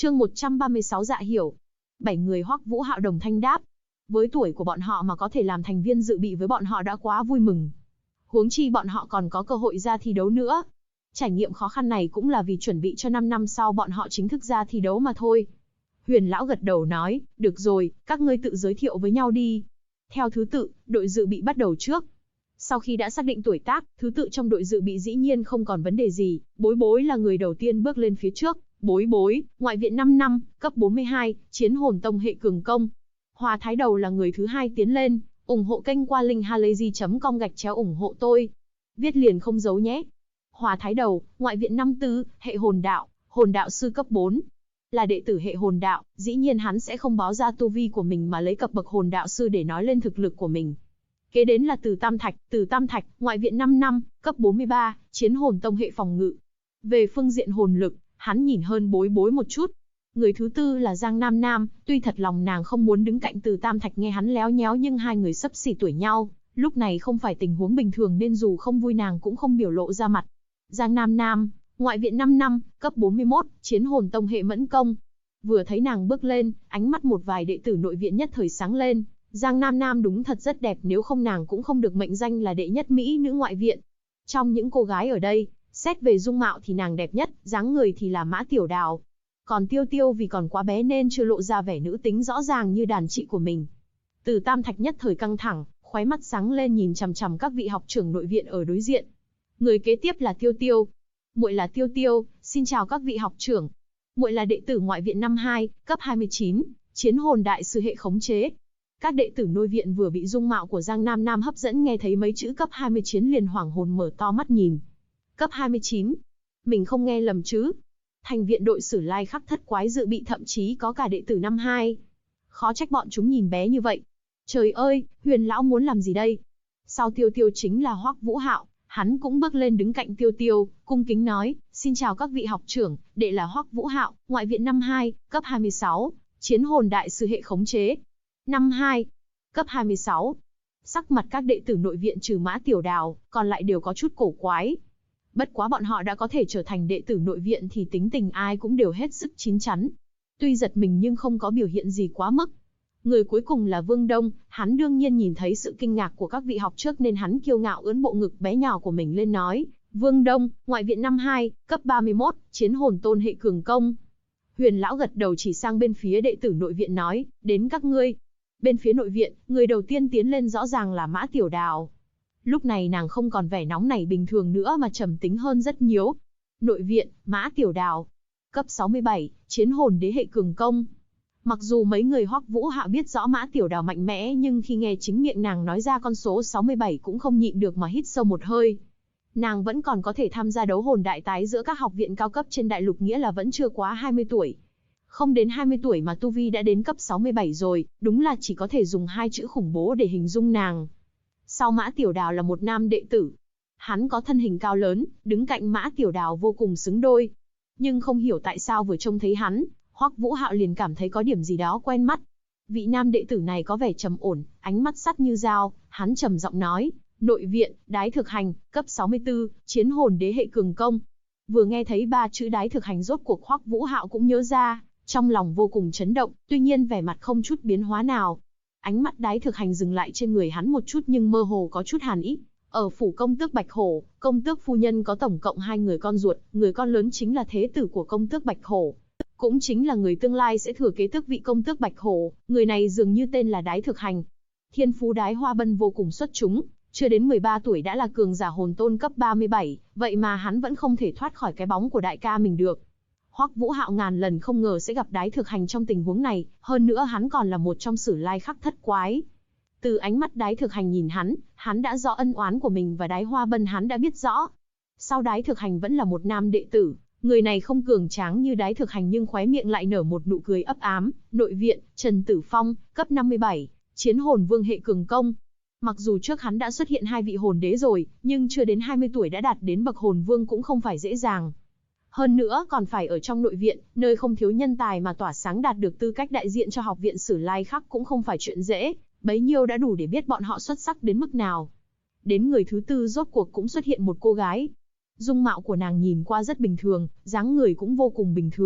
Chương 136 Dạ hiểu. 7 người Hoắc Vũ Hạo đồng thanh đáp. Với tuổi của bọn họ mà có thể làm thành viên dự bị với bọn họ đã quá vui mừng. Huống chi bọn họ còn có cơ hội ra thi đấu nữa. Trải nghiệm khó khăn này cũng là vì chuẩn bị cho 5 năm sau bọn họ chính thức ra thi đấu mà thôi. Huyền lão gật đầu nói, được rồi, các ngươi tự giới thiệu với nhau đi. Theo thứ tự, đội dự bị bắt đầu trước. Sau khi đã xác định tuổi tác, thứ tự trong đội dự bị dĩ nhiên không còn vấn đề gì, Bối Bối là người đầu tiên bước lên phía trước. Bối Bối, ngoại viện 5 năm, cấp 42, chiến hồn tông hệ cường công. Hòa Thái Đầu là người thứ hai tiến lên, ủng hộ kênh qua link halayzi.com ủng hộ tôi. Viết liền không giấu nhé. Hòa Thái Đầu, ngoại viện 54, hệ hồn đạo sư cấp 4. Là đệ tử hệ hồn đạo, dĩ nhiên hắn sẽ không báo ra tu vi của mình mà lấy cấp bậc hồn đạo sư để nói lên thực lực của mình. Kế đến là Từ Tam Thạch, ngoại viện 5 năm, cấp 43, chiến hồn tông hệ phòng ngự. Về phương diện hồn lực, hắn nhìn hơn Bối Bối một chút. Người thứ tư là Giang Nam Nam, tuy thật lòng nàng không muốn đứng cạnh Từ Tam Thạch nghe hắn léo nhéo nhưng hai người xấp xỉ tuổi nhau, lúc này không phải tình huống bình thường nên dù không vui nàng cũng không biểu lộ ra mặt. Giang Nam Nam, ngoại viện 5 năm, cấp 41, chiến hồn tông hệ mẫn công. Vừa thấy nàng bước lên, ánh mắt một vài đệ tử nội viện nhất thời sáng lên. Giang Nam Nam đúng thật rất đẹp, nếu không nàng cũng không được mệnh danh là đệ nhất mỹ nữ ngoại viện. Trong những cô gái ở đây, xét về dung mạo thì nàng đẹp nhất, dáng người thì là Mã Tiểu Đào. Còn Tiêu Tiêu vì còn quá bé nên chưa lộ ra vẻ nữ tính rõ ràng như đàn chị của mình. Từ Tam Thạch nhất thời căng thẳng, khóe mắt sáng lên nhìn chằm chằm các vị học trưởng nội viện ở đối diện. Người kế tiếp là Tiêu Tiêu. Muội là Tiêu Tiêu, xin chào các vị học trưởng. Muội là đệ tử ngoại viện năm 2, cấp 29, chiến hồn đại sư hệ khống chế. Các đệ tử nội viện vừa bị dung mạo của Giang Nam Nam hấp dẫn nghe thấy mấy chữ cấp 29 liền hoảng hồn mở to mắt nhìn. Cấp 29? Mình không nghe lầm chứ? Thành viện đội Sử Lai Khắc Thất Quái dự bị thậm chí có cả đệ tử năm 2. Khó trách bọn chúng nhìn bé như vậy. Trời ơi, Huyền lão muốn làm gì đây? Sau Tiêu Tiêu chính là Hoắc Vũ Hạo, hắn cũng bước lên đứng cạnh Tiêu Tiêu, cung kính nói, xin chào các vị học trưởng, đệ là Hoắc Vũ Hạo, ngoại viện năm 2, cấp 26, chiến hồn đại sư hệ khống chế. Năm 2, cấp 26. Sắc mặt các đệ tử nội viện trừ Mã Tiểu Đào, còn lại đều có chút cổ quái. Bất quá bọn họ đã có thể trở thành đệ tử nội viện thì tính tình ai cũng đều hết sức chín chắn. Tuy giật mình nhưng không có biểu hiện gì quá mức. Người cuối cùng là Vương Đông, hắn đương nhiên nhìn thấy sự kinh ngạc của các vị học trước nên hắn kiêu ngạo ưỡn bộ ngực bé nhỏ của mình lên nói, Vương Đông, ngoại viện năm 2, cấp 31, chiến hồn tôn hệ cường công. Huyền lão gật đầu chỉ sang bên phía đệ tử nội viện nói, đến các ngươi. Bên phía nội viện, người đầu tiên tiến lên rõ ràng là Mã Tiểu Đào. Lúc này nàng không còn vẻ nóng nảy bình thường nữa mà trầm tính hơn rất nhiều. Nội viện, Mã Tiểu Đào. Cấp 67, chiến hồn đế hệ cường công. Mặc dù mấy người Hoắc Vũ Hạo biết rõ Mã Tiểu Đào mạnh mẽ nhưng khi nghe chính miệng nàng nói ra con số 67 cũng không nhịn được mà hít sâu một hơi. Nàng vẫn còn có thể tham gia đấu hồn đại tái giữa các học viện cao cấp trên đại lục nghĩa là vẫn chưa quá 20 tuổi. Không đến 20 tuổi mà Tu Vi đã đến cấp 67 rồi, đúng là chỉ có thể dùng hai chữ khủng bố để hình dung nàng. Sau Mã Tiểu Đào là một nam đệ tử. Hắn có thân hình cao lớn, đứng cạnh Mã Tiểu Đào vô cùng xứng đôi. Nhưng không hiểu tại sao vừa trông thấy hắn, Hoắc Vũ Hạo liền cảm thấy có điểm gì đó quen mắt. Vị nam đệ tử này có vẻ trầm ổn, ánh mắt sắt như dao, hắn trầm giọng nói, nội viện, Đái Thực Hành, cấp 64, chiến hồn đế hệ cường công. Vừa nghe thấy ba chữ Đái Thực Hành rốt cuộc Hoắc Vũ Hạo cũng nhớ ra, trong lòng vô cùng chấn động, tuy nhiên vẻ mặt không chút biến hóa nào. Ánh mắt Đái Thực Hành dừng lại trên người hắn một chút nhưng mơ hồ có chút hàn ý. Ở phủ công tước Bạch Hổ, công tước phu nhân có tổng cộng 2 người con ruột, người con lớn chính là thế tử của công tước Bạch Hổ. Cũng chính là người tương lai sẽ thừa kế tước vị công tước Bạch Hổ, người này dường như tên là Đái Thực Hành. Thiên phú Đái Hoa Bân vô cùng xuất chúng, chưa đến 13 tuổi đã là cường giả hồn tôn cấp 37, vậy mà hắn vẫn không thể thoát khỏi cái bóng của đại ca mình được. Hoắc Vũ Hạo ngàn lần không ngờ sẽ gặp Đái Thực Hành trong tình huống này, hơn nữa hắn còn là một trong Sử Lai Khắc Thất Quái. Từ ánh mắt Đái Thực Hành nhìn hắn đã rõ ân oán của mình và Đái Hoa Bân hắn đã biết rõ. Sau Đái Thực Hành vẫn là một nam đệ tử, người này không cường tráng như Đái Thực Hành nhưng khóe miệng lại nở một nụ cười ấp ám. Nội viện, Trần Tử Phong, cấp 57, chiến hồn vương hệ cường công. Mặc dù trước hắn đã xuất hiện 2 vị hồn đế rồi, nhưng chưa đến 20 tuổi đã đạt đến bậc hồn vương cũng không phải dễ dàng. Hơn nữa còn phải ở trong nội viện, nơi không thiếu nhân tài mà tỏa sáng đạt được tư cách đại diện cho học viện Sử Lai Khắc cũng không phải chuyện dễ, bấy nhiêu đã đủ để biết bọn họ xuất sắc đến mức nào. Đến người thứ tư rốt cuộc cũng xuất hiện một cô gái. Dung mạo của nàng nhìn qua rất bình thường, dáng người cũng vô cùng bình thường,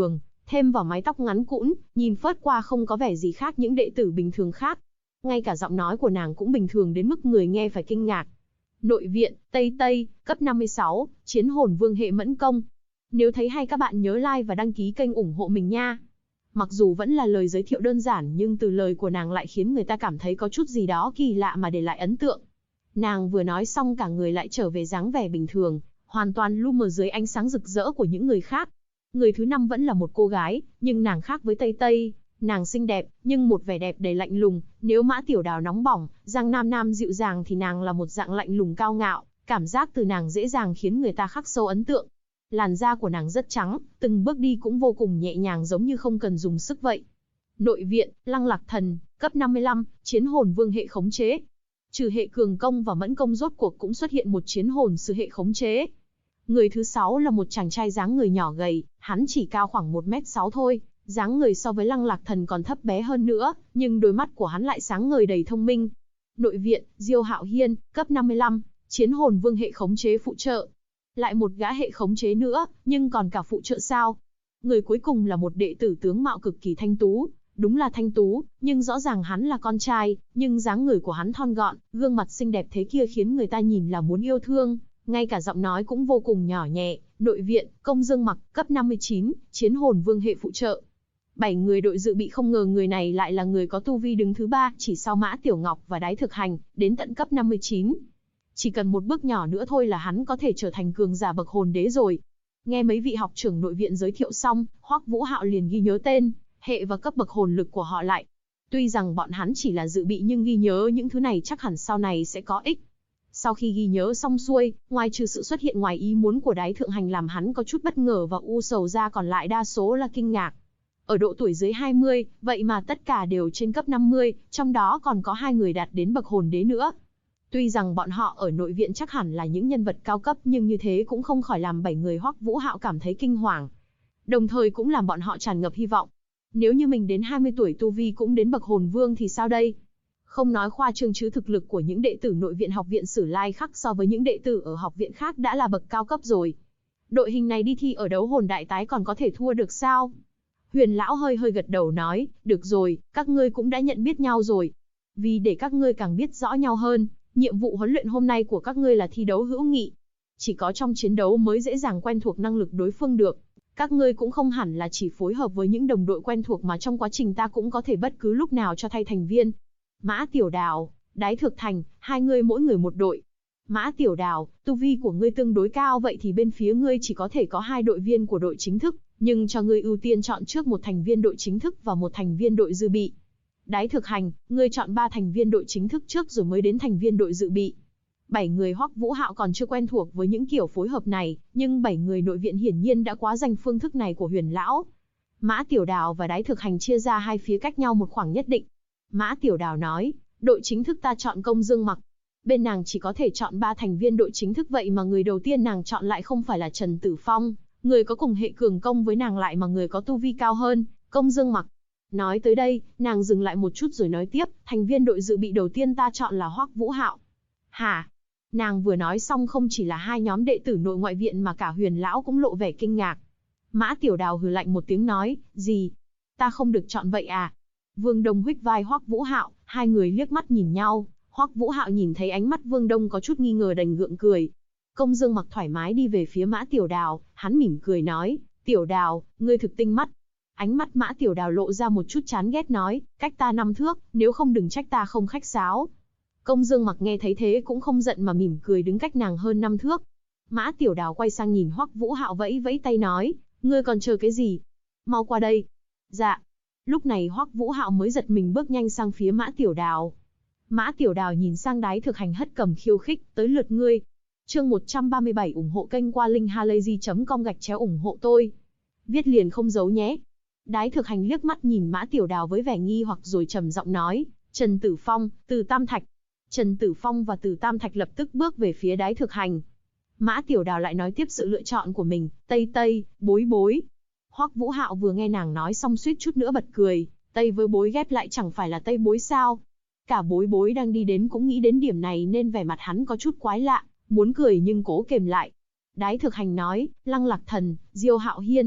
thêm vào mái tóc ngắn cũn, nhìn phớt qua không có vẻ gì khác những đệ tử bình thường khác. Ngay cả giọng nói của nàng cũng bình thường đến mức người nghe phải kinh ngạc. Nội viện, Tây Tây, cấp 56, chiến hồn vương hệ mẫn công. Nếu thấy hay các bạn nhớ like và đăng ký kênh ủng hộ mình nha. Mặc dù vẫn là lời giới thiệu đơn giản nhưng từ lời của nàng lại khiến người ta cảm thấy có chút gì đó kỳ lạ mà để lại ấn tượng. Nàng vừa nói xong cả người lại trở về dáng vẻ bình thường, hoàn toàn lu mờ dưới ánh sáng rực rỡ của những người khác. Người thứ 5 vẫn là một cô gái, nhưng nàng khác với Tây Tây. Nàng xinh đẹp, nhưng một vẻ đẹp đầy lạnh lùng. Nếu Mã Tiểu Đào nóng bỏng, Giang Nam Nam dịu dàng thì nàng là một dạng lạnh lùng cao ngạo. Cảm giác từ nàng dễ dàng khiến người ta khắc sâu ấn tượng. Làn da của nàng rất trắng, từng bước đi cũng vô cùng nhẹ nhàng giống như không cần dùng sức vậy. Nội viện, Lăng Lạc Thần, cấp 55, chiến hồn vương hệ khống chế. Trừ hệ cường công và mẫn công rốt cuộc cũng xuất hiện một chiến hồn sư hệ khống chế. Người thứ 6 là một chàng trai dáng người nhỏ gầy, hắn chỉ cao khoảng 1m6 thôi, dáng người so với Lăng Lạc Thần còn thấp bé hơn nữa, nhưng đôi mắt của hắn lại sáng ngời đầy thông minh. Nội viện, Diêu Hạo Hiên, cấp 55, chiến hồn vương hệ khống chế phụ trợ. Lại một gã hệ khống chế nữa, nhưng còn cả phụ trợ sao? Người cuối cùng là một đệ tử tướng mạo cực kỳ thanh tú, đúng là thanh tú, nhưng rõ ràng hắn là con trai, nhưng dáng người của hắn thon gọn, gương mặt xinh đẹp thế kia khiến người ta nhìn là muốn yêu thương, ngay cả giọng nói cũng vô cùng nhỏ nhẹ. Nội viện, Công Dương Mặc, cấp 59, chiến hồn vương hệ phụ trợ. 7 người đội dự bị không ngờ người này lại là người có tu vi đứng thứ 3, chỉ sau Mã Tiểu Ngọc và Đái Thực Hành, đến tận cấp 59. Chỉ cần một bước nhỏ nữa thôi là hắn có thể trở thành cường giả bậc hồn đế rồi. Nghe mấy vị học trưởng nội viện giới thiệu xong, Hoắc Vũ Hạo liền ghi nhớ tên, hệ và cấp bậc hồn lực của họ lại. Tuy rằng bọn hắn chỉ là dự bị nhưng ghi nhớ những thứ này chắc hẳn sau này sẽ có ích. Sau khi ghi nhớ xong xuôi, ngoài trừ sự xuất hiện ngoài ý muốn của Đái Thượng Hành làm hắn có chút bất ngờ và u sầu ra, còn lại đa số là kinh ngạc. Ở độ tuổi dưới 20, vậy mà tất cả đều trên cấp 50, trong đó còn có 2 người đạt đến bậc hồn đế nữa. Tuy rằng bọn họ ở nội viện chắc hẳn là những nhân vật cao cấp nhưng như thế cũng không khỏi làm 7 người Hoắc Vũ Hạo cảm thấy kinh hoàng. Đồng thời cũng làm bọn họ tràn ngập hy vọng. Nếu như mình đến 20 tuổi tu vi cũng đến bậc hồn vương thì sao đây? Không nói khoa trương chứ thực lực của những đệ tử nội viện học viện Sử Lai Khắc so với những đệ tử ở học viện khác đã là bậc cao cấp rồi. Đội hình này đi thi ở đấu hồn đại tái còn có thể thua được sao? Huyền lão hơi hơi gật đầu nói, được rồi, các ngươi cũng đã nhận biết nhau rồi. Vì để các ngươi càng biết rõ nhau hơn, nhiệm vụ huấn luyện hôm nay của các ngươi là thi đấu hữu nghị. Chỉ có trong chiến đấu mới dễ dàng quen thuộc năng lực đối phương được. Các ngươi cũng không hẳn là chỉ phối hợp với những đồng đội quen thuộc mà trong quá trình ta cũng có thể bất cứ lúc nào cho thay thành viên. Mã Tiểu Đào, Đái Thực Thành, 2 người mỗi người một đội. Mã Tiểu Đào, tu vi của ngươi tương đối cao vậy thì bên phía ngươi chỉ có thể có 2 đội viên của đội chính thức, nhưng cho ngươi ưu tiên chọn trước một thành viên đội chính thức và một thành viên đội dự bị. Đái Thực Hành, ngươi chọn 3 thành viên đội chính thức trước rồi mới đến thành viên đội dự bị. 7 người Hoắc Vũ Hạo còn chưa quen thuộc với những kiểu phối hợp này, nhưng 7 người nội viện hiển nhiên đã quá dành phương thức này của Huyền lão. Mã Tiểu Đào và Đái Thực Hành chia ra hai phía cách nhau một khoảng nhất định. Mã Tiểu Đào nói, đội chính thức ta chọn Công Dương Mặc. Bên nàng chỉ có thể chọn 3 thành viên đội chính thức vậy mà người đầu tiên nàng chọn lại không phải là Trần Tử Phong, người có cùng hệ cường công với nàng lại mà người có tu vi cao hơn, Công Dương Mặc. Nói tới đây, nàng dừng lại một chút rồi nói tiếp, thành viên đội dự bị đầu tiên ta chọn là Hoắc Vũ Hạo. Hả? Nàng vừa nói xong không chỉ là 2 nhóm đệ tử nội ngoại viện mà cả Huyền lão cũng lộ vẻ kinh ngạc. Mã Tiểu Đào hừ lạnh một tiếng nói, gì? Ta không được chọn vậy à? Vương Đông huých vai Hoắc Vũ Hạo, 2 người liếc mắt nhìn nhau, Hoắc Vũ Hạo nhìn thấy ánh mắt Vương Đông có chút nghi ngờ đành gượng cười. Công Dương Mặc thoải mái đi về phía Mã Tiểu Đào, hắn mỉm cười nói, Tiểu Đào, ngươi thực tinh mắt. Ánh mắt Mã Tiểu Đào lộ ra một chút chán ghét nói, cách ta 5 thước, nếu không đừng trách ta không khách sáo. Công Dương Mặc nghe thấy thế cũng không giận mà mỉm cười đứng cách nàng hơn 5 thước. Mã Tiểu Đào quay sang nhìn Hoắc Vũ Hạo vẫy vẫy tay nói, ngươi còn chờ cái gì? Mau qua đây. Dạ. Lúc này Hoắc Vũ Hạo mới giật mình bước nhanh sang phía Mã Tiểu Đào. Mã Tiểu Đào nhìn sang Đái Thực Hành hất cầm khiêu khích, tới lượt ngươi. Chương 137 ủng hộ kênh qua linkhalazy.com ủng hộ tôi. Viết liền không giấu nhé. Đái Thực Hành liếc mắt nhìn Mã Tiểu Đào với vẻ nghi hoặc rồi trầm giọng nói, Trần Tử Phong, Từ Tam Thạch. Trần Tử Phong và Từ Tam Thạch lập tức bước về phía Đái Thực Hành. Mã Tiểu Đào lại nói tiếp sự lựa chọn của mình, Tây Tây, Bối Bối. Hoắc Vũ Hạo vừa nghe nàng nói xong suýt chút nữa bật cười, Tây với Bối ghép lại chẳng phải là Tây Bối sao? Cả Bối Bối đang đi đến cũng nghĩ đến điểm này nên vẻ mặt hắn có chút quái lạ, muốn cười nhưng cố kềm lại. Đái Thực Hành nói, Lăng Lạc Thần, Diêu Hạo Hiên.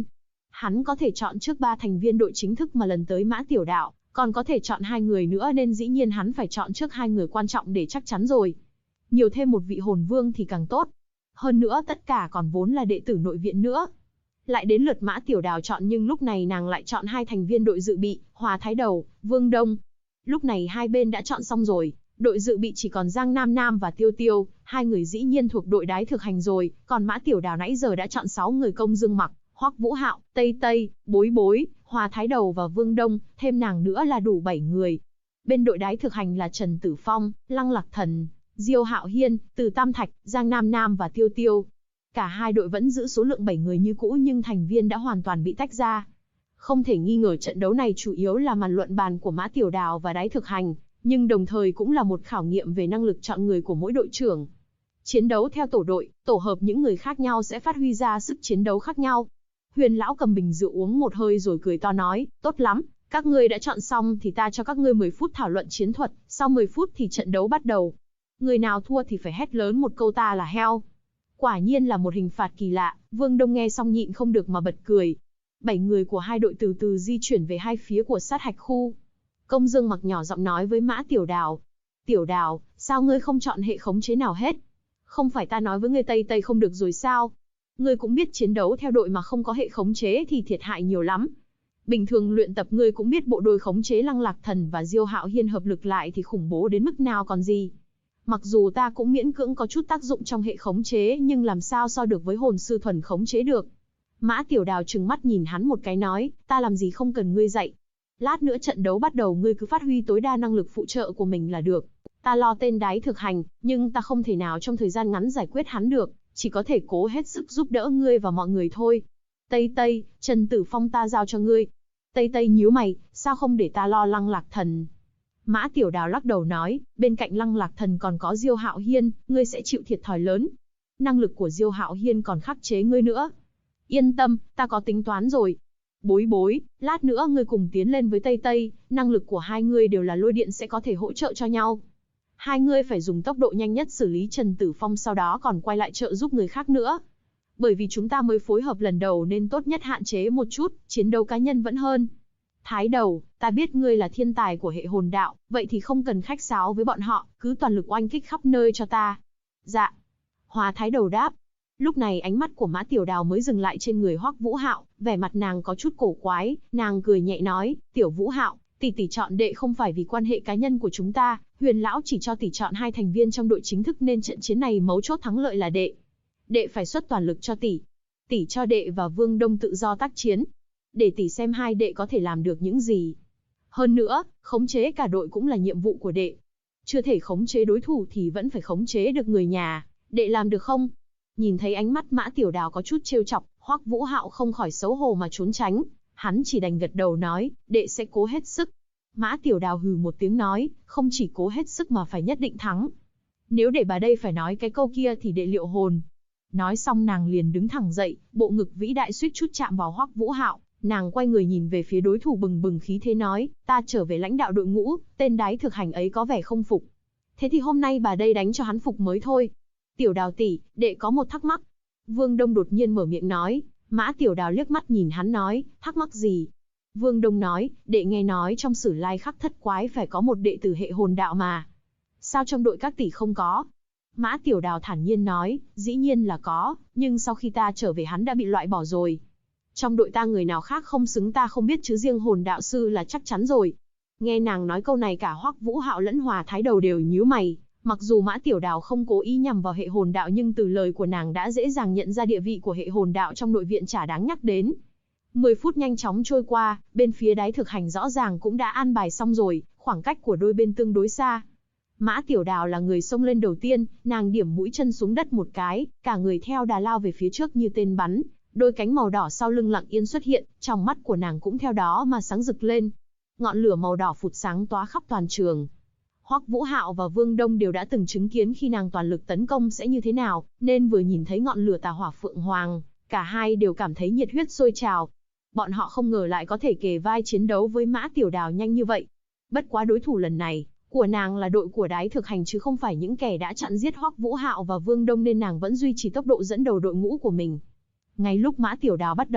Hắn có thể chọn trước 3 thành viên đội chính thức mà lần tới Mã Tiểu Đào, còn có thể chọn 2 người nữa nên dĩ nhiên hắn phải chọn trước 2 người quan trọng để chắc chắn rồi. Nhiều thêm một vị hồn vương thì càng tốt. Hơn nữa tất cả còn vốn là đệ tử nội viện nữa. Lại đến lượt Mã Tiểu Đào chọn nhưng lúc này nàng lại chọn 2 thành viên đội dự bị, Hòa Thái Đầu, Vương Đông. Lúc này hai bên đã chọn xong rồi, đội dự bị chỉ còn Giang Nam Nam và Tiêu Tiêu, 2 người dĩ nhiên thuộc đội đái thực hành rồi, còn Mã Tiểu Đào nãy giờ đã chọn 6 người Công Dương Mặc, Hoắc Vũ Hạo, Tây Tây, Bối Bối, Hòa Thái Đầu và Vương Đông, thêm nàng nữa là đủ 7 người. Bên đội đái thực hành là Trần Tử Phong, Lăng Lạc Thần, Diêu Hạo Hiên, Từ Tam Thạch, Giang Nam Nam và Tiêu Tiêu. Cả hai đội vẫn giữ số lượng 7 người như cũ nhưng thành viên đã hoàn toàn bị tách ra. Không thể nghi ngờ trận đấu này chủ yếu là màn luận bàn của Mã Tiểu Đào và đái thực hành, nhưng đồng thời cũng là một khảo nghiệm về năng lực chọn người của mỗi đội trưởng. Chiến đấu theo tổ đội, tổ hợp những người khác nhau sẽ phát huy ra sức chiến đấu khác nhau. Huyền lão cầm bình rượu uống một hơi rồi cười to nói, tốt lắm, các ngươi đã chọn xong thì ta cho các ngươi 10 phút thảo luận chiến thuật, sau 10 phút thì trận đấu bắt đầu. Người nào thua thì phải hét lớn một câu ta là heo. Quả nhiên là một hình phạt kỳ lạ, Vương Đông nghe xong nhịn không được mà bật cười. 7 người của hai đội từ từ di chuyển về hai phía của sát hạch khu. Công Dương Mặc nhỏ giọng nói với Mã Tiểu Đào. Tiểu Đào, sao ngươi không chọn hệ khống chế nào hết? Không phải ta nói với ngươi Tây Tây không được rồi sao? Ngươi cũng biết chiến đấu theo đội mà không có hệ khống chế thì thiệt hại nhiều lắm. Bình thường luyện tập ngươi cũng biết bộ đôi khống chế Lăng Lạc Thần và Diêu Hạo Hiên hợp lực lại thì khủng bố đến mức nào còn gì. Mặc dù ta cũng miễn cưỡng có chút tác dụng trong hệ khống chế nhưng làm sao so được với hồn sư thuần khống chế được. Mã Tiểu Đào trừng mắt nhìn hắn một cái nói, ta làm gì không cần ngươi dạy. Lát nữa trận đấu bắt đầu ngươi cứ phát huy tối đa năng lực phụ trợ của mình là được. Ta lo tên đái thực hành, nhưng ta không thể nào trong thời gian ngắn giải quyết hắn được, chỉ có thể cố hết sức giúp đỡ ngươi và mọi người thôi. Tây Tây, Trần Tử Phong ta giao cho ngươi. Tây Tây nhíu mày, sao không để ta lo Lăng Lạc Thần? Mã Tiểu Đào lắc đầu nói, bên cạnh Lăng Lạc Thần còn có Diêu Hạo Hiên, ngươi sẽ chịu thiệt thòi lớn. Năng lực của Diêu Hạo Hiên còn khắc chế ngươi nữa. Yên tâm, ta có tính toán rồi. Bối Bối, lát nữa ngươi cùng tiến lên với Tây Tây, năng lực của hai ngươi đều là lôi điện sẽ có thể hỗ trợ cho nhau. Hai ngươi phải dùng tốc độ nhanh nhất xử lý Trần Tử Phong sau đó còn quay lại trợ giúp người khác nữa. Bởi vì chúng ta mới phối hợp lần đầu nên tốt nhất hạn chế một chút, chiến đấu cá nhân vẫn hơn. Thái Đầu, ta biết ngươi là thiên tài của hệ hồn đạo, vậy thì không cần khách sáo với bọn họ, cứ toàn lực oanh kích khắp nơi cho ta. Dạ. Hòa Thái Đầu đáp. Lúc này ánh mắt của Mã Tiểu Đào mới dừng lại trên người Hoắc Vũ Hạo, vẻ mặt nàng có chút cổ quái, nàng cười nhẹ nói, Tiểu Vũ Hạo, tỷ tỷ chọn đệ không phải vì quan hệ cá nhân của chúng ta, Huyền lão chỉ cho tỷ chọn 2 thành viên trong đội chính thức nên trận chiến này mấu chốt thắng lợi là đệ. Đệ phải xuất toàn lực cho tỷ. Tỷ cho đệ và Vương Đông tự do tác chiến. Để tỷ xem hai đệ có thể làm được những gì. Hơn nữa, khống chế cả đội cũng là nhiệm vụ của đệ. Chưa thể khống chế đối thủ thì vẫn phải khống chế được người nhà. Đệ làm được không? Nhìn thấy ánh mắt Mã Tiểu Đào có chút trêu chọc, Hoắc Vũ Hạo không khỏi xấu hổ mà trốn tránh. Hắn chỉ đành gật đầu nói, đệ sẽ cố hết sức. Mã Tiểu Đào hừ một tiếng nói, không chỉ cố hết sức mà phải nhất định thắng. Nếu để bà đây phải nói cái câu kia thì đệ liệu hồn. Nói xong nàng liền đứng thẳng dậy, bộ ngực vĩ đại suýt chút chạm vào Hoắc Vũ Hạo. Nàng quay người nhìn về phía đối thủ bừng bừng khí thế nói, ta trở về lãnh đạo đội ngũ, tên đái thực hành ấy có vẻ không phục. Thế thì hôm nay bà đây đánh cho hắn phục mới thôi. Tiểu Đào tỷ, đệ có một thắc mắc. Vương Đông đột nhiên mở miệng nói. Mã Tiểu Đào liếc mắt nhìn hắn nói, thắc mắc gì? Vương Đông nói, đệ nghe nói trong Sử Lai Khắc Thất Quái phải có một đệ tử hệ hồn đạo mà. Sao trong đội các tỷ không có? Mã Tiểu Đào thản nhiên nói, dĩ nhiên là có, nhưng sau khi ta trở về hắn đã bị loại bỏ rồi. Trong đội ta người nào khác không xứng ta không biết chứ riêng hồn đạo sư là chắc chắn rồi. Nghe nàng nói câu này cả Hoắc Vũ Hạo lẫn Hòa Thái Đầu đều nhíu mày. Mặc dù Mã Tiểu Đào không cố ý nhằm vào hệ hồn đạo nhưng từ lời của nàng đã dễ dàng nhận ra địa vị của hệ hồn đạo trong nội viện chả đáng nhắc đến. 10 phút nhanh chóng trôi qua, bên phía đái thực hành rõ ràng cũng đã an bài xong rồi, khoảng cách của đôi bên tương đối xa. Mã Tiểu Đào là người xông lên đầu tiên, nàng điểm mũi chân xuống đất một cái, cả người theo đà lao về phía trước như tên bắn, đôi cánh màu đỏ sau lưng lặng yên xuất hiện, trong mắt của nàng cũng theo đó mà sáng rực lên. Ngọn lửa màu đỏ phụt sáng tóa khắp toàn trường. Hoắc Vũ Hạo và Vương Đông đều đã từng chứng kiến khi nàng toàn lực tấn công sẽ như thế nào, nên vừa nhìn thấy ngọn lửa tà hỏa phượng hoàng, cả hai đều cảm thấy nhiệt huyết sôi trào. Bọn họ không ngờ lại có thể kề vai chiến đấu với Mã Tiểu Đào nhanh như vậy. Bất quá đối thủ lần này của nàng là đội của đái thực hành chứ không phải những kẻ đã chặn giết Hoắc Vũ Hạo và Vương Đông nên nàng vẫn duy trì tốc độ dẫn đầu đội ngũ của mình. Ngay lúc Mã Tiểu Đào bắt đầu,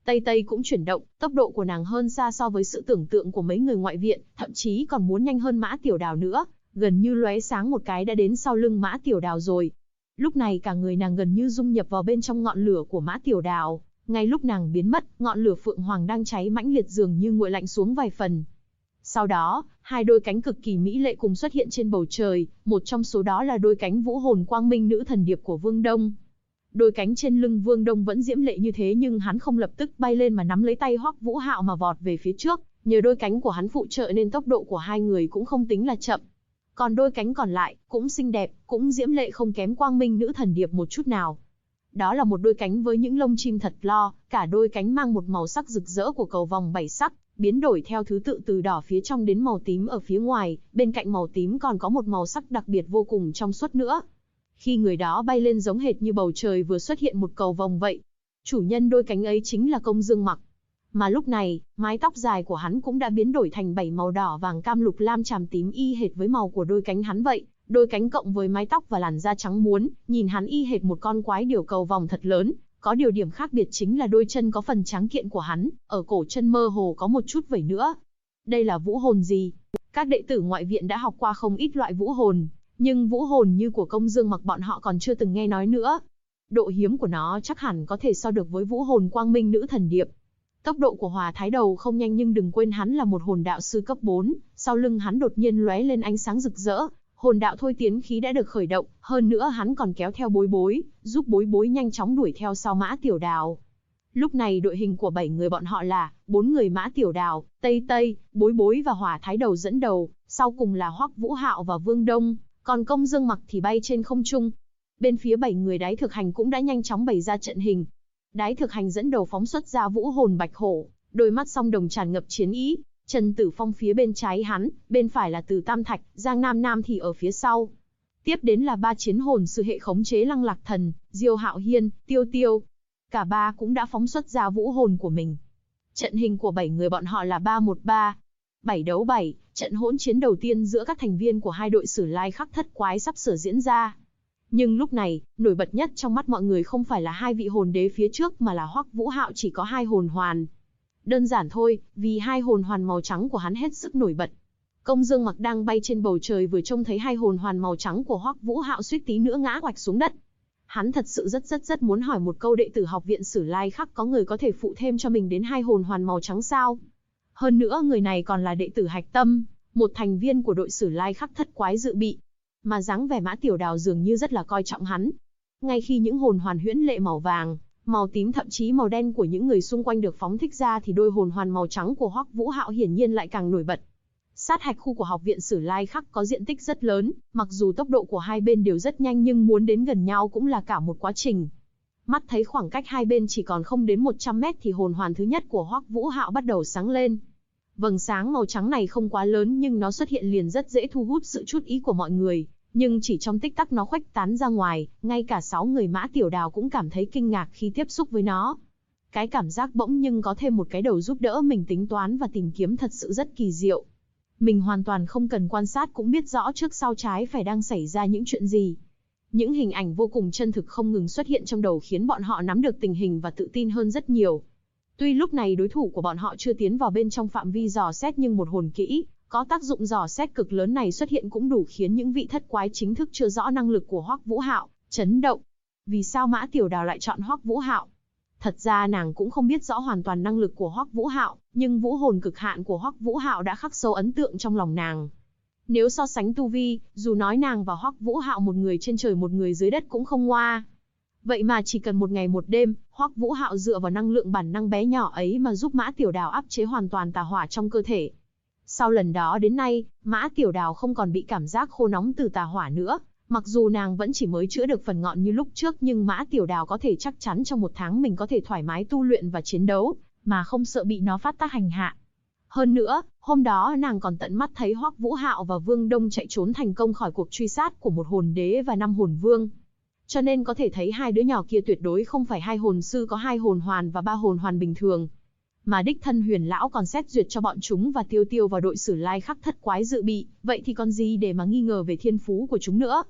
Tây Tây cũng chuyển động, tốc độ của nàng hơn xa so với sự tưởng tượng của mấy người ngoại viện, thậm chí còn muốn nhanh hơn Mã Tiểu Đào nữa, gần như lóe sáng một cái đã đến sau lưng Mã Tiểu Đào rồi. Lúc này cả người nàng gần như dung nhập vào bên trong ngọn lửa của Mã Tiểu Đào, ngay lúc nàng biến mất, ngọn lửa phượng hoàng đang cháy mãnh liệt dường như nguội lạnh xuống vài phần. Sau đó, hai đôi cánh cực kỳ mỹ lệ cùng xuất hiện trên bầu trời, một trong số đó là đôi cánh vũ hồn quang minh nữ thần điệp của Vương Đông. Đôi cánh trên lưng Vương Đông vẫn diễm lệ như thế nhưng hắn không lập tức bay lên mà nắm lấy tay Hoắc Vũ Hạo mà vọt về phía trước, nhờ đôi cánh của hắn phụ trợ nên tốc độ của hai người cũng không tính là chậm. Còn đôi cánh còn lại, cũng xinh đẹp, cũng diễm lệ không kém quang minh nữ thần điệp một chút nào. Đó là một đôi cánh với những lông chim thật lo, cả đôi cánh mang một màu sắc rực rỡ của cầu vòng 7 sắc, biến đổi theo thứ tự từ đỏ phía trong đến màu tím ở phía ngoài, bên cạnh màu tím còn có một màu sắc đặc biệt vô cùng trong suốt nữa. Khi người đó bay lên giống hệt như bầu trời vừa xuất hiện một cầu vòng vậy. Chủ nhân đôi cánh ấy chính là Công Dương Mặc. Mà lúc này, mái tóc dài của hắn cũng đã biến đổi thành 7 màu đỏ vàng cam lục lam chàm tím y hệt với màu của đôi cánh hắn vậy. Đôi cánh cộng với mái tóc và làn da trắng muốn, nhìn hắn y hệt một con quái điểu cầu vòng thật lớn. Có điều điểm khác biệt chính là đôi chân có phần trắng kiện của hắn, ở cổ chân mơ hồ có một chút vảy nữa. Đây là vũ hồn gì? Các đệ tử ngoại viện đã học qua không ít loại vũ hồn, nhưng vũ hồn như của Công Dương Mặc bọn họ còn chưa từng nghe nói nữa. Độ hiếm của nó chắc hẳn có thể so được với vũ hồn quang minh nữ thần điệp. Tốc độ của Hòa Thái Đầu không nhanh nhưng đừng quên hắn là một hồn đạo sư cấp 4, sau lưng hắn đột nhiên lóe lên ánh sáng rực rỡ, hồn đạo thôi tiến khí đã được khởi động, hơn nữa hắn còn kéo theo Bối Bối, giúp Bối Bối nhanh chóng đuổi theo sau Mã Tiểu Đào. Lúc này đội hình của 7 người bọn họ là 4 người Mã Tiểu Đào, Tây Tây, Bối Bối và Hòa Thái Đầu dẫn đầu, sau cùng là Hoắc Vũ Hạo và Vương Đông, còn Công Dương Mặc thì bay trên không trung. Bên phía 7 người Đái Thực Hành cũng đã nhanh chóng bày ra trận hình. Đái Thực Hành dẫn đầu phóng xuất ra vũ hồn bạch hổ, đôi mắt song đồng tràn ngập chiến ý. Trần Tử Phong phía bên trái hắn, bên phải là Từ Tam Thạch, Giang Nam Nam thì ở phía sau. Tiếp đến là 3 chiến hồn sư hệ khống chế Lăng Lạc Thần, Diêu Hạo Hiên, Tiêu Tiêu. Cả ba cũng đã phóng xuất ra vũ hồn của mình. Trận hình của 7 người bọn họ là 3-1-3. 7 đấu 7, trận hỗn chiến đầu tiên giữa các thành viên của hai đội Sử Lai Khắc Thất Quái sắp sửa diễn ra. Nhưng lúc này, nổi bật nhất trong mắt mọi người không phải là hai vị hồn đế phía trước mà là Hoắc Vũ Hạo chỉ có 2 hồn hoàn. Đơn giản thôi, vì 2 hồn hoàn màu trắng của hắn hết sức nổi bật. Công Dương Mặc đang bay trên bầu trời vừa trông thấy 2 hồn hoàn màu trắng của Hoắc Vũ Hạo suýt tí nữa ngã quạch xuống đất. Hắn thật sự rất muốn hỏi một câu đệ tử học viện Sử Lai Khắc có người có thể phụ thêm cho mình đến 2 hồn hoàn màu trắng sao? Hơn nữa người này còn là đệ tử Hạch Tâm, một thành viên của đội Sử Lai Khắc Thất Quái dự bị. Mà dáng vẻ Mã Tiểu Đào dường như rất là coi trọng hắn. Ngay khi những hồn hoàn huyễn lệ màu vàng, màu tím thậm chí màu đen của những người xung quanh được phóng thích ra thì đôi hồn hoàn màu trắng của Hoắc Vũ Hạo hiển nhiên lại càng nổi bật. Sát hạch khu của học viện Sử Lai Khắc có diện tích rất lớn, mặc dù tốc độ của hai bên đều rất nhanh nhưng muốn đến gần nhau cũng là cả một quá trình. Mắt thấy khoảng cách hai bên chỉ còn không đến 100 mét thì hồn hoàn thứ nhất của Hoắc Vũ Hạo bắt đầu sáng lên. Vầng sáng màu trắng này không quá lớn nhưng nó xuất hiện liền rất dễ thu hút sự chú ý của mọi người, nhưng chỉ trong tích tắc nó khuếch tán ra ngoài, ngay cả 6 người Mã Tiểu Đào cũng cảm thấy kinh ngạc khi tiếp xúc với nó. Cái cảm giác bỗng nhưng có thêm một cái đầu giúp đỡ mình tính toán và tìm kiếm thật sự rất kỳ diệu. Mình hoàn toàn không cần quan sát cũng biết rõ trước sau trái phải đang xảy ra những chuyện gì. Những hình ảnh vô cùng chân thực không ngừng xuất hiện trong đầu khiến bọn họ nắm được tình hình và tự tin hơn rất nhiều. Tuy lúc này đối thủ của bọn họ chưa tiến vào bên trong phạm vi dò xét nhưng một hồn kỹ, có tác dụng dò xét cực lớn này xuất hiện cũng đủ khiến những vị thất quái chính thức chưa rõ năng lực của Hoắc Vũ Hạo chấn động. Vì sao Mã Tiểu Đào lại chọn Hoắc Vũ Hạo? Thật ra nàng cũng không biết rõ hoàn toàn năng lực của Hoắc Vũ Hạo, nhưng vũ hồn cực hạn của Hoắc Vũ Hạo đã khắc sâu ấn tượng trong lòng nàng. Nếu so sánh tu vi, dù nói nàng và Hoắc Vũ Hạo một người trên trời một người dưới đất cũng không ngoa. Vậy mà chỉ cần một ngày một đêm, Hoắc Vũ Hạo dựa vào năng lượng bản năng bé nhỏ ấy mà giúp Mã Tiểu Đào áp chế hoàn toàn tà hỏa trong cơ thể. Sau lần đó đến nay, Mã Tiểu Đào không còn bị cảm giác khô nóng từ tà hỏa nữa. Mặc dù nàng vẫn chỉ mới chữa được phần ngọn như lúc trước nhưng Mã Tiểu Đào có thể chắc chắn trong 1 tháng mình có thể thoải mái tu luyện và chiến đấu, mà không sợ bị nó phát tác hành hạ. Hơn nữa, hôm đó nàng còn tận mắt thấy Hoắc Vũ Hạo và Vương Đông chạy trốn thành công khỏi cuộc truy sát của một hồn đế và 5 hồn vương. Cho nên có thể thấy hai đứa nhỏ kia tuyệt đối không phải hai hồn sư có 2 hồn hoàn và 3 hồn hoàn bình thường. Mà đích thân Huyền Lão còn xét duyệt cho bọn chúng và Tiêu Tiêu vào đội Sử Lai Khắc Thất Quái dự bị, vậy thì còn gì để mà nghi ngờ về thiên phú của chúng nữa.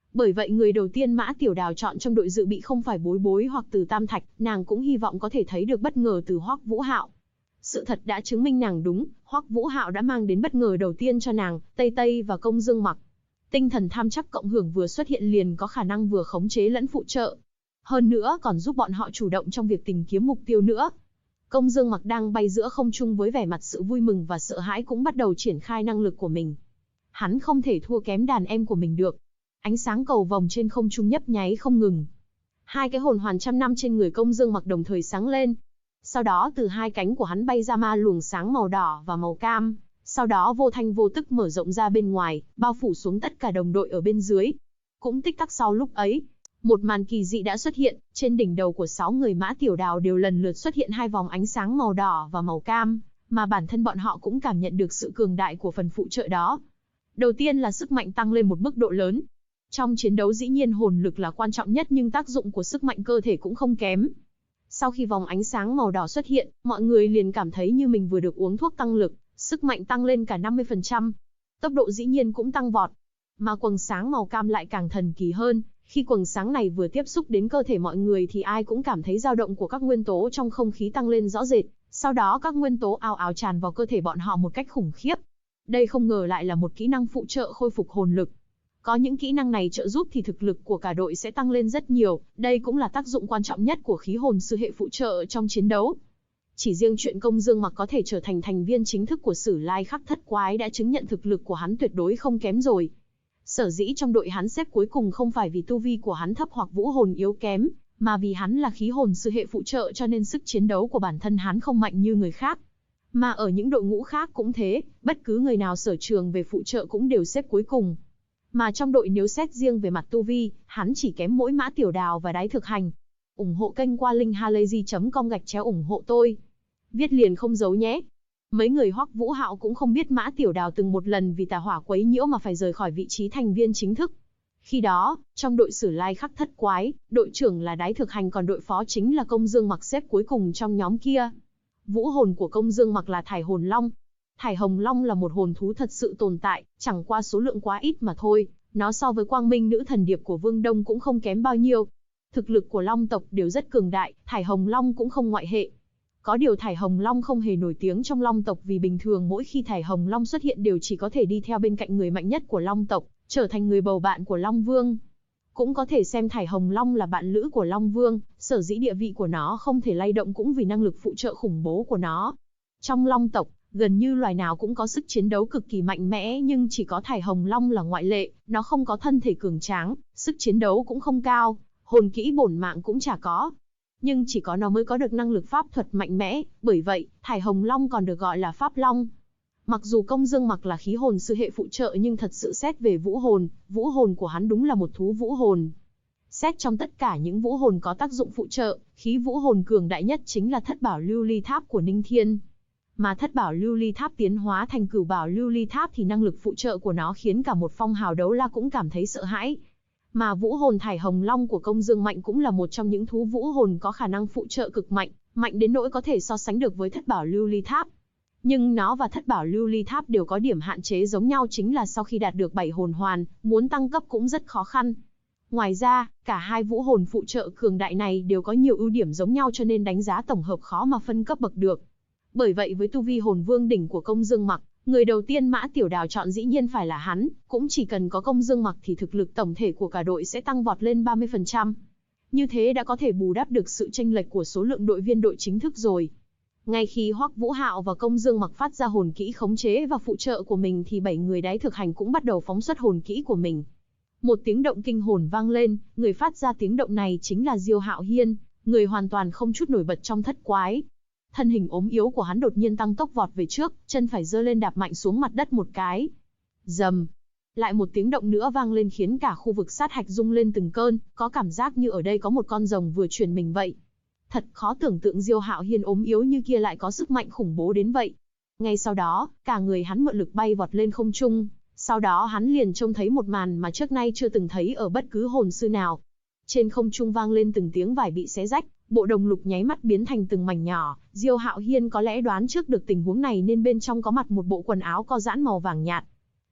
Bởi vậy người đầu tiên Mã Tiểu Đào chọn trong đội dự bị không phải Bối Bối hoặc Từ Tam Thạch, nàng cũng hy vọng có thể thấy được bất ngờ từ Hoắc Vũ Hạo. Sự thật đã chứng minh nàng đúng, Hoắc Vũ Hạo đã mang đến bất ngờ đầu tiên cho nàng, Tây Tây và Công Dương Mặc. Tinh thần tham chắc cộng hưởng vừa xuất hiện liền có khả năng vừa khống chế lẫn phụ trợ. Hơn nữa còn giúp bọn họ chủ động trong việc tìm kiếm mục tiêu nữa. Công Dương Mặc đang bay giữa không trung với vẻ mặt sự vui mừng và sợ hãi cũng bắt đầu triển khai năng lực của mình. Hắn không thể thua kém đàn em của mình được. Ánh sáng cầu vồng trên không trung nhấp nháy không ngừng. Hai cái hồn hoàn trăm năm trên người Công Dương Mặc đồng thời sáng lên. Sau đó từ hai cánh của hắn bay ra ma luồng sáng màu đỏ và màu cam, sau đó vô thanh vô tức mở rộng ra bên ngoài, bao phủ xuống tất cả đồng đội ở bên dưới. Cũng tích tắc sau lúc ấy, một màn kỳ dị đã xuất hiện, trên đỉnh đầu của 6 người Mã Tiểu Đào đều lần lượt xuất hiện hai vòng ánh sáng màu đỏ và màu cam, mà bản thân bọn họ cũng cảm nhận được sự cường đại của phần phụ trợ đó. Đầu tiên là sức mạnh tăng lên một mức độ lớn. Trong chiến đấu dĩ nhiên hồn lực là quan trọng nhất nhưng tác dụng của sức mạnh cơ thể cũng không kém. Sau khi vòng ánh sáng màu đỏ xuất hiện, mọi người liền cảm thấy như mình vừa được uống thuốc tăng lực, sức mạnh tăng lên cả 50%. Tốc độ dĩ nhiên cũng tăng vọt. Mà quầng sáng màu cam lại càng thần kỳ hơn, khi quầng sáng này vừa tiếp xúc đến cơ thể mọi người thì ai cũng cảm thấy dao động của các nguyên tố trong không khí tăng lên rõ rệt, sau đó các nguyên tố ào ào tràn vào cơ thể bọn họ một cách khủng khiếp. Đây không ngờ lại là một kỹ năng phụ trợ khôi phục hồn lực. Có những kỹ năng này trợ giúp thì thực lực của cả đội sẽ tăng lên rất nhiều, đây cũng là tác dụng quan trọng nhất của khí hồn sư hệ phụ trợ trong chiến đấu. Chỉ riêng chuyện Công Dương Mặc có thể trở thành thành viên chính thức của Sử Lai Khắc Thất Quái đã chứng nhận thực lực của hắn tuyệt đối không kém rồi. Sở dĩ trong đội hắn xếp cuối cùng không phải vì tu vi của hắn thấp hoặc vũ hồn yếu kém, mà vì hắn là khí hồn sư hệ phụ trợ cho nên sức chiến đấu của bản thân hắn không mạnh như người khác. Mà ở những đội ngũ khác cũng thế, bất cứ người nào sở trường về phụ trợ cũng đều xếp cuối cùng. Mà trong đội nếu xét riêng về mặt tu vi, hắn chỉ kém mỗi Mã Tiểu Đào và Đái Thực Hành. Ủng hộ kênh qua linkhalazy.com/ủng hộ tôi. Viết liền không giấu nhé. Mấy người Hoắc Vũ Hạo cũng không biết Mã Tiểu Đào từng một lần vì tà hỏa quấy nhiễu mà phải rời khỏi vị trí thành viên chính thức. Khi đó, trong đội Sử Lai Khắc Thất Quái, đội trưởng là Đái Thực Hành còn đội phó chính là Công Dương Mặc xếp cuối cùng trong nhóm kia. Vũ hồn của Công Dương Mặc là Thải Hồn Long. Thải Hồng Long là một hồn thú thật sự tồn tại, chẳng qua số lượng quá ít mà thôi, nó so với Quang Minh Nữ Thần Điệp của Vương Đông cũng không kém bao nhiêu. Thực lực của Long tộc đều rất cường đại, Thải Hồng Long cũng không ngoại hệ. Có điều Thải Hồng Long không hề nổi tiếng trong Long tộc vì bình thường mỗi khi Thải Hồng Long xuất hiện đều chỉ có thể đi theo bên cạnh người mạnh nhất của Long tộc, trở thành người bầu bạn của Long Vương. Cũng có thể xem Thải Hồng Long là bạn lữ của Long Vương, sở dĩ địa vị của nó không thể lay động cũng vì năng lực phụ trợ khủng bố của nó. Trong Long tộc, gần như loài nào cũng có sức chiến đấu cực kỳ mạnh mẽ nhưng chỉ có Thải Hồng Long là ngoại lệ, nó không có thân thể cường tráng, sức chiến đấu cũng không cao, hồn kỹ bổn mạng cũng chả có. Nhưng chỉ có nó mới có được năng lực pháp thuật mạnh mẽ, bởi vậy, Thải Hồng Long còn được gọi là Pháp Long. Mặc dù Công Dương Mặc là khí hồn sư hệ phụ trợ nhưng thật sự xét về vũ hồn của hắn đúng là một thú vũ hồn. Xét trong tất cả những vũ hồn có tác dụng phụ trợ, khí vũ hồn cường đại nhất chính là Thất Bảo Lưu Ly Tháp của Ninh Thiên. Mà Thất Bảo Lưu Ly Tháp tiến hóa thành Cửu Bảo Lưu Ly Tháp thì năng lực phụ trợ của nó khiến cả một phong hào đấu la cũng cảm thấy sợ hãi. Mà vũ hồn Thải Hồng Long của Công Dương Mạnh cũng là một trong những thú vũ hồn có khả năng phụ trợ cực mạnh, mạnh đến nỗi có thể so sánh được với Thất Bảo Lưu Ly Tháp. Nhưng nó và Thất Bảo Lưu Ly Tháp đều có điểm hạn chế giống nhau chính là sau khi đạt được 7 hồn hoàn, muốn tăng cấp cũng rất khó khăn. Ngoài ra, cả hai vũ hồn phụ trợ cường đại này đều có nhiều ưu điểm giống nhau cho nên đánh giá tổng hợp khó mà phân cấp bậc được. Bởi vậy với tu vi hồn vương đỉnh của Công Dương Mặc, người đầu tiên Mã Tiểu Đào chọn dĩ nhiên phải là hắn, cũng chỉ cần có Công Dương Mặc thì thực lực tổng thể của cả đội sẽ tăng vọt lên 30%. Như thế đã có thể bù đắp được sự chênh lệch của số lượng đội viên đội chính thức rồi. Ngay khi Hoắc Vũ Hạo và Công Dương Mặc phát ra hồn kỹ khống chế và phụ trợ của mình thì 7 người Đái Thực Hành cũng bắt đầu phóng xuất hồn kỹ của mình. Một tiếng động kinh hồn vang lên, người phát ra tiếng động này chính là Diêu Hạo Hiên, người hoàn toàn không chút nổi bật trong thất quái. Thân hình ốm yếu của hắn đột nhiên tăng tốc vọt về trước, chân phải giơ lên đạp mạnh xuống mặt đất một cái. Rầm. Lại một tiếng động nữa vang lên khiến cả khu vực sát hạch rung lên từng cơn, có cảm giác như ở đây có một con rồng vừa chuyển mình vậy. Thật khó tưởng tượng Diêu Hạo Hiên ốm yếu như kia lại có sức mạnh khủng bố đến vậy. Ngay sau đó, cả người hắn mượn lực bay vọt lên không trung, sau đó hắn liền trông thấy một màn mà trước nay chưa từng thấy ở bất cứ hồn sư nào. Trên không trung vang lên từng tiếng vải bị xé rách, bộ đồng lục nháy mắt biến thành từng mảnh nhỏ. Diêu Hạo Hiên có lẽ đoán trước được tình huống này nên bên trong có mặc một bộ quần áo co giãn màu vàng nhạt.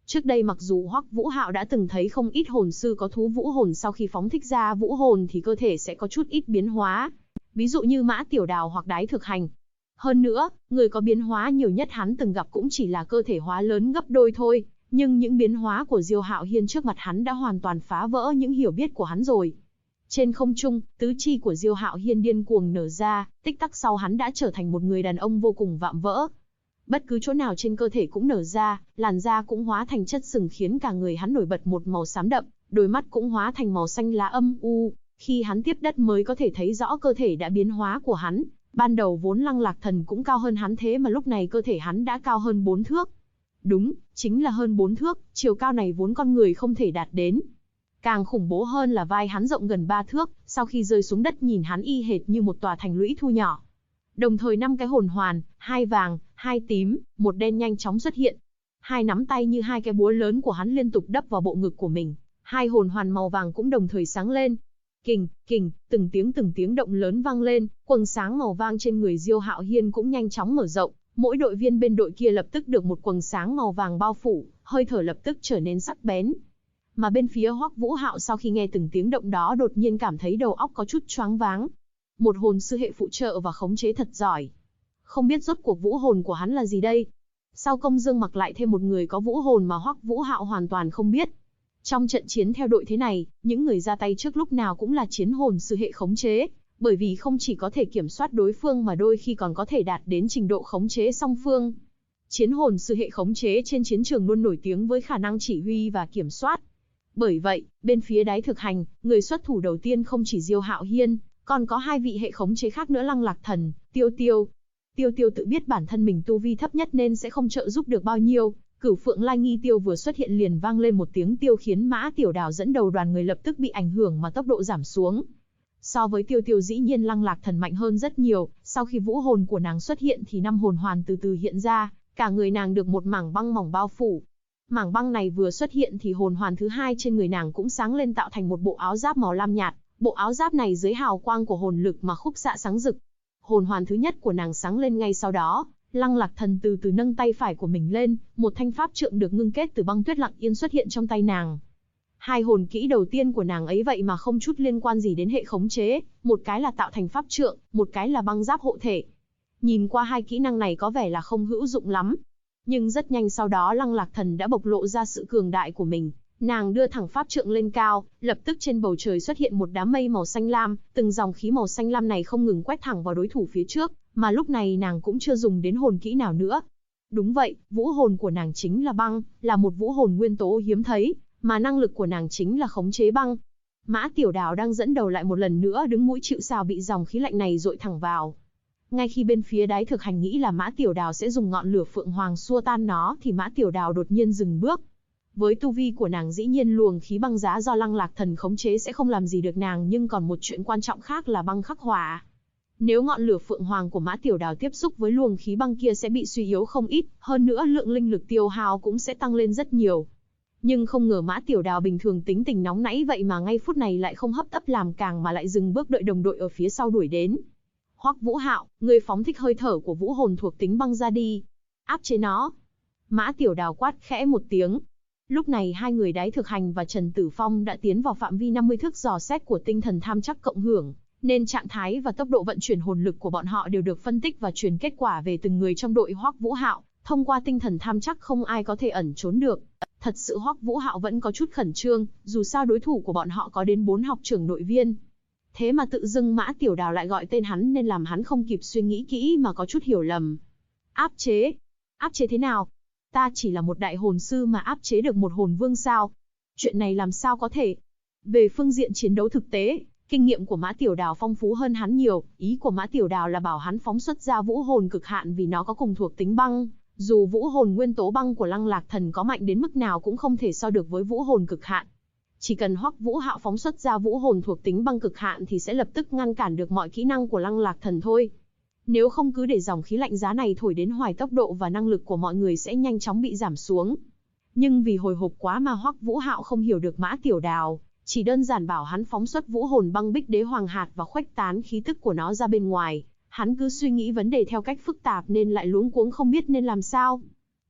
Trước đây mặc dù Hoắc Vũ Hạo đã từng thấy không ít hồn sư có thú vũ hồn sau khi phóng thích ra vũ hồn thì cơ thể sẽ có chút ít biến hóa. Ví dụ như Mã Tiểu Đào hoặc Đái Thực Hành. Hơn nữa, người có biến hóa nhiều nhất hắn từng gặp cũng chỉ là cơ thể hóa lớn gấp đôi thôi. Nhưng những biến hóa của Diêu Hạo Hiên trước mặt hắn đã hoàn toàn phá vỡ những hiểu biết của hắn rồi. Trên không trung, tứ chi của Diêu Hạo Hiên điên cuồng nở ra, tích tắc sau hắn đã trở thành một người đàn ông vô cùng vạm vỡ. Bất cứ chỗ nào trên cơ thể cũng nở ra, làn da cũng hóa thành chất sừng khiến cả người hắn nổi bật một màu xám đậm, đôi mắt cũng hóa thành màu xanh lá âm u. Khi hắn tiếp đất mới có thể thấy rõ cơ thể đã biến hóa của hắn. Ban đầu vốn Lăng Lạc Thần cũng cao hơn hắn thế mà lúc này cơ thể hắn đã cao hơn 4 thước. Đúng, chính là hơn 4 thước, chiều cao này vốn con người không thể đạt đến. Càng khủng bố hơn là vai hắn rộng gần 3 thước, sau khi rơi xuống đất nhìn hắn y hệt như một tòa thành lũy thu nhỏ. Đồng thời 5 cái hồn hoàn, 2 vàng, 2 tím, 1 đen nhanh chóng xuất hiện. Hai nắm tay như hai cái búa lớn của hắn liên tục đập vào bộ ngực của mình. Hai hồn hoàn màu vàng cũng đồng thời sáng lên. Kình, kình, từng tiếng động lớn vang lên, quầng sáng màu vàng trên người Diêu Hạo Hiên cũng nhanh chóng mở rộng. Mỗi đội viên bên đội kia lập tức được một quầng sáng màu vàng bao phủ, hơi thở lập tức trở nên sắc bén. Mà bên phía Hoắc Vũ Hạo sau khi nghe từng tiếng động đó đột nhiên cảm thấy đầu óc có chút choáng váng. Một hồn sư hệ phụ trợ và khống chế thật giỏi. Không biết rốt cuộc vũ hồn của hắn là gì đây? Sau Công Dương Mặc lại thêm một người có vũ hồn mà Hoắc Vũ Hạo hoàn toàn không biết. Trong trận chiến theo đội thế này, những người ra tay trước lúc nào cũng là chiến hồn sư hệ khống chế, bởi vì không chỉ có thể kiểm soát đối phương mà đôi khi còn có thể đạt đến trình độ khống chế song phương. Chiến hồn sư hệ khống chế trên chiến trường luôn nổi tiếng với khả năng chỉ huy và kiểm soát. Bởi vậy, bên phía Đái Thực Hành, người xuất thủ đầu tiên không chỉ Diêu Hạo Hiên, còn có hai vị hệ khống chế khác nữa Lăng Lạc Thần, Tiêu Tiêu. Tiêu Tiêu tự biết bản thân mình tu vi thấp nhất nên sẽ không trợ giúp được bao nhiêu. Cửu Phượng Lai Nghi Tiêu vừa xuất hiện liền vang lên một tiếng tiêu khiến Mã Tiểu Đào dẫn đầu đoàn người lập tức bị ảnh hưởng mà tốc độ giảm xuống. So với Tiêu Tiêu dĩ nhiên Lăng Lạc Thần mạnh hơn rất nhiều, sau khi vũ hồn của nàng xuất hiện thì 5 hồn hoàn từ từ hiện ra, cả người nàng được một mảng băng mỏng bao phủ. Mảng băng này vừa xuất hiện thì hồn hoàn thứ hai trên người nàng cũng sáng lên tạo thành một bộ áo giáp màu lam nhạt. Bộ áo giáp này dưới hào quang của hồn lực mà khúc xạ sáng rực. Hồn hoàn thứ nhất của nàng sáng lên ngay sau đó, Lăng Lạc Thần từ từ nâng tay phải của mình lên, một thanh pháp trượng được ngưng kết từ băng tuyết lặng yên xuất hiện trong tay nàng. Hai hồn kỹ đầu tiên của nàng ấy vậy mà không chút liên quan gì đến hệ khống chế, một cái là tạo thành pháp trượng, một cái là băng giáp hộ thể. Nhìn qua hai kỹ năng này có vẻ là không hữu dụng lắm. Nhưng rất nhanh sau đó Lăng Lạc Thần đã bộc lộ ra sự cường đại của mình. Nàng đưa thẳng pháp trượng lên cao, lập tức trên bầu trời xuất hiện một đám mây màu xanh lam, từng dòng khí màu xanh lam này không ngừng quét thẳng vào đối thủ phía trước, mà lúc này nàng cũng chưa dùng đến hồn kỹ nào nữa. Đúng vậy, vũ hồn của nàng chính là băng, là một vũ hồn nguyên tố hiếm thấy, mà năng lực của nàng chính là khống chế băng. Mã Tiểu Đào đang dẫn đầu lại một lần nữa đứng mũi chịu sào bị dòng khí lạnh này dội thẳng vào. Ngay khi bên phía Đái Thực Hành nghĩ là Mã Tiểu Đào sẽ dùng ngọn lửa Phượng Hoàng xua tan nó thì Mã Tiểu Đào đột nhiên dừng bước. Với tu vi của nàng dĩ nhiên luồng khí băng giá do Lăng Lạc Thần khống chế sẽ không làm gì được nàng, nhưng còn một chuyện quan trọng khác là băng khắc hỏa. Nếu ngọn lửa Phượng Hoàng của Mã Tiểu Đào tiếp xúc với luồng khí băng kia sẽ bị suy yếu không ít, hơn nữa lượng linh lực tiêu hao cũng sẽ tăng lên rất nhiều. Nhưng không ngờ Mã Tiểu Đào bình thường tính tình nóng nảy vậy mà ngay phút này lại không hấp tấp làm càng mà lại dừng bước đợi đồng đội ở phía sau đuổi đến. Hoắc Vũ Hạo, ngươi phóng thích hơi thở của vũ hồn thuộc tính băng ra đi. Áp chế nó. Mã Tiểu Đào quát khẽ một tiếng. Lúc này hai người Đái Thực Hành và Trần Tử Phong đã tiến vào phạm vi 50 thước dò xét của tinh thần tham chắc cộng hưởng, nên trạng thái và tốc độ vận chuyển hồn lực của bọn họ đều được phân tích và truyền kết quả về từng người trong đội Hoắc Vũ Hạo. Thông qua tinh thần tham chắc không ai có thể ẩn trốn được. Thật sự Hoắc Vũ Hạo vẫn có chút khẩn trương, dù sao đối thủ của bọn họ có đến 4 học trưởng nội viên. Thế mà tự dưng Mã Tiểu Đào lại gọi tên hắn nên làm hắn không kịp suy nghĩ kỹ mà có chút hiểu lầm. Áp chế? Áp chế thế nào? Ta chỉ là một đại hồn sư mà áp chế được một hồn vương sao? Chuyện này làm sao có thể? Về phương diện chiến đấu thực tế, kinh nghiệm của Mã Tiểu Đào phong phú hơn hắn nhiều. Ý của Mã Tiểu Đào là bảo hắn phóng xuất ra vũ hồn cực hạn vì nó có cùng thuộc tính băng. Dù vũ hồn nguyên tố băng của Lăng Lạc Thần có mạnh đến mức nào cũng không thể so được với vũ hồn cực hạn. Chỉ cần Hoắc Vũ Hạo phóng xuất ra vũ hồn thuộc tính băng cực hạn thì sẽ lập tức ngăn cản được mọi kỹ năng của Lăng Lạc Thần thôi. Nếu không cứ để dòng khí lạnh giá này thổi đến hoài, tốc độ và năng lực của mọi người sẽ nhanh chóng bị giảm xuống. Nhưng vì hồi hộp quá mà Hoắc Vũ Hạo không hiểu được Mã Tiểu Đào, chỉ đơn giản bảo hắn phóng xuất vũ hồn băng bích đế hoàng hạt và khuếch tán khí tức của nó ra bên ngoài. Hắn cứ suy nghĩ vấn đề theo cách phức tạp nên lại luống cuống không biết nên làm sao.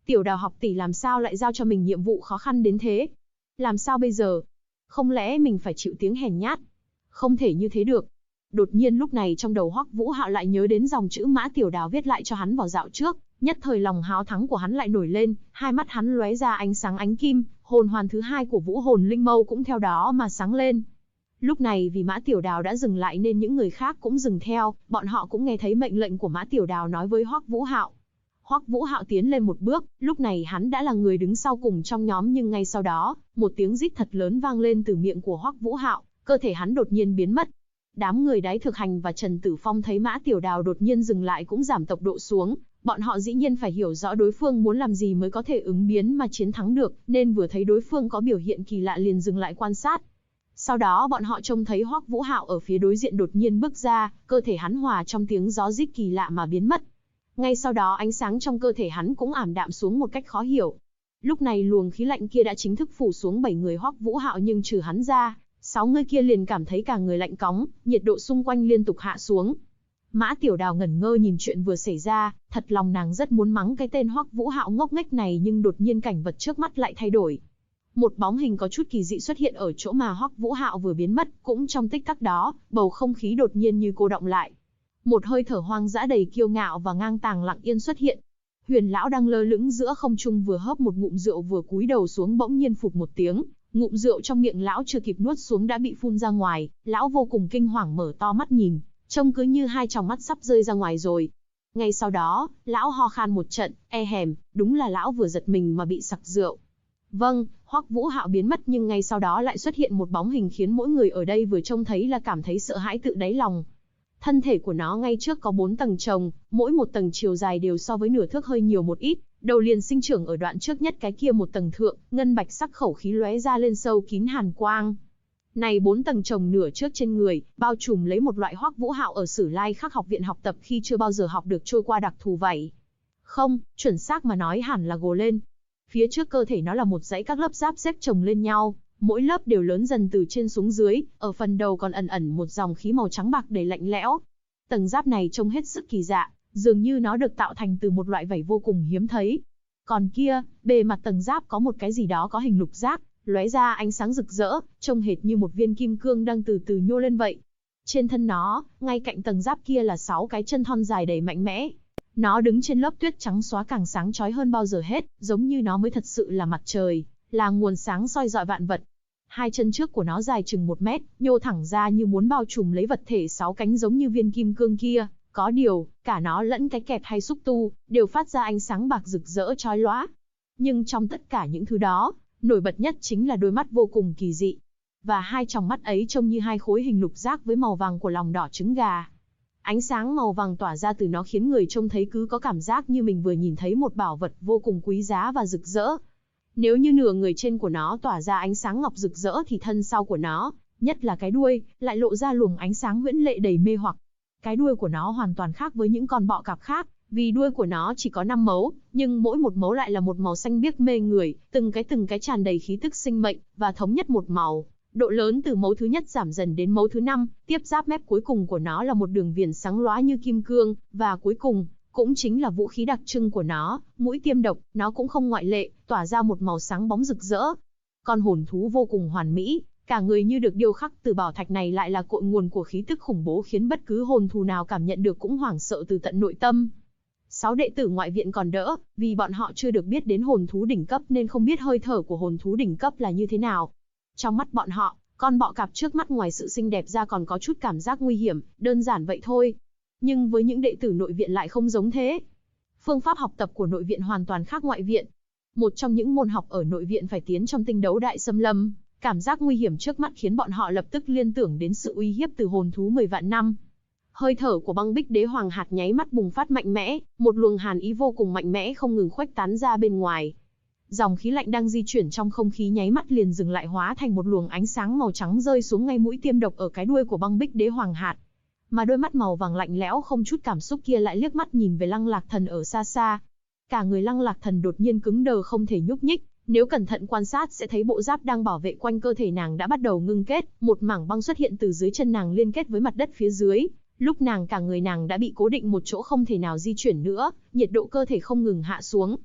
Tiểu Đào học tỷ làm sao lại giao cho mình nhiệm vụ khó khăn đến thế? Làm sao bây giờ? Không lẽ mình phải chịu tiếng hèn nhát? Không thể như thế được. Đột nhiên lúc này trong đầu Hoắc Vũ Hạo lại nhớ đến dòng chữ Mã Tiểu Đào viết lại cho hắn vào dạo trước, nhất thời lòng háo thắng của hắn lại nổi lên, hai mắt hắn lóe ra ánh sáng ánh kim, hồn hoàn thứ hai của Vũ Hồn Linh Mâu cũng theo đó mà sáng lên. Lúc này vì Mã Tiểu Đào đã dừng lại nên những người khác cũng dừng theo, bọn họ cũng nghe thấy mệnh lệnh của Mã Tiểu Đào nói với Hoắc Vũ Hạo. Hoắc Vũ Hạo tiến lên một bước, lúc này hắn đã là người đứng sau cùng trong nhóm nhưng ngay sau đó, một tiếng rít thật lớn vang lên từ miệng của Hoắc Vũ Hạo, cơ thể hắn đột nhiên biến mất. Đám người Đái Thực Hành và Trần Tử Phong thấy Mã Tiểu Đào đột nhiên dừng lại cũng giảm tốc độ xuống, bọn họ dĩ nhiên phải hiểu rõ đối phương muốn làm gì mới có thể ứng biến mà chiến thắng được, nên vừa thấy đối phương có biểu hiện kỳ lạ liền dừng lại quan sát. Sau đó bọn họ trông thấy Hoắc Vũ Hạo ở phía đối diện đột nhiên bước ra, cơ thể hắn hòa trong tiếng gió rít kỳ lạ mà biến mất. Ngay sau đó ánh sáng trong cơ thể hắn cũng ảm đạm xuống một cách khó hiểu. Lúc này luồng khí lạnh kia đã chính thức phủ xuống 7 người Hoắc Vũ Hạo nhưng trừ hắn ra, 6 người kia liền cảm thấy cả người lạnh cóng, nhiệt độ xung quanh liên tục hạ xuống. Mã Tiểu Đào ngẩn ngơ nhìn chuyện vừa xảy ra, thật lòng nàng rất muốn mắng cái tên Hoắc Vũ Hạo ngốc nghếch này nhưng đột nhiên cảnh vật trước mắt lại thay đổi. Một bóng hình có chút kỳ dị xuất hiện ở chỗ mà Hoắc Vũ Hạo vừa biến mất, cũng trong tích tắc đó, bầu không khí đột nhiên như cô đọng lại. Một hơi thở hoang dã đầy kiêu ngạo và ngang tàng lặng yên xuất hiện. Huyền lão đang lơ lửng giữa không trung vừa hớp một ngụm rượu vừa cúi đầu xuống bỗng nhiên phụt một tiếng, ngụm rượu trong miệng lão chưa kịp nuốt xuống đã bị phun ra ngoài, lão vô cùng kinh hoàng mở to mắt nhìn, trông cứ như hai tròng mắt sắp rơi ra ngoài rồi. Ngay sau đó, lão ho khan một trận, e hèm, đúng là lão vừa giật mình mà bị sặc rượu. Vâng, Hoắc Vũ Hạo biến mất nhưng ngay sau đó lại xuất hiện một bóng hình khiến mỗi người ở đây vừa trông thấy là cảm thấy sợ hãi tự đáy lòng. Thân thể của nó ngay trước có 4 tầng chồng, mỗi một tầng chiều dài đều so với nửa thước hơi nhiều một ít, đầu liền sinh trưởng ở đoạn trước nhất cái kia một tầng thượng, ngân bạch sắc khẩu khí lóe ra lên sâu kín hàn quang. Này 4 tầng chồng nửa trước trên người, bao trùm lấy một loại Hoắc Vũ Hạo ở Sử Lai Khắc học viện học tập khi chưa bao giờ học được trôi qua đặc thù vảy. Không, chuẩn xác mà nói hẳn là gồ lên. Phía trước cơ thể nó là một dãy các lớp giáp xếp chồng lên nhau, mỗi lớp đều lớn dần từ trên xuống dưới, ở phần đầu còn ẩn ẩn một dòng khí màu trắng bạc đầy lạnh lẽo. Tầng giáp này trông hết sức kỳ lạ, dường như nó được tạo thành từ một loại vảy vô cùng hiếm thấy. Còn kia, bề mặt tầng giáp có một cái gì đó có hình lục giác, lóe ra ánh sáng rực rỡ, trông hệt như một viên kim cương đang từ từ nhô lên vậy. Trên thân nó, ngay cạnh tầng giáp kia là 6 cái chân thon dài đầy mạnh mẽ. Nó đứng trên lớp tuyết trắng xóa càng sáng chói hơn bao giờ hết, giống như nó mới thật sự là mặt trời, là nguồn sáng soi rọi vạn vật. Hai chân trước của nó dài chừng 1 mét, nhô thẳng ra như muốn bao trùm lấy vật thể 6 cánh giống như viên kim cương kia. Có điều, cả nó lẫn cái kẹp hay xúc tu, đều phát ra ánh sáng bạc rực rỡ chói lóa. Nhưng trong tất cả những thứ đó, nổi bật nhất chính là đôi mắt vô cùng kỳ dị. Và hai tròng mắt ấy trông như hai khối hình lục giác với màu vàng của lòng đỏ trứng gà. Ánh sáng màu vàng tỏa ra từ nó khiến người trông thấy cứ có cảm giác như mình vừa nhìn thấy một bảo vật vô cùng quý giá và rực rỡ. Nếu như nửa người trên của nó tỏa ra ánh sáng ngọc rực rỡ thì thân sau của nó, nhất là cái đuôi, lại lộ ra luồng ánh sáng huyễn lệ đầy mê hoặc. Cái đuôi của nó hoàn toàn khác với những con bọ cạp khác, vì đuôi của nó chỉ có 5 mấu, nhưng mỗi một mấu lại là một màu xanh biếc mê người, từng cái tràn đầy khí tức sinh mệnh, và thống nhất một màu. Độ lớn từ mấu thứ nhất giảm dần đến mấu thứ 5, tiếp giáp mép cuối cùng của nó là một đường viền sáng lóa như kim cương, và cuối cùng, cũng chính là vũ khí đặc trưng của nó, mũi tiêm độc, nó cũng không ngoại lệ, tỏa ra một màu sáng bóng rực rỡ. Con hồn thú vô cùng hoàn mỹ, cả người như được điêu khắc từ bảo thạch này lại là cội nguồn của khí tức khủng bố khiến bất cứ hồn thú nào cảm nhận được cũng hoảng sợ từ tận nội tâm. 6 đệ tử ngoại viện còn đỡ, vì bọn họ chưa được biết đến hồn thú đỉnh cấp nên không biết hơi thở của hồn thú đỉnh cấp là như thế nào. Trong mắt bọn họ, con bọ cạp trước mắt ngoài sự xinh đẹp ra còn có chút cảm giác nguy hiểm, đơn giản vậy thôi. Nhưng với những đệ tử nội viện lại không giống thế. Phương pháp học tập của nội viện hoàn toàn khác ngoại viện. Một trong những môn học ở nội viện phải tiến trong tinh đấu đại xâm lâm, cảm giác nguy hiểm trước mắt khiến bọn họ lập tức liên tưởng đến sự uy hiếp từ hồn thú 10 vạn năm. Hơi thở của Băng Bích Đế Hoàng hạt nháy mắt bùng phát mạnh mẽ, một luồng hàn ý vô cùng mạnh mẽ không ngừng khuếch tán ra bên ngoài. Dòng khí lạnh đang di chuyển trong không khí nháy mắt liền dừng lại hóa thành một luồng ánh sáng màu trắng rơi xuống ngay mũi tiêm độc ở cái đuôi của Băng Bích Đế Hoàng hạt. Mà đôi mắt màu vàng lạnh lẽo không chút cảm xúc kia lại liếc mắt nhìn về Lăng Lạc Thần ở xa xa. Cả người Lăng Lạc Thần đột nhiên cứng đờ không thể nhúc nhích, nếu cẩn thận quan sát sẽ thấy bộ giáp đang bảo vệ quanh cơ thể nàng đã bắt đầu ngưng kết, một mảng băng xuất hiện từ dưới chân nàng liên kết với mặt đất phía dưới. Lúc cả người nàng đã bị cố định một chỗ không thể nào di chuyển nữa, nhiệt độ cơ thể không ngừng hạ xuống.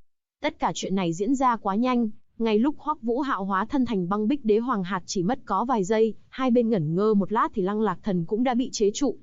Tất cả chuyện này diễn ra quá nhanh, ngay lúc Hoắc Vũ Hạo hóa thân thành băng bích đế hoàng hạt chỉ mất có vài giây, hai bên ngẩn ngơ một lát thì Lăng Lạc Thần cũng đã bị chế trụ.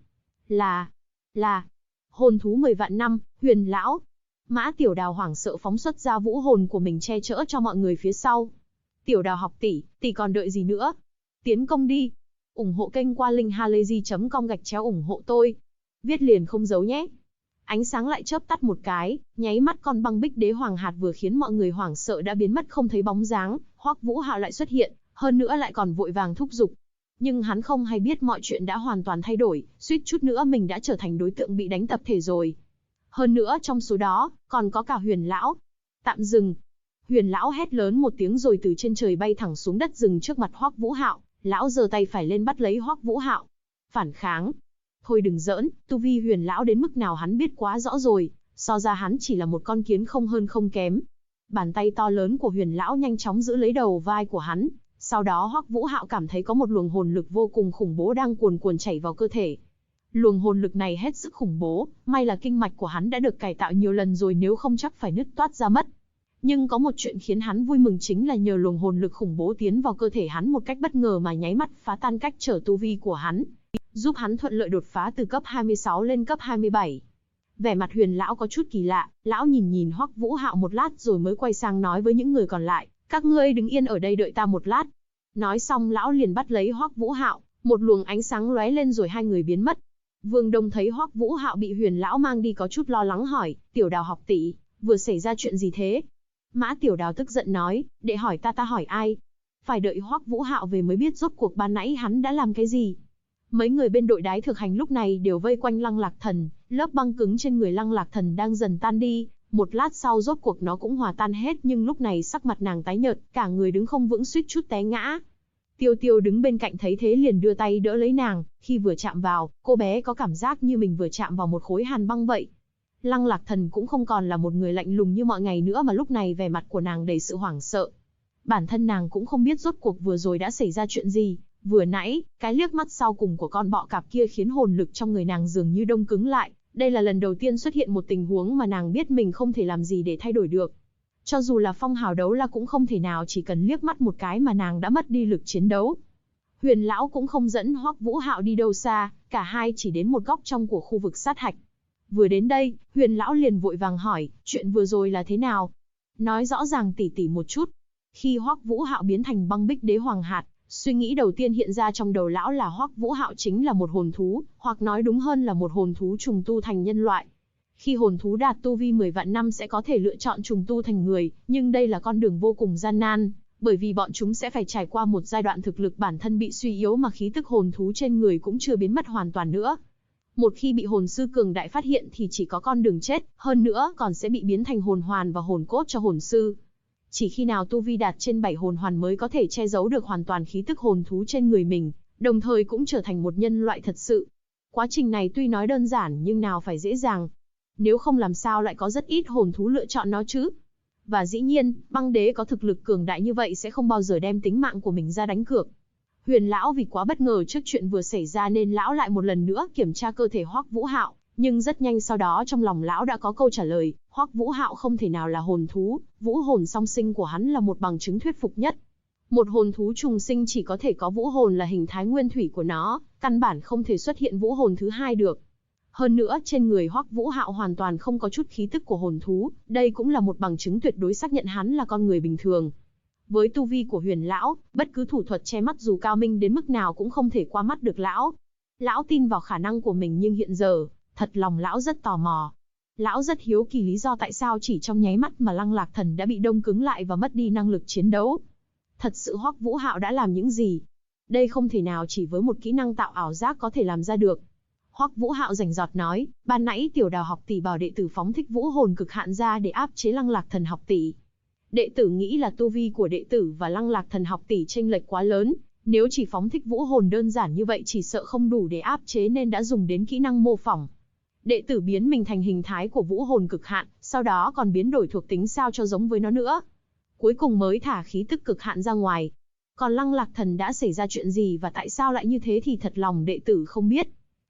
Là hồn thú 10 vạn năm, Huyền lão. Mã Tiểu Đào hoảng sợ phóng xuất ra vũ hồn của mình che chở cho mọi người phía sau. Tiểu Đào học tỷ còn đợi gì nữa? Tiến công đi. Ủng hộ kênh qua linkhalazy.com/ủng hộ tôi. Viết liền không giấu nhé. Ánh sáng lại chớp tắt một cái, nháy mắt con băng bích đế hoàng hạt vừa khiến mọi người hoảng sợ đã biến mất không thấy bóng dáng, Hoắc Vũ Hạo lại xuất hiện, hơn nữa lại còn vội vàng thúc giục. Nhưng hắn không hay biết mọi chuyện đã hoàn toàn thay đổi, suýt chút nữa mình đã trở thành đối tượng bị đánh tập thể rồi. Hơn nữa trong số đó, còn có cả Huyền lão. Tạm dừng. Huyền lão hét lớn một tiếng rồi từ trên trời bay thẳng xuống đất dừng trước mặt Hoắc Vũ Hạo, lão giơ tay phải lên bắt lấy Hoắc Vũ Hạo. Phản kháng. Thôi đừng giỡn, tu vi Huyền lão đến mức nào hắn biết quá rõ rồi, so ra hắn chỉ là một con kiến không hơn không kém. Bàn tay to lớn của Huyền lão nhanh chóng giữ lấy đầu vai của hắn, sau đó Hoắc Vũ Hạo cảm thấy có một luồng hồn lực vô cùng khủng bố đang cuồn cuộn chảy vào cơ thể. Luồng hồn lực này hết sức khủng bố, may là kinh mạch của hắn đã được cải tạo nhiều lần rồi nếu không chắc phải nứt toát ra mất. Nhưng có một chuyện khiến hắn vui mừng chính là nhờ luồng hồn lực khủng bố tiến vào cơ thể hắn một cách bất ngờ mà nháy mắt phá tan cách trở tu vi của hắn, giúp hắn thuận lợi đột phá từ cấp 26 lên cấp 27. Vẻ mặt Huyền lão có chút kỳ lạ, lão nhìn Hoắc Vũ Hạo một lát rồi mới quay sang nói với những người còn lại, các ngươi đứng yên ở đây đợi ta một lát. Nói xong lão liền bắt lấy Hoắc Vũ Hạo, một luồng ánh sáng lóe lên rồi hai người biến mất. Vương Đông thấy Hoắc Vũ Hạo bị Huyền lão mang đi có chút lo lắng hỏi, Tiểu Đào học tỷ, vừa xảy ra chuyện gì thế? Mã Tiểu Đào tức giận nói, đệ hỏi ta hỏi ai? Phải đợi Hoắc Vũ Hạo về mới biết rốt cuộc ban nãy hắn đã làm cái gì. Mấy người bên đội đái thực hành lúc này đều vây quanh Lăng Lạc Thần, lớp băng cứng trên người Lăng Lạc Thần đang dần tan đi, một lát sau rốt cuộc nó cũng hòa tan hết nhưng lúc này sắc mặt nàng tái nhợt, cả người đứng không vững suýt chút té ngã. Tiêu Tiêu đứng bên cạnh thấy thế liền đưa tay đỡ lấy nàng, khi vừa chạm vào, cô bé có cảm giác như mình vừa chạm vào một khối hàn băng vậy. Lăng Lạc Thần cũng không còn là một người lạnh lùng như mọi ngày nữa mà lúc này vẻ mặt của nàng đầy sự hoảng sợ. Bản thân nàng cũng không biết rốt cuộc vừa rồi đã xảy ra chuyện gì, vừa nãy, cái liếc mắt sau cùng của con bọ cạp kia khiến hồn lực trong người nàng dường như đông cứng lại, đây là lần đầu tiên xuất hiện một tình huống mà nàng biết mình không thể làm gì để thay đổi được. Cho dù là phong hào đấu la cũng không thể nào chỉ cần liếc mắt một cái mà nàng đã mất đi lực chiến đấu. Huyền lão cũng không dẫn Hoắc Vũ Hạo đi đâu xa, cả hai chỉ đến một góc trong của khu vực sát hạch. Vừa đến đây, Huyền lão liền vội vàng hỏi, chuyện vừa rồi là thế nào? Nói rõ ràng tỉ một chút. Khi Hoắc Vũ Hạo biến thành băng bích đế hoàng hạt, suy nghĩ đầu tiên hiện ra trong đầu lão là Hoắc Vũ Hạo chính là một hồn thú, hoặc nói đúng hơn là một hồn thú trùng tu thành nhân loại. Khi hồn thú đạt tu vi 10 vạn năm sẽ có thể lựa chọn trùng tu thành người, nhưng đây là con đường vô cùng gian nan, bởi vì bọn chúng sẽ phải trải qua một giai đoạn thực lực bản thân bị suy yếu mà khí tức hồn thú trên người cũng chưa biến mất hoàn toàn nữa. Một khi bị hồn sư cường đại phát hiện thì chỉ có con đường chết, hơn nữa còn sẽ bị biến thành hồn hoàn và hồn cốt cho hồn sư. Chỉ khi nào tu vi đạt trên 7 hồn hoàn mới có thể che giấu được hoàn toàn khí tức hồn thú trên người mình, đồng thời cũng trở thành một nhân loại thật sự. Quá trình này tuy nói đơn giản nhưng nào phải dễ dàng. Nếu không làm sao lại có rất ít hồn thú lựa chọn nó chứ. Và dĩ nhiên, băng đế có thực lực cường đại như vậy sẽ không bao giờ đem tính mạng của mình ra đánh cược. Huyền lão vì quá bất ngờ trước chuyện vừa xảy ra nên lão lại một lần nữa kiểm tra cơ thể Hoắc Vũ Hạo, nhưng rất nhanh sau đó trong lòng lão đã có câu trả lời, Hoắc Vũ Hạo không thể nào là hồn thú, vũ hồn song sinh của hắn là một bằng chứng thuyết phục nhất. Một hồn thú trùng sinh chỉ có thể có vũ hồn là hình thái nguyên thủy của nó, căn bản không thể xuất hiện vũ hồn thứ hai được. Hơn nữa trên người Hoắc Vũ Hạo hoàn toàn không có chút khí tức của hồn thú, đây cũng là một bằng chứng tuyệt đối xác nhận hắn là con người bình thường. Với tu vi của Huyền lão, bất cứ thủ thuật che mắt dù cao minh đến mức nào cũng không thể qua mắt được lão. Lão tin vào khả năng của mình nhưng hiện giờ, thật lòng lão rất tò mò. Lão rất hiếu kỳ lý do tại sao chỉ trong nháy mắt mà Lăng Lạc Thần đã bị đông cứng lại và mất đi năng lực chiến đấu. Thật sự Hoắc Vũ Hạo đã làm những gì? Đây không thể nào chỉ với một kỹ năng tạo ảo giác có thể làm ra được. Hoắc Vũ Hạo rành rọt nói, ban nãy Tiểu Đào học tỷ bảo đệ tử phóng thích vũ hồn cực hạn ra để áp chế Lăng Lạc Thần học tỷ. Đệ tử nghĩ là tu vi của đệ tử và Lăng Lạc Thần học tỷ chênh lệch quá lớn, nếu chỉ phóng thích vũ hồn đơn giản như vậy chỉ sợ không đủ để áp chế nên đã dùng đến kỹ năng mô phỏng. Đệ tử biến mình thành hình thái của vũ hồn cực hạn, sau đó còn biến đổi thuộc tính sao cho giống với nó nữa. Cuối cùng mới thả khí tức cực hạn ra ngoài. Còn Lăng Lạc Thần đã xảy ra chuyện gì và tại sao lại như thế thì thật lòng đệ tử không biết.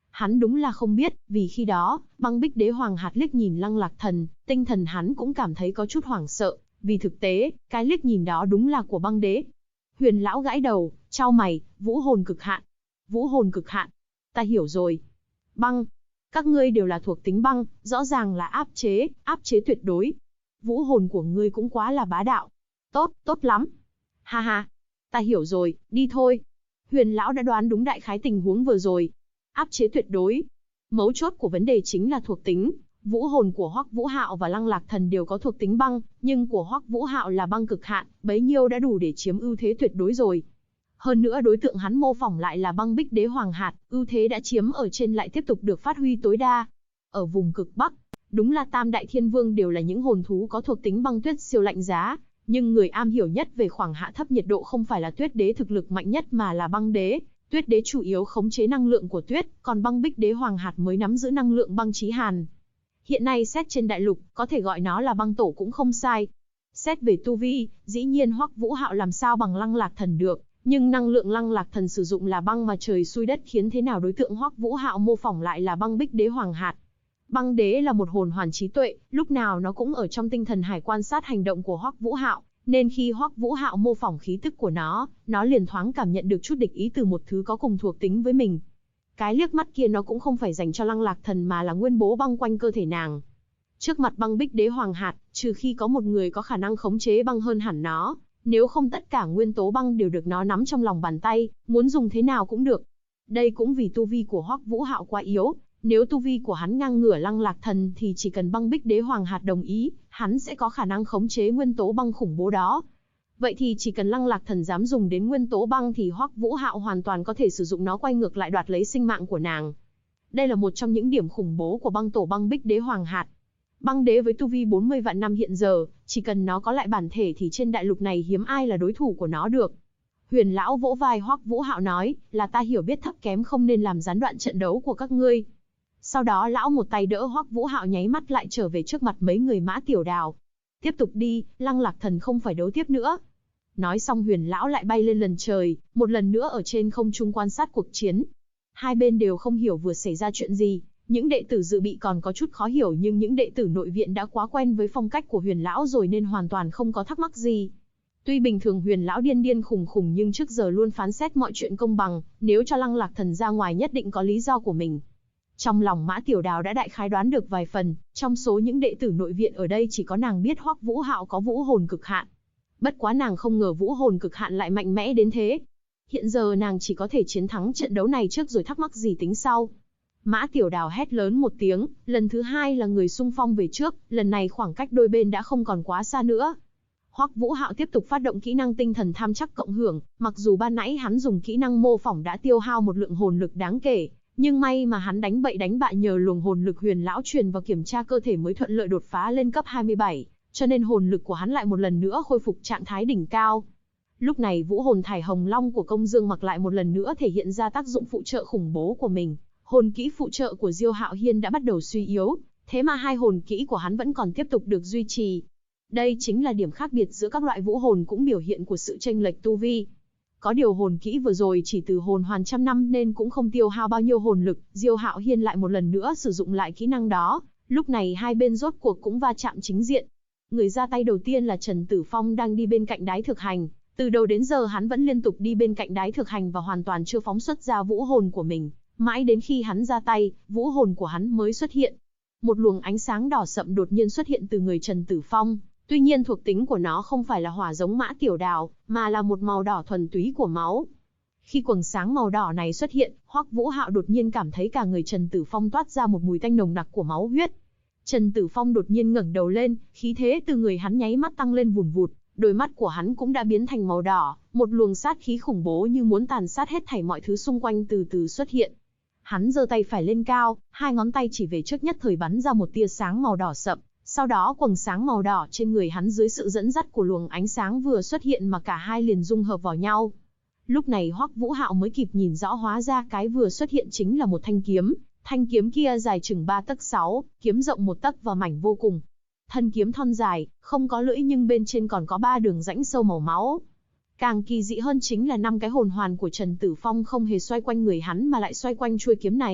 Hắn đúng là không biết, vì khi đó, Băng Bích Đế Hoàng hạt liếc nhìn Lăng Lạc Thần, tinh thần hắn cũng cảm thấy có chút hoảng sợ, vì thực tế, cái liếc nhìn đó đúng là của băng đế. Huyền lão gãi đầu, chau mày, vũ hồn cực hạn. Vũ hồn cực hạn. Ta hiểu rồi. Băng. Các ngươi đều là thuộc tính băng, rõ ràng là áp chế tuyệt đối. Vũ hồn của ngươi cũng quá là bá đạo. Tốt, tốt lắm. Ha ha. Ta hiểu rồi, đi thôi. Huyền lão đã đoán đúng đại khái tình huống vừa rồi. Áp chế tuyệt đối. Mấu chốt của vấn đề chính là thuộc tính. Vũ hồn của Hoắc Vũ Hạo và Lăng Lạc Thần đều có thuộc tính băng, nhưng của Hoắc Vũ Hạo là băng cực hạn, bấy nhiêu đã đủ để chiếm ưu thế tuyệt đối rồi. Hơn nữa đối tượng hắn mô phỏng lại là Băng Bích Đế Hoàng hạt, ưu thế đã chiếm ở trên lại tiếp tục được phát huy tối đa. Ở vùng cực Bắc, đúng là Tam Đại Thiên Vương đều là những hồn thú có thuộc tính băng tuyết siêu lạnh giá, nhưng người am hiểu nhất về khoảng hạ thấp nhiệt độ không phải là Tuyết Đế thực lực mạnh nhất mà là Băng Đế. Tuyết Đế chủ yếu khống chế năng lượng của tuyết, còn Băng Bích Đế Hoàng hạt mới nắm giữ năng lượng băng chí hàn. Hiện nay xét trên đại lục, có thể gọi nó là băng tổ cũng không sai. Xét về tu vi, dĩ nhiên Hoắc Vũ Hạo làm sao bằng Lăng Lạc Thần được, nhưng năng lượng Lăng Lạc Thần sử dụng là băng mà trời xui đất khiến thế nào đối tượng Hoắc Vũ Hạo mô phỏng lại là Băng Bích Đế Hoàng hạt. Băng Đế là một hồn hoàn trí tuệ, lúc nào nó cũng ở trong tinh thần hải quan sát hành động của Hoắc Vũ Hạo, nên khi Hoắc Vũ Hạo mô phỏng khí tức của nó liền thoáng cảm nhận được chút địch ý từ một thứ có cùng thuộc tính với mình. Cái liếc mắt kia nó cũng không phải dành cho Lăng Lạc Thần mà là nguyên bố băng quanh cơ thể nàng. Trước mặt Băng Bích Đế Hoàng hạt, trừ khi có một người có khả năng khống chế băng hơn hẳn nó, nếu không tất cả nguyên tố băng đều được nó nắm trong lòng bàn tay, muốn dùng thế nào cũng được. Đây cũng vì tu vi của Hoắc Vũ Hạo quá yếu, nếu tu vi của hắn ngang ngửa Lăng Lạc Thần thì chỉ cần Băng Bích Đế Hoàng hạt đồng ý, hắn sẽ có khả năng khống chế nguyên tố băng khủng bố đó. Vậy thì chỉ cần Lăng Lạc Thần dám dùng đến nguyên tố băng thì Hoắc Vũ Hạo hoàn toàn có thể sử dụng nó quay ngược lại đoạt lấy sinh mạng của nàng. Đây là một trong những điểm khủng bố của băng tổ Băng Bích Đế Hoàng hạt. Băng đế với tu vi 40 vạn năm hiện giờ, chỉ cần nó có lại bản thể thì trên đại lục này hiếm ai là đối thủ của nó được. Huyền lão vỗ vai Hoắc Vũ Hạo nói, là ta hiểu biết thấp kém không nên làm gián đoạn trận đấu của các ngươi. Sau đó lão một tay đỡ Hoắc Vũ Hạo nháy mắt lại trở về trước mặt mấy người Mã Tiểu Đào. Tiếp tục đi, Lăng Lạc Thần không phải đấu tiếp nữa. Nói xong Huyền lão lại bay lên lần trời, một lần nữa ở trên không trung quan sát cuộc chiến. Hai bên đều không hiểu vừa xảy ra chuyện gì, những đệ tử dự bị còn có chút khó hiểu nhưng những đệ tử nội viện đã quá quen với phong cách của Huyền lão rồi nên hoàn toàn không có thắc mắc gì. Tuy bình thường Huyền lão điên điên khùng khùng nhưng trước giờ luôn phán xét mọi chuyện công bằng, nếu cho Lăng Lạc Thần ra ngoài nhất định có lý do của mình. Trong lòng Mã Tiểu Đào đã đại khái đoán được vài phần, trong số những đệ tử nội viện ở đây chỉ có nàng biết Hoắc Vũ Hạo có vũ hồn cực hạn. Bất quá nàng không ngờ vũ hồn cực hạn lại mạnh mẽ đến thế. Hiện giờ nàng chỉ có thể chiến thắng trận đấu này trước rồi thắc mắc gì tính sau. Mã Tiểu Đào hét lớn một tiếng, lần thứ hai là người xung phong về trước, lần này khoảng cách đôi bên đã không còn quá xa nữa. Hoắc Vũ Hạo tiếp tục phát động kỹ năng tinh thần tham chắc cộng hưởng, mặc dù ban nãy hắn dùng kỹ năng mô phỏng đã tiêu hao một lượng hồn lực đáng kể, nhưng may mà hắn đánh bậy đánh bạ nhờ luồng hồn lực Huyền lão truyền vào kiểm tra cơ thể mới thuận lợi đột phá lên cấp 27, cho nên hồn lực của hắn lại một lần nữa khôi phục trạng thái đỉnh cao. Lúc này vũ hồn thải hồng long của Công Dương Mặc lại một lần nữa thể hiện ra tác dụng phụ trợ khủng bố của mình. Hồn kỹ phụ trợ của Diêu Hạo Hiên đã bắt đầu suy yếu, thế mà hai hồn kỹ của hắn vẫn còn tiếp tục được duy trì. Đây chính là điểm khác biệt giữa các loại vũ hồn cũng biểu hiện của sự chênh lệch tu vi. Có điều hồn kỹ vừa rồi chỉ từ hồn hoàn trăm năm nên cũng không tiêu hao bao nhiêu hồn lực, Diêu Hạo Hiên lại một lần nữa sử dụng lại kỹ năng đó, lúc này hai bên rốt cuộc cũng va chạm chính diện. Người ra tay đầu tiên là Trần Tử Phong đang đi bên cạnh Đái Thực Hành, từ đầu đến giờ hắn vẫn liên tục đi bên cạnh Đái Thực Hành và hoàn toàn chưa phóng xuất ra vũ hồn của mình, mãi đến khi hắn ra tay, vũ hồn của hắn mới xuất hiện. Một luồng ánh sáng đỏ sậm đột nhiên xuất hiện từ người Trần Tử Phong. Tuy nhiên thuộc tính của nó không phải là hỏa giống Mã Tiểu Đào, mà là một màu đỏ thuần túy của máu. Khi quầng sáng màu đỏ này xuất hiện, Hoắc Vũ Hạo đột nhiên cảm thấy cả người Trần Tử Phong toát ra một mùi tanh nồng nặc của máu huyết. Trần Tử Phong đột nhiên ngẩng đầu lên, khí thế từ người hắn nháy mắt tăng lên vùn vụt, đôi mắt của hắn cũng đã biến thành màu đỏ, một luồng sát khí khủng bố như muốn tàn sát hết thảy mọi thứ xung quanh từ từ xuất hiện. Hắn giơ tay phải lên cao, hai ngón tay chỉ về trước nhất thời bắn ra một tia sáng màu đỏ sậm. Sau đó quầng sáng màu đỏ trên người hắn dưới sự dẫn dắt của luồng ánh sáng vừa xuất hiện mà cả hai liền dung hợp vào nhau. Lúc này Hoắc Vũ Hạo mới kịp nhìn rõ hóa ra cái vừa xuất hiện chính là một thanh kiếm. Thanh kiếm kia dài chừng 3 tấc 6, kiếm rộng 1 tấc và mảnh vô cùng. Thân kiếm thon dài, không có lưỡi nhưng bên trên còn có 3 đường rãnh sâu màu máu. Càng kỳ dị hơn chính là 5 cái hồn hoàn của Trần Tử Phong không hề xoay quanh người hắn mà lại xoay quanh chuôi kiếm này.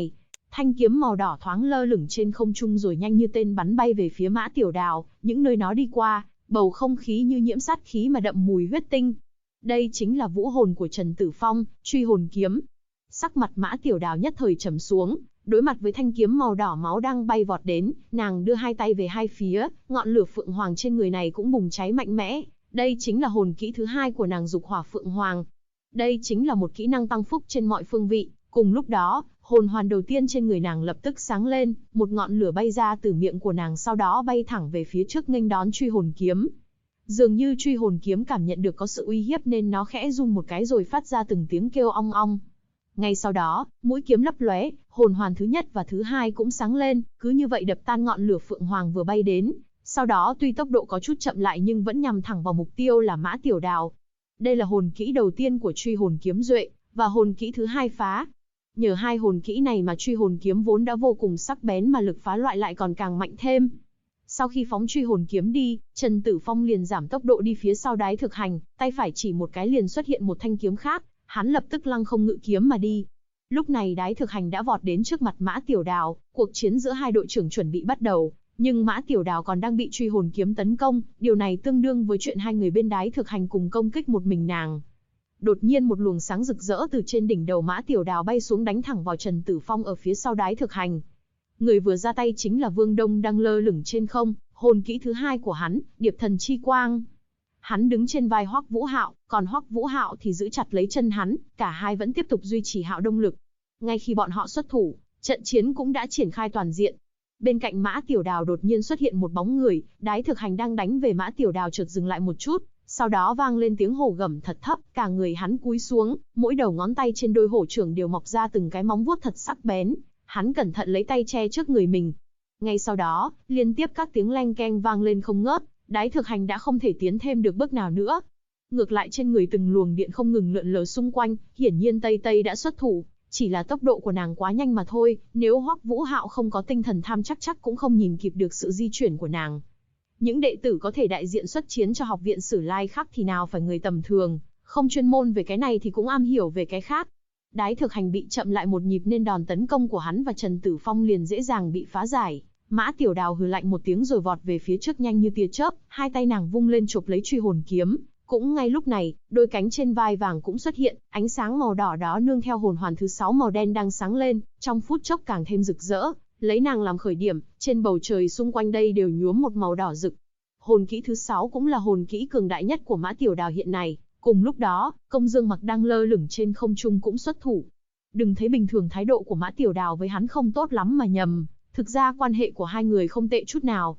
Thanh kiếm màu đỏ thoáng lơ lửng trên không trung rồi nhanh như tên bắn bay về phía Mã Tiểu Đào, những nơi nó đi qua, bầu không khí như nhiễm sát khí mà đậm mùi huyết tinh. Đây chính là vũ hồn của Trần Tử Phong, Truy Hồn Kiếm. Sắc mặt Mã Tiểu Đào nhất thời trầm xuống, đối mặt với thanh kiếm màu đỏ máu đang bay vọt đến, nàng đưa hai tay về hai phía, ngọn lửa phượng hoàng trên người này cũng bùng cháy mạnh mẽ. Đây chính là hồn kỹ thứ hai của nàng, Dục Hỏa Phượng Hoàng. Đây chính là một kỹ năng tăng phúc trên mọi phương vị. Cùng lúc đó, hồn hoàn đầu tiên trên người nàng lập tức sáng lên, một ngọn lửa bay ra từ miệng của nàng, sau đó bay thẳng về phía trước nghênh đón Truy Hồn Kiếm. Dường như Truy Hồn Kiếm cảm nhận được có sự uy hiếp nên nó khẽ run một cái rồi phát ra từng tiếng kêu ong ong. Ngay sau đó, mũi kiếm lấp lóe, hồn hoàn thứ nhất và thứ hai cũng sáng lên, cứ như vậy đập tan ngọn lửa phượng hoàng vừa bay đến. Sau đó tuy tốc độ có chút chậm lại nhưng vẫn nhằm thẳng vào mục tiêu là Mã Tiểu Đào. Đây là hồn kỹ đầu tiên của Truy Hồn Kiếm Duệ, và hồn kỹ thứ hai Phá. Nhờ hai hồn kỹ này mà Truy Hồn Kiếm vốn đã vô cùng sắc bén mà lực phá loại lại còn càng mạnh thêm. Sau khi phóng Truy Hồn Kiếm đi, Trần Tử Phong liền giảm tốc độ đi phía sau Đái Thực Hành, tay phải chỉ một cái liền xuất hiện một thanh kiếm khác, hắn lập tức lăng không ngự kiếm mà đi. Lúc này Đái Thực Hành đã vọt đến trước mặt Mã Tiểu Đào, cuộc chiến giữa hai đội trưởng chuẩn bị bắt đầu, nhưng Mã Tiểu Đào còn đang bị Truy Hồn Kiếm tấn công, điều này tương đương với chuyện hai người bên Đái Thực Hành cùng công kích một mình nàng. Đột nhiên một luồng sáng rực rỡ từ trên đỉnh đầu Mã Tiểu Đào bay xuống đánh thẳng vào Trần Tử Phong ở phía sau Đái Thực Hành. Người vừa ra tay chính là Vương Đông đang lơ lửng trên không, hồn kỹ thứ hai của hắn, Điệp Thần Chi Quang. Hắn đứng trên vai Hoắc Vũ Hạo, còn Hoắc Vũ Hạo thì giữ chặt lấy chân hắn, cả hai vẫn tiếp tục duy trì hạo động lực. Ngay khi bọn họ xuất thủ, trận chiến cũng đã triển khai toàn diện. Bên cạnh Mã Tiểu Đào đột nhiên xuất hiện một bóng người, Đái Thực Hành đang đánh về Mã Tiểu Đào chợt dừng lại một chút, sau đó vang lên tiếng hổ gầm thật thấp, cả người hắn cúi xuống, mỗi đầu ngón tay trên đôi hổ trưởng đều mọc ra từng cái móng vuốt thật sắc bén. Hắn cẩn thận lấy tay che trước người mình. Ngay sau đó, liên tiếp các tiếng leng keng vang lên không ngớt, Đái Thực Hành đã không thể tiến thêm được bước nào nữa. Ngược lại trên người từng luồng điện không ngừng lượn lờ xung quanh, hiển nhiên Tây Tây đã xuất thủ, chỉ là tốc độ của nàng quá nhanh mà thôi, nếu Hoắc Vũ Hạo không có tinh thần tham chắc cũng không nhìn kịp được sự di chuyển của nàng. Những đệ tử có thể đại diện xuất chiến cho học viện Sử Lai Khắc thì nào phải người tầm thường, không chuyên môn về cái này thì cũng am hiểu về cái khác. Đái Thực Hành bị chậm lại một nhịp nên đòn tấn công của hắn và Trần Tử Phong liền dễ dàng bị phá giải. Mã Tiểu Đào hừ lạnh một tiếng rồi vọt về phía trước nhanh như tia chớp, hai tay nàng vung lên chộp lấy Truy Hồn Kiếm. Cũng ngay lúc này, đôi cánh trên vai vàng cũng xuất hiện, ánh sáng màu đỏ đó nương theo hồn hoàn thứ 6 màu đen đang sáng lên, trong phút chốc càng thêm rực rỡ, lấy nàng làm khởi điểm, trên bầu trời xung quanh đây đều nhuốm một màu đỏ rực. Hồn kỹ thứ 6 cũng là hồn kỹ cường đại nhất của Mã Tiểu Đào hiện nay. Cùng lúc đó, Công Dương Mặc đang lơ lửng trên không trung cũng xuất thủ. Đừng thấy bình thường thái độ của Mã Tiểu Đào với hắn không tốt lắm mà nhầm, thực ra quan hệ của hai người không tệ chút nào,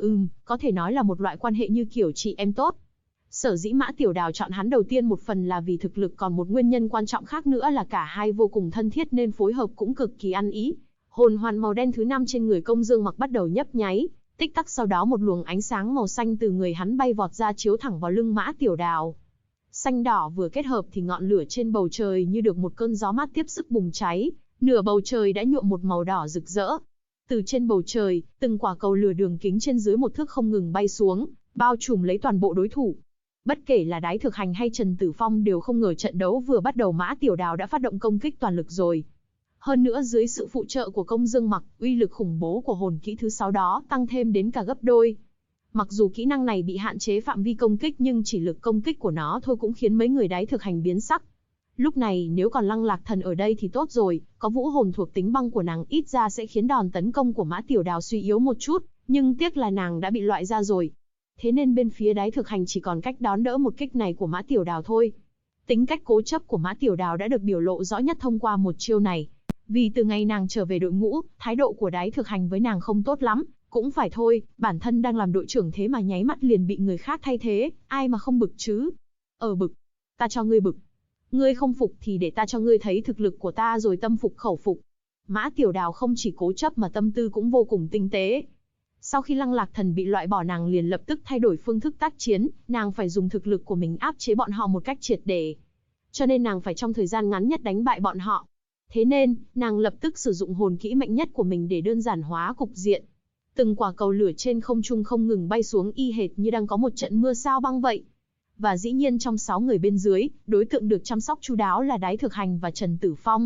có thể nói là một loại quan hệ như kiểu chị em tốt. Sở dĩ Mã Tiểu Đào chọn hắn đầu tiên một phần là vì thực lực, còn một nguyên nhân quan trọng khác nữa là cả hai vô cùng thân thiết nên phối hợp cũng cực kỳ ăn ý. Hồn hoàn màu đen thứ 5 trên người Công Dương Mặc bắt đầu nhấp nháy, tích tắc sau đó một luồng ánh sáng màu xanh từ người hắn bay vọt ra chiếu thẳng vào lưng Mã Tiểu Đào. Xanh đỏ vừa kết hợp thì ngọn lửa trên bầu trời như được một cơn gió mát tiếp sức bùng cháy, nửa bầu trời đã nhuộm một màu đỏ rực rỡ. Từ trên bầu trời, từng quả cầu lửa đường kính trên dưới 1 thước không ngừng bay xuống, bao trùm lấy toàn bộ đối thủ. Bất kể là Đái Thực Hành hay Trần Tử Phong đều không ngờ trận đấu vừa bắt đầu Mã Tiểu Đào đã phát động công kích toàn lực rồi. Hơn nữa dưới sự phụ trợ của Công Dương Mặc, uy lực khủng bố của hồn kỹ thứ 6 đó tăng thêm đến cả gấp đôi. Mặc dù kỹ năng này bị hạn chế phạm vi công kích nhưng chỉ lực công kích của nó thôi cũng khiến mấy người Đái Thực Hành biến sắc. Lúc này nếu còn Lăng Lạc Thần ở đây thì tốt rồi, có vũ hồn thuộc tính băng của nàng ít ra sẽ khiến đòn tấn công của Mã Tiểu Đào suy yếu một chút, nhưng tiếc là nàng đã bị loại ra rồi. Thế nên bên phía Đái Thực Hành chỉ còn cách đón đỡ một kích này của Mã Tiểu Đào thôi. Tính cách cố chấp của Mã Tiểu Đào đã được biểu lộ rõ nhất thông qua một chiêu này. Vì từ ngày nàng trở về đội ngũ, thái độ của Đái Thực Hành với nàng không tốt lắm, cũng phải thôi, bản thân đang làm đội trưởng thế mà nháy mắt liền bị người khác thay thế, ai mà không bực chứ? Bực. Ta cho ngươi bực. Ngươi không phục thì để ta cho ngươi thấy thực lực của ta rồi tâm phục khẩu phục. Mã Tiểu Đào không chỉ cố chấp mà tâm tư cũng vô cùng tinh tế. Sau khi Lăng Lạc Thần bị loại bỏ nàng liền lập tức thay đổi phương thức tác chiến, nàng phải dùng thực lực của mình áp chế bọn họ một cách triệt để. Cho nên nàng phải trong thời gian ngắn nhất đánh bại bọn họ. Thế nên, nàng lập tức sử dụng hồn kỹ mạnh nhất của mình để đơn giản hóa cục diện. Từng quả cầu lửa trên không trung không ngừng bay xuống y hệt như đang có một trận mưa sao băng vậy. Và dĩ nhiên trong 6 người bên dưới, đối tượng được chăm sóc chu đáo là Đái Thực Hành và Trần Tử Phong.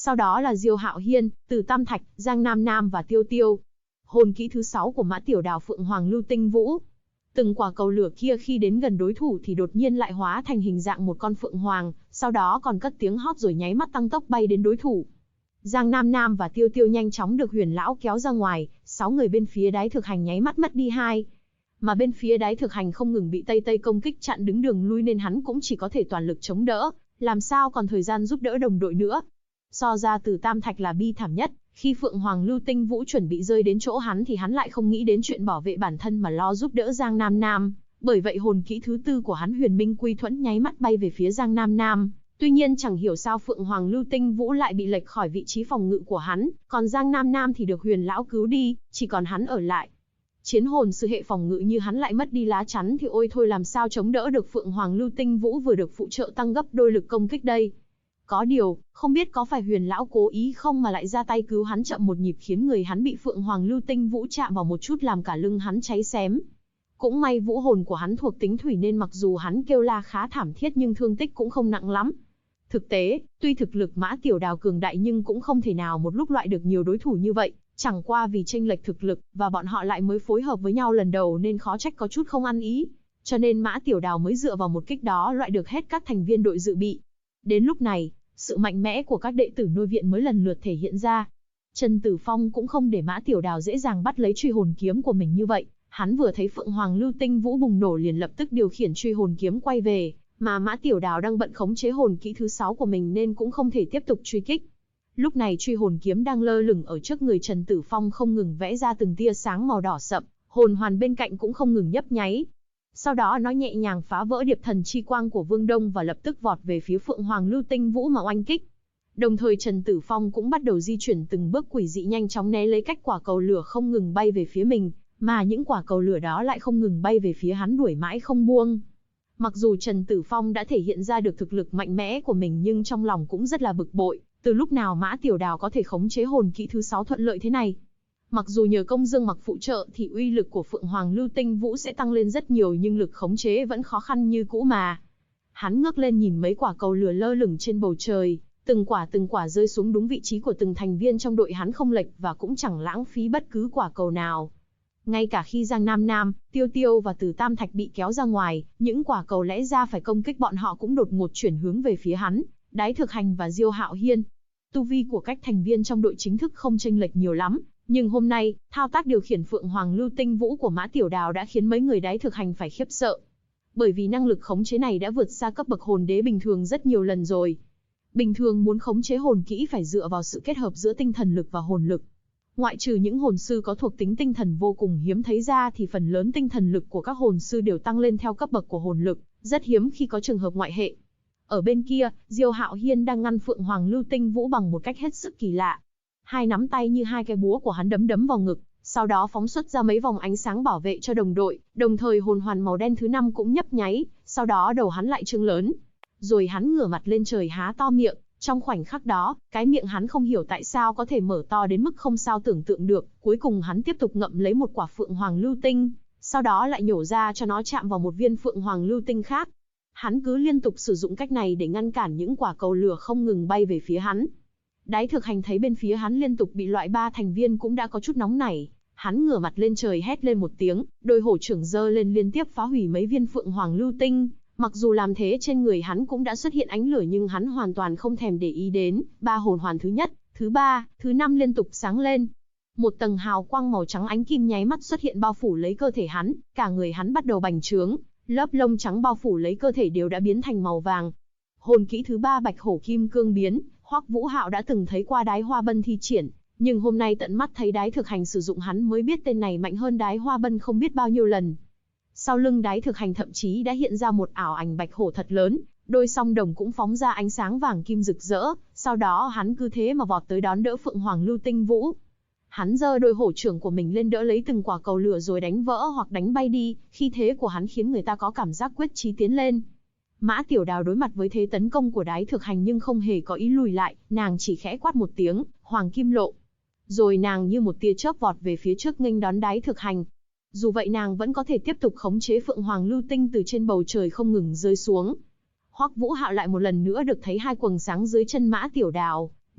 sau đó là Diêu Hạo Hiên, Từ Tam Thạch, Giang Nam Nam và Tiêu Tiêu. Hồn kỹ thứ 6 của Mã Tiểu Đào Phượng Hoàng Lưu Tinh Vũ. Từng quả cầu lửa kia khi đến gần đối thủ thì đột nhiên lại hóa thành hình dạng một con phượng hoàng, sau đó còn cất tiếng hót rồi nháy mắt tăng tốc bay đến đối thủ. Giang Nam Nam và Tiêu Tiêu nhanh chóng được Huyền lão kéo ra ngoài, 6 người bên phía Đái Thực Hành nháy mắt mất đi 2. Mà bên phía Đái Thực Hành không ngừng bị Tây Tây công kích chặn đứng đường lui nên hắn cũng chỉ có thể toàn lực chống đỡ, làm sao còn thời gian giúp đỡ đồng đội nữa. So ra Từ Tam Thạch là bi thảm nhất, khi Phượng Hoàng Lưu Tinh Vũ chuẩn bị rơi đến chỗ hắn thì hắn lại không nghĩ đến chuyện bảo vệ bản thân mà lo giúp đỡ Giang Nam Nam, bởi vậy hồn kỹ thứ 4 của hắn Huyền Minh Quy Thuẫn nháy mắt bay về phía Giang Nam Nam. Tuy nhiên chẳng hiểu sao Phượng Hoàng Lưu Tinh Vũ lại bị lệch khỏi vị trí phòng ngự của hắn, còn Giang Nam Nam thì được Huyền lão cứu đi, chỉ còn hắn ở lại. Chiến hồn sư hệ phòng ngự như hắn lại mất đi lá chắn thì ôi thôi làm sao chống đỡ được Phượng Hoàng Lưu Tinh Vũ vừa được phụ trợ tăng gấp đôi lực công kích đây. Có điều, không biết có phải Huyền lão cố ý không mà lại ra tay cứu hắn chậm một nhịp khiến người hắn bị Phượng Hoàng Lưu Tinh Vũ chạm vào một chút làm cả lưng hắn cháy xém. Cũng may vũ hồn của hắn thuộc tính thủy nên mặc dù hắn kêu la khá thảm thiết nhưng thương tích cũng không nặng lắm. Thực tế, tuy thực lực Mã Tiểu Đào cường đại nhưng cũng không thể nào một lúc loại được nhiều đối thủ như vậy, chẳng qua vì chênh lệch thực lực và bọn họ lại mới phối hợp với nhau lần đầu nên khó trách có chút không ăn ý. Cho nên Mã Tiểu Đào mới dựa vào một kích đó loại được hết các thành viên đội dự bị. Đến lúc này, sự mạnh mẽ của các đệ tử nuôi viện mới lần lượt thể hiện ra. Trần Tử Phong cũng không để Mã Tiểu Đào dễ dàng bắt lấy truy hồn kiếm của mình như vậy, hắn vừa thấy Phượng Hoàng Lưu Tinh Vũ bùng nổ liền lập tức điều khiển truy hồn kiếm quay về, mà Mã Tiểu Đào đang bận khống chế hồn kỹ thứ 6 của mình nên cũng không thể tiếp tục truy kích. Lúc này truy hồn kiếm đang lơ lửng ở trước người Trần Tử Phong không ngừng vẽ ra từng tia sáng màu đỏ sậm, hồn hoàn bên cạnh cũng không ngừng nhấp nháy. Sau đó nó nhẹ nhàng phá vỡ điệp thần chi quang của Vương Đông và lập tức vọt về phía Phượng Hoàng Lưu Tinh Vũ mà oanh kích. Đồng thời Trần Tử Phong cũng bắt đầu di chuyển từng bước quỷ dị nhanh chóng né lấy cách quả cầu lửa không ngừng bay về phía mình, mà những quả cầu lửa đó lại không ngừng bay về phía hắn đuổi mãi không buông. Mặc dù Trần Tử Phong đã thể hiện ra được thực lực mạnh mẽ của mình nhưng trong lòng cũng rất là bực bội, từ lúc nào Mã Tiểu Đào có thể khống chế hồn kỹ thứ 6 thuận lợi thế này. Mặc dù nhờ công dương mặc phụ trợ thì uy lực của Phượng Hoàng Lưu Tinh Vũ sẽ tăng lên rất nhiều nhưng lực khống chế vẫn khó khăn như cũ mà. Hắn ngước lên nhìn mấy quả cầu lửa lơ lửng trên bầu trời, từng quả rơi xuống đúng vị trí của từng thành viên trong đội hắn không lệch và cũng chẳng lãng phí bất cứ quả cầu nào. Ngay cả khi Giang Nam Nam, Tiêu Tiêu và Từ Tam Thạch bị kéo ra ngoài, những quả cầu lẽ ra phải công kích bọn họ cũng đột ngột chuyển hướng về phía hắn, Đái Thực Hành và Diêu Hạo Hiên. Tu vi của các thành viên trong đội chính thức không chênh lệch nhiều lắm, nhưng hôm nay, thao tác điều khiển Phượng Hoàng Lưu Tinh Vũ của Mã Tiểu Đào đã khiến mấy người Đái Thực Hành phải khiếp sợ. Bởi vì năng lực khống chế này đã vượt xa cấp bậc hồn đế bình thường rất nhiều lần rồi. Bình thường muốn khống chế hồn kỹ phải dựa vào sự kết hợp giữa tinh thần lực và hồn lực. Ngoại trừ những hồn sư có thuộc tính tinh thần vô cùng hiếm thấy ra thì phần lớn tinh thần lực của các hồn sư đều tăng lên theo cấp bậc của hồn lực, rất hiếm khi có trường hợp ngoại hệ. Ở bên kia, Diêu Hạo Hiên đang ngăn Phượng Hoàng Lưu Tinh Vũ bằng một cách hết sức kỳ lạ. Hai nắm tay như hai cái búa của hắn đấm vào ngực, sau đó phóng xuất ra mấy vòng ánh sáng bảo vệ cho đồng đội, đồng thời hồn hoàn màu đen thứ 5 cũng nhấp nháy, sau đó đầu hắn lại trương lớn. Rồi hắn ngửa mặt lên trời há to miệng, trong khoảnh khắc đó, cái miệng hắn không hiểu tại sao có thể mở to đến mức không sao tưởng tượng được, cuối cùng hắn tiếp tục ngậm lấy một quả Phượng Hoàng Lưu Tinh, sau đó lại nhổ ra cho nó chạm vào một viên Phượng Hoàng Lưu Tinh khác. Hắn cứ liên tục sử dụng cách này để ngăn cản những quả cầu lửa không ngừng bay về phía hắn. Đái Thực Hành thấy bên phía hắn liên tục bị loại 3 thành viên cũng đã có chút nóng nảy, hắn ngửa mặt lên trời hét lên một tiếng, đôi hổ trưởng giơ lên liên tiếp phá hủy mấy viên Phượng Hoàng Lưu Tinh. Mặc dù làm thế trên người hắn cũng đã xuất hiện ánh lửa nhưng hắn hoàn toàn không thèm để ý đến, 3 hồn hoàn thứ nhất, thứ 3, thứ 5 liên tục sáng lên. Một tầng hào quang màu trắng ánh kim nháy mắt xuất hiện bao phủ lấy cơ thể hắn, cả người hắn bắt đầu bành trướng, lớp lông trắng bao phủ lấy cơ thể đều đã biến thành màu vàng. Hồn kỹ thứ 3 Bạch Hổ Kim Cương biến, Hoắc Vũ Hạo đã từng thấy qua Đái Hoa Bân thi triển, nhưng hôm nay tận mắt thấy Đái Thực Hành sử dụng hắn mới biết tên này mạnh hơn Đái Hoa Bân không biết bao nhiêu lần. Sau lưng Đái Thực Hành thậm chí đã hiện ra một ảo ảnh bạch hổ thật lớn, đôi song đồng cũng phóng ra ánh sáng vàng kim rực rỡ, sau đó hắn cứ thế mà vọt tới đón đỡ Phượng Hoàng Lưu Tinh Vũ. Hắn giơ đôi hổ trưởng của mình lên đỡ lấy từng quả cầu lửa rồi đánh vỡ hoặc đánh bay đi, khí thế của hắn khiến người ta có cảm giác quyết chí tiến lên. Mã Tiểu Đào đối mặt với thế tấn công của Đái Thực Hành nhưng không hề có ý lùi lại, nàng chỉ khẽ quát một tiếng, Hoàng Kim Lộ. Rồi nàng như một tia chớp vọt về phía trước nghênh đón Đái Thực Hành. Dù vậy nàng vẫn có thể tiếp tục khống chế Phượng Hoàng Lưu Tinh từ trên bầu trời không ngừng rơi xuống. Hoắc Vũ Hạo lại một lần nữa được thấy hai quầng sáng dưới chân Mã Tiểu Đào,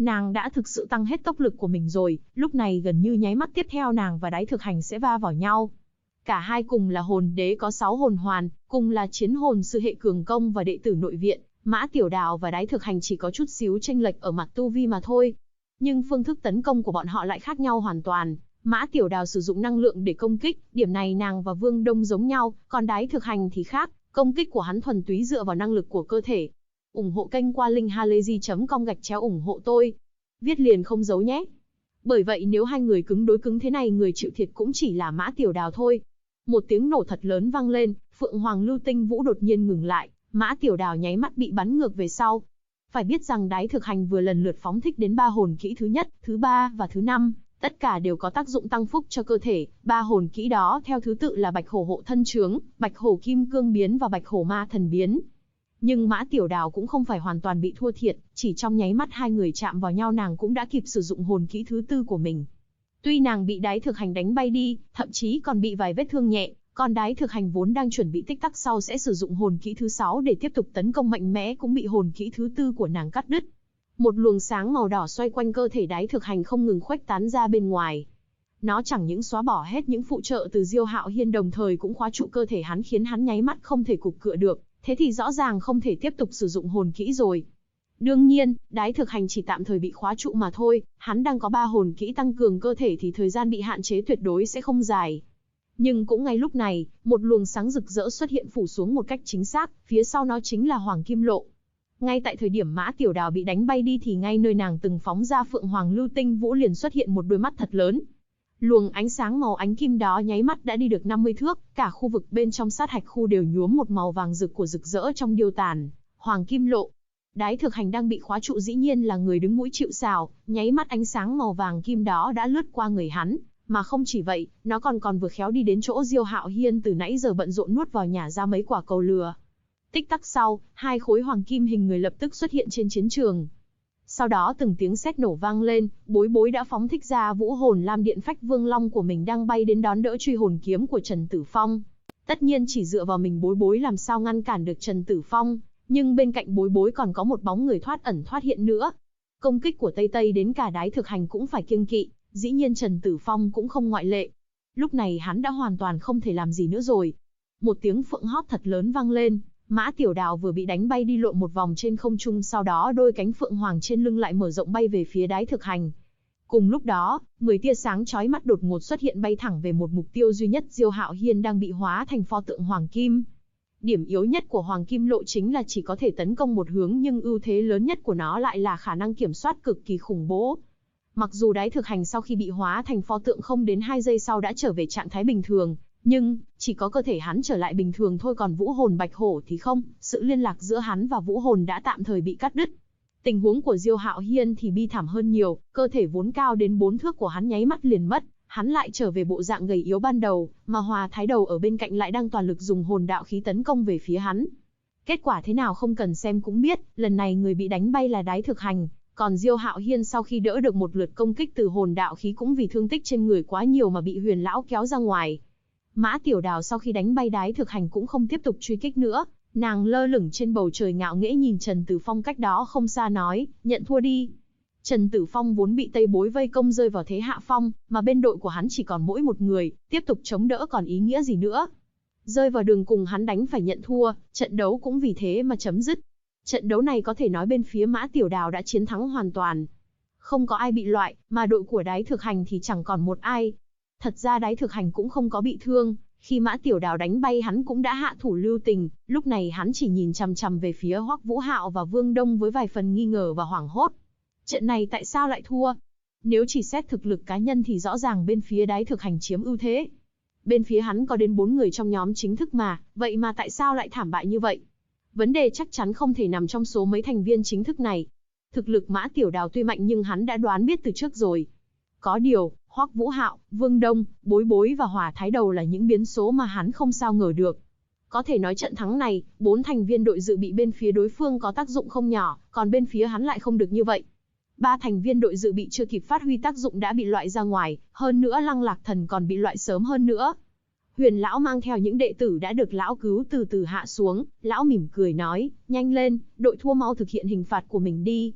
Nàng đã thực sự tăng hết tốc lực của mình rồi, lúc này gần như nháy mắt tiếp theo nàng và Đái Thực Hành sẽ va vào nhau. Cả hai cùng là hồn đế có 6 hồn hoàn, cùng là chiến hồn sư hệ cường công và đệ tử nội viện, Mã Tiểu Đào và Đái Thực Hành chỉ có chút xíu chênh lệch ở mặt tu vi mà thôi. Nhưng phương thức tấn công của bọn họ lại khác nhau hoàn toàn. Mã Tiểu Đào sử dụng năng lượng để công kích, điểm này nàng và Vương Đông giống nhau, còn Đái Thực Hành thì khác, công kích của hắn thuần túy dựa vào năng lực của cơ thể. Ủng hộ kênh qua link halayzi.com/ủng hộ tôi. Viết liền không giấu nhé. Bởi vậy nếu hai người cứng đối cứng thế này, người chịu thiệt cũng chỉ là Mã Tiểu Đào thôi. Một tiếng nổ thật lớn vang lên, Phượng Hoàng Lưu Tinh Vũ đột nhiên ngừng lại, Mã Tiểu Đào nháy mắt bị bắn ngược về sau. Phải biết rằng Đái Thực Hành vừa lần lượt phóng thích đến 3 hồn kỹ thứ nhất, thứ 3 và thứ 5, tất cả đều có tác dụng tăng phúc cho cơ thể. 3 hồn kỹ đó theo thứ tự là Bạch Hổ Hộ Thân Trướng, Bạch Hổ Kim Cương Biến và Bạch Hổ Ma Thần Biến. Nhưng Mã Tiểu Đào cũng không phải hoàn toàn bị thua thiệt, chỉ trong nháy mắt hai người chạm vào nhau nàng cũng đã kịp sử dụng hồn kỹ thứ 4 của mình. Tuy nàng bị Đái Thực Hành đánh bay đi, thậm chí còn bị vài vết thương nhẹ, còn Đái Thực Hành vốn đang chuẩn bị tích tắc sau sẽ sử dụng hồn kỹ thứ 6 để tiếp tục tấn công mạnh mẽ cũng bị hồn kỹ thứ 4 của nàng cắt đứt. Một luồng sáng màu đỏ xoay quanh cơ thể Đái Thực Hành không ngừng khuếch tán ra bên ngoài. Nó chẳng những xóa bỏ hết những phụ trợ từ Diêu Hạo Hiên, đồng thời cũng khóa trụ cơ thể hắn khiến hắn nháy mắt không thể cục cựa được, thế thì rõ ràng không thể tiếp tục sử dụng hồn kỹ rồi. Đương nhiên, Đái Thực Hành chỉ tạm thời bị khóa trụ mà thôi, hắn đang có 3 hồn kỹ tăng cường cơ thể thì thời gian bị hạn chế tuyệt đối sẽ không dài. Nhưng cũng ngay lúc này, một luồng sáng rực rỡ xuất hiện phủ xuống một cách chính xác, phía sau nó chính là Hoàng Kim Lộ. Ngay tại thời điểm Mã Tiểu Đào bị đánh bay đi thì ngay nơi nàng từng phóng ra Phượng Hoàng Lưu Tinh Vũ liền xuất hiện một đôi mắt thật lớn. Luồng ánh sáng màu ánh kim đó nháy mắt đã đi được 50 thước, cả khu vực bên trong sát hạch khu đều nhuốm một màu vàng rực của rực rỡ trong điêu tàn. Hoàng Kim Lộ. Đái Thực Hành đang bị khóa trụ dĩ nhiên là người đứng mũi chịu sào, nháy mắt ánh sáng màu vàng kim đó đã lướt qua người hắn, mà không chỉ vậy, nó còn vừa khéo đi đến chỗ Diêu Hạo Hiên từ nãy giờ bận rộn nuốt vào nhả ra mấy quả cầu lừa. Tích tắc sau, 2 khối hoàng kim hình người lập tức xuất hiện trên chiến trường. Sau đó từng tiếng sét nổ vang lên, Bối Bối đã phóng thích ra vũ hồn Lam Điện Phách Vương Long của mình đang bay đến đón đỡ truy hồn kiếm của Trần Tử Phong. Tất nhiên chỉ dựa vào mình Bối Bối làm sao ngăn cản được Trần Tử Phong, nhưng bên cạnh Bối Bối còn có một bóng người thoát ẩn thoát hiện nữa. Công kích của Tây Tây đến cả Đái Thực Hành cũng phải kiêng kỵ, dĩ nhiên Trần Tử Phong cũng không ngoại lệ. Lúc này hắn đã hoàn toàn không thể làm gì nữa rồi. Một tiếng phượng hót thật lớn vang lên, Mã Tiểu Đào vừa bị đánh bay đi lộn một vòng trên không trung, sau đó đôi cánh phượng hoàng trên lưng lại mở rộng bay về phía Đái Thực Hành. Cùng lúc đó, 10 tia sáng chói mắt đột ngột xuất hiện bay thẳng về một mục tiêu duy nhất, Diêu Hạo Hiên đang bị hóa thành pho tượng hoàng kim. Điểm yếu nhất của Hoàng Kim Lộ chính là chỉ có thể tấn công một hướng, nhưng ưu thế lớn nhất của nó lại là khả năng kiểm soát cực kỳ khủng bố. Mặc dù Đái Thực Hành sau khi bị hóa thành pho tượng không đến 2 giây sau đã trở về trạng thái bình thường, nhưng chỉ có cơ thể hắn trở lại bình thường thôi, còn vũ hồn Bạch Hổ thì không, sự liên lạc giữa hắn và vũ hồn đã tạm thời bị cắt đứt. Tình huống của Diêu Hạo Hiên thì bi thảm hơn nhiều, cơ thể vốn cao đến 4 thước của hắn nháy mắt liền mất, hắn lại trở về bộ dạng gầy yếu ban đầu, mà Hòa Thái Đầu ở bên cạnh lại đang toàn lực dùng hồn đạo khí tấn công về phía hắn. Kết quả thế nào không cần xem cũng biết, lần này người bị đánh bay là Đái Thực Hành, còn Diêu Hạo Hiên sau khi đỡ được một lượt công kích từ hồn đạo khí cũng vì thương tích trên người quá nhiều mà bị Huyền lão kéo ra ngoài. Mã Tiểu Đào sau khi đánh bay Đái Thực Hành cũng không tiếp tục truy kích nữa, nàng lơ lửng trên bầu trời ngạo nghễ nhìn Trần Tử Phong cách đó không xa nói, nhận thua đi. Trần Tử Phong vốn bị Tây Bối vây công rơi vào thế hạ phong, mà bên đội của hắn chỉ còn mỗi một người, tiếp tục chống đỡ còn ý nghĩa gì nữa. Rơi vào đường cùng hắn đánh phải nhận thua, trận đấu cũng vì thế mà chấm dứt. Trận đấu này có thể nói bên phía Mã Tiểu Đào đã chiến thắng hoàn toàn. Không có ai bị loại, mà đội của Đái Thực Hành thì chẳng còn một ai. Thật ra Đái Thực Hành cũng không có bị thương, khi Mã Tiểu Đào đánh bay hắn cũng đã hạ thủ lưu tình, lúc này hắn chỉ nhìn chằm chằm về phía Hoắc Vũ Hạo và Vương Đông với vài phần nghi ngờ và hoảng hốt. Trận này tại sao lại thua? Nếu chỉ xét thực lực cá nhân thì rõ ràng bên phía Đái Thực Hành chiếm ưu thế. Bên phía hắn có đến 4 người trong nhóm chính thức mà, vậy mà tại sao lại thảm bại như vậy? Vấn đề chắc chắn không thể nằm trong số mấy thành viên chính thức này. Thực lực Mã Tiểu Đào tuy mạnh nhưng hắn đã đoán biết từ trước rồi. Có điều, Hoắc Vũ Hạo, Vương Đông, Bối Bối và Hòa Thái Đầu là những biến số mà hắn không sao ngờ được. Có thể nói trận thắng này, 4 thành viên đội dự bị bên phía đối phương có tác dụng không nhỏ, còn bên phía hắn lại không được như vậy. 3 thành viên đội dự bị chưa kịp phát huy tác dụng đã bị loại ra ngoài, hơn nữa Lăng Lạc Thần còn bị loại sớm hơn nữa. Huyền lão mang theo những đệ tử đã được lão cứu từ từ hạ xuống, lão mỉm cười nói, nhanh lên, đội thua mau thực hiện hình phạt của mình đi.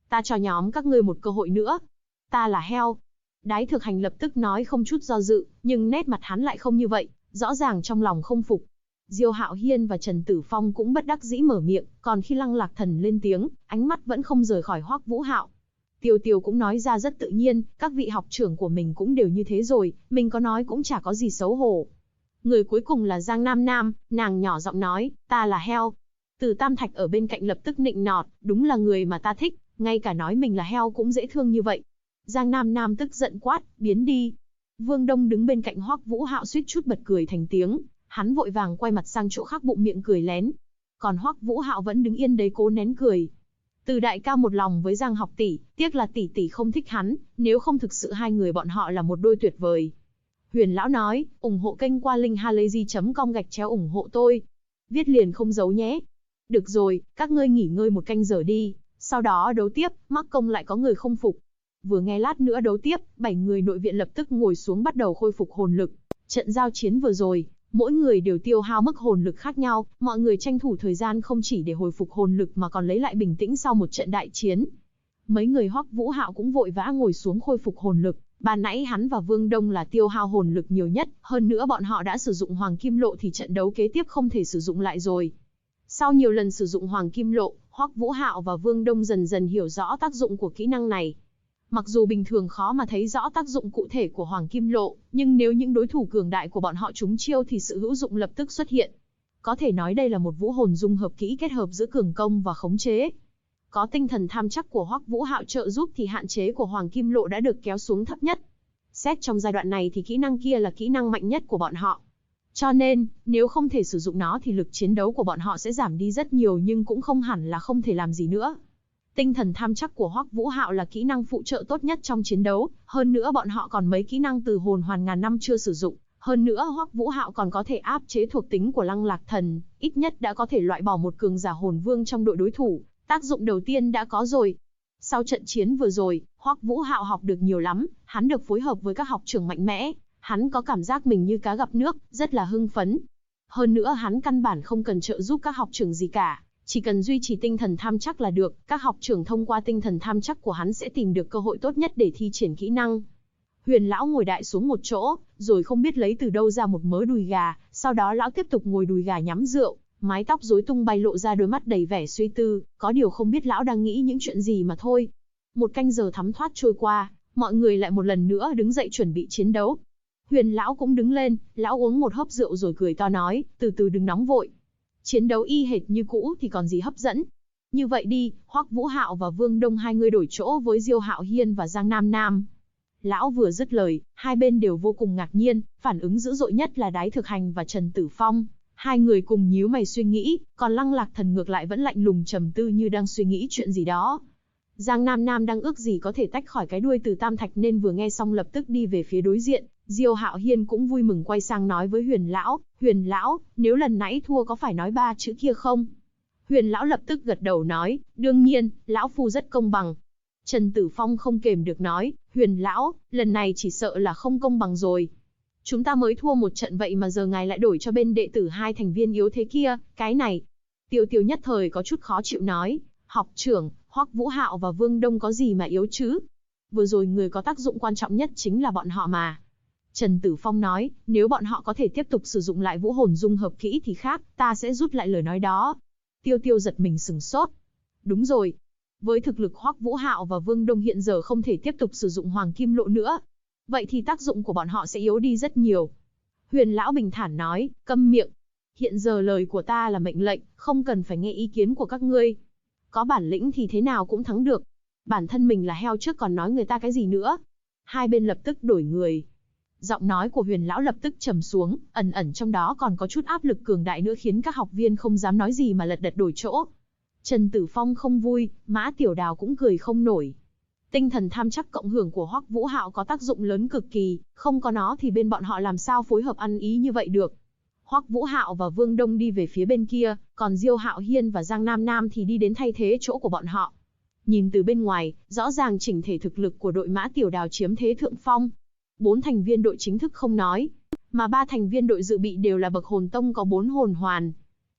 Ta cho nhóm các ngươi một cơ hội nữa. Ta là heo. Đái Thực Hành lập tức nói không chút do dự, nhưng nét mặt hắn lại không như vậy, rõ ràng trong lòng không phục. Diêu Hạo Hiên và Trần Tử Phong cũng bất đắc dĩ mở miệng, còn khi Lăng Lạc Thần lên tiếng, ánh mắt vẫn không rời khỏi Hoắc Vũ Hạo. Tiêu Tiêu cũng nói ra rất tự nhiên, các vị học trưởng của mình cũng đều như thế rồi, mình có nói cũng chả có gì xấu hổ. Người cuối cùng là Giang Nam Nam, nàng nhỏ giọng nói, ta là heo. Từ Tam Thạch ở bên cạnh lập tức nịnh nọt, đúng là người mà ta thích, ngay cả nói mình là heo cũng dễ thương như vậy. Giang Nam Nam tức giận quát, biến đi. Vương Đông đứng bên cạnh Hoắc Vũ Hạo suýt chút bật cười thành tiếng, hắn vội vàng quay mặt sang chỗ khác bụng miệng cười lén. Còn Hoắc Vũ Hạo vẫn đứng yên đấy cố nén cười. Từ đại ca một lòng với Giang học tỷ, tiếc là tỷ tỷ không thích hắn, nếu không thực sự hai người bọn họ là một đôi tuyệt vời. Huyền lão nói, ủng hộ kênh qua link halayzi.com ủng hộ tôi. Viết liền không giấu nhé. Được rồi, các ngươi nghỉ ngơi một canh giờ đi, sau đó đấu tiếp, mắc công lại có người không phục. Vừa nghe lát nữa đấu tiếp, 7 người nội viện lập tức ngồi xuống bắt đầu khôi phục hồn lực. Trận giao chiến vừa rồi, mỗi người đều tiêu hao mức hồn lực khác nhau, mọi người tranh thủ thời gian không chỉ để hồi phục hồn lực mà còn lấy lại bình tĩnh sau một trận đại chiến. Mấy người Hoắc Vũ Hạo cũng vội vã ngồi xuống khôi phục hồn lực, ban nãy hắn và Vương Đông là tiêu hao hồn lực nhiều nhất, hơn nữa bọn họ đã sử dụng Hoàng Kim Lộ thì trận đấu kế tiếp không thể sử dụng lại rồi. Sau nhiều lần sử dụng Hoàng Kim Lộ, Hoắc Vũ Hạo và Vương Đông dần dần hiểu rõ tác dụng của kỹ năng này. Mặc dù bình thường khó mà thấy rõ tác dụng cụ thể của Hoàng Kim Lộ, nhưng nếu những đối thủ cường đại của bọn họ trúng chiêu thì sự hữu dụng lập tức xuất hiện. Có thể nói đây là một vũ hồn dung hợp kỹ kết hợp giữa cường công và khống chế. Có tinh thần tham chắc của Hoắc Vũ Hạo trợ giúp thì hạn chế của Hoàng Kim Lộ đã được kéo xuống thấp nhất. Xét trong giai đoạn này thì kỹ năng kia là kỹ năng mạnh nhất của bọn họ. Cho nên, nếu không thể sử dụng nó thì lực chiến đấu của bọn họ sẽ giảm đi rất nhiều nhưng cũng không hẳn là không thể làm gì nữa. Tinh thần tham chắc của Hoắc Vũ Hạo là kỹ năng phụ trợ tốt nhất trong chiến đấu, hơn nữa bọn họ còn mấy kỹ năng từ hồn hoàn ngàn năm chưa sử dụng, hơn nữa Hoắc Vũ Hạo còn có thể áp chế thuộc tính của Lăng Lạc Thần, ít nhất đã có thể loại bỏ một cường giả hồn vương trong đội đối thủ, tác dụng đầu tiên đã có rồi. Sau trận chiến vừa rồi, Hoắc Vũ Hạo học được nhiều lắm, hắn được phối hợp với các học trưởng mạnh mẽ, hắn có cảm giác mình như cá gặp nước, rất là hưng phấn. Hơn nữa hắn căn bản không cần trợ giúp các học trưởng gì cả. Chỉ cần duy trì tinh thần tham chắc là được, các học trưởng thông qua tinh thần tham chắc của hắn sẽ tìm được cơ hội tốt nhất để thi triển kỹ năng. Huyền lão ngồi đại xuống một chỗ, rồi không biết lấy từ đâu ra một mớ đùi gà, sau đó lão tiếp tục ngồi đùi gà nhắm rượu, mái tóc rối tung bay lộ ra đôi mắt đầy vẻ suy tư, có điều không biết lão đang nghĩ những chuyện gì mà thôi. Một canh giờ thấm thoát trôi qua, mọi người lại một lần nữa đứng dậy chuẩn bị chiến đấu. Huyền lão cũng đứng lên, lão uống một hớp rượu rồi cười to nói, từ từ đừng nóng vội. Chiến đấu y hệt như cũ thì còn gì hấp dẫn. Như vậy đi, Hoắc Vũ Hạo và Vương Đông hai người đổi chỗ với Diêu Hạo Hiên và Giang Nam Nam. Lão vừa dứt lời, hai bên đều vô cùng ngạc nhiên, phản ứng dữ dội nhất là Đái Thực Hành và Trần Tử Phong. Hai người cùng nhíu mày suy nghĩ, còn Lăng Lạc Thần ngược lại vẫn lạnh lùng trầm tư như đang suy nghĩ chuyện gì đó. Giang Nam Nam đang ước gì có thể tách khỏi cái đuôi từ Tam Thạch nên vừa nghe xong lập tức đi về phía đối diện. Diêu Hạo Hiên cũng vui mừng quay sang nói với Huyền lão, nếu lần nãy thua có phải nói 3 chữ kia không? Huyền lão lập tức gật đầu nói, đương nhiên, lão phu rất công bằng. Trần Tử Phong không kềm được nói, Huyền lão, lần này chỉ sợ là không công bằng rồi. Chúng ta mới thua một trận vậy mà giờ ngài lại đổi cho bên đệ tử 2 thành viên yếu thế kia, cái này. Tiêu Tiêu nhất thời có chút khó chịu nói, học trưởng, Hoắc Vũ Hạo và Vương Đông có gì mà yếu chứ? Vừa rồi người có tác dụng quan trọng nhất chính là bọn họ mà. Trần Tử Phong nói, nếu bọn họ có thể tiếp tục sử dụng lại vũ hồn dung hợp kỹ thì khác, ta sẽ rút lại lời nói đó. Tiêu Tiêu giật mình sừng sốt. Đúng rồi. Với thực lực Hoắc Vũ Hạo và Vương Đông hiện giờ không thể tiếp tục sử dụng Hoàng Kim Lộ nữa. Vậy thì tác dụng của bọn họ sẽ yếu đi rất nhiều. Huyền lão bình thản nói, câm miệng. Hiện giờ lời của ta là mệnh lệnh, không cần phải nghe ý kiến của các ngươi. Có bản lĩnh thì thế nào cũng thắng được. Bản thân mình là heo trước còn nói người ta cái gì nữa. Hai bên lập tức đổi người. Giọng nói của Huyền lão lập tức trầm xuống, ẩn ẩn trong đó còn có chút áp lực cường đại nữa khiến các học viên không dám nói gì mà lật đật đổi chỗ. Trần Tử Phong không vui, Mã Tiểu Đào cũng cười không nổi. Tinh thần tham chắc cộng hưởng của Hoắc Vũ Hạo có tác dụng lớn cực kỳ, không có nó thì bên bọn họ làm sao phối hợp ăn ý như vậy được. Hoắc Vũ Hạo và Vương Đông đi về phía bên kia, còn Diêu Hạo Hiên và Giang Nam Nam thì đi đến thay thế chỗ của bọn họ. Nhìn từ bên ngoài, rõ ràng chỉnh thể thực lực của đội Mã Tiểu Đào chiếm thế thượng phong. 4 thành viên đội chính thức không nói, mà 3 thành viên đội dự bị đều là bậc hồn tông có 4 hồn hoàn.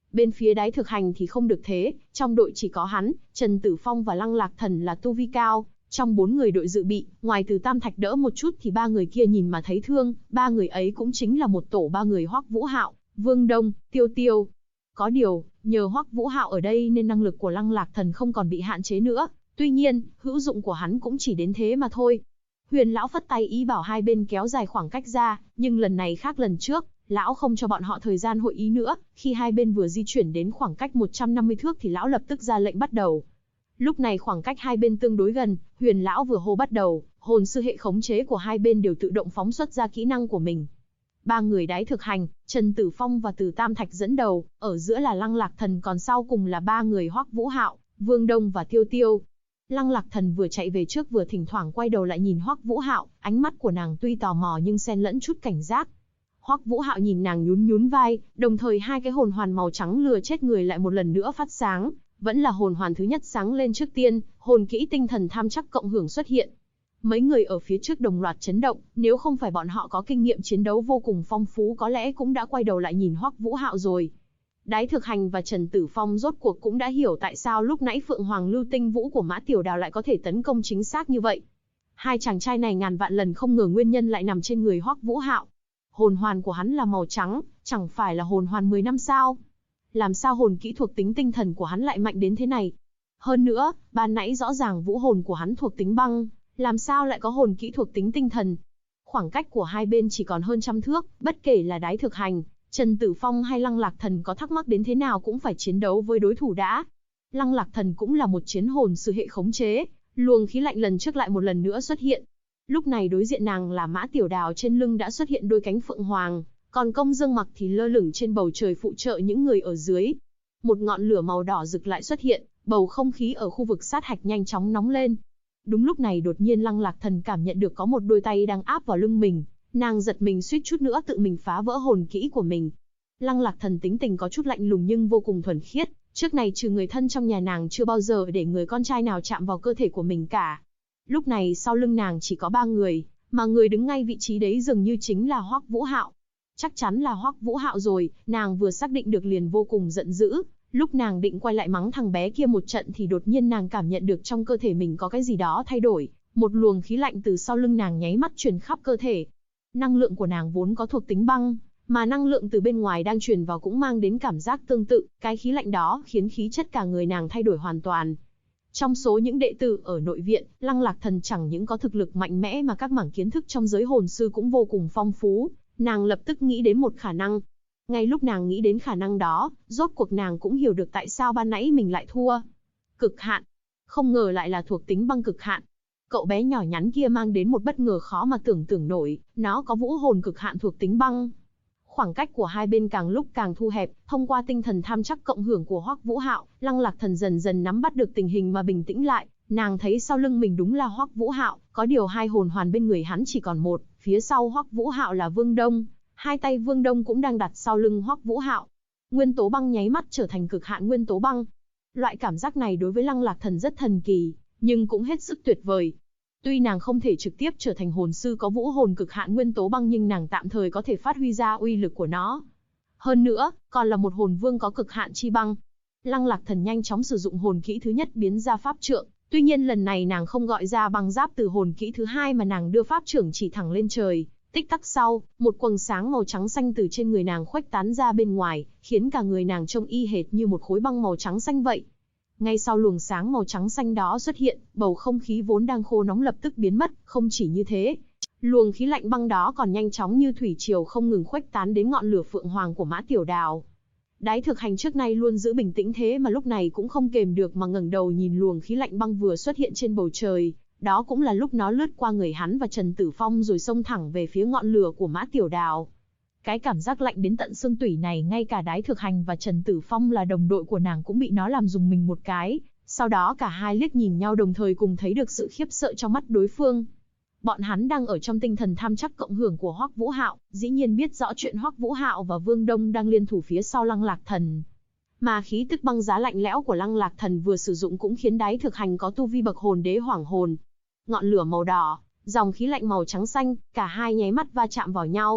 Bên phía Đái Thực Hành thì không được thế, trong đội chỉ có hắn, Trần Tử Phong và Lăng Lạc Thần là tu vi cao. Trong 4 người đội dự bị, ngoài Từ Tam Thạch đỡ một chút thì 3 người kia nhìn mà thấy thương, 3 người ấy cũng chính là một tổ 3 người Hoắc Vũ Hạo, Vương Đông, Tiêu Tiêu. Có điều, nhờ Hoắc Vũ Hạo ở đây nên năng lực của Lăng Lạc Thần không còn bị hạn chế nữa, tuy nhiên, hữu dụng của hắn cũng chỉ đến thế mà thôi. Huyền lão phất tay ý bảo hai bên kéo dài khoảng cách ra, nhưng lần này khác lần trước, lão không cho bọn họ thời gian hội ý nữa, khi hai bên vừa di chuyển đến khoảng cách 150 thước thì lão lập tức ra lệnh bắt đầu. Lúc này khoảng cách hai bên tương đối gần, Huyền lão vừa hô bắt đầu, hồn sư hệ khống chế của hai bên đều tự động phóng xuất ra kỹ năng của mình. 3 người Đái Thực Hành, Trần Tử Phong và Từ Tam Thạch dẫn đầu, ở giữa là Lăng Lạc Thần, còn sau cùng là 3 người Hoắc Vũ Hạo, Vương Đông và Tiêu Tiêu. Lăng Lạc Thần vừa chạy về trước vừa thỉnh thoảng quay đầu lại nhìn Hoắc Vũ Hạo, ánh mắt của nàng tuy tò mò nhưng xen lẫn chút cảnh giác. Hoắc Vũ Hạo nhìn nàng nhún nhún vai, đồng thời hai cái hồn hoàn màu trắng lừa chết người lại một lần nữa phát sáng, vẫn là hồn hoàn thứ nhất sáng lên trước tiên, hồn kỹ tinh thần tham chắc cộng hưởng xuất hiện. Mấy người ở phía trước đồng loạt chấn động, nếu không phải bọn họ có kinh nghiệm chiến đấu vô cùng phong phú có lẽ cũng đã quay đầu lại nhìn Hoắc Vũ Hạo rồi. Đái Thực Hành và Trần Tử Phong rốt cuộc cũng đã hiểu tại sao lúc nãy Phượng Hoàng Lưu Tinh Vũ của Mã Tiểu Đào lại có thể tấn công chính xác như vậy. Hai chàng trai này ngàn vạn lần không ngờ nguyên nhân lại nằm trên người Hoắc Vũ Hạo. Hồn hoàn của hắn là màu trắng, chẳng phải là hồn hoàn 10 năm sao? Làm sao hồn kỹ thuộc tính tinh thần của hắn lại mạnh đến thế này? Hơn nữa, ban nãy rõ ràng vũ hồn của hắn thuộc tính băng, làm sao lại có hồn kỹ thuộc tính tinh thần? Khoảng cách của hai bên chỉ còn hơn 100 thước, bất kể là Đái Thực Hành, Trần Tử Phong hay Lăng Lạc Thần có thắc mắc đến thế nào cũng phải chiến đấu với đối thủ đã. Lăng Lạc Thần cũng là một chiến hồn sư hệ khống chế, luồng khí lạnh lần trước lại một lần nữa xuất hiện. Lúc này đối diện nàng là Mã Tiểu Đào, trên lưng đã xuất hiện đôi cánh phượng hoàng, còn Công Dương Mặc thì lơ lửng trên bầu trời phụ trợ những người ở dưới. Một ngọn lửa màu đỏ rực lại xuất hiện, bầu không khí ở khu vực sát hạch nhanh chóng nóng lên. Đúng lúc này đột nhiên Lăng Lạc Thần cảm nhận được có một đôi tay đang áp vào lưng mình, nàng giật mình suýt chút nữa tự mình phá vỡ hồn kỹ của mình. Lăng Lạc Thần tính tình có chút lạnh lùng nhưng vô cùng thuần khiết, trước này trừ người thân trong nhà nàng chưa bao giờ để người con trai nào chạm vào cơ thể của mình cả. Lúc này sau lưng nàng chỉ có 3 người, mà người đứng ngay vị trí đấy dường như chính là Hoắc Vũ Hạo. Chắc chắn là Hoắc Vũ Hạo rồi, nàng vừa xác định được liền vô cùng giận dữ. Lúc nàng định quay lại mắng thằng bé kia một trận thì đột nhiên nàng cảm nhận được trong cơ thể mình có cái gì đó thay đổi, một luồng khí lạnh từ sau lưng nàng nháy mắt truyền khắp cơ thể. Năng lượng của nàng vốn có thuộc tính băng, mà năng lượng từ bên ngoài đang truyền vào cũng mang đến cảm giác tương tự, cái khí lạnh đó khiến khí chất cả người nàng thay đổi hoàn toàn. Trong số những đệ tử ở nội viện, Lăng Lạc Thần chẳng những có thực lực mạnh mẽ mà các mảng kiến thức trong giới hồn sư cũng vô cùng phong phú, nàng lập tức nghĩ đến một khả năng. Ngay lúc nàng nghĩ đến khả năng đó, rốt cuộc nàng cũng hiểu được tại sao ban nãy mình lại thua. Cực hạn. Không ngờ lại là thuộc tính băng cực hạn. Cậu bé nhỏ nhắn kia mang đến một bất ngờ khó mà tưởng tượng nổi, nó có vũ hồn cực hạn thuộc tính băng. Khoảng cách của hai bên càng lúc càng thu hẹp, thông qua tinh thần tham chắc cộng hưởng của Hoắc Vũ Hạo, Lăng Lạc Thần dần dần nắm bắt được tình hình mà bình tĩnh lại, nàng thấy sau lưng mình đúng là Hoắc Vũ Hạo, có điều hai hồn hoàn bên người hắn chỉ còn một, phía sau Hoắc Vũ Hạo là Vương Đông, hai tay Vương Đông cũng đang đặt sau lưng Hoắc Vũ Hạo. Nguyên tố băng nháy mắt trở thành cực hạn nguyên tố băng. Loại cảm giác này đối với Lăng Lạc Thần rất thần kỳ, nhưng cũng hết sức tuyệt vời. Tuy nàng không thể trực tiếp trở thành hồn sư có vũ hồn cực hạn nguyên tố băng nhưng nàng tạm thời có thể phát huy ra uy lực của nó. Hơn nữa, còn là một hồn vương có cực hạn chi băng. Lăng Lạc Thần nhanh chóng sử dụng hồn kỹ thứ nhất biến ra pháp trượng, tuy nhiên lần này nàng không gọi ra băng giáp từ hồn kỹ thứ hai mà nàng đưa pháp trượng chỉ thẳng lên trời. Tích tắc sau, một quầng sáng màu trắng xanh từ trên người nàng khuếch tán ra bên ngoài, khiến cả người nàng trông y hệt như một khối băng màu trắng xanh vậy. Ngay sau luồng sáng màu trắng xanh đó xuất hiện, bầu không khí vốn đang khô nóng lập tức biến mất, không chỉ như thế. Luồng khí lạnh băng đó còn nhanh chóng như thủy triều không ngừng khuếch tán đến ngọn lửa phượng hoàng của Mã Tiểu Đào. Đái Thực Hành trước nay luôn giữ bình tĩnh thế mà lúc này cũng không kềm được mà ngẩng đầu nhìn luồng khí lạnh băng vừa xuất hiện trên bầu trời. Đó cũng là lúc nó lướt qua người hắn và Trần Tử Phong rồi xông thẳng về phía ngọn lửa của Mã Tiểu Đào. Cái cảm giác lạnh đến tận xương tủy này ngay cả Đái Thực Hành và Trần Tử Phong là đồng đội của nàng cũng bị nó làm rùng mình một cái. Sau đó cả hai liếc nhìn nhau đồng thời cùng thấy được sự khiếp sợ trong mắt đối phương. Bọn hắn đang ở trong tinh thần tham chắc cộng hưởng của Hoắc Vũ Hạo, dĩ nhiên biết rõ chuyện Hoắc Vũ Hạo và Vương Đông đang liên thủ phía sau Lăng Lạc Thần. Mà khí tức băng giá lạnh lẽo của Lăng Lạc Thần vừa sử dụng cũng khiến Đái Thực Hành có tu vi bậc hồn đế hoảng hồn. Ngọn lửa màu đỏ, dòng khí lạnh màu trắng xanh, cả hai nháy mắt va chạm vào nhau.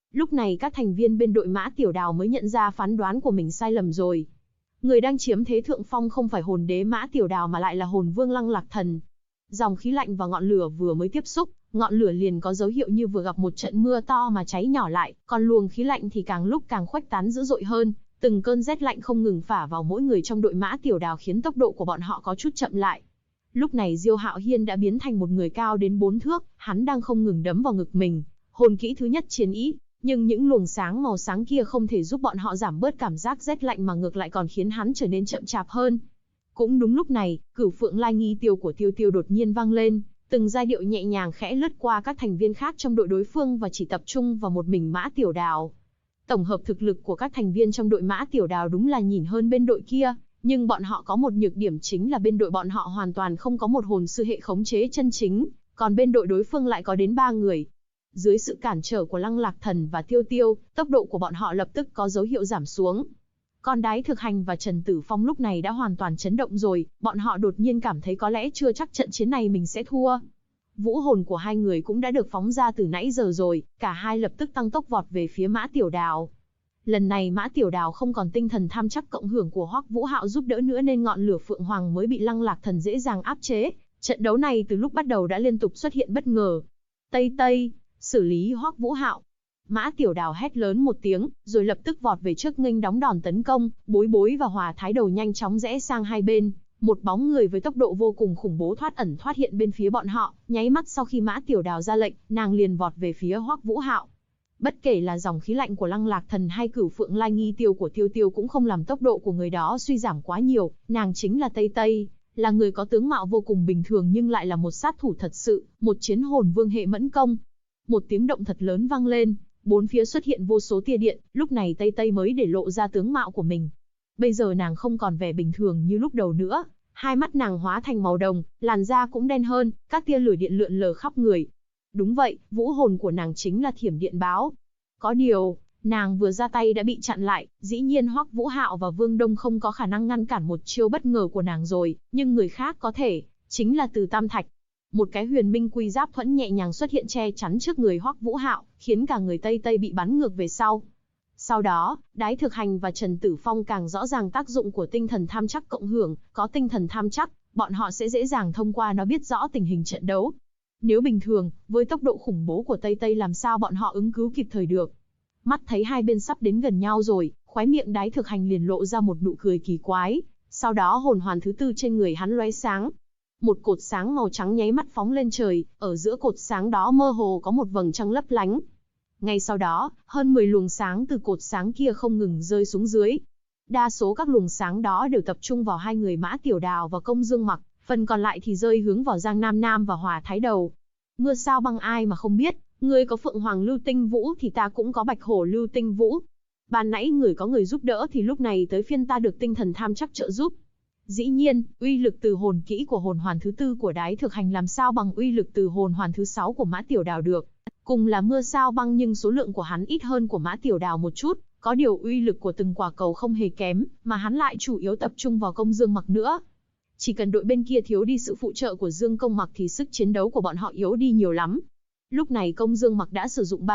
Lúc này các thành viên bên đội Mã Tiểu Đào mới nhận ra phán đoán của mình sai lầm rồi. Người đang chiếm thế thượng phong không phải hồn đế Mã Tiểu Đào mà lại là hồn vương Lăng Lạc Thần. Dòng khí lạnh và ngọn lửa vừa mới tiếp xúc, ngọn lửa liền có dấu hiệu như vừa gặp một trận mưa to mà cháy nhỏ lại, còn luồng khí lạnh thì càng lúc càng khuếch tán dữ dội hơn, từng cơn rét lạnh không ngừng phả vào mỗi người trong đội Mã Tiểu Đào khiến tốc độ của bọn họ có chút chậm lại. Lúc này Diêu Hạo Hiên đã biến thành một người cao đến 4 thước, hắn đang không ngừng đấm vào ngực mình, hồn kỹ thứ nhất chiến ý, nhưng những luồng sáng màu sáng kia không thể giúp bọn họ giảm bớt cảm giác rét lạnh mà ngược lại còn khiến hắn trở nên chậm chạp hơn. Cũng đúng lúc này, Cửu Phượng Lai Nghi Tiêu của Tiêu Tiêu đột nhiên vang lên, từng giai điệu nhẹ nhàng khẽ lướt qua các thành viên khác trong đội đối phương và chỉ tập trung vào một mình Mã Tiểu Đào. Tổng hợp thực lực của các thành viên trong đội Mã Tiểu Đào đúng là nhìn hơn bên đội kia, nhưng bọn họ có một nhược điểm chính là bên đội bọn họ hoàn toàn không có một hồn sư hệ khống chế chân chính, còn bên đội đối phương lại có đến 3 người. Dưới sự cản trở của Lăng Lạc Thần và Tiêu Tiêu, tốc độ của bọn họ lập tức có dấu hiệu giảm xuống. Còn Đái Thực Hành và Trần Tử Phong lúc này đã hoàn toàn chấn động rồi, bọn họ đột nhiên cảm thấy có lẽ chưa chắc trận chiến này mình sẽ thua. Vũ hồn của hai người cũng đã được phóng ra từ nãy giờ rồi, cả hai lập tức tăng tốc vọt về phía Mã Tiểu Đào. Lần này Mã Tiểu Đào không còn tinh thần tham chắc cộng hưởng của Hoắc Vũ Hạo giúp đỡ nữa nên ngọn lửa Phượng Hoàng mới bị Lăng Lạc Thần dễ dàng áp chế. Trận đấu này từ lúc bắt đầu đã liên tục xuất hiện bất ngờ. Tây Tây, xử lý Hoắc Vũ Hạo. Mã Tiểu Đào hét lớn một tiếng, rồi lập tức vọt về trước nghênh đóng đòn tấn công, Bối Bối và Hòa Thái Đầu nhanh chóng rẽ sang hai bên. Một bóng người với tốc độ vô cùng khủng bố thoát ẩn thoát hiện bên phía bọn họ, nháy mắt sau khi Mã Tiểu Đào ra lệnh, nàng liền vọt về phía Hoắc Vũ Hạo. Bất kể là dòng khí lạnh của Lăng Lạc Thần hay Cửu Phượng Lai Nghi Tiêu của Tiêu Tiêu cũng không làm tốc độ của người đó suy giảm quá nhiều, nàng chính là Tây Tây, là người có tướng mạo vô cùng bình thường nhưng lại là một sát thủ thật sự, một chiến hồn vương hệ mẫn công. Một tiếng động thật lớn vang lên, bốn phía xuất hiện vô số tia điện, lúc này Tây Tây mới để lộ ra tướng mạo của mình. Bây giờ nàng không còn vẻ bình thường như lúc đầu nữa, hai mắt nàng hóa thành màu đồng, làn da cũng đen hơn, các tia lửa điện lượn lờ khắp người. Đúng vậy, vũ hồn của nàng chính là Thiểm Điện Báo. Có điều, nàng vừa ra tay đã bị chặn lại, dĩ nhiên Hoắc Vũ Hạo và Vương Đông không có khả năng ngăn cản một chiêu bất ngờ của nàng rồi, nhưng người khác có thể, chính là Từ Tam Thạch. Một cái huyền minh quy giáp thuẫn nhẹ nhàng xuất hiện che chắn trước người Hoắc Vũ Hạo, khiến cả người Tây Tây bị bắn ngược về sau. Sau đó, Đái Thực Hành và Trần Tử Phong càng rõ ràng tác dụng của tinh thần tham chắc cộng hưởng, có tinh thần tham chắc, bọn họ sẽ dễ dàng thông qua nó biết rõ tình hình trận đấu. Nếu bình thường, với tốc độ khủng bố của Tây Tây làm sao bọn họ ứng cứu kịp thời được. Mắt thấy hai bên sắp đến gần nhau rồi, khóe miệng Đái Thực Hành liền lộ ra một nụ cười kỳ quái, sau đó hồn hoàn thứ tư trên người hắn lóe sáng. Một cột sáng màu trắng nháy mắt phóng lên trời, ở giữa cột sáng đó mơ hồ có một vầng trăng lấp lánh. Ngay sau đó, hơn 10 luồng sáng từ cột sáng kia không ngừng rơi xuống dưới. Đa số các luồng sáng đó đều tập trung vào hai người Mã Tiểu Đào và Công Dương Mặc, phần còn lại thì rơi hướng vào Giang Nam Nam và Hòa Thái Đầu. Mưa sao băng ai mà không biết, ngươi có Phượng Hoàng Lưu Tinh Vũ thì ta cũng có Bạch Hổ Lưu Tinh Vũ. Ban nãy người có người giúp đỡ thì lúc này tới phiên ta được tinh thần tham chắc trợ giúp. Dĩ nhiên, uy lực từ hồn kỹ của hồn hoàn thứ tư của Đái Thực Hành làm sao bằng uy lực từ hồn hoàn thứ 6 của Mã Tiểu Đào được. Cùng là mưa sao băng nhưng số lượng của hắn ít hơn của Mã Tiểu Đào một chút, có điều uy lực của từng quả cầu không hề kém, mà hắn lại chủ yếu tập trung vào Công Dương Mặc nữa. Chỉ cần đội bên kia thiếu đi sự phụ trợ của Dương Công Mặc thì sức chiến đấu của bọn họ yếu đi nhiều lắm. Lúc này Công Dương Mặc đã sử dụng 3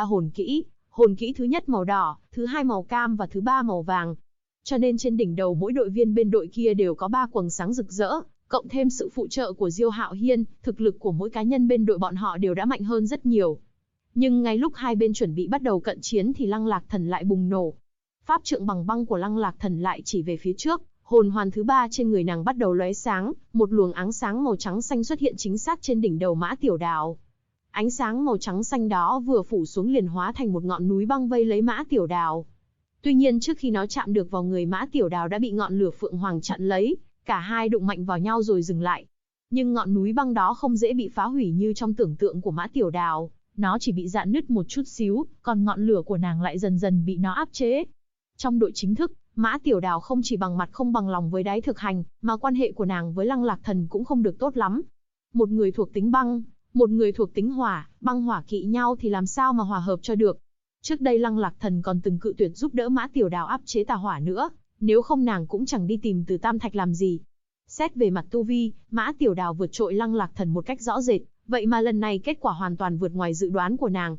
hồn kỹ thứ nhất màu đỏ, thứ hai màu cam và thứ ba màu vàng. Cho nên trên đỉnh đầu mỗi đội viên bên đội kia đều có 3 quầng sáng rực rỡ, cộng thêm sự phụ trợ của Diêu Hạo Hiên, thực lực của mỗi cá nhân bên đội bọn họ đều đã mạnh hơn rất nhiều. Nhưng ngay lúc hai bên chuẩn bị bắt đầu cận chiến thì Lăng Lạc Thần lại bùng nổ. Pháp trượng bằng băng của Lăng Lạc Thần lại chỉ về phía trước, hồn hoàn thứ 3 trên người nàng bắt đầu lóe sáng, một luồng ánh sáng màu trắng xanh xuất hiện chính xác trên đỉnh đầu Mã Tiểu Đào. Ánh sáng màu trắng xanh đó vừa phủ xuống liền hóa thành một ngọn núi băng vây lấy Mã Tiểu Đào. Tuy nhiên trước khi nó chạm được vào người Mã Tiểu Đào đã bị ngọn lửa Phượng Hoàng chặn lấy, cả hai đụng mạnh vào nhau rồi dừng lại. Nhưng ngọn núi băng đó không dễ bị phá hủy như trong tưởng tượng của Mã Tiểu Đào, nó chỉ bị rạn nứt một chút xíu, còn ngọn lửa của nàng lại dần dần bị nó áp chế. Trong đội chính thức, Mã Tiểu Đào không chỉ bằng mặt không bằng lòng với Đái Thực Hành, mà quan hệ của nàng với Lăng Lạc Thần cũng không được tốt lắm. Một người thuộc tính băng, một người thuộc tính hỏa, băng hỏa kỵ nhau thì làm sao mà hòa hợp cho được. Trước đây Lăng Lạc Thần còn từng cự tuyệt giúp đỡ Mã Tiểu Đào áp chế tà hỏa nữa, nếu không nàng cũng chẳng đi tìm Từ Tam Thạch làm gì. Xét về mặt tu vi, Mã Tiểu Đào vượt trội Lăng Lạc Thần một cách rõ rệt, vậy mà lần này kết quả hoàn toàn vượt ngoài dự đoán của nàng.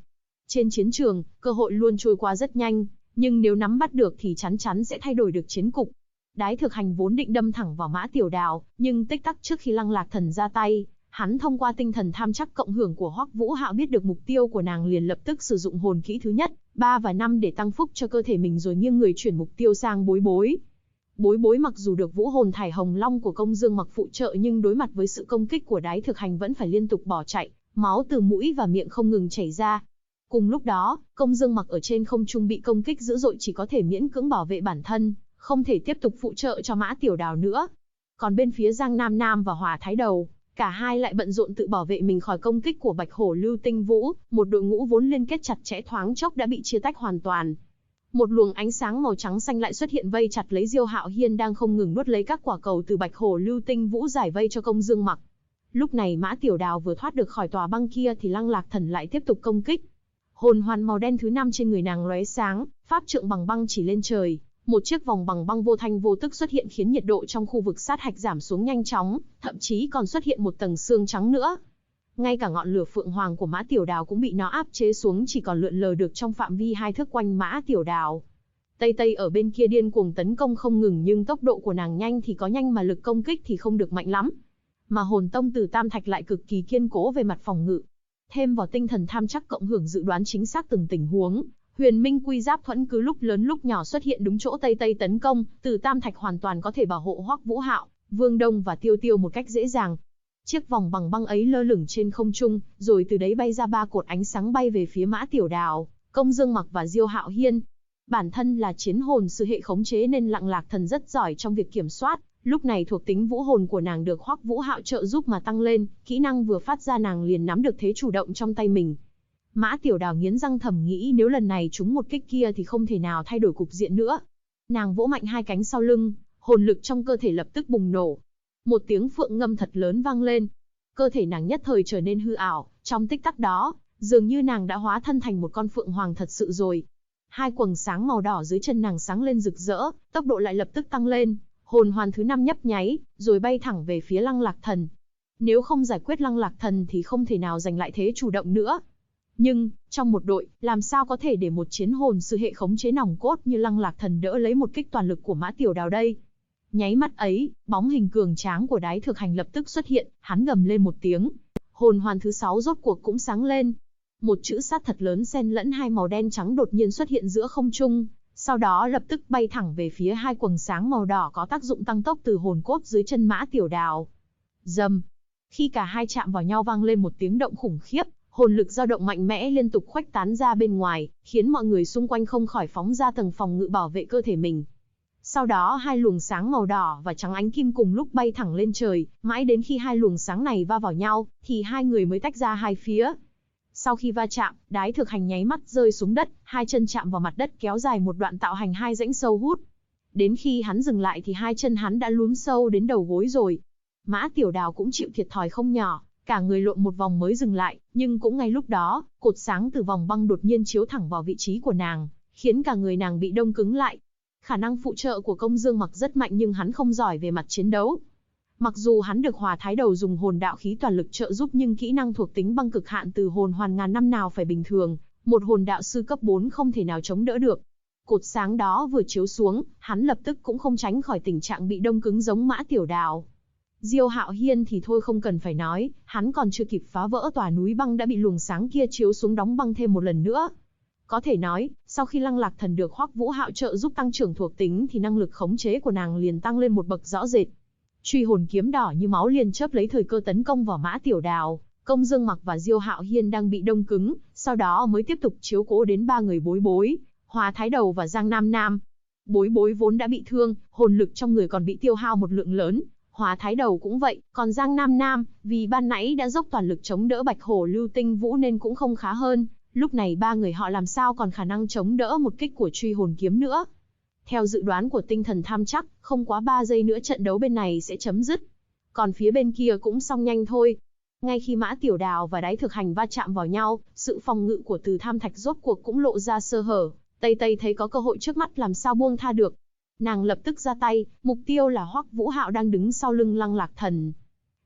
Trên chiến trường, cơ hội luôn trôi qua rất nhanh, nhưng nếu nắm bắt được thì chắn chắn sẽ thay đổi được chiến cục. Đái Thực Hành vốn định đâm thẳng vào Mã Tiểu Đào, nhưng tích tắc trước khi Lăng Lạc Thần ra tay, hắn thông qua tinh thần tham chắc cộng hưởng của Hoắc Vũ Hạo biết được mục tiêu của nàng, liền lập tức sử dụng hồn kỹ thứ nhất, 3 và 5 để tăng phúc cho cơ thể mình, rồi nghiêng người chuyển mục tiêu sang Bối Bối. Bối Bối mặc dù được Vũ Hồn Thải Hồng Long của Công Dương Mặc phụ trợ, nhưng đối mặt với sự công kích của Đái Thực Hành vẫn phải liên tục bỏ chạy, máu từ mũi và miệng không ngừng chảy ra. Cùng lúc đó, Công Dương Mặc ở trên không trung bị công kích dữ dội, chỉ có thể miễn cưỡng bảo vệ bản thân, không thể tiếp tục phụ trợ cho Mã Tiểu Đào nữa. Còn bên phía Giang Nam Nam và Hỏa Thái Đầu, cả hai lại bận rộn tự bảo vệ mình khỏi công kích của Bạch Hổ Lưu Tinh Vũ, một đội ngũ vốn liên kết chặt chẽ thoáng chốc đã bị chia tách hoàn toàn. Một luồng ánh sáng màu trắng xanh lại xuất hiện vây chặt lấy Diêu Hạo Hiên đang không ngừng nuốt lấy các quả cầu từ Bạch Hổ Lưu Tinh Vũ giải vây cho Công Dương Mặc. Lúc này Mã Tiểu Đào vừa thoát được khỏi tòa băng kia thì Lăng Lạc Thần lại tiếp tục công kích. Hồn hoàn màu đen thứ 5 trên người nàng lóe sáng, pháp trượng bằng băng chỉ lên trời, một chiếc vòng bằng băng vô thanh vô tức xuất hiện khiến nhiệt độ trong khu vực sát hạch giảm xuống nhanh chóng, thậm chí còn xuất hiện một tầng sương trắng nữa. Ngay cả ngọn lửa phượng hoàng của Mã Tiểu Đào cũng bị nó áp chế xuống, chỉ còn lượn lờ được trong phạm vi 2 thước quanh Mã Tiểu Đào. Tây Tây ở bên kia điên cuồng tấn công không ngừng, nhưng tốc độ của nàng nhanh thì có nhanh mà lực công kích thì không được mạnh lắm. Mà hồn tông từ Tam Thạch lại cực kỳ kiên cố về mặt phòng ngự. Thêm vào tinh thần tham chắc cộng hưởng dự đoán chính xác từng tình huống, Huyền Minh Quy Giáp Thuẫn cứ lúc lớn lúc nhỏ xuất hiện đúng chỗ Tây Tây tấn công, từ Tam Thạch hoàn toàn có thể bảo hộ Hoắc Vũ Hạo, Vương Đông và Tiêu Tiêu một cách dễ dàng. Chiếc vòng bằng băng ấy lơ lửng trên không trung, rồi từ đấy bay ra 3 cột ánh sáng bay về phía Mã Tiểu Đào, Công Dương Mặc và Diêu Hạo Hiên. Bản thân là chiến hồn sư hệ khống chế nên Lăng Lạc Thần rất giỏi trong việc kiểm soát, lúc này thuộc tính vũ hồn của nàng được Hoắc Vũ Hạo trợ giúp mà tăng lên, kỹ năng vừa phát ra nàng liền nắm được thế chủ động trong tay mình. Mã Tiểu Đào nghiến răng thầm nghĩ nếu lần này trúng một kích kia thì không thể nào thay đổi cục diện nữa. Nàng vỗ mạnh 2 cánh sau lưng, hồn lực trong cơ thể lập tức bùng nổ. Một tiếng phượng ngâm thật lớn vang lên. Cơ thể nàng nhất thời trở nên hư ảo, trong tích tắc đó, dường như nàng đã hóa thân thành một con phượng hoàng thật sự rồi. 2 quầng sáng màu đỏ dưới chân nàng sáng lên rực rỡ, tốc độ lại lập tức tăng lên, hồn hoàn thứ 5 nhấp nháy, rồi bay thẳng về phía Lăng Lạc Thần. Nếu không giải quyết Lăng Lạc Thần thì không thể nào giành lại thế chủ động nữa. Nhưng, trong một đội, làm sao có thể để một chiến hồn sư hệ khống chế nòng cốt như Lăng Lạc Thần đỡ lấy một kích toàn lực của Mã Tiểu Đào đây? Nháy mắt ấy, bóng hình cường tráng của Đái Thực Hành lập tức xuất hiện, hắn gầm lên một tiếng. Hồn hoàn thứ 6 rốt cuộc cũng sáng lên. Một chữ sát thật lớn xen lẫn 2 màu đen trắng đột nhiên xuất hiện giữa không trung, sau đó lập tức bay thẳng về phía 2 quầng sáng màu đỏ có tác dụng tăng tốc từ hồn cốt dưới chân Mã Tiểu Đào. Rầm. Khi cả hai chạm vào nhau vang lên một tiếng động khủng khiếp, hồn lực dao động mạnh mẽ liên tục khuếch tán ra bên ngoài, khiến mọi người xung quanh không khỏi phóng ra tầng phòng ngự bảo vệ cơ thể mình. Sau đó 2 luồng sáng màu đỏ và trắng ánh kim cùng lúc bay thẳng lên trời, mãi đến khi 2 luồng sáng này va vào nhau, thì 2 người mới tách ra hai phía. Sau khi va chạm, Đái Thực Hành nháy mắt rơi xuống đất, 2 chân chạm vào mặt đất kéo dài một đoạn tạo thành 2 rãnh sâu hút. Đến khi hắn dừng lại thì 2 chân hắn đã lún sâu đến đầu gối rồi. Mã Tiểu Đào cũng chịu thiệt thòi không nhỏ, cả người lộn một vòng mới dừng lại, nhưng cũng ngay lúc đó, cột sáng từ vòng băng đột nhiên chiếu thẳng vào vị trí của nàng, khiến cả người nàng bị đông cứng lại. Khả năng phụ trợ của Công Dương Mặc rất mạnh nhưng hắn không giỏi về mặt chiến đấu. Mặc dù hắn được Hỏa Thái Đầu dùng hồn đạo khí toàn lực trợ giúp nhưng kỹ năng thuộc tính băng cực hạn từ hồn hoàn ngàn năm nào phải bình thường, một hồn đạo sư cấp 4 không thể nào chống đỡ được. Cột sáng đó vừa chiếu xuống, hắn lập tức cũng không tránh khỏi tình trạng bị đông cứng giống Mã Tiểu Đào. Diêu Hạo Hiên thì thôi không cần phải nói, hắn còn chưa kịp phá vỡ tòa núi băng đã bị luồng sáng kia chiếu xuống đóng băng thêm một lần nữa. Có thể nói, sau khi Lăng Lạc Thần được Hoắc Vũ Hạo trợ giúp tăng trưởng thuộc tính thì năng lực khống chế của nàng liền tăng lên một bậc rõ rệt. Truy hồn kiếm đỏ như máu liền chớp lấy thời cơ tấn công vào Mã Tiểu Đào, Công Dương Mặc và Diêu Hạo Hiên đang bị đông cứng, sau đó mới tiếp tục chiếu cố đến 3 người Bối Bối, Hỏa Thái Đầu và Giang Nam Nam. Bối Bối vốn đã bị thương, hồn lực trong người còn bị tiêu hao một lượng lớn, Hỏa Thái Đầu cũng vậy, còn Giang Nam Nam, vì ban nãy đã dốc toàn lực chống đỡ Bạch Hổ Lưu Tinh Vũ nên cũng không khá hơn, lúc này 3 người họ làm sao còn khả năng chống đỡ một kích của truy hồn kiếm nữa. Theo dự đoán của tinh thần tham chắc, không quá 3 giây nữa trận đấu bên này sẽ chấm dứt. Còn phía bên kia cũng xong nhanh thôi. Ngay khi Mã Tiểu Đào và Đái Thực Hành va chạm vào nhau, sự phòng ngự của Từ Tham Thạch rốt cuộc cũng lộ ra sơ hở. Tây Tây thấy có cơ hội trước mắt làm sao buông tha được. Nàng lập tức ra tay, mục tiêu là Hoắc Vũ Hạo đang đứng sau lưng Lăng Lạc Thần.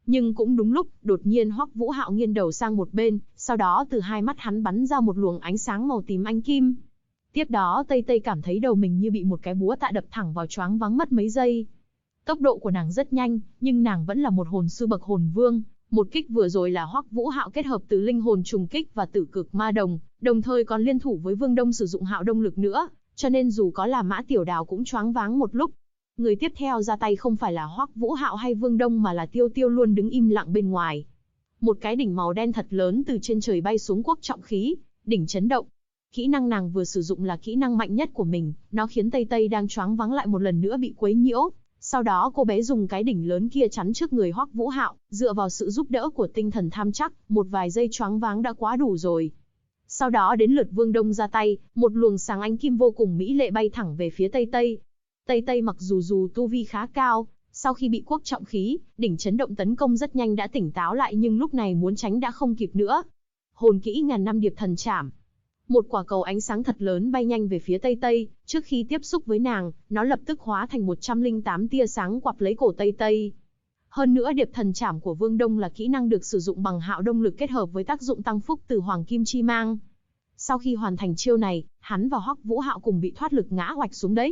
Nhưng cũng đúng lúc, đột nhiên Hoắc Vũ Hạo nghiêng đầu sang một bên, sau đó từ hai mắt hắn bắn ra một luồng ánh sáng màu tím ánh kim. Tiếp đó Tây Tây cảm thấy đầu mình như bị một cái búa tạ đập thẳng vào, choáng váng mất mấy giây. Tốc độ của nàng rất nhanh, nhưng nàng vẫn là một hồn sư bậc hồn vương. Một kích vừa rồi là Hoắc Vũ Hạo kết hợp từ linh hồn trùng kích và tử cực ma đồng, đồng thời còn liên thủ với Vương Đông sử dụng hạo đông lực nữa, cho nên dù có là Mã Tiểu Đào cũng choáng váng một lúc. Người tiếp theo ra tay không phải là Hoắc Vũ Hạo hay Vương Đông mà là Tiêu Tiêu luôn đứng im lặng bên ngoài. Một cái đỉnh màu đen thật lớn từ trên trời bay xuống, quốc trọng khí, đỉnh chấn động. Kỹ năng nàng vừa sử dụng là kỹ năng mạnh nhất của mình, nó khiến Tây Tây đang choáng váng lại một lần nữa bị quấy nhiễu. Sau đó cô bé dùng cái đỉnh lớn kia chắn trước người Hoắc Vũ Hạo, dựa vào sự giúp đỡ của tinh thần tham chắc, một vài giây choáng váng đã quá đủ rồi. Sau đó đến lượt Vương Đông ra tay, một luồng sáng ánh kim vô cùng mỹ lệ bay thẳng về phía Tây Tây. Tây Tây mặc dù tu vi khá cao, sau khi bị quốc trọng khí, đỉnh chấn động tấn công rất nhanh đã tỉnh táo lại, nhưng lúc này muốn tránh đã không kịp nữa. Hồn kỹ ngàn năm điệp thần trảm. Một quả cầu ánh sáng thật lớn bay nhanh về phía Tây Tây, trước khi tiếp xúc với nàng, nó lập tức hóa thành 108 tia sáng quặp lấy cổ Tây Tây. Hơn nữa điệp thần trảm của Vương Đông là kỹ năng được sử dụng bằng hạo đông lực kết hợp với tác dụng tăng phúc từ hoàng kim chi mang. Sau khi hoàn thành chiêu này, hắn và Hoắc Vũ Hạo cùng bị thoát lực ngã oạch xuống đấy.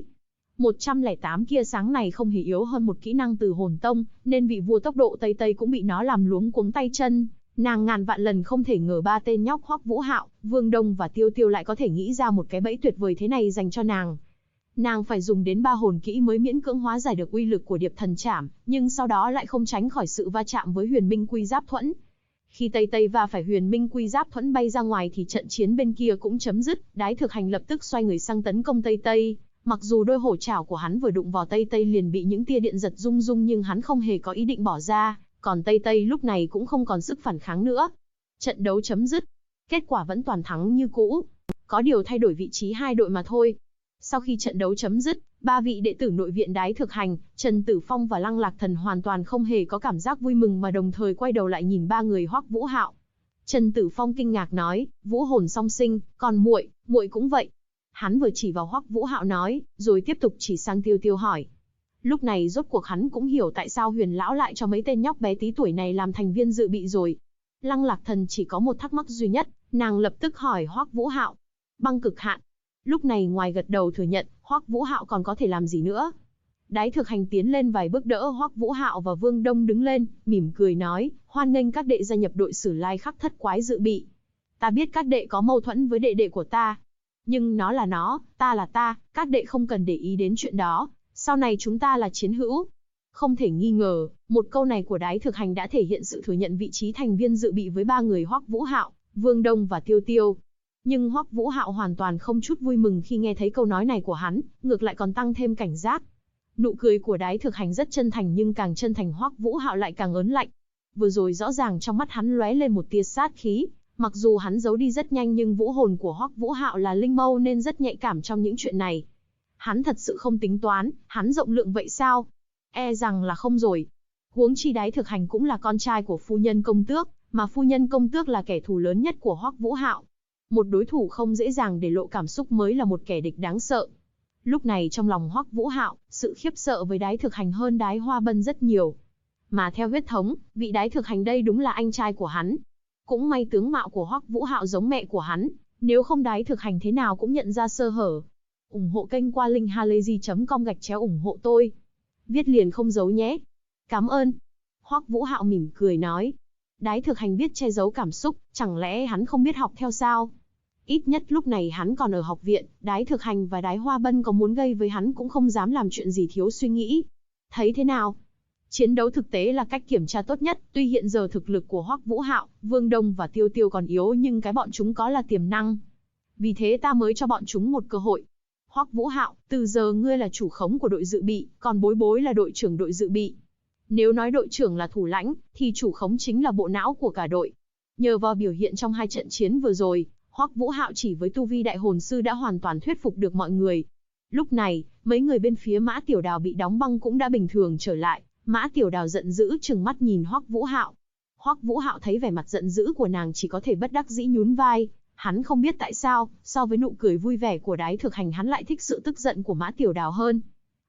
108 tia sáng này không hề yếu hơn một kỹ năng từ hồn tông, nên vị vua tốc độ Tây Tây cũng bị nó làm luống cuống tay chân. Nàng ngàn vạn lần không thể ngờ ba tên nhóc Hoắc Vũ Hạo, Vương Đông và Tiêu Tiêu lại có thể nghĩ ra một cái bẫy tuyệt vời thế này dành cho nàng. Nàng phải dùng đến 3 hồn kỹ mới miễn cưỡng hóa giải được uy lực của điệp thần trảm, nhưng sau đó lại không tránh khỏi sự va chạm với huyền minh quy giáp thuẫn. Khi Tây Tây va phải huyền minh quy giáp thuẫn bay ra ngoài thì trận chiến bên kia cũng chấm dứt. Đái Thực Hành lập tức xoay người sang tấn công Tây Tây. Mặc dù đôi hổ chảo của hắn vừa đụng vào Tây Tây liền bị những tia điện giật rung rung, nhưng hắn không hề có ý định bỏ ra, còn Tây Tây lúc này cũng không còn sức phản kháng nữa. Trận đấu chấm dứt, kết quả vẫn toàn thắng như cũ, có điều thay đổi vị trí hai đội mà thôi. Sau khi trận đấu chấm dứt, 3 vị đệ tử nội viện Đái Thực Hành, Trần Tử Phong và Lăng Lạc Thần hoàn toàn không hề có cảm giác vui mừng mà đồng thời quay đầu lại nhìn 3 người Hoắc Vũ Hạo. Trần Tử Phong kinh ngạc nói, Vũ hồn song sinh, còn muội cũng vậy. Hắn vừa chỉ vào Hoắc Vũ Hạo nói, rồi tiếp tục chỉ sang Tiêu Tiêu hỏi. Lúc này rốt cuộc hắn cũng hiểu tại sao Huyền lão lại cho mấy tên nhóc bé tí tuổi này làm thành viên dự bị rồi. Lăng Lạc Thần chỉ có một thắc mắc duy nhất, nàng lập tức hỏi Hoắc Vũ Hạo. Băng cực hạn. Lúc này ngoài gật đầu thừa nhận, Hoắc Vũ Hạo còn có thể làm gì nữa. Đái Thực Hành tiến lên vài bước đỡ Hoắc Vũ Hạo và Vương Đông đứng lên, mỉm cười nói, hoan nghênh các đệ gia nhập đội Sử Lai Khắc Thất Quái dự bị. Ta biết các đệ có mâu thuẫn với đệ đệ của ta, nhưng nó là nó, ta là ta, các đệ không cần để ý đến chuyện đó, sau này chúng ta là chiến hữu. Không thể nghi ngờ, một câu này của Đái Thực Hành đã thể hiện sự thừa nhận vị trí thành viên dự bị với 3 người Hoắc Vũ Hạo, Vương Đông và Tiêu Tiêu. Nhưng Hoắc Vũ Hạo hoàn toàn không chút vui mừng khi nghe thấy câu nói này của hắn, ngược lại còn tăng thêm cảnh giác. Nụ cười của Đái Thực Hành rất chân thành, nhưng càng chân thành Hoắc Vũ Hạo lại càng ớn lạnh. Vừa rồi rõ ràng trong mắt hắn lóe lên một tia sát khí, mặc dù hắn giấu đi rất nhanh nhưng vũ hồn của Hoắc Vũ Hạo là linh mâu nên rất nhạy cảm trong những chuyện này. Hắn thật sự không tính toán, hắn rộng lượng vậy sao? E rằng là không rồi. Huống chi Đái Thực Hành cũng là con trai của phu nhân công tước, mà phu nhân công tước là kẻ thù lớn nhất của Hoắc Vũ Hạo. Một đối thủ không dễ dàng để lộ cảm xúc mới là một kẻ địch đáng sợ. Lúc này trong lòng Hoắc Vũ Hạo, sự khiếp sợ với Đái Thực Hành hơn Đái Hoa Bân rất nhiều. Mà theo huyết thống, vị Đái Thực Hành đây đúng là anh trai của hắn. Cũng may tướng mạo của Hoắc Vũ Hạo giống mẹ của hắn, nếu không Đái Thực Hành thế nào cũng nhận ra sơ hở. Ủng hộ kênh qua linkhalazy.com/ủng hộ tôi. Viết liền không giấu nhé. Cảm ơn. Hoắc Vũ Hạo mỉm cười nói. Đái Thực Hành biết che giấu cảm xúc, chẳng lẽ hắn không biết học theo sao? Ít nhất lúc này hắn còn ở học viện, Đái Thực Hành và Đái Hoa Bân có muốn gây với hắn cũng không dám làm chuyện gì thiếu suy nghĩ. Thấy thế nào? Chiến đấu thực tế là cách kiểm tra tốt nhất, tuy hiện giờ thực lực của Hoắc Vũ Hạo, Vương Đông và Tiêu Tiêu còn yếu nhưng cái bọn chúng có là tiềm năng. Vì thế ta mới cho bọn chúng một cơ hội. Hoắc Vũ Hạo, từ giờ ngươi là chủ khống của đội dự bị, còn Bối Bối là đội trưởng đội dự bị. Nếu nói đội trưởng là thủ lãnh, thì chủ khống chính là bộ não của cả đội. Nhờ vào biểu hiện trong 2 trận chiến vừa rồi, Hoắc Vũ Hạo chỉ với tu vi đại hồn sư đã hoàn toàn thuyết phục được mọi người. Lúc này, mấy người bên phía Mã Tiểu Đào bị đóng băng cũng đã bình thường trở lại. Mã Tiểu Đào giận dữ trừng mắt nhìn Hoắc Vũ Hạo. Hoắc Vũ Hạo thấy vẻ mặt giận dữ của nàng chỉ có thể bất đắc dĩ nhún vai. Hắn không biết tại sao, so với nụ cười vui vẻ của Đái Thực Hành hắn lại thích sự tức giận của Mã Tiểu Đào hơn.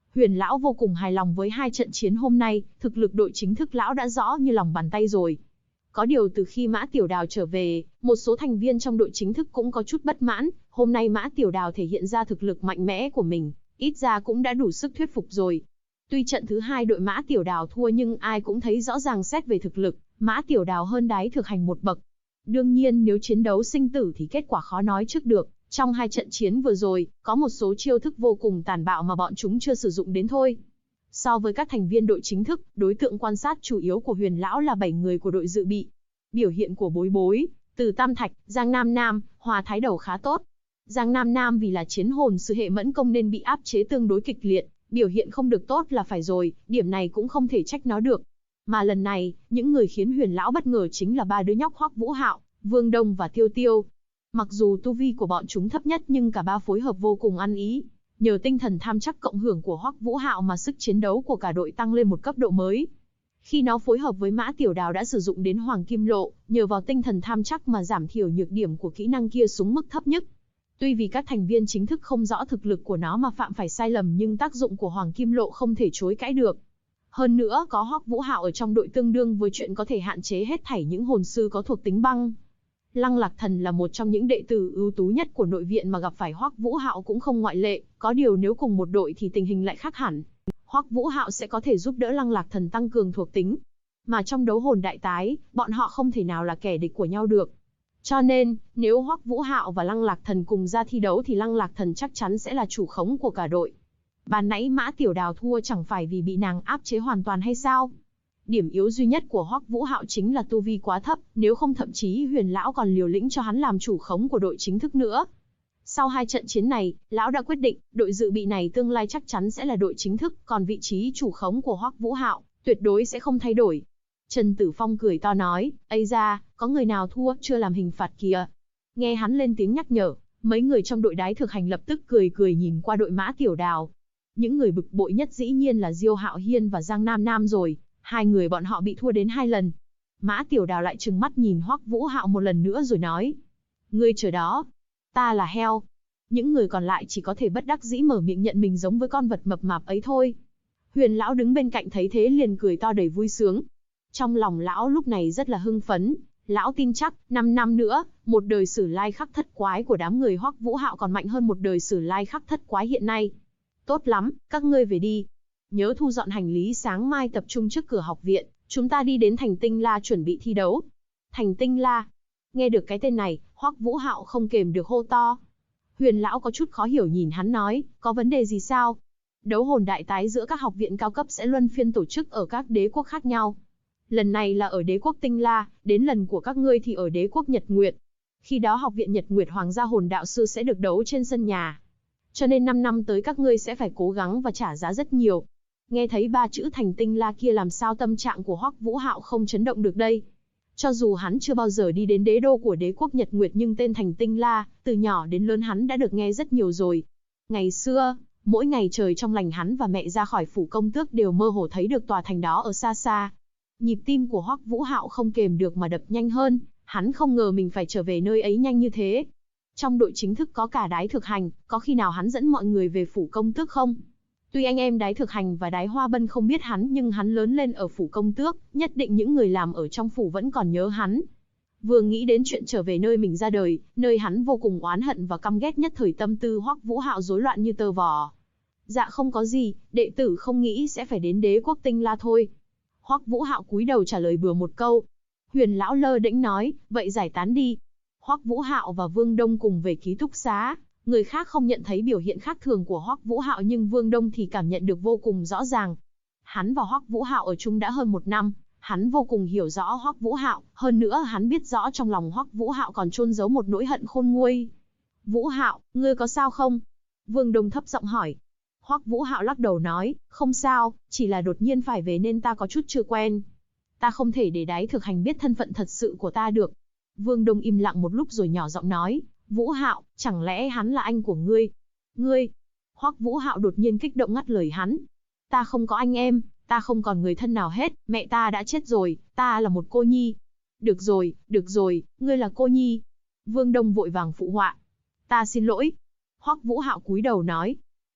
Huyền lão vô cùng hài lòng với hai trận chiến hôm nay, thực lực đội chính thức lão đã rõ như lòng bàn tay rồi. Có điều từ khi Mã Tiểu Đào trở về, một số thành viên trong đội chính thức cũng có chút bất mãn, hôm nay Mã Tiểu Đào thể hiện ra thực lực mạnh mẽ của mình, ít ra cũng đã đủ sức thuyết phục rồi. Tuy trận thứ hai đội Mã Tiểu Đào thua nhưng ai cũng thấy rõ ràng xét về thực lực, Mã Tiểu Đào hơn Đái Thực Hành một bậc. Đương nhiên nếu chiến đấu sinh tử thì kết quả khó nói trước được, trong hai trận chiến vừa rồi, có một số chiêu thức vô cùng tàn bạo mà bọn chúng chưa sử dụng đến thôi. So với các thành viên đội chính thức, đối tượng quan sát chủ yếu của Huyền lão là 7 người của đội dự bị. Biểu hiện của Bối Bối, Từ Tam Thạch, Giang Nam Nam, Hòa Thái Đầu khá tốt. Giang Nam Nam vì là chiến hồn sư hệ mẫn công nên bị áp chế tương đối kịch liệt, biểu hiện không được tốt là phải rồi, điểm này cũng không thể trách nó được. Mà lần này, những người khiến Huyền lão bất ngờ chính là ba đứa nhóc Hoắc Vũ Hạo, Vương Đông và Tiêu Tiêu. Mặc dù tu vi của bọn chúng thấp nhất nhưng cả ba phối hợp vô cùng ăn ý. Nhờ tinh thần tham chắc cộng hưởng của Hoắc Vũ Hạo mà sức chiến đấu của cả đội tăng lên một cấp độ mới. Khi nó phối hợp với Mã Tiểu Đào đã sử dụng đến Hoàng Kim Lộ, nhờ vào tinh thần tham chắc mà giảm thiểu nhược điểm của kỹ năng kia xuống mức thấp nhất. Tuy vì các thành viên chính thức không rõ thực lực của nó mà phạm phải sai lầm nhưng tác dụng của Hoàng Kim Lộ không thể chối cãi được. Hơn nữa có Hoắc Vũ Hạo ở trong đội tương đương với chuyện có thể hạn chế hết thảy những hồn sư có thuộc tính băng. Lăng Lạc Thần là một trong những đệ tử ưu tú nhất của nội viện mà gặp phải Hoắc Vũ Hạo cũng không ngoại lệ, có điều nếu cùng một đội thì tình hình lại khác hẳn. Hoắc Vũ Hạo sẽ có thể giúp đỡ Lăng Lạc Thần tăng cường thuộc tính, mà trong đấu hồn đại tái, bọn họ không thể nào là kẻ địch của nhau được. Cho nên, nếu Hoắc Vũ Hạo và Lăng Lạc Thần cùng ra thi đấu thì Lăng Lạc Thần chắc chắn sẽ là chủ khống của cả đội. Ban nãy Mã Tiểu Đào thua chẳng phải vì bị nàng áp chế hoàn toàn hay sao? Điểm yếu duy nhất của Hoắc Vũ Hạo chính là tu vi quá thấp, nếu không thậm chí Huyền lão còn liều lĩnh cho hắn làm chủ khống của đội chính thức nữa. Sau hai trận chiến này, lão đã quyết định, đội dự bị này tương lai chắc chắn sẽ là đội chính thức, còn vị trí chủ khống của Hoắc Vũ Hạo tuyệt đối sẽ không thay đổi. Trần Tử Phong cười to nói, "Ây da, có người nào thua chưa làm hình phạt kìa." Nghe hắn lên tiếng nhắc nhở, mấy người trong đội Đái Thực Hành lập tức cười cười nhìn qua đội Mã Tiểu Đào. Những người bực bội nhất dĩ nhiên là Diêu Hạo Hiên và Giang Nam Nam rồi, hai người bọn họ bị thua đến 2 lần. Mã Tiểu Đào lại trừng mắt nhìn Hoắc Vũ Hạo một lần nữa rồi nói, "Ngươi chờ đó, ta là heo." Những người còn lại chỉ có thể bất đắc dĩ mở miệng nhận mình giống với con vật mập mạp ấy thôi. Huyền lão đứng bên cạnh thấy thế liền cười to đầy vui sướng. Trong lòng lão lúc này rất là hưng phấn, lão tin chắc, 5 năm nữa, một đời Sử Lai Khắc Thất Quái của đám người Hoắc Vũ Hạo còn mạnh hơn một đời Sử Lai Khắc Thất Quái hiện nay. Tốt lắm, các ngươi về đi. Nhớ thu dọn hành lý sáng mai tập trung trước cửa học viện, chúng ta đi đến Thành Tinh La chuẩn bị thi đấu. Thành Tinh La. Nghe được cái tên này, Hoắc Vũ Hạo không kềm được hô to. Huyền lão có chút khó hiểu nhìn hắn nói, có vấn đề gì sao? Đấu hồn đại tái giữa các học viện cao cấp sẽ luân phiên tổ chức ở các đế quốc khác nhau. Lần này là ở đế quốc Tinh La, đến lần của các ngươi thì ở đế quốc Nhật Nguyệt. Khi đó học viện Nhật Nguyệt Hoàng gia hồn đạo sư sẽ được đấu trên sân nhà. Cho nên 5 năm tới các ngươi sẽ phải cố gắng và trả giá rất nhiều. Nghe thấy 3 chữ Thành Tinh La kia làm sao tâm trạng của Hoắc Vũ Hạo không chấn động được đây. Cho dù hắn chưa bao giờ đi đến đế đô của đế quốc Nhật Nguyệt nhưng tên Thành Tinh La, từ nhỏ đến lớn hắn đã được nghe rất nhiều rồi. Ngày xưa, mỗi ngày trời trong lành hắn và mẹ ra khỏi phủ công tước đều mơ hồ thấy được tòa thành đó ở xa xa. Nhịp tim của Hoắc Vũ Hạo không kềm được mà đập nhanh hơn, hắn không ngờ mình phải trở về nơi ấy nhanh như thế. Trong đội chính thức có cả Đái Thực Hành, có khi nào hắn dẫn mọi người về phủ công tước không? Tuy anh em Đái Thực Hành và Đái Hoa Bân không biết hắn nhưng hắn lớn lên ở phủ công tước, nhất định những người làm ở trong phủ vẫn còn nhớ hắn. Vừa nghĩ đến chuyện trở về nơi mình ra đời, nơi hắn vô cùng oán hận và căm ghét nhất thời tâm tư Hoắc Vũ Hạo rối loạn như tơ vò. Dạ không có gì, đệ tử không nghĩ sẽ phải đến đế quốc Tinh La thôi. Hoắc Vũ Hạo cúi đầu trả lời bừa một câu. Huyền lão lơ đễnh nói, vậy giải tán đi. Hoắc Vũ Hạo và Vương Đông cùng về ký túc xá. Người khác không nhận thấy biểu hiện khác thường của Hoắc Vũ Hạo nhưng Vương Đông thì cảm nhận được vô cùng rõ ràng. Hắn và Hoắc Vũ Hạo ở chung đã hơn 1 năm, hắn vô cùng hiểu rõ Hoắc Vũ Hạo, hơn nữa hắn biết rõ trong lòng Hoắc Vũ Hạo còn chôn giấu một nỗi hận khôn nguôi. "Vũ Hạo, ngươi có sao không?" Vương Đông thấp giọng hỏi. Hoắc Vũ Hạo lắc đầu nói, "Không sao, chỉ là đột nhiên phải về nên ta có chút chưa quen. Ta không thể để Đái Thực Hành biết thân phận thật sự của ta được." Vương Đông im lặng một lúc rồi nhỏ giọng nói, "Vũ Hạo, chẳng lẽ hắn là anh của ngươi?" "Ngươi?" Hoắc Vũ Hạo đột nhiên kích động ngắt lời hắn. "Ta không có anh em, ta không còn người thân nào hết, mẹ ta đã chết rồi, ta là một cô nhi." Được rồi, ngươi là cô nhi." Vương Đông vội vàng phụ họa. "Ta xin lỗi." Hoắc Vũ Hạo cúi đầu nói.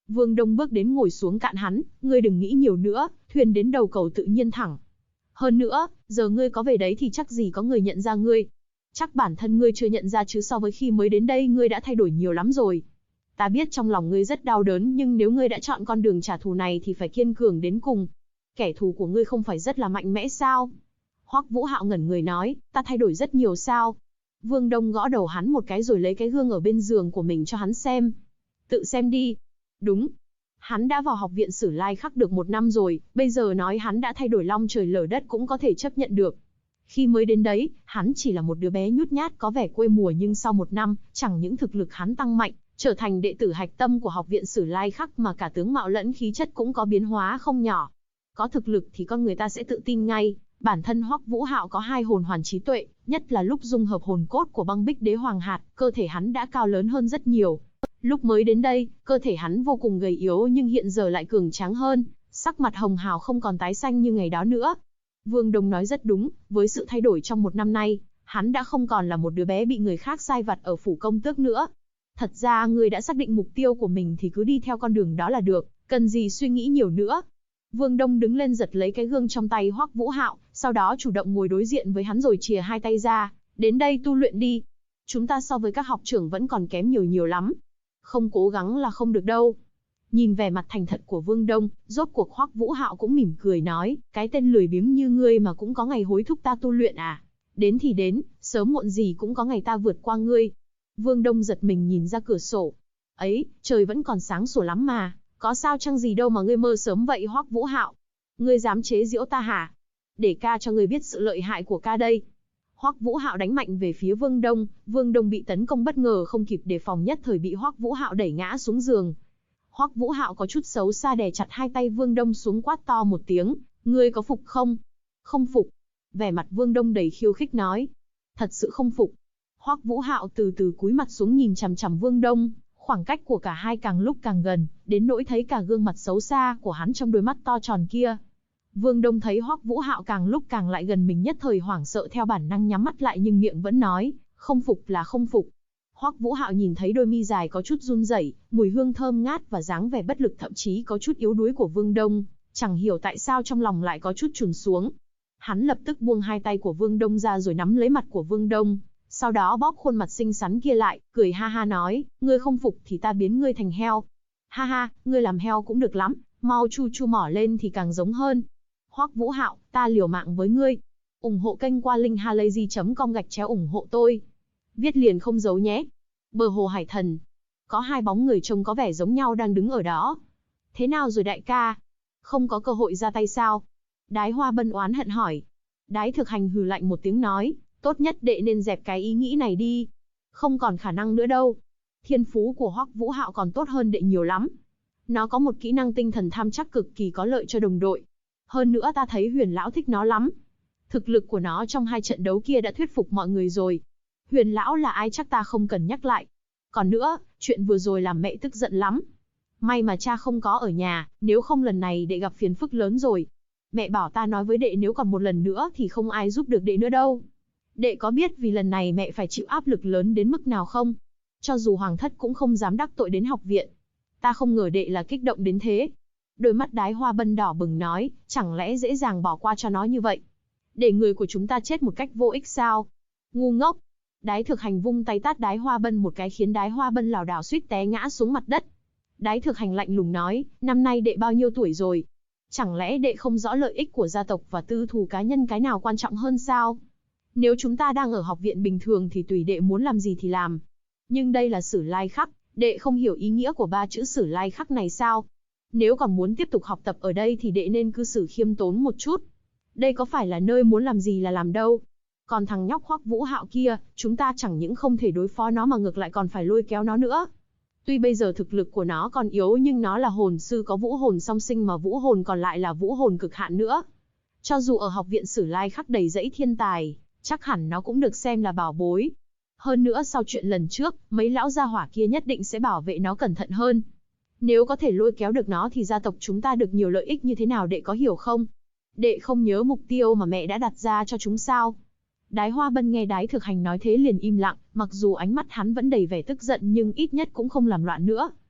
Vương Đông bước đến ngồi xuống cạnh hắn, ngươi đừng nghĩ nhiều nữa, thuyền đến đầu cầu tự nhiên thẳng. Hơn nữa, giờ ngươi có về đấy thì chắc gì có người nhận ra ngươi. Chắc bản thân ngươi chưa nhận ra chứ, so với khi mới đến đây ngươi đã thay đổi nhiều lắm rồi. Ta biết trong lòng ngươi rất đau đớn, nhưng nếu ngươi đã chọn con đường trả thù này thì phải kiên cường đến cùng. Kẻ thù của ngươi không phải rất là mạnh mẽ sao? Hoắc Vũ Hạo ngẩn người nói, ta thay đổi rất nhiều sao? Vương Đông gõ đầu hắn một cái rồi lấy cái gương ở bên giường của mình cho hắn xem. Tự xem đi. Đúng. Hắn đã vào học viện Sử Lai Khắc được 1 năm rồi, bây giờ nói hắn đã thay đổi long trời lở đất cũng có thể chấp nhận được. Khi mới đến đấy, hắn chỉ là một đứa bé nhút nhát có vẻ quê mùa, nhưng sau 1 năm, chẳng những thực lực hắn tăng mạnh, trở thành đệ tử hạch tâm của học viện Sử Lai Khắc, mà cả tướng mạo lẫn khí chất cũng có biến hóa không nhỏ. Có thực lực thì con người ta sẽ tự tin ngay. Bản thân Hoắc Vũ Hạo có 2 hồn hoàn trí tuệ, nhất là lúc dung hợp hồn cốt của Băng Bích Đế Hoàng Hạt, cơ thể hắn đã cao lớn hơn rất nhiều. Lúc mới đến đây, cơ thể hắn vô cùng gầy yếu nhưng hiện giờ lại cường tráng hơn, sắc mặt hồng hào không còn tái xanh như ngày đó nữa. Vương Đông nói rất đúng, với sự thay đổi trong 1 năm nay, hắn đã không còn là một đứa bé bị người khác sai vặt ở phủ công tước nữa. Thật ra ngươi đã xác định mục tiêu của mình thì cứ đi theo con đường đó là được, cần gì suy nghĩ nhiều nữa. Vương Đông đứng lên giật lấy cái gương trong tay Hoắc Vũ Hạo, sau đó chủ động ngồi đối diện với hắn rồi chìa 2 tay ra, đến đây tu luyện đi. Chúng ta so với các học trưởng vẫn còn kém nhiều lắm. Không cố gắng là không được đâu. Nhìn vẻ mặt thành thật của Vương Đông, rốt cuộc Hoắc Vũ Hạo cũng mỉm cười nói, cái tên lười biếng như ngươi mà cũng có ngày hối thúc ta tu luyện à? Đến thì đến, sớm muộn gì cũng có ngày ta vượt qua ngươi. Vương Đông giật mình nhìn ra cửa sổ. Ấy, trời vẫn còn sáng sủa lắm mà, có sao chăng gì đâu mà ngươi mơ sớm vậy Hoắc Vũ Hạo? Ngươi dám chế giễu ta hả? Để ca cho ngươi biết sự lợi hại của ca đây. Hoắc Vũ Hạo đánh mạnh về phía Vương Đông bị tấn công bất ngờ không kịp đề phòng, nhất thời bị Hoắc Vũ Hạo đẩy ngã xuống giường. Hoắc Vũ Hạo có chút xấu xa đè chặt 2 tay Vương Đông xuống, quát to một tiếng, ngươi có phục không? Không phục. Vẻ mặt Vương Đông đầy khiêu khích nói, thật sự không phục. Hoắc Vũ Hạo từ từ cúi mặt xuống nhìn chằm chằm Vương Đông, khoảng cách của cả hai càng lúc càng gần, đến nỗi thấy cả gương mặt xấu xa của hắn trong đôi mắt to tròn kia. Vương Đông thấy Hoắc Vũ Hạo càng lúc càng lại gần mình, nhất thời hoảng sợ, theo bản năng nhắm mắt lại nhưng miệng vẫn nói, không phục là không phục. Hoắc Vũ Hạo nhìn thấy đôi mi dài có chút run rẩy, mùi hương thơm ngát và dáng vẻ bất lực thậm chí có chút yếu đuối của Vương Đông, chẳng hiểu tại sao trong lòng lại có chút chùn xuống. Hắn lập tức buông 2 tay của Vương Đông ra rồi nắm lấy mặt của Vương Đông, sau đó bóp khuôn mặt xinh xắn kia lại, cười ha ha nói, ngươi không phục thì ta biến ngươi thành heo. Ha ha, ngươi làm heo cũng được lắm, mau chu chu mỏ lên thì càng giống hơn. Hoắc Vũ Hạo, ta liều mạng với ngươi. Ủng hộ kênh qua linkhalazy.com/ủng hộ tôi. Viết liền không giấu nhé. Bờ hồ Hải Thần. Có 2 bóng người trông có vẻ giống nhau đang đứng ở đó. Thế nào rồi đại ca? Không có cơ hội ra tay sao? Đái Hoa Bân oán hận hỏi. Đái Thực Hành hừ lạnh một tiếng nói, tốt nhất đệ nên dẹp cái ý nghĩ này đi. Không còn khả năng nữa đâu. Thiên phú của Hoắc Vũ Hạo còn tốt hơn đệ nhiều lắm. Nó có một kỹ năng tinh thần tham chắc cực kỳ có lợi cho đồng đội. Hơn nữa ta thấy Huyền lão thích nó lắm. Thực lực của nó trong 2 trận đấu kia đã thuyết phục mọi người rồi. Huyền lão là ai chắc ta không cần nhắc lại. Còn nữa, chuyện vừa rồi làm mẹ tức giận lắm. May mà cha không có ở nhà, nếu không lần này đệ gặp phiền phức lớn rồi. Mẹ bảo ta nói với đệ nếu còn một lần nữa thì không ai giúp được đệ nữa đâu. Đệ có biết vì lần này mẹ phải chịu áp lực lớn đến mức nào không? Cho dù hoàng thất cũng không dám đắc tội đến học viện. Ta không ngờ đệ là kích động đến thế. Đôi mắt Đái Hoa Bân đỏ bừng nói, chẳng lẽ dễ dàng bỏ qua cho nó như vậy? Để người của chúng ta chết một cách vô ích sao? Ngu ngốc! Đái Thực Hành vung tay tát Đái Hoa Bân một cái khiến Đái Hoa Bân lảo đảo suýt té ngã xuống mặt đất. Đái Thực Hành lạnh lùng nói, năm nay đệ bao nhiêu tuổi rồi? Chẳng lẽ đệ không rõ lợi ích của gia tộc và tư thù cá nhân cái nào quan trọng hơn sao? Nếu chúng ta đang ở học viện bình thường thì tùy đệ muốn làm gì thì làm. Nhưng đây là Sử Lai Khắc, đệ không hiểu ý nghĩa của 3 chữ Sử Lai Khắc này sao? Nếu còn muốn tiếp tục học tập ở đây thì đệ nên cư xử khiêm tốn một chút. Đây có phải là nơi muốn làm gì là làm đâu. Còn thằng nhóc Hoắc Vũ Hạo kia, chúng ta chẳng những không thể đối phó nó mà ngược lại còn phải lôi kéo nó nữa. Tuy bây giờ thực lực của nó còn yếu nhưng nó là hồn sư có vũ hồn song sinh mà vũ hồn còn lại là vũ hồn cực hạn nữa. Cho dù ở học viện Sử Lai Khắc đầy dẫy thiên tài, chắc hẳn nó cũng được xem là bảo bối. Hơn nữa sau chuyện lần trước, mấy lão gia hỏa kia nhất định sẽ bảo vệ nó cẩn thận hơn. Nếu có thể lôi kéo được nó thì gia tộc chúng ta được nhiều lợi ích như thế nào đệ có hiểu không? Đệ không nhớ mục tiêu mà mẹ đã đặt ra cho chúng sao? Đái Hoa Bân nghe Đái Thực Hành nói thế liền im lặng, mặc dù ánh mắt hắn vẫn đầy vẻ tức giận nhưng ít nhất cũng không làm loạn nữa.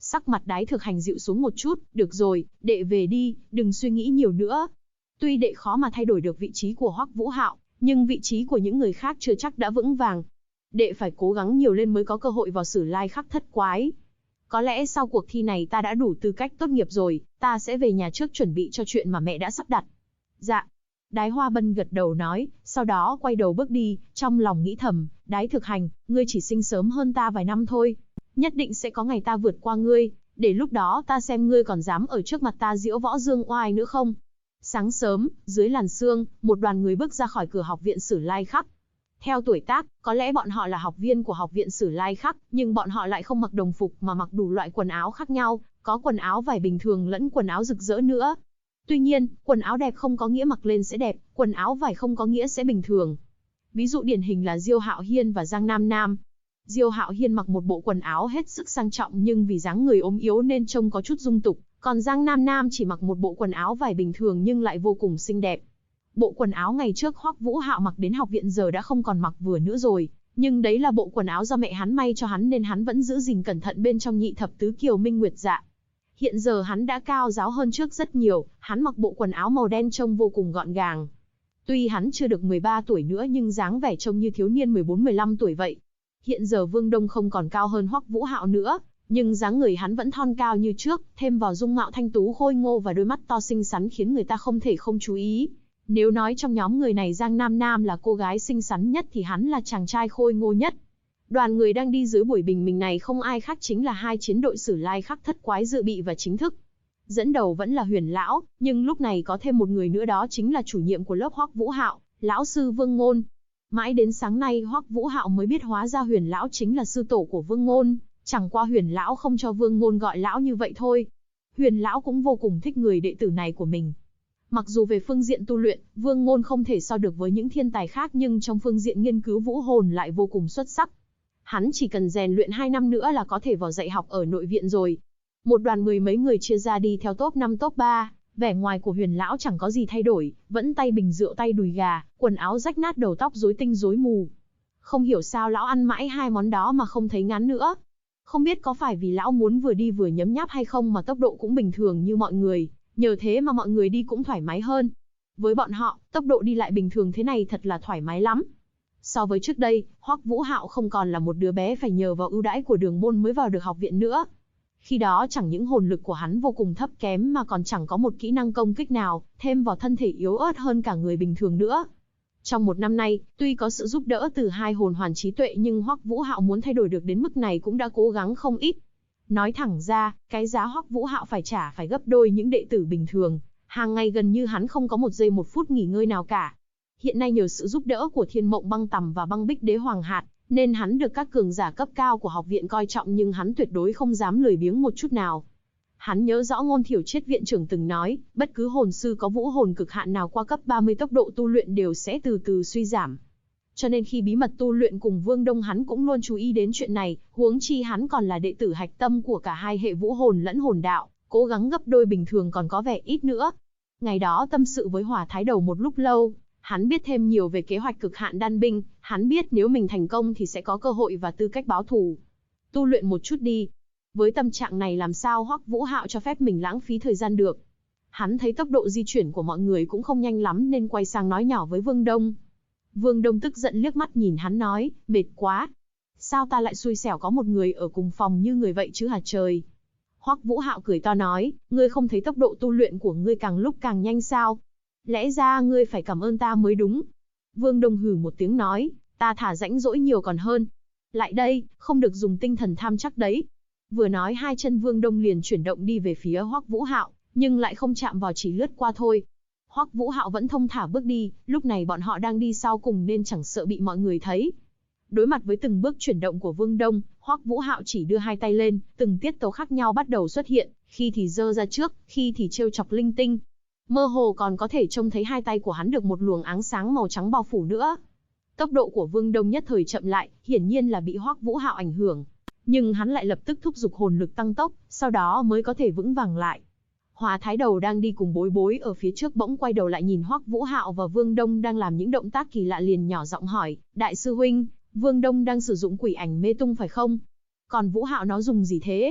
Sắc mặt Đái Thực Hành dịu xuống một chút, được rồi, đệ về đi, đừng suy nghĩ nhiều nữa. Tuy đệ khó mà thay đổi được vị trí của Hoắc Vũ Hạo, nhưng vị trí của những người khác chưa chắc đã vững vàng. Đệ phải cố gắng nhiều lên mới có cơ hội vào Sử Lai Khắc Thất Quái. Có lẽ sau cuộc thi này ta đã đủ tư cách tốt nghiệp rồi, ta sẽ về nhà trước chuẩn bị cho chuyện mà mẹ đã sắp đặt. Dạ. Đái Hoa Bân gật đầu nói, sau đó quay đầu bước đi, trong lòng nghĩ thầm, Đái Thực Hành, ngươi chỉ sinh sớm hơn ta vài năm thôi. Nhất định sẽ có ngày ta vượt qua ngươi, để lúc đó ta xem ngươi còn dám ở trước mặt ta diễu võ dương oai nữa không. Sáng sớm, dưới làn sương, một đoàn người bước ra khỏi cửa học viện Sử Lai Khắc. Theo tuổi tác, có lẽ bọn họ là học viên của học viện Sử Lai Khắc, nhưng bọn họ lại không mặc đồng phục mà mặc đủ loại quần áo khác nhau, có quần áo vải bình thường lẫn quần áo rực rỡ nữa. Tuy nhiên, quần áo đẹp không có nghĩa mặc lên sẽ đẹp, quần áo vải không có nghĩa sẽ bình thường. Ví dụ điển hình là Diêu Hạo Hiên và Giang Nam Nam. Diêu Hạo Hiên mặc một bộ quần áo hết sức sang trọng nhưng vì dáng người ốm yếu nên trông có chút dung tục, còn Giang Nam Nam chỉ mặc một bộ quần áo vải bình thường nhưng lại vô cùng xinh đẹp. Bộ quần áo ngày trước Hoắc Vũ Hạo mặc đến học viện giờ đã không còn mặc vừa nữa rồi, nhưng đấy là bộ quần áo do mẹ hắn may cho hắn nên hắn vẫn giữ gìn cẩn thận bên trong nhị thập tứ kiều minh nguyệt dạ. Hiện giờ hắn đã cao ráo hơn trước rất nhiều, hắn mặc bộ quần áo màu đen trông vô cùng gọn gàng. Tuy hắn chưa được 13 tuổi nữa nhưng dáng vẻ trông như thiếu niên 14-15 tuổi vậy. Hiện giờ Vương Đông không còn cao hơn Hoắc Vũ Hạo nữa, nhưng dáng người hắn vẫn thon cao như trước, thêm vào dung mạo thanh tú khôi ngô và đôi mắt to xinh xắn khiến người ta không thể không chú ý. Nếu nói trong nhóm người này Giang Nam Nam là cô gái xinh xắn nhất thì hắn là chàng trai khôi ngô nhất. Đoàn người đang đi dưới buổi bình minh này không ai khác chính là hai chiến đội Sử Lai Khắc Thất Quái dự bị và chính thức. Dẫn đầu vẫn là Huyền lão, nhưng lúc này có thêm một người nữa, đó chính là chủ nhiệm của lớp Hoắc Vũ Hạo, lão sư Vương Ngôn. Mãi đến sáng nay Hoắc Vũ Hạo mới biết hóa ra Huyền lão chính là sư tổ của Vương Ngôn, chẳng qua Huyền lão không cho Vương Ngôn gọi lão như vậy thôi. Huyền lão cũng vô cùng thích người đệ tử này của mình. Mặc dù về phương diện tu luyện, Vương Ngôn không thể so được với những thiên tài khác nhưng trong phương diện nghiên cứu vũ hồn lại vô cùng xuất sắc. Hắn chỉ cần rèn luyện 2 năm nữa là có thể vào dạy học ở nội viện rồi. Một đoàn mười mấy người chia ra đi theo top 5 top 3, vẻ ngoài của Huyền lão chẳng có gì thay đổi, vẫn tay bình rượu tay đùi gà, quần áo rách nát đầu tóc rối tinh rối mù. Không hiểu sao lão ăn mãi hai món đó mà không thấy ngán nữa. Không biết có phải vì lão muốn vừa đi vừa nhấm nháp hay không mà tốc độ cũng bình thường như mọi người, nhờ thế mà mọi người đi cũng thoải mái hơn. Với bọn họ, tốc độ đi lại bình thường thế này thật là thoải mái lắm. So với trước đây, Hoắc Vũ Hạo không còn là một đứa bé phải nhờ vào ưu đãi của đường môn mới vào được học viện nữa. Khi đó chẳng những hồn lực của hắn vô cùng thấp kém mà còn chẳng có một kỹ năng công kích nào, thêm vào thân thể yếu ớt hơn cả người bình thường nữa. Trong một năm nay, tuy có sự giúp đỡ từ hai hồn hoàn trí tuệ nhưng Hoắc Vũ Hạo muốn thay đổi được đến mức này cũng đã cố gắng không ít. Nói thẳng ra, cái giá Hoắc Vũ Hạo phải trả phải gấp đôi những đệ tử bình thường, hàng ngày gần như hắn không có một giây một phút nghỉ ngơi nào cả. Hiện nay nhờ sự giúp đỡ của Thiên Mộng Băng Tầm và Băng Bích Đế Hoàng Hạt, nên hắn được các cường giả cấp cao của học viện coi trọng nhưng hắn tuyệt đối không dám lười biếng một chút nào. Hắn nhớ rõ Ngôn Thiểu Triết viện trưởng từng nói, bất cứ hồn sư có vũ hồn cực hạn nào qua cấp 30 tốc độ tu luyện đều sẽ từ từ suy giảm. Cho nên khi bí mật tu luyện cùng Vương Đông hắn cũng luôn chú ý đến chuyện này, huống chi hắn còn là đệ tử hạch tâm của cả hai hệ vũ hồn lẫn hồn đạo, cố gắng gấp đôi bình thường còn có vẻ ít nữa. Ngày đó tâm sự với Hỏa Thái Đầu một lúc lâu, hắn biết thêm nhiều về kế hoạch cực hạn đan binh, hắn biết nếu mình thành công thì sẽ có cơ hội và tư cách báo thù. Tu luyện một chút đi. Với tâm trạng này làm sao Hoắc Vũ Hạo cho phép mình lãng phí thời gian được. Hắn thấy tốc độ di chuyển của mọi người cũng không nhanh lắm nên quay sang nói nhỏ với Vương Đông. Vương Đông tức giận liếc mắt nhìn hắn nói, mệt quá. Sao ta lại xui xẻo có một người ở cùng phòng như người vậy chứ hả trời. Hoắc Vũ Hạo cười to nói, ngươi không thấy tốc độ tu luyện của ngươi càng lúc càng nhanh sao? Lẽ ra ngươi phải cảm ơn ta mới đúng. Vương Đông hừ một tiếng nói, ta thả rãnh rỗi nhiều còn hơn. Lại đây, không được dùng tinh thần tham chắc đấy. Vừa nói hai chân Vương Đông liền chuyển động đi về phía Hoắc Vũ Hạo, nhưng lại không chạm vào, chỉ lướt qua thôi. Hoắc Vũ Hạo vẫn thong thả bước đi, lúc này bọn họ đang đi sau cùng nên chẳng sợ bị mọi người thấy. Đối mặt với từng bước chuyển động của Vương Đông, Hoắc Vũ Hạo chỉ đưa hai tay lên, từng tiết tấu khác nhau bắt đầu xuất hiện, khi thì giơ ra trước, khi thì trêu chọc linh tinh. Mơ hồ còn có thể trông thấy hai tay của hắn được một luồng ánh sáng màu trắng bao phủ nữa. Tốc độ của Vương Đông nhất thời chậm lại, hiển nhiên là bị Hoắc Vũ Hạo ảnh hưởng. Nhưng hắn lại lập tức thúc giục hồn lực tăng tốc, sau đó mới có thể vững vàng lại. Hỏa Thái Đầu đang đi cùng Bối Bối ở phía trước bỗng quay đầu lại nhìn Hoắc Vũ Hạo và Vương Đông đang làm những động tác kỳ lạ liền nhỏ giọng hỏi, đại sư huynh, Vương Đông đang sử dụng quỷ ảnh mê tung phải không? Còn Vũ Hạo nó dùng gì thế?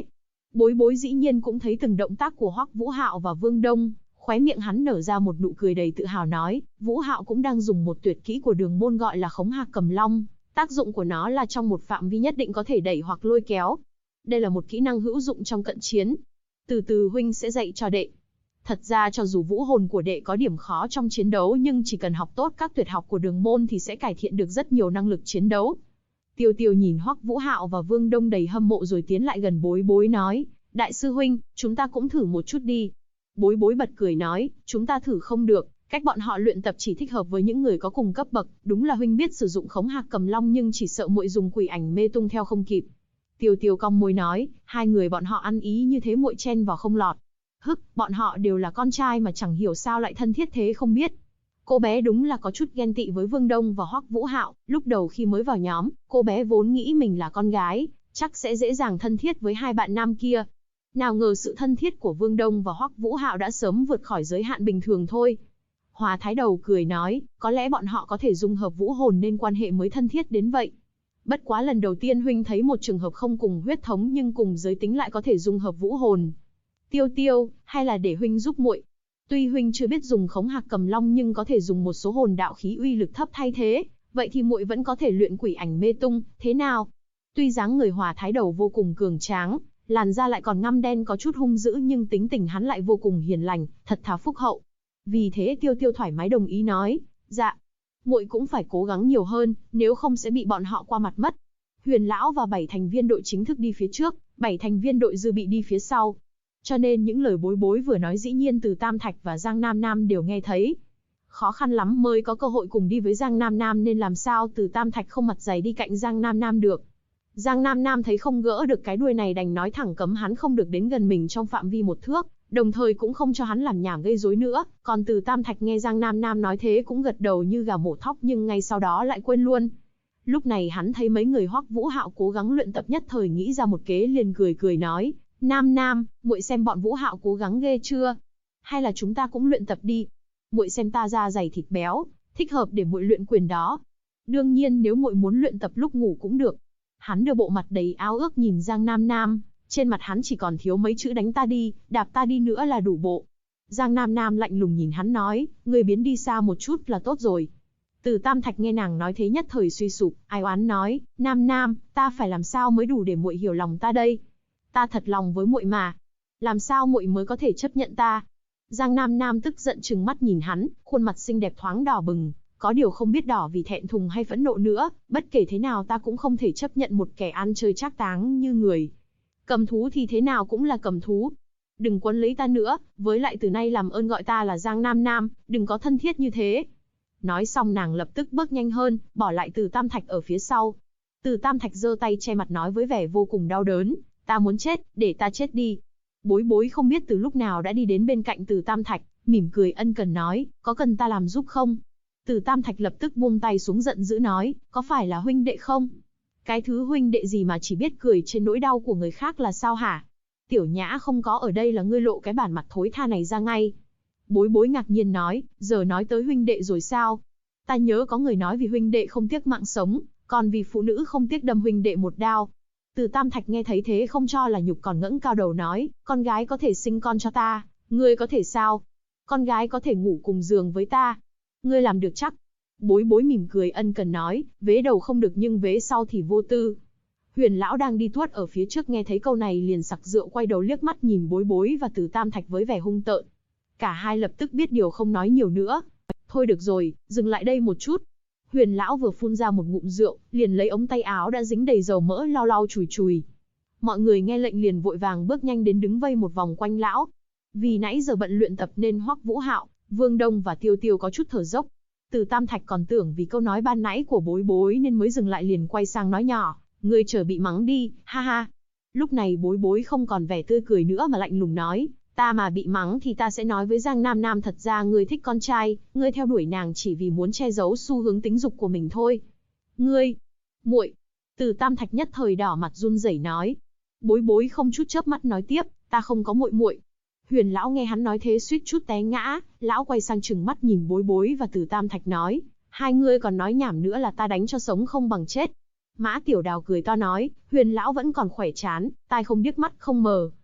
Bối bối dĩ nhiên cũng thấy từng động tác của Hoắc Vũ Hạo và Vương Đông, khóe miệng hắn nở ra một nụ cười đầy tự hào nói, Vũ Hạo cũng đang dùng một tuyệt kỹ của Đường môn gọi là Khống Hạc Cầm Long, tác dụng của nó là trong một phạm vi nhất định có thể đẩy hoặc lôi kéo. Đây là một kỹ năng hữu dụng trong cận chiến. Từ từ huynh sẽ dạy cho đệ. Thật ra cho dù vũ hồn của đệ có điểm khó trong chiến đấu nhưng chỉ cần học tốt các tuyệt học của Đường môn thì sẽ cải thiện được rất nhiều năng lực chiến đấu. Tiêu Tiêu nhìn Hoắc Vũ Hạo và Vương Đông đầy hâm mộ rồi tiến lại gần Bối Bối nói, đại sư huynh, chúng ta cũng thử một chút đi. Bối Bối bật cười nói, chúng ta thử không được, cách bọn họ luyện tập chỉ thích hợp với những người có cùng cấp bậc, đúng là huynh biết sử dụng Khống Hạc Cầm Long nhưng chỉ sợ muội dùng Quỷ Ảnh Mê Tung theo không kịp. Tiêu Tiêu cong môi nói, hai người bọn họ ăn ý như thế muội chen vào không lọt. Hức, bọn họ đều là con trai mà chẳng hiểu sao lại thân thiết thế không biết. Cô bé đúng là có chút ghen tị với Vương Đông và Hoắc Vũ Hạo, lúc đầu khi mới vào nhóm, cô bé vốn nghĩ mình là con gái, chắc sẽ dễ dàng thân thiết với hai bạn nam kia. Nào ngờ sự thân thiết của Vương Đông và Hoắc Vũ Hạo đã sớm vượt khỏi giới hạn bình thường thôi. Hòa Thái Đầu cười nói, có lẽ bọn họ có thể dung hợp vũ hồn nên quan hệ mới thân thiết đến vậy. Bất quá lần đầu tiên huynh thấy một trường hợp không cùng huyết thống nhưng cùng giới tính lại có thể dung hợp vũ hồn. Tiêu Tiêu, hay là để huynh giúp muội. Tuy huynh chưa biết dùng Khống Hạc Cầm Long nhưng có thể dùng một số hồn đạo khí uy lực thấp thay thế, vậy thì muội vẫn có thể luyện Quỷ Ảnh Mê Tung, thế nào? Tuy dáng người Hòa Thái Đầu vô cùng cường tráng, làn da lại còn ngăm đen có chút hung dữ nhưng tính tình hắn lại vô cùng hiền lành, thật thà phúc hậu. Vì thế Tiêu Tiêu thoải mái đồng ý nói, dạ, muội cũng phải cố gắng nhiều hơn, nếu không sẽ bị bọn họ qua mặt mất. Huyền lão và 7 thành viên đội chính thức đi phía trước, 7 thành viên đội dư bị đi phía sau. Cho nên những lời Bối Bối vừa nói dĩ nhiên từ Tam Thạch và Giang Nam Nam đều nghe thấy. Khó khăn lắm mới có cơ hội cùng đi với Giang Nam Nam nên làm sao từ Tam Thạch không mặt dày đi cạnh Giang Nam Nam được. Giang Nam Nam thấy không gỡ được cái đuôi này đành nói thẳng cấm hắn không được đến gần mình trong phạm vi 1 thước, đồng thời cũng không cho hắn làm nhảm gây rối nữa. Còn từ Tam Thạch nghe Giang Nam Nam nói thế cũng gật đầu như gà mổ thóc nhưng ngay sau đó lại quên luôn. Lúc này hắn thấy mấy người Hoắc Vũ Hạo cố gắng luyện tập nhất thời nghĩ ra một kế liền cười cười nói, Nam Nam, muội xem bọn Vũ Hạo cố gắng ghê chưa? Hay là chúng ta cũng luyện tập đi? Muội xem ta da dày thịt béo, thích hợp để muội luyện quyền đó. Đương nhiên nếu muội muốn luyện tập lúc ngủ cũng được. Hắn đưa bộ mặt đầy ao ước nhìn Giang Nam Nam, trên mặt hắn chỉ còn thiếu mấy chữ đánh ta đi, đạp ta đi nữa là đủ bộ. Giang Nam Nam lạnh lùng nhìn hắn nói, ngươi biến đi xa một chút là tốt rồi. Từ Tam Thạch nghe nàng nói thế nhất thời suy sụp, ai oán nói, Nam Nam, ta phải làm sao mới đủ để muội hiểu lòng ta đây? Ta thật lòng với muội mà, làm sao muội mới có thể chấp nhận ta? Giang Nam Nam tức giận trừng mắt nhìn hắn, khuôn mặt xinh đẹp thoáng đỏ bừng, có điều không biết đỏ vì thẹn thùng hay phẫn nộ nữa, bất kể thế nào ta cũng không thể chấp nhận một kẻ ăn chơi trác táng như người. Cầm thú thì thế nào cũng là cầm thú. Đừng quấn lấy ta nữa, với lại từ nay làm ơn gọi ta là Giang Nam Nam, đừng có thân thiết như thế. Nói xong nàng lập tức bước nhanh hơn, bỏ lại Từ Tam Thạch ở phía sau. Từ Tam Thạch giơ tay che mặt nói với vẻ vô cùng đau đớn, ta muốn chết, để ta chết đi. Bối Bối không biết từ lúc nào đã đi đến bên cạnh Từ Tam Thạch, mỉm cười ân cần nói, có cần ta làm giúp không? Từ Tam Thạch lập tức buông tay xuống giận dữ nói, có phải là huynh đệ không? Cái thứ huynh đệ gì mà chỉ biết cười trên nỗi đau của người khác là sao hả? Tiểu Nhã không có ở đây là ngươi lộ cái bản mặt thối tha này ra ngay. Bối Bối ngạc nhiên nói, giờ nói tới huynh đệ rồi sao? Ta nhớ có người nói vì huynh đệ không tiếc mạng sống, còn vì phụ nữ không tiếc đâm huynh đệ một đao. Từ Tam Thạch nghe thấy thế không cho là nhục còn ngẩng cao đầu nói, con gái có thể sinh con cho ta, ngươi có thể sao? Con gái có thể ngủ cùng giường với ta, ngươi làm được chắc? Bối Bối mỉm cười ân cần nói, vế đầu không được nhưng vế sau thì vô tư. Huyền lão đang đi tuốt ở phía trước nghe thấy câu này liền sặc rượu quay đầu liếc mắt nhìn Bối Bối và Từ Tam Thạch với vẻ hung tợn. Cả hai lập tức biết điều không nói nhiều nữa. Thôi được rồi, dừng lại đây một chút. Huyền lão vừa phun ra một ngụm rượu, liền lấy ống tay áo đã dính đầy dầu mỡ lau lau chùi chùi. Mọi người nghe lệnh liền vội vàng bước nhanh đến đứng vây một vòng quanh lão. Vì nãy giờ bận luyện tập nên Hoắc Vũ Hạo, Vương Đông và Tiêu Tiêu có chút thở dốc. Từ Tam Thạch còn tưởng vì câu nói ban nãy của Bối Bối nên mới dừng lại liền quay sang nói nhỏ, ngươi chờ bị mắng đi, ha ha. Lúc này Bối Bối không còn vẻ tươi cười nữa mà lạnh lùng nói, ta mà bị mắng thì ta sẽ nói với Giang Nam Nam thật ra ngươi thích con trai, ngươi theo đuổi nàng chỉ vì muốn che giấu xu hướng tính dục của mình thôi. Ngươi, muội. Từ Tam Thạch nhất thời đỏ mặt run rẩy nói. Bối Bối không chút chớp mắt nói tiếp, ta không có muội muội. Huyền lão nghe hắn nói thế suýt chút té ngã, lão quay sang trừng mắt nhìn Bối Bối và Từ Tam Thạch nói, hai ngươi còn nói nhảm nữa là ta đánh cho sống không bằng chết. Mã Tiểu Đào cười to nói, Huyền lão vẫn còn khỏe chán, tai không điếc mắt không mờ.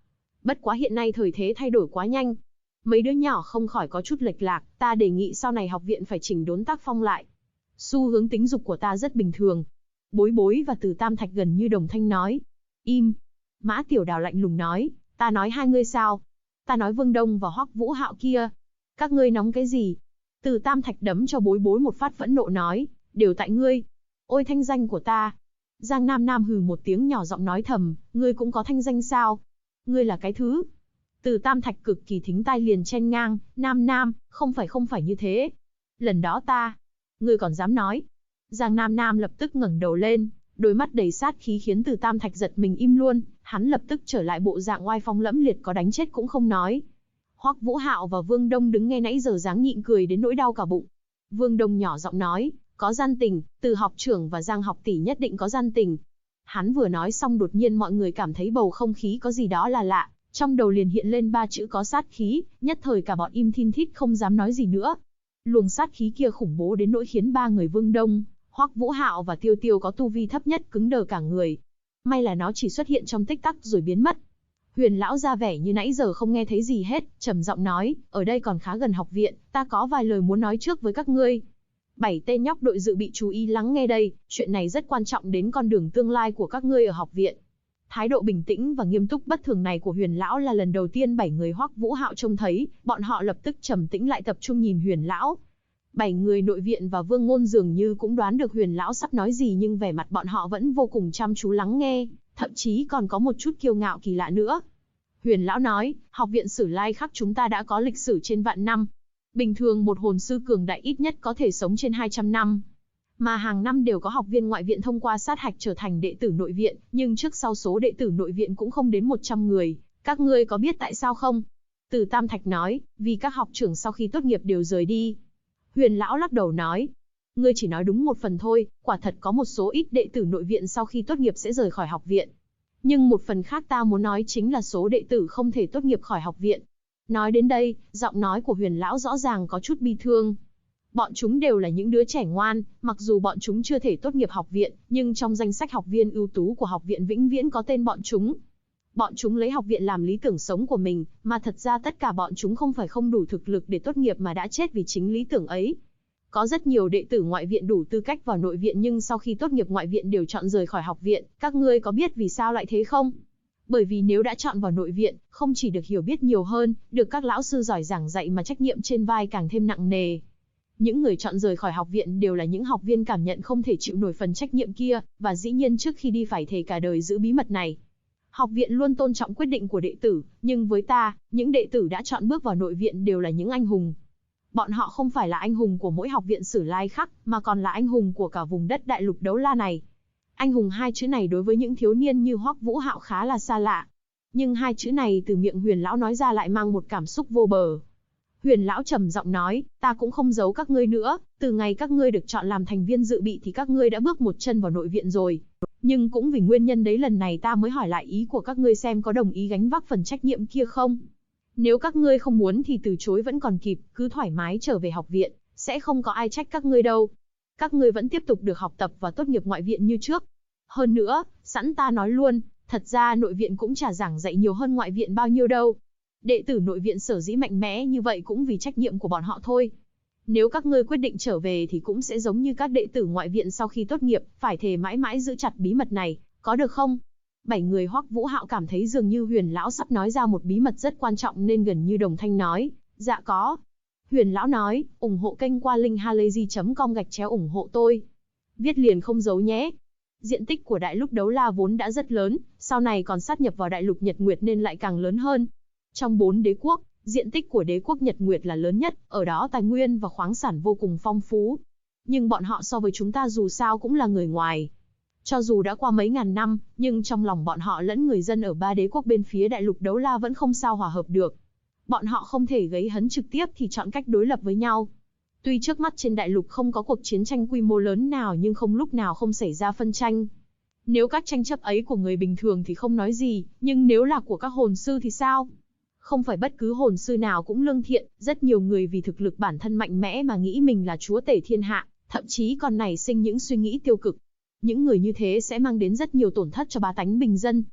Bất quá hiện nay thời thế thay đổi quá nhanh. Mấy đứa nhỏ không khỏi có chút lệch lạc, ta đề nghị sau này học viện phải chỉnh đốn tác phong lại. Xu hướng tính dục của ta rất bình thường. Bối Bối và Từ Tam Thạch gần như đồng thanh nói. Im. Mã Tiểu Đào lạnh lùng nói, ta nói hai ngươi sao? Ta nói Vương Đông và Hoắc Vũ Hạo kia. Các ngươi nóng cái gì? Từ Tam Thạch đấm cho Bối Bối một phát phẫn nộ nói, đều tại ngươi. Ôi thanh danh của ta. Giang Nam Nam hừ một tiếng nhỏ giọng nói thầm, ngươi cũng có thanh danh sao? Ngươi là cái thứ. Từ Tam Thạch cực kỳ thính tai liền chen ngang, Nam Nam, không phải như thế. Lần đó ta. Ngươi còn dám nói. Giang Nam Nam lập tức ngẩng đầu lên, đôi mắt đầy sát khí khiến Từ Tam Thạch giật mình im luôn, hắn lập tức trở lại bộ dạng oai phong lẫm liệt có đánh chết cũng không nói. Hoắc Vũ Hạo và Vương Đông đứng nghe nãy giờ dáng nhịn cười đến nỗi đau cả bụng. Vương Đông nhỏ giọng nói, có gian tình, Từ học trưởng và Giang học tỷ nhất định có gian tình. Hắn vừa nói xong đột nhiên mọi người cảm thấy bầu không khí có gì đó là lạ, trong đầu liền hiện lên ba chữ có sát khí, nhất thời cả bọn im thin thít không dám nói gì nữa. Luồng sát khí kia khủng bố đến nỗi khiến ba người Vương Đông, Hoắc Vũ Hạo và Tiêu Tiêu có tu vi thấp nhất cứng đờ cả người. May là nó chỉ xuất hiện trong tích tắc rồi biến mất. Huyền lão ra vẻ như nãy giờ không nghe thấy gì hết, trầm giọng nói, ở đây còn khá gần học viện, ta có vài lời muốn nói trước với các ngươi. 7 tên nhóc đội dự bị chú ý lắng nghe đây, chuyện này rất quan trọng đến con đường tương lai của các ngươi ở học viện. Thái độ bình tĩnh và nghiêm túc bất thường này của Huyền lão là lần đầu tiên 7 người Hoắc Vũ Hạo trông thấy, bọn họ lập tức trầm tĩnh lại tập trung nhìn Huyền lão. 7 người nội viện và Vương Ngôn dường như cũng đoán được Huyền lão sắp nói gì nhưng vẻ mặt bọn họ vẫn vô cùng chăm chú lắng nghe, thậm chí còn có một chút kiêu ngạo kỳ lạ nữa. Huyền lão nói, học viện Sử Lai Khắc chúng ta đã có lịch sử trên vạn năm. Bình thường một hồn sư cường đại ít nhất có thể sống trên 200 năm. Mà hàng năm đều có học viên ngoại viện thông qua sát hạch trở thành đệ tử nội viện, nhưng trước sau số đệ tử nội viện cũng không đến 100 người. Các ngươi có biết tại sao không? Từ Tam Thạch nói, vì các học trưởng sau khi tốt nghiệp đều rời đi. Huyền lão lắc đầu nói, ngươi chỉ nói đúng một phần thôi, quả thật có một số ít đệ tử nội viện sau khi tốt nghiệp sẽ rời khỏi học viện. Nhưng một phần khác ta muốn nói chính là số đệ tử không thể tốt nghiệp khỏi học viện. Nói đến đây, giọng nói của Huyền lão rõ ràng có chút bi thương. Bọn chúng đều là những đứa trẻ ngoan, mặc dù bọn chúng chưa thể tốt nghiệp học viện, nhưng trong danh sách học viên ưu tú của học viện vĩnh viễn có tên bọn chúng. Bọn chúng lấy học viện làm lý tưởng sống của mình, mà thật ra tất cả bọn chúng không phải không đủ thực lực để tốt nghiệp mà đã chết vì chính lý tưởng ấy. Có rất nhiều đệ tử ngoại viện đủ tư cách vào nội viện nhưng sau khi tốt nghiệp ngoại viện đều chọn rời khỏi học viện, các ngươi có biết vì sao lại thế không? Bởi vì nếu đã chọn vào nội viện, không chỉ được hiểu biết nhiều hơn, được các lão sư giỏi giảng dạy mà trách nhiệm trên vai càng thêm nặng nề. Những người chọn rời khỏi học viện đều là những học viên cảm nhận không thể chịu nổi phần trách nhiệm kia, và dĩ nhiên trước khi đi phải thề cả đời giữ bí mật này. Học viện luôn tôn trọng quyết định của đệ tử, nhưng với ta, những đệ tử đã chọn bước vào nội viện đều là những anh hùng. Bọn họ không phải là anh hùng của mỗi học viện Sử Lai Khắc, mà còn là anh hùng của cả vùng đất đại lục Đấu La này. Anh hùng hai chữ này đối với những thiếu niên như Hoắc Vũ Hạo khá là xa lạ. Nhưng hai chữ này từ miệng Huyền lão nói ra lại mang một cảm xúc vô bờ. Huyền lão trầm giọng nói, ta cũng không giấu các ngươi nữa, từ ngày các ngươi được chọn làm thành viên dự bị thì các ngươi đã bước một chân vào nội viện rồi. Nhưng cũng vì nguyên nhân đấy lần này ta mới hỏi lại ý của các ngươi xem có đồng ý gánh vác phần trách nhiệm kia không. Nếu các ngươi không muốn thì từ chối vẫn còn kịp, cứ thoải mái trở về học viện, sẽ không có ai trách các ngươi đâu. Các ngươi vẫn tiếp tục được học tập và tốt nghiệp ngoại viện như trước. Hơn nữa, sẵn ta nói luôn, thật ra nội viện cũng chả giảng dạy nhiều hơn ngoại viện bao nhiêu đâu. Đệ tử nội viện sở dĩ mạnh mẽ như vậy cũng vì trách nhiệm của bọn họ thôi. Nếu các ngươi quyết định trở về thì cũng sẽ giống như các đệ tử ngoại viện sau khi tốt nghiệp, phải thề mãi mãi giữ chặt bí mật này, có được không? 7 người Hoắc Vũ Hạo cảm thấy dường như Huyền lão sắp nói ra một bí mật rất quan trọng nên gần như đồng thanh nói, dạ có. Huyền lão nói, ủng hộ kênh qua link halayzi.com/ủng hộ tôi. Viết liền không giấu nhé. Diện tích của đại lục Đấu La vốn đã rất lớn, sau này còn sát nhập vào đại lục Nhật Nguyệt nên lại càng lớn hơn. Trong 4 đế quốc, diện tích của đế quốc Nhật Nguyệt là lớn nhất, ở đó tài nguyên và khoáng sản vô cùng phong phú. Nhưng bọn họ so với chúng ta dù sao cũng là người ngoài. Cho dù đã qua mấy ngàn năm, nhưng trong lòng bọn họ lẫn người dân ở 3 đế quốc bên phía đại lục Đấu La vẫn không sao hòa hợp được. Bọn họ không thể gây hấn trực tiếp thì chọn cách đối lập với nhau. Tuy trước mắt trên đại lục không có cuộc chiến tranh quy mô lớn nào nhưng không lúc nào không xảy ra phân tranh. Nếu các tranh chấp ấy của người bình thường thì không nói gì, nhưng nếu là của các hồn sư thì sao? Không phải bất cứ hồn sư nào cũng lương thiện, rất nhiều người vì thực lực bản thân mạnh mẽ mà nghĩ mình là chúa tể thiên hạ, thậm chí còn nảy sinh những suy nghĩ tiêu cực. Những người như thế sẽ mang đến rất nhiều tổn thất cho bá tánh bình dân.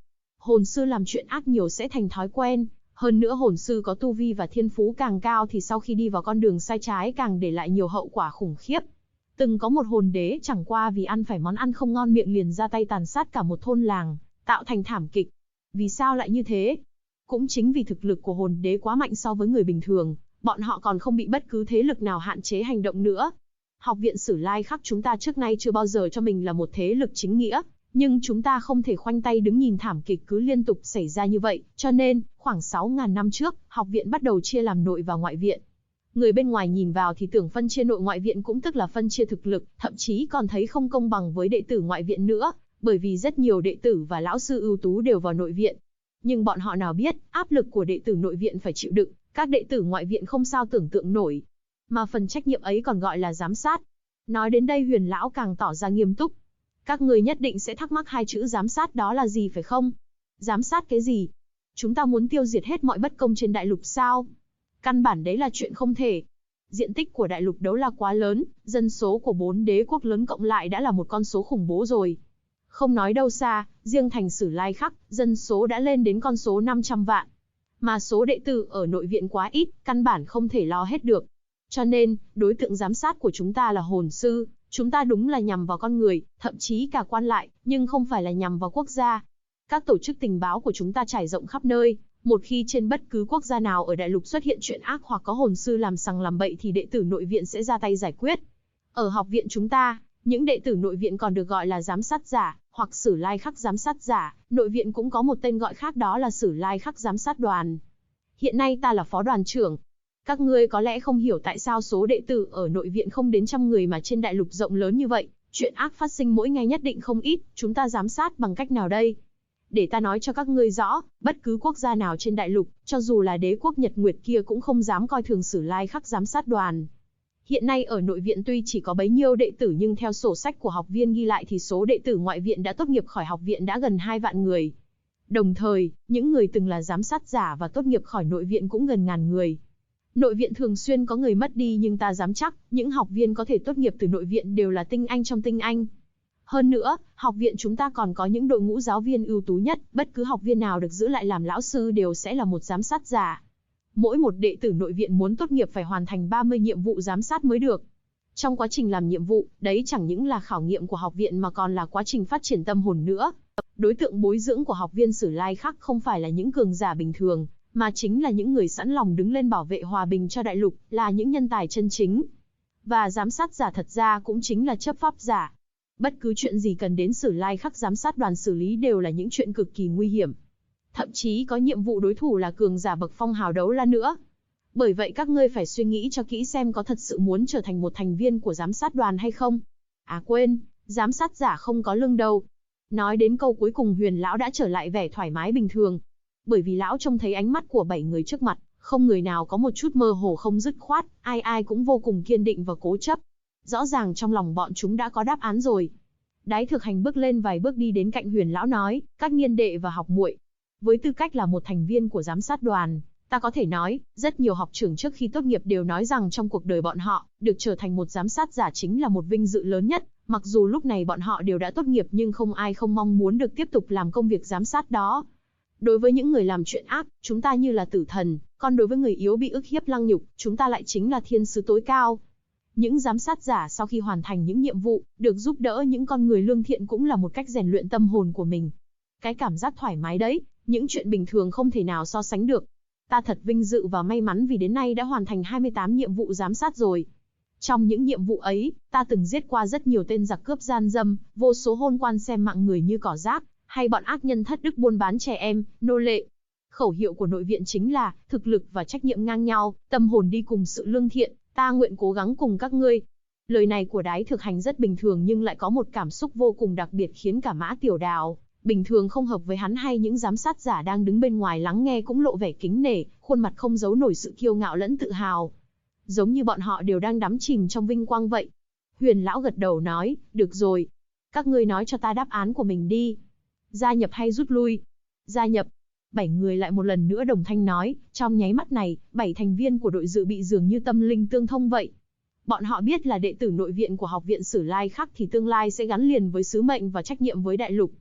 Hồn sư làm chuyện ác nhiều sẽ thành thói quen, hơn nữa hồn sư có tu vi và thiên phú càng cao thì sau khi đi vào con đường sai trái càng để lại nhiều hậu quả khủng khiếp. Từng có một hồn đế chẳng qua vì ăn phải món ăn không ngon miệng liền ra tay tàn sát cả một thôn làng, tạo thành thảm kịch. Vì sao lại như thế? Cũng chính vì thực lực của hồn đế quá mạnh so với người bình thường, bọn họ còn không bị bất cứ thế lực nào hạn chế hành động nữa. Học viện Sử Lai Khắc chúng ta trước nay chưa bao giờ cho mình là một thế lực chính nghĩa, nhưng chúng ta không thể khoanh tay đứng nhìn thảm kịch cứ liên tục xảy ra như vậy, cho nên, khoảng 6.000 năm trước, học viện bắt đầu chia làm nội và ngoại viện. Người bên ngoài nhìn vào thì tưởng phân chia nội ngoại viện cũng tức là phân chia thực lực, thậm chí còn thấy không công bằng với đệ tử ngoại viện nữa, bởi vì rất nhiều đệ tử và lão sư ưu tú đều vào nội viện. Nhưng bọn họ nào biết, áp lực của đệ tử nội viện phải chịu đựng, các đệ tử ngoại viện không sao tưởng tượng nổi. Mà phần trách nhiệm ấy còn gọi là giám sát. Nói đến đây Huyền lão càng tỏ ra nghiêm túc. Các người nhất định sẽ thắc mắc hai chữ giám sát đó là gì phải không? Giám sát cái gì? Chúng ta muốn tiêu diệt hết mọi bất công trên đại lục sao? Căn bản đấy là chuyện không thể. Diện tích của đại lục đấu la quá lớn, dân số của 4 đế quốc lớn cộng lại đã là một con số khủng bố rồi. Không nói đâu xa, riêng thành Sử Lai Khắc, dân số đã lên đến con số 500 vạn. Mà số đệ tử ở nội viện quá ít, căn bản không thể lo hết được. Cho nên, đối tượng giám sát của chúng ta là hồn sư, chúng ta đúng là nhằm vào con người, thậm chí cả quan lại, nhưng không phải là nhằm vào quốc gia. Các tổ chức tình báo của chúng ta trải rộng khắp nơi, một khi trên bất cứ quốc gia nào ở đại lục xuất hiện chuyện ác hoặc có hồn sư làm sằng làm bậy thì đệ tử nội viện sẽ ra tay giải quyết. Ở học viện chúng ta, những đệ tử nội viện còn được gọi là giám sát giả, hoặc Sử Lai Khắc giám sát giả, nội viện cũng có một tên gọi khác đó là Sử Lai Khắc giám sát đoàn. Hiện nay ta là phó đoàn trưởng. Các ngươi có lẽ không hiểu tại sao số đệ tử ở nội viện không đến 100 người mà trên đại lục rộng lớn như vậy, chuyện ác phát sinh mỗi ngày nhất định không ít, chúng ta giám sát bằng cách nào đây? Để ta nói cho các ngươi rõ, bất cứ quốc gia nào trên đại lục, cho dù là đế quốc Nhật Nguyệt kia cũng không dám coi thường Sử Lai Khắc giám sát đoàn. Hiện nay ở nội viện tuy chỉ có bấy nhiêu đệ tử nhưng theo sổ sách của học viên ghi lại thì số đệ tử ngoại viện đã tốt nghiệp khỏi học viện đã gần 2 vạn người. Đồng thời, những người từng là giám sát giả và tốt nghiệp khỏi nội viện cũng gần ngàn người. Nội viện thường xuyên có người mất đi nhưng ta dám chắc, những học viên có thể tốt nghiệp từ nội viện đều là tinh anh trong tinh anh. Hơn nữa, học viện chúng ta còn có những đội ngũ giáo viên ưu tú nhất, bất cứ học viên nào được giữ lại làm lão sư đều sẽ là một giám sát giả. Mỗi một đệ tử nội viện muốn tốt nghiệp phải hoàn thành 30 nhiệm vụ giám sát mới được. Trong quá trình làm nhiệm vụ, đấy chẳng những là khảo nghiệm của học viện mà còn là quá trình phát triển tâm hồn nữa. Đối tượng bồi dưỡng của học viên Sử Lai Khắc không phải là những cường giả bình thường, mà chính là những người sẵn lòng đứng lên bảo vệ hòa bình cho đại lục, là những nhân tài chân chính. Và giám sát giả thật ra cũng chính là chấp pháp giả. Bất cứ chuyện gì cần đến Sử Lai Khắc giám sát đoàn xử lý đều là những chuyện cực kỳ nguy hiểm. Thậm chí có nhiệm vụ đối thủ là cường giả bậc phong hào đấu la nữa. Bởi vậy các ngươi phải suy nghĩ cho kỹ xem có thật sự muốn trở thành một thành viên của giám sát đoàn hay không. À quên, giám sát giả không có lương đâu. Nói đến câu cuối cùng Huyền lão đã trở lại vẻ thoải mái bình thường. Bởi vì lão trông thấy ánh mắt của 7 người trước mặt, không người nào có một chút mơ hồ không dứt khoát, ai ai cũng vô cùng kiên định và cố chấp. Rõ ràng trong lòng bọn chúng đã có đáp án rồi. Đái Thực Hành bước lên vài bước đi đến cạnh Huyền lão nói, các niên đệ và học muội, với tư cách là một thành viên của giám sát đoàn, ta có thể nói, rất nhiều học trưởng trước khi tốt nghiệp đều nói rằng trong cuộc đời bọn họ, được trở thành một giám sát giả chính là một vinh dự lớn nhất, mặc dù lúc này bọn họ đều đã tốt nghiệp nhưng không ai không mong muốn được tiếp tục làm công việc giám sát đó. Đối với những người làm chuyện ác, chúng ta như là tử thần, còn đối với người yếu bị ức hiếp lăng nhục, chúng ta lại chính là thiên sứ tối cao. Những giám sát giả sau khi hoàn thành những nhiệm vụ, được giúp đỡ những con người lương thiện cũng là một cách rèn luyện tâm hồn của mình. Cái cảm giác thoải mái đấy, những chuyện bình thường không thể nào so sánh được. Ta thật vinh dự và may mắn vì đến nay đã hoàn thành 28 nhiệm vụ giám sát rồi. Trong những nhiệm vụ ấy, ta từng giết qua rất nhiều tên giặc cướp gian dâm, vô số hôn quan xem mạng người như cỏ rác, hay bọn ác nhân thất đức buôn bán trẻ em, nô lệ. Khẩu hiệu của nội viện chính là, thực lực và trách nhiệm ngang nhau, tâm hồn đi cùng sự lương thiện, ta nguyện cố gắng cùng các ngươi. Lời này của Đái Thực Hành rất bình thường nhưng lại có một cảm xúc vô cùng đặc biệt khiến cả Mã Tiểu Đào, bình thường không hợp với hắn hay những giám sát giả đang đứng bên ngoài lắng nghe cũng lộ vẻ kính nể, khuôn mặt không giấu nổi sự kiêu ngạo lẫn tự hào. Giống như bọn họ đều đang đắm chìm trong vinh quang vậy. Huyền lão gật đầu nói, được rồi. Các ngươi nói cho ta đáp án của mình đi. Gia nhập hay rút lui? Gia nhập. 7 người lại một lần nữa đồng thanh nói, trong nháy mắt này, 7 thành viên của đội dự bị dường như tâm linh tương thông vậy. Bọn họ biết là đệ tử nội viện của học viện Sử Lai Khắc thì tương lai sẽ gắn liền với sứ mệnh và trách nhiệm với đại lục.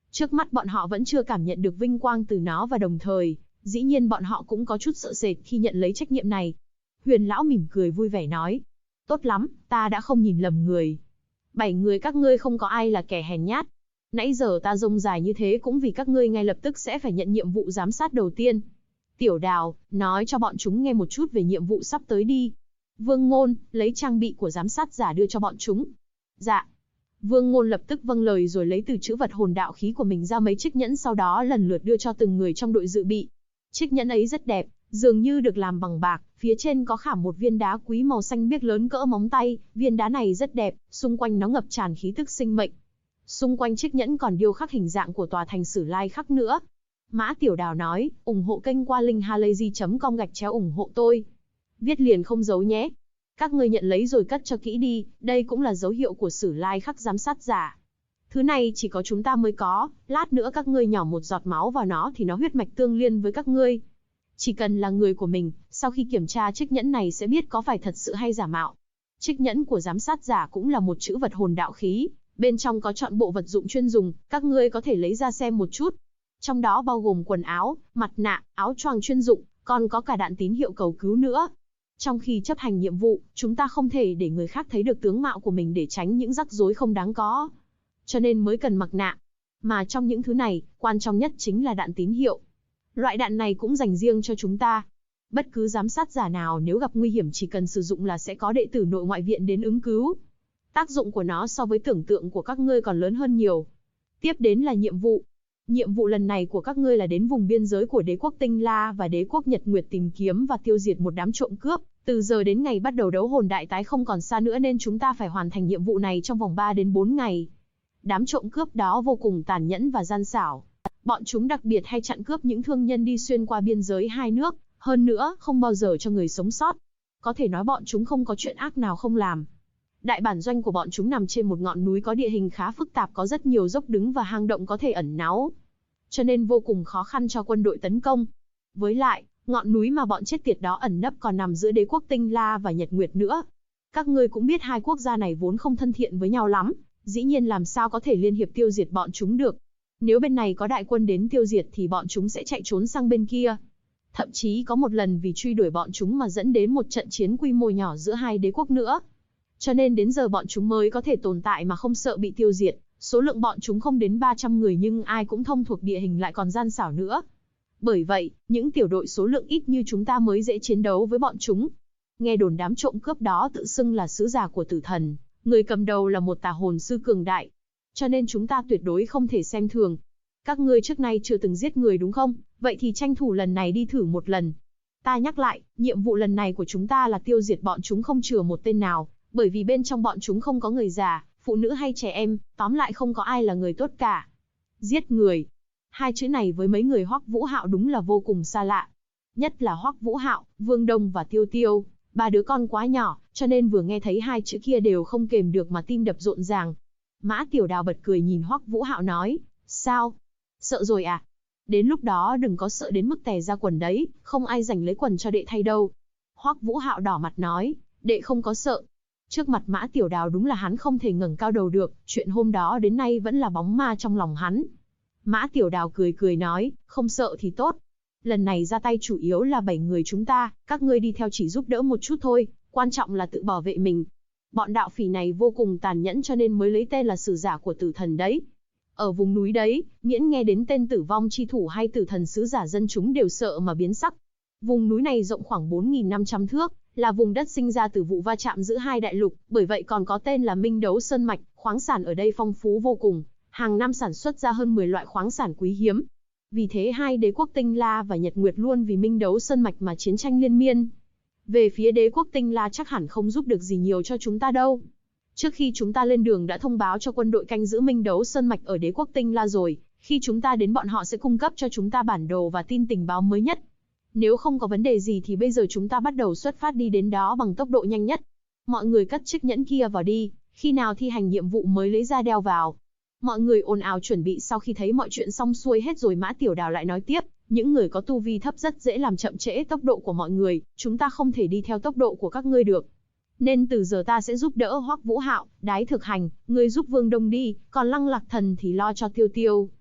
Trước mắt bọn họ vẫn chưa cảm nhận được vinh quang từ nó và đồng thời, dĩ nhiên bọn họ cũng có chút sợ sệt khi nhận lấy trách nhiệm này. Huyền lão mỉm cười vui vẻ nói. Tốt lắm, ta đã không nhìn lầm người. 7 người các ngươi không có ai là kẻ hèn nhát. Nãy giờ ta rông dài như thế cũng vì các ngươi ngay lập tức sẽ phải nhận nhiệm vụ giám sát đầu tiên. Tiểu Đào, nói cho bọn chúng nghe một chút về nhiệm vụ sắp tới đi. Vương Ngôn, lấy trang bị của giám sát giả đưa cho bọn chúng. Dạ. Vương Ngôn lập tức vâng lời rồi lấy từ trữ vật hồn đạo khí của mình ra mấy chiếc nhẫn, sau đó lần lượt đưa cho từng người trong đội dự bị. Chiếc nhẫn ấy rất đẹp, dường như được làm bằng bạc, phía trên có khảm một viên đá quý màu xanh biếc lớn cỡ móng tay, viên đá này rất đẹp, xung quanh nó ngập tràn khí tức sinh mệnh. Xung quanh chiếc nhẫn còn điêu khắc hình dạng của tòa thành Sử Lai Khắc nữa. Mã Tiểu Đào nói, ủng hộ kênh qua link halayzi.com ủng hộ tôi. Viết liền không giấu nhé. Các ngươi nhận lấy rồi cất cho kỹ đi, đây cũng là dấu hiệu của Sử Lai Khắc giám sát giả. Thứ này chỉ có chúng ta mới có, lát nữa các ngươi nhỏ một giọt máu vào nó thì nó huyết mạch tương liên với các ngươi. Chỉ cần là người của mình, sau khi kiểm tra chiếc nhẫn này sẽ biết có phải thật sự hay giả mạo. Chiếc nhẫn của giám sát giả cũng là một trữ vật hồn đạo khí, bên trong có trọn bộ vật dụng chuyên dùng, các ngươi có thể lấy ra xem một chút. Trong đó bao gồm quần áo, mặt nạ, áo choàng chuyên dụng, còn có cả đạn tín hiệu cầu cứu nữa. Trong khi chấp hành nhiệm vụ, chúng ta không thể để người khác thấy được tướng mạo của mình để tránh những rắc rối không đáng có. Cho nên mới cần mặc nạ. Mà trong những thứ này, quan trọng nhất chính là đạn tín hiệu. Loại đạn này cũng dành riêng cho chúng ta. Bất cứ giám sát giả nào nếu gặp nguy hiểm chỉ cần sử dụng là sẽ có đệ tử nội ngoại viện đến ứng cứu. Tác dụng của nó so với tưởng tượng của các ngươi còn lớn hơn nhiều. Tiếp đến là nhiệm vụ. Nhiệm vụ lần này của các ngươi là đến vùng biên giới của đế quốc Tinh La và đế quốc Nhật Nguyệt tìm kiếm và tiêu diệt một đám trộm cướp. Từ giờ đến ngày bắt đầu đấu hồn đại tái không còn xa nữa nên chúng ta phải hoàn thành nhiệm vụ này trong vòng 3 đến 4 ngày. Đám trộm cướp đó vô cùng tàn nhẫn và gian xảo. Bọn chúng đặc biệt hay chặn cướp những thương nhân đi xuyên qua biên giới hai nước, hơn nữa không bao giờ cho người sống sót. Có thể nói bọn chúng không có chuyện ác nào không làm. Đại bản doanh của bọn chúng nằm trên một ngọn núi có địa hình khá phức tạp, có rất nhiều dốc đứng và hang động có thể ẩn náu. Cho nên vô cùng khó khăn cho quân đội tấn công. Với lại, ngọn núi mà bọn chết tiệt đó ẩn nấp còn nằm giữa đế quốc Tinh La và Nhật Nguyệt nữa. Các ngươi cũng biết hai quốc gia này vốn không thân thiện với nhau lắm, dĩ nhiên làm sao có thể liên hiệp tiêu diệt bọn chúng được. Nếu bên này có đại quân đến tiêu diệt thì bọn chúng sẽ chạy trốn sang bên kia. Thậm chí có một lần vì truy đuổi bọn chúng mà dẫn đến một trận chiến quy mô nhỏ giữa hai đế quốc nữa. Cho nên đến giờ bọn chúng mới có thể tồn tại mà không sợ bị tiêu diệt. Số lượng bọn chúng không đến 300 người nhưng ai cũng thông thuộc địa hình lại còn gian xảo nữa. Bởi vậy, những tiểu đội số lượng ít như chúng ta mới dễ chiến đấu với bọn chúng. Nghe đồn đám trộm cướp đó tự xưng là sứ giả của tử thần, người cầm đầu là một tà hồn sư cường đại. Cho nên chúng ta tuyệt đối không thể xem thường. Các ngươi trước nay chưa từng giết người đúng không? Vậy thì tranh thủ lần này đi thử một lần. Ta nhắc lại, nhiệm vụ lần này của chúng ta là tiêu diệt bọn chúng không chừa một tên nào, bởi vì bên trong bọn chúng không có người già, phụ nữ hay trẻ em, tóm lại không có ai là người tốt cả. Giết người. Hai chữ này với mấy người Hoắc Vũ Hạo đúng là vô cùng xa lạ. Nhất là Hoắc Vũ Hạo, Vương Đông và Tiêu Tiêu, ba đứa con quá nhỏ, cho nên vừa nghe thấy hai chữ kia đều không kềm được mà tim đập rộn ràng. Mã Tiểu Đào bật cười nhìn Hoắc Vũ Hạo nói, sao? Sợ rồi à? Đến lúc đó đừng có sợ đến mức tè ra quần đấy, không ai giành lấy quần cho đệ thay đâu. Hoắc Vũ Hạo đỏ mặt nói, đệ không có sợ. Trước mặt Mã Tiểu Đào đúng là hắn không thể ngẩng cao đầu được, chuyện hôm đó đến nay vẫn là bóng ma trong lòng hắn. Mã Tiểu Đào cười cười nói, không sợ thì tốt. Lần này ra tay chủ yếu là 7 người chúng ta, các ngươi đi theo chỉ giúp đỡ một chút thôi, quan trọng là tự bảo vệ mình. Bọn đạo phỉ này vô cùng tàn nhẫn cho nên mới lấy tên là sử giả của tử thần đấy. Ở vùng núi đấy, miễn nghe đến tên tử vong chi thủ hay tử thần sứ giả dân chúng đều sợ mà biến sắc. Vùng núi này rộng khoảng 4.500 thước, là vùng đất sinh ra từ vụ va chạm giữa hai đại lục, bởi vậy còn có tên là Minh Đấu Sơn Mạch, khoáng sản ở đây phong phú vô cùng, hàng năm sản xuất ra hơn 10 loại khoáng sản quý hiếm. Vì thế hai đế quốc Tinh La và Nhật Nguyệt luôn vì Minh Đấu Sơn Mạch mà chiến tranh liên miên. Về phía đế quốc Tinh La chắc hẳn không giúp được gì nhiều cho chúng ta đâu. Trước khi chúng ta lên đường đã thông báo cho quân đội canh giữ Minh Đấu Sơn Mạch ở đế quốc Tinh La rồi, khi chúng ta đến bọn họ sẽ cung cấp cho chúng ta bản đồ và tin tình báo mới nhất. Nếu không có vấn đề gì thì bây giờ chúng ta bắt đầu xuất phát đi đến đó bằng tốc độ nhanh nhất. Mọi người cất chiếc nhẫn kia vào đi, khi nào thi hành nhiệm vụ mới lấy ra đeo vào. Mọi người ồn ào chuẩn bị. Sau khi thấy mọi chuyện xong xuôi hết rồi Mã Tiểu Đào lại nói tiếp, những người có tu vi thấp rất dễ làm chậm trễ tốc độ của mọi người, chúng ta không thể đi theo tốc độ của các ngươi được. Nên từ giờ ta sẽ giúp đỡ Hoắc Vũ Hạo, Đái Thực Hành, ngươi giúp Vương Đông đi, còn Lăng Lạc Thần thì lo cho Tiêu Tiêu.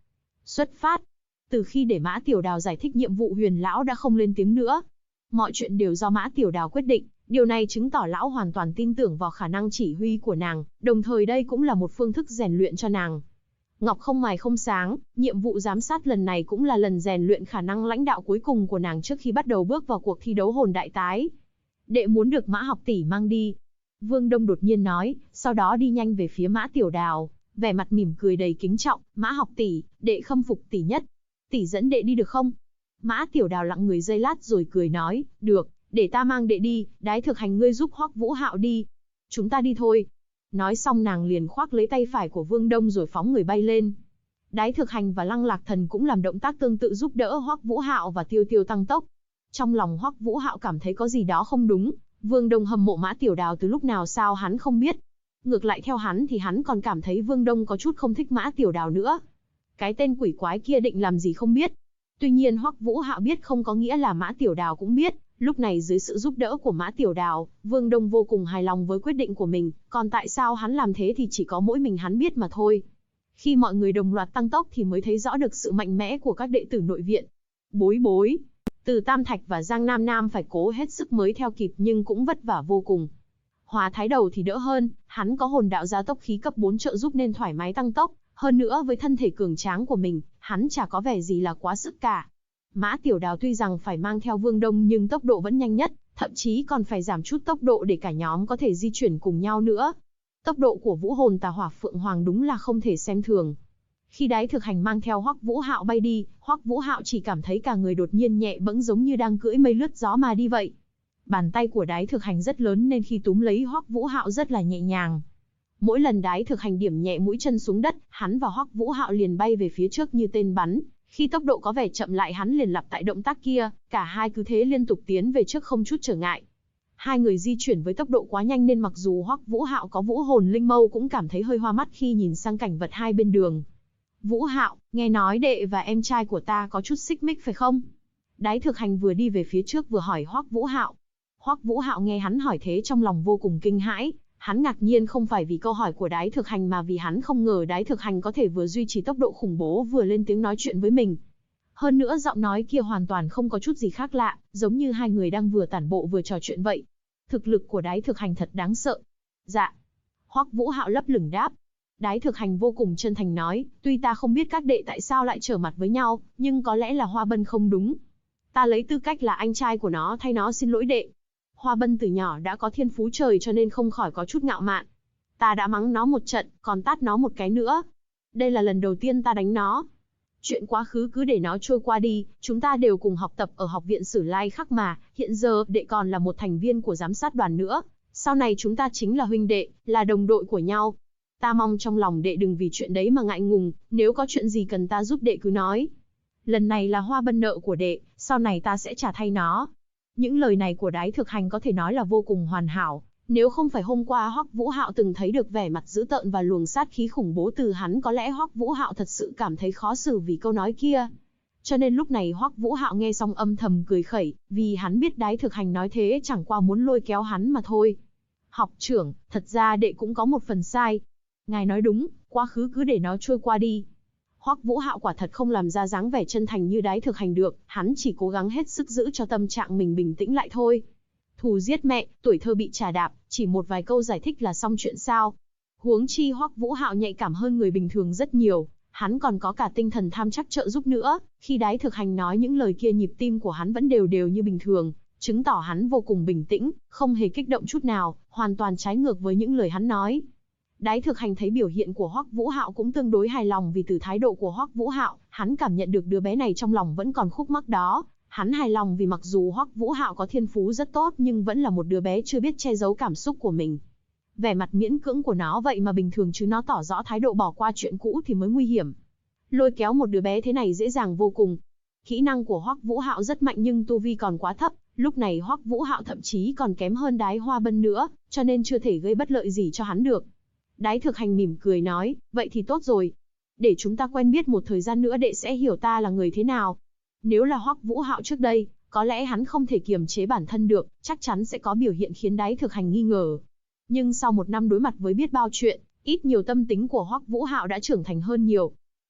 Xuất phát. Từ khi để Mã Tiểu Đào giải thích nhiệm vụ, Huyền lão đã không lên tiếng nữa. Mọi chuyện đều do Mã Tiểu Đào quyết định, điều này chứng tỏ lão hoàn toàn tin tưởng vào khả năng chỉ huy của nàng, đồng thời đây cũng là một phương thức rèn luyện cho nàng. Ngọc không mài không sáng, nhiệm vụ giám sát lần này cũng là lần rèn luyện khả năng lãnh đạo cuối cùng của nàng trước khi bắt đầu bước vào cuộc thi đấu hồn đại tái. Đệ muốn được Mã học tỷ mang đi. Vương Đông đột nhiên nói, sau đó đi nhanh về phía Mã Tiểu Đào, vẻ mặt mỉm cười đầy kính trọng. Mã học tỷ, đệ khâm phục tỷ nhất. Tỷ dẫn đệ đi được không? Mã Tiểu Đào lặng người giây lát rồi cười nói, được, để ta mang đệ đi, Đái Thực Hành ngươi giúp Hoắc Vũ Hạo đi. Chúng ta đi thôi. Nói xong nàng liền khoác lấy tay phải của Vương Đông rồi phóng người bay lên. Đái Thực Hành và Lăng Lạc Thần cũng làm động tác tương tự giúp đỡ Hoắc Vũ Hạo và Tiêu Tiêu tăng tốc. Trong lòng Hoắc Vũ Hạo cảm thấy có gì đó không đúng, Vương Đông hâm mộ Mã Tiểu Đào từ lúc nào sao hắn không biết. Ngược lại theo hắn thì hắn còn cảm thấy Vương Đông có chút không thích Mã Tiểu Đào nữa. Cái tên quỷ quái kia định làm gì không biết. Tuy nhiên Hoắc Vũ Hạo biết không có nghĩa là Mã Tiểu Đào cũng biết. Lúc này dưới sự giúp đỡ của Mã Tiểu Đào, Vương Đông vô cùng hài lòng với quyết định của mình, còn tại sao hắn làm thế thì chỉ có mỗi mình hắn biết mà thôi. Khi mọi người đồng loạt tăng tốc thì mới thấy rõ được sự mạnh mẽ của các đệ tử nội viện. Bối, từ Tam Thạch và Giang Nam Nam phải cố hết sức mới theo kịp nhưng cũng vất vả vô cùng. Hòa Thái Đầu thì đỡ hơn, hắn có hồn đạo gia tốc khí cấp 4 trợ giúp nên thoải mái tăng tốc, hơn nữa với thân thể cường tráng của mình, hắn chả có vẻ gì là quá sức cả. Mã Tiểu Đào tuy rằng phải mang theo Vương Đông nhưng tốc độ vẫn nhanh nhất, thậm chí còn phải giảm chút tốc độ để cả nhóm có thể di chuyển cùng nhau nữa. Tốc độ của Vũ Hồn Tà Hỏa Phượng Hoàng đúng là không thể xem thường. Khi Đái Thực Hành mang theo Hoắc Vũ Hạo bay đi, Hoắc Vũ Hạo chỉ cảm thấy cả người đột nhiên nhẹ bẫng giống như đang cưỡi mây lướt gió mà đi vậy. Bàn tay của Đái Thực Hành rất lớn nên khi túm lấy Hoắc Vũ Hạo rất là nhẹ nhàng. Mỗi lần Đái Thực Hành điểm nhẹ mũi chân xuống đất, hắn và Hoắc Vũ Hạo liền bay về phía trước như tên bắn. Khi tốc độ có vẻ chậm lại hắn liền lặp tại động tác kia, cả hai cứ thế liên tục tiến về trước không chút trở ngại. Hai người di chuyển với tốc độ quá nhanh nên mặc dù Hoắc Vũ Hạo có Vũ Hồn Linh Mâu cũng cảm thấy hơi hoa mắt khi nhìn sang cảnh vật hai bên đường. Vũ Hạo, nghe nói đệ và em trai của ta có chút xích mích phải không? Đái Thực Hành vừa đi về phía trước vừa hỏi Hoắc Vũ Hạo. Hoắc Vũ Hạo nghe hắn hỏi thế trong lòng vô cùng kinh hãi. Hắn ngạc nhiên không phải vì câu hỏi của Đái Thực Hành mà vì hắn không ngờ Đái Thực Hành có thể vừa duy trì tốc độ khủng bố vừa lên tiếng nói chuyện với mình. Hơn nữa giọng nói kia hoàn toàn không có chút gì khác lạ, giống như hai người đang vừa tản bộ vừa trò chuyện vậy. Thực lực của Đái Thực Hành thật đáng sợ. Dạ. Hoắc Vũ Hạo lấp lửng đáp. Đái Thực Hành vô cùng chân thành nói, tuy ta không biết các đệ tại sao lại trở mặt với nhau, nhưng có lẽ là Hoa Bân không đúng. Ta lấy tư cách là anh trai của nó thay nó xin lỗi đệ. Hoa Bân từ nhỏ đã có thiên phú trời cho nên không khỏi có chút ngạo mạn. Ta đã mắng nó một trận, còn tát nó một cái nữa. Đây là lần đầu tiên ta đánh nó. Chuyện quá khứ cứ để nó trôi qua đi, chúng ta đều cùng học tập ở học viện Sử Lai Khắc mà, hiện giờ đệ còn là một thành viên của giám sát đoàn nữa. Sau này chúng ta chính là huynh đệ, là đồng đội của nhau. Ta mong trong lòng đệ đừng vì chuyện đấy mà ngại ngùng, nếu có chuyện gì cần ta giúp đệ cứ nói. Lần này là Hoa Bân nợ của đệ, sau này ta sẽ trả thay nó. Những lời này của Đái Thực Hành có thể nói là vô cùng hoàn hảo, nếu không phải hôm qua Hoắc Vũ Hạo từng thấy được vẻ mặt dữ tợn và luồng sát khí khủng bố từ hắn có lẽ Hoắc Vũ Hạo thật sự cảm thấy khó xử vì câu nói kia. Cho nên lúc này Hoắc Vũ Hạo nghe xong âm thầm cười khẩy, vì hắn biết Đái Thực Hành nói thế chẳng qua muốn lôi kéo hắn mà thôi. Học trưởng, thật ra đệ cũng có một phần sai. Ngài nói đúng, quá khứ cứ để nó trôi qua đi. Hoắc Vũ Hạo quả thật không làm ra dáng vẻ chân thành như Đái Thực Hành được, hắn chỉ cố gắng hết sức giữ cho tâm trạng mình bình tĩnh lại thôi. Thù giết mẹ, tuổi thơ bị trà đạp, chỉ một vài câu giải thích là xong chuyện sao? Huống chi Hoắc Vũ Hạo nhạy cảm hơn người bình thường rất nhiều, hắn còn có cả tinh thần tham chắc trợ giúp nữa, khi Đái Thực Hành nói những lời kia nhịp tim của hắn vẫn đều đều như bình thường, chứng tỏ hắn vô cùng bình tĩnh, không hề kích động chút nào, hoàn toàn trái ngược với những lời hắn nói. Đái Thực Hành thấy biểu hiện của Hoắc Vũ Hạo cũng tương đối hài lòng vì từ thái độ của Hoắc Vũ Hạo, hắn cảm nhận được đứa bé này trong lòng vẫn còn khúc mắc đó. Hắn hài lòng vì mặc dù Hoắc Vũ Hạo có thiên phú rất tốt nhưng vẫn là một đứa bé chưa biết che giấu cảm xúc của mình. Vẻ mặt miễn cưỡng của nó vậy mà bình thường chứ nó tỏ rõ thái độ bỏ qua chuyện cũ thì mới nguy hiểm. Lôi kéo một đứa bé thế này dễ dàng vô cùng. Kỹ năng của Hoắc Vũ Hạo rất mạnh nhưng tu vi còn quá thấp, lúc này Hoắc Vũ Hạo thậm chí còn kém hơn Đái Hoa Bân nữa, cho nên chưa thể gây bất lợi gì cho hắn được. Đái Thực Hành mỉm cười nói, vậy thì tốt rồi. Để chúng ta quen biết một thời gian nữa đệ sẽ hiểu ta là người thế nào. Nếu là Hoắc Vũ Hạo trước đây, có lẽ hắn không thể kiềm chế bản thân được, chắc chắn sẽ có biểu hiện khiến Đái Thực Hành nghi ngờ. Nhưng sau một năm đối mặt với biết bao chuyện, ít nhiều tâm tính của Hoắc Vũ Hạo đã trưởng thành hơn nhiều.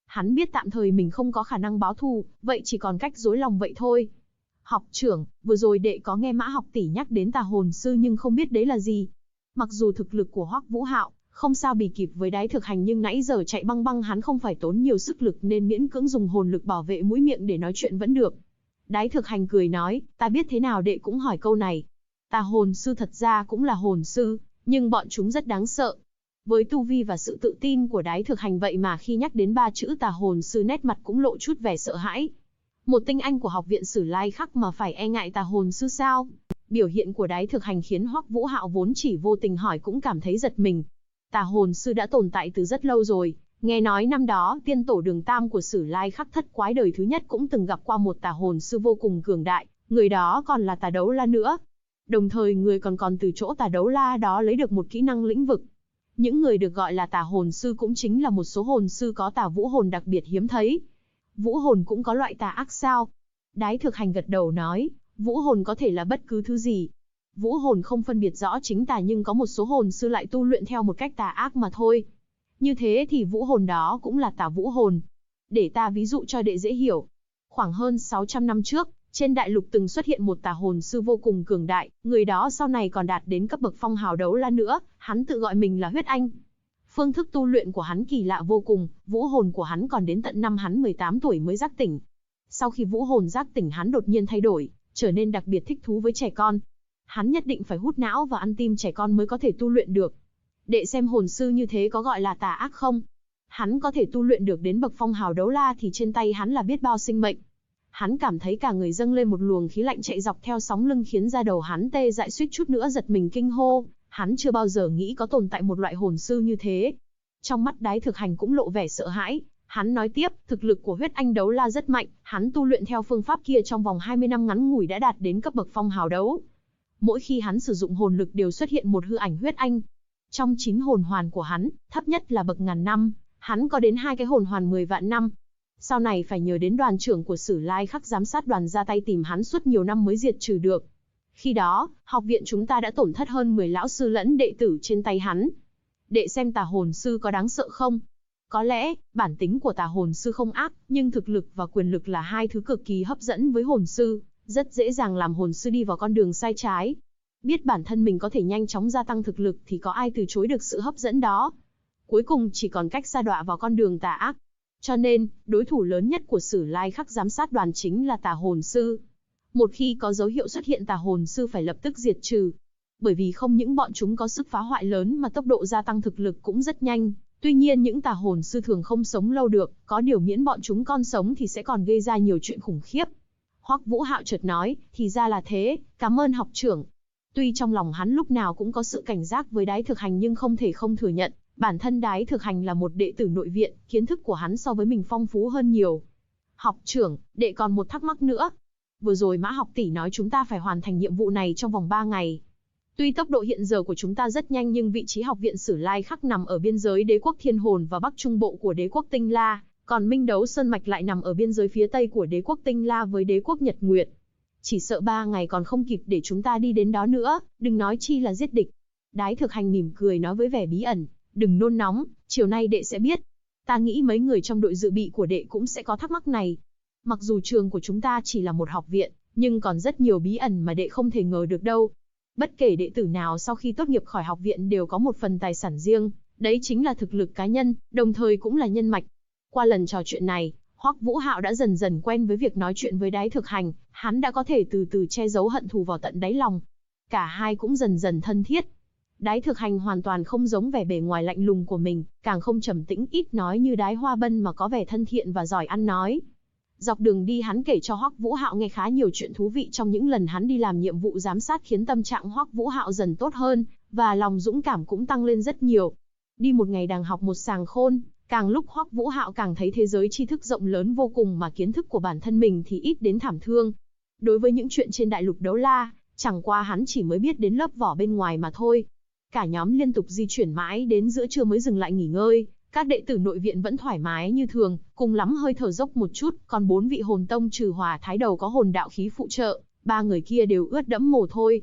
Hắn biết tạm thời mình không có khả năng báo thù, vậy chỉ còn cách dối lòng vậy thôi. Học trưởng, vừa rồi đệ có nghe Mã học tỷ nhắc đến tà hồn sư nhưng không biết đấy là gì. Mặc dù thực lực của Hoắc Vũ Hạo không sao bì kịp với Đái Thực Hành nhưng nãy giờ chạy băng băng hắn không phải tốn nhiều sức lực nên miễn cưỡng dùng hồn lực bảo vệ mũi miệng để nói chuyện vẫn được. Đái Thực Hành cười nói, ta biết thế nào đệ cũng hỏi câu này. Tà hồn sư thật ra cũng là hồn sư, nhưng bọn chúng rất đáng sợ. Với tu vi và sự tự tin của Đái Thực Hành vậy mà khi nhắc đến 3 chữ tà hồn sư nét mặt cũng lộ chút vẻ sợ hãi. Một tinh anh của học viện Sử Lai Khắc mà phải e ngại tà hồn sư sao? Biểu hiện của Đái Thực Hành khiến Hoắc Vũ Hạo vốn chỉ vô tình hỏi cũng cảm thấy giật mình. Tà hồn sư đã tồn tại từ rất lâu rồi, nghe nói năm đó tiên tổ Đường Tam của Sử Lai Khắc thất quái đời thứ nhất cũng từng gặp qua một tà hồn sư vô cùng cường đại, người đó còn là Tà Đấu La nữa. Đồng thời người còn từ chỗ Tà Đấu La đó lấy được một kỹ năng lĩnh vực. Những người được gọi là tà hồn sư cũng chính là một số hồn sư có tà vũ hồn đặc biệt hiếm thấy. Vũ hồn cũng có loại tà ác sao? Đái Thực Hành gật đầu nói, vũ hồn có thể là bất cứ thứ gì. Vũ hồn không phân biệt rõ chính tà nhưng có một số hồn sư lại tu luyện theo một cách tà ác mà thôi. Như thế thì vũ hồn đó cũng là tà vũ hồn. Để ta ví dụ cho đệ dễ hiểu. Khoảng hơn 600 năm trước, trên đại lục từng xuất hiện một tà hồn sư vô cùng cường đại, người đó sau này còn đạt đến cấp bậc phong hào đấu la nữa, hắn tự gọi mình là Huyết Anh. Phương thức tu luyện của hắn kỳ lạ vô cùng, vũ hồn của hắn còn đến tận năm hắn 18 tuổi mới giác tỉnh. Sau khi vũ hồn giác tỉnh hắn đột nhiên thay đổi, trở nên đặc biệt thích thú với trẻ con. Hắn nhất định phải hút não và ăn tim trẻ con mới có thể tu luyện được. Đệ xem hồn sư như thế có gọi là tà ác không? Hắn có thể tu luyện được đến bậc phong hào đấu la thì trên tay hắn là biết bao sinh mệnh. Hắn cảm thấy cả người dâng lên một luồng khí lạnh chạy dọc theo sóng lưng khiến da đầu hắn tê dại suýt chút nữa giật mình kinh hô. Hắn chưa bao giờ nghĩ có tồn tại một loại hồn sư như thế. Trong mắt Đái Thực Hành cũng lộ vẻ sợ hãi. Hắn nói tiếp, thực lực của Huyết Anh đấu la rất mạnh, hắn tu luyện theo phương pháp kia trong vòng 20 năm ngắn ngủi đã đạt đến cấp bậc phong hào đấu. Mỗi khi hắn sử dụng hồn lực đều xuất hiện một hư ảnh Huyết Anh. Trong 9 hồn hoàn của hắn, thấp nhất là bậc ngàn năm, hắn có đến 2 cái hồn hoàn 10 vạn năm. Sau này phải nhờ đến đoàn trưởng của Sử Lai Khắc giám sát đoàn ra tay tìm hắn suốt nhiều năm mới diệt trừ được. Khi đó, học viện chúng ta đã tổn thất hơn 10 lão sư lẫn đệ tử trên tay hắn. Đệ xem tà hồn sư có đáng sợ không? Có lẽ, bản tính của tà hồn sư không ác, nhưng thực lực và quyền lực là hai thứ cực kỳ hấp dẫn với hồn sư, rất dễ dàng làm hồn sư đi vào con đường sai trái. Biết bản thân mình có thể nhanh chóng gia tăng thực lực thì có ai từ chối được sự hấp dẫn đó. Cuối cùng chỉ còn cách sa đọa vào con đường tà ác. Cho nên, đối thủ lớn nhất của Sử Lai Khắc giám sát đoàn chính là tà hồn sư. Một khi có dấu hiệu xuất hiện tà hồn sư phải lập tức diệt trừ. Bởi vì không những bọn chúng có sức phá hoại lớn mà tốc độ gia tăng thực lực cũng rất nhanh. Tuy nhiên những tà hồn sư thường không sống lâu được, có điều miễn bọn chúng còn sống thì sẽ còn gây ra nhiều chuyện khủng khiếp. Hoắc Vũ Hạo chợt nói, thì ra là thế, cảm ơn học trưởng. Tuy trong lòng hắn lúc nào cũng có sự cảnh giác với Đái Thực Hành nhưng không thể không thừa nhận, bản thân Đái Thực Hành là một đệ tử nội viện, kiến thức của hắn so với mình phong phú hơn nhiều. Học trưởng, đệ còn một thắc mắc nữa. Vừa rồi Mã học tỷ nói chúng ta phải hoàn thành nhiệm vụ này trong vòng 3 ngày. Tuy tốc độ hiện giờ của chúng ta rất nhanh nhưng vị trí học viện Sử Lai Khắc nằm ở biên giới đế quốc Thiên Hồn và bắc trung bộ của đế quốc Tinh La, còn Minh Đấu Sơn Mạch lại nằm ở biên giới phía tây của đế quốc Tinh La với đế quốc Nhật Nguyệt. Chỉ sợ 3 ngày còn không kịp để chúng ta đi đến đó nữa, đừng nói chi là giết địch. Đái Thực Hành mỉm cười nói với vẻ bí ẩn, đừng nôn nóng, chiều nay đệ sẽ biết. Ta nghĩ mấy người trong đội dự bị của đệ cũng sẽ có thắc mắc này. Mặc dù trường của chúng ta chỉ là một học viện, nhưng còn rất nhiều bí ẩn mà đệ không thể ngờ được đâu. Bất kể đệ tử nào sau khi tốt nghiệp khỏi học viện đều có một phần tài sản riêng, đấy chính là thực lực cá nhân, đồng thời cũng là nhân mạch. Qua lần trò chuyện này, Hoắc Vũ Hạo đã dần dần quen với việc nói chuyện với Đái Thực Hành, hắn đã có thể từ từ che giấu hận thù vào tận đáy lòng. Cả hai cũng dần dần thân thiết. Đái Thực Hành hoàn toàn không giống vẻ bề ngoài lạnh lùng của mình, càng không trầm tĩnh ít nói như Đái Hoa Bân mà có vẻ thân thiện và giỏi ăn nói. Dọc đường đi hắn kể cho Hoắc Vũ Hạo nghe khá nhiều chuyện thú vị trong những lần hắn đi làm nhiệm vụ giám sát khiến tâm trạng Hoắc Vũ Hạo dần tốt hơn, và lòng dũng cảm cũng tăng lên rất nhiều. Đi một ngày đàng học một sàng khôn, càng lúc Hoắc Vũ Hạo càng thấy thế giới tri thức rộng lớn vô cùng mà kiến thức của bản thân mình thì ít đến thảm thương. Đối với những chuyện trên đại lục đấu la, chẳng qua hắn chỉ mới biết đến lớp vỏ bên ngoài mà thôi. Cả nhóm liên tục di chuyển mãi đến giữa trưa mới dừng lại nghỉ ngơi. Các đệ tử nội viện vẫn thoải mái như thường, cùng lắm hơi thở dốc một chút, còn 4 vị hồn tông trừ Hòa Thái đầu có hồn đạo khí phụ trợ, 3 người kia đều ướt đẫm mồ thôi.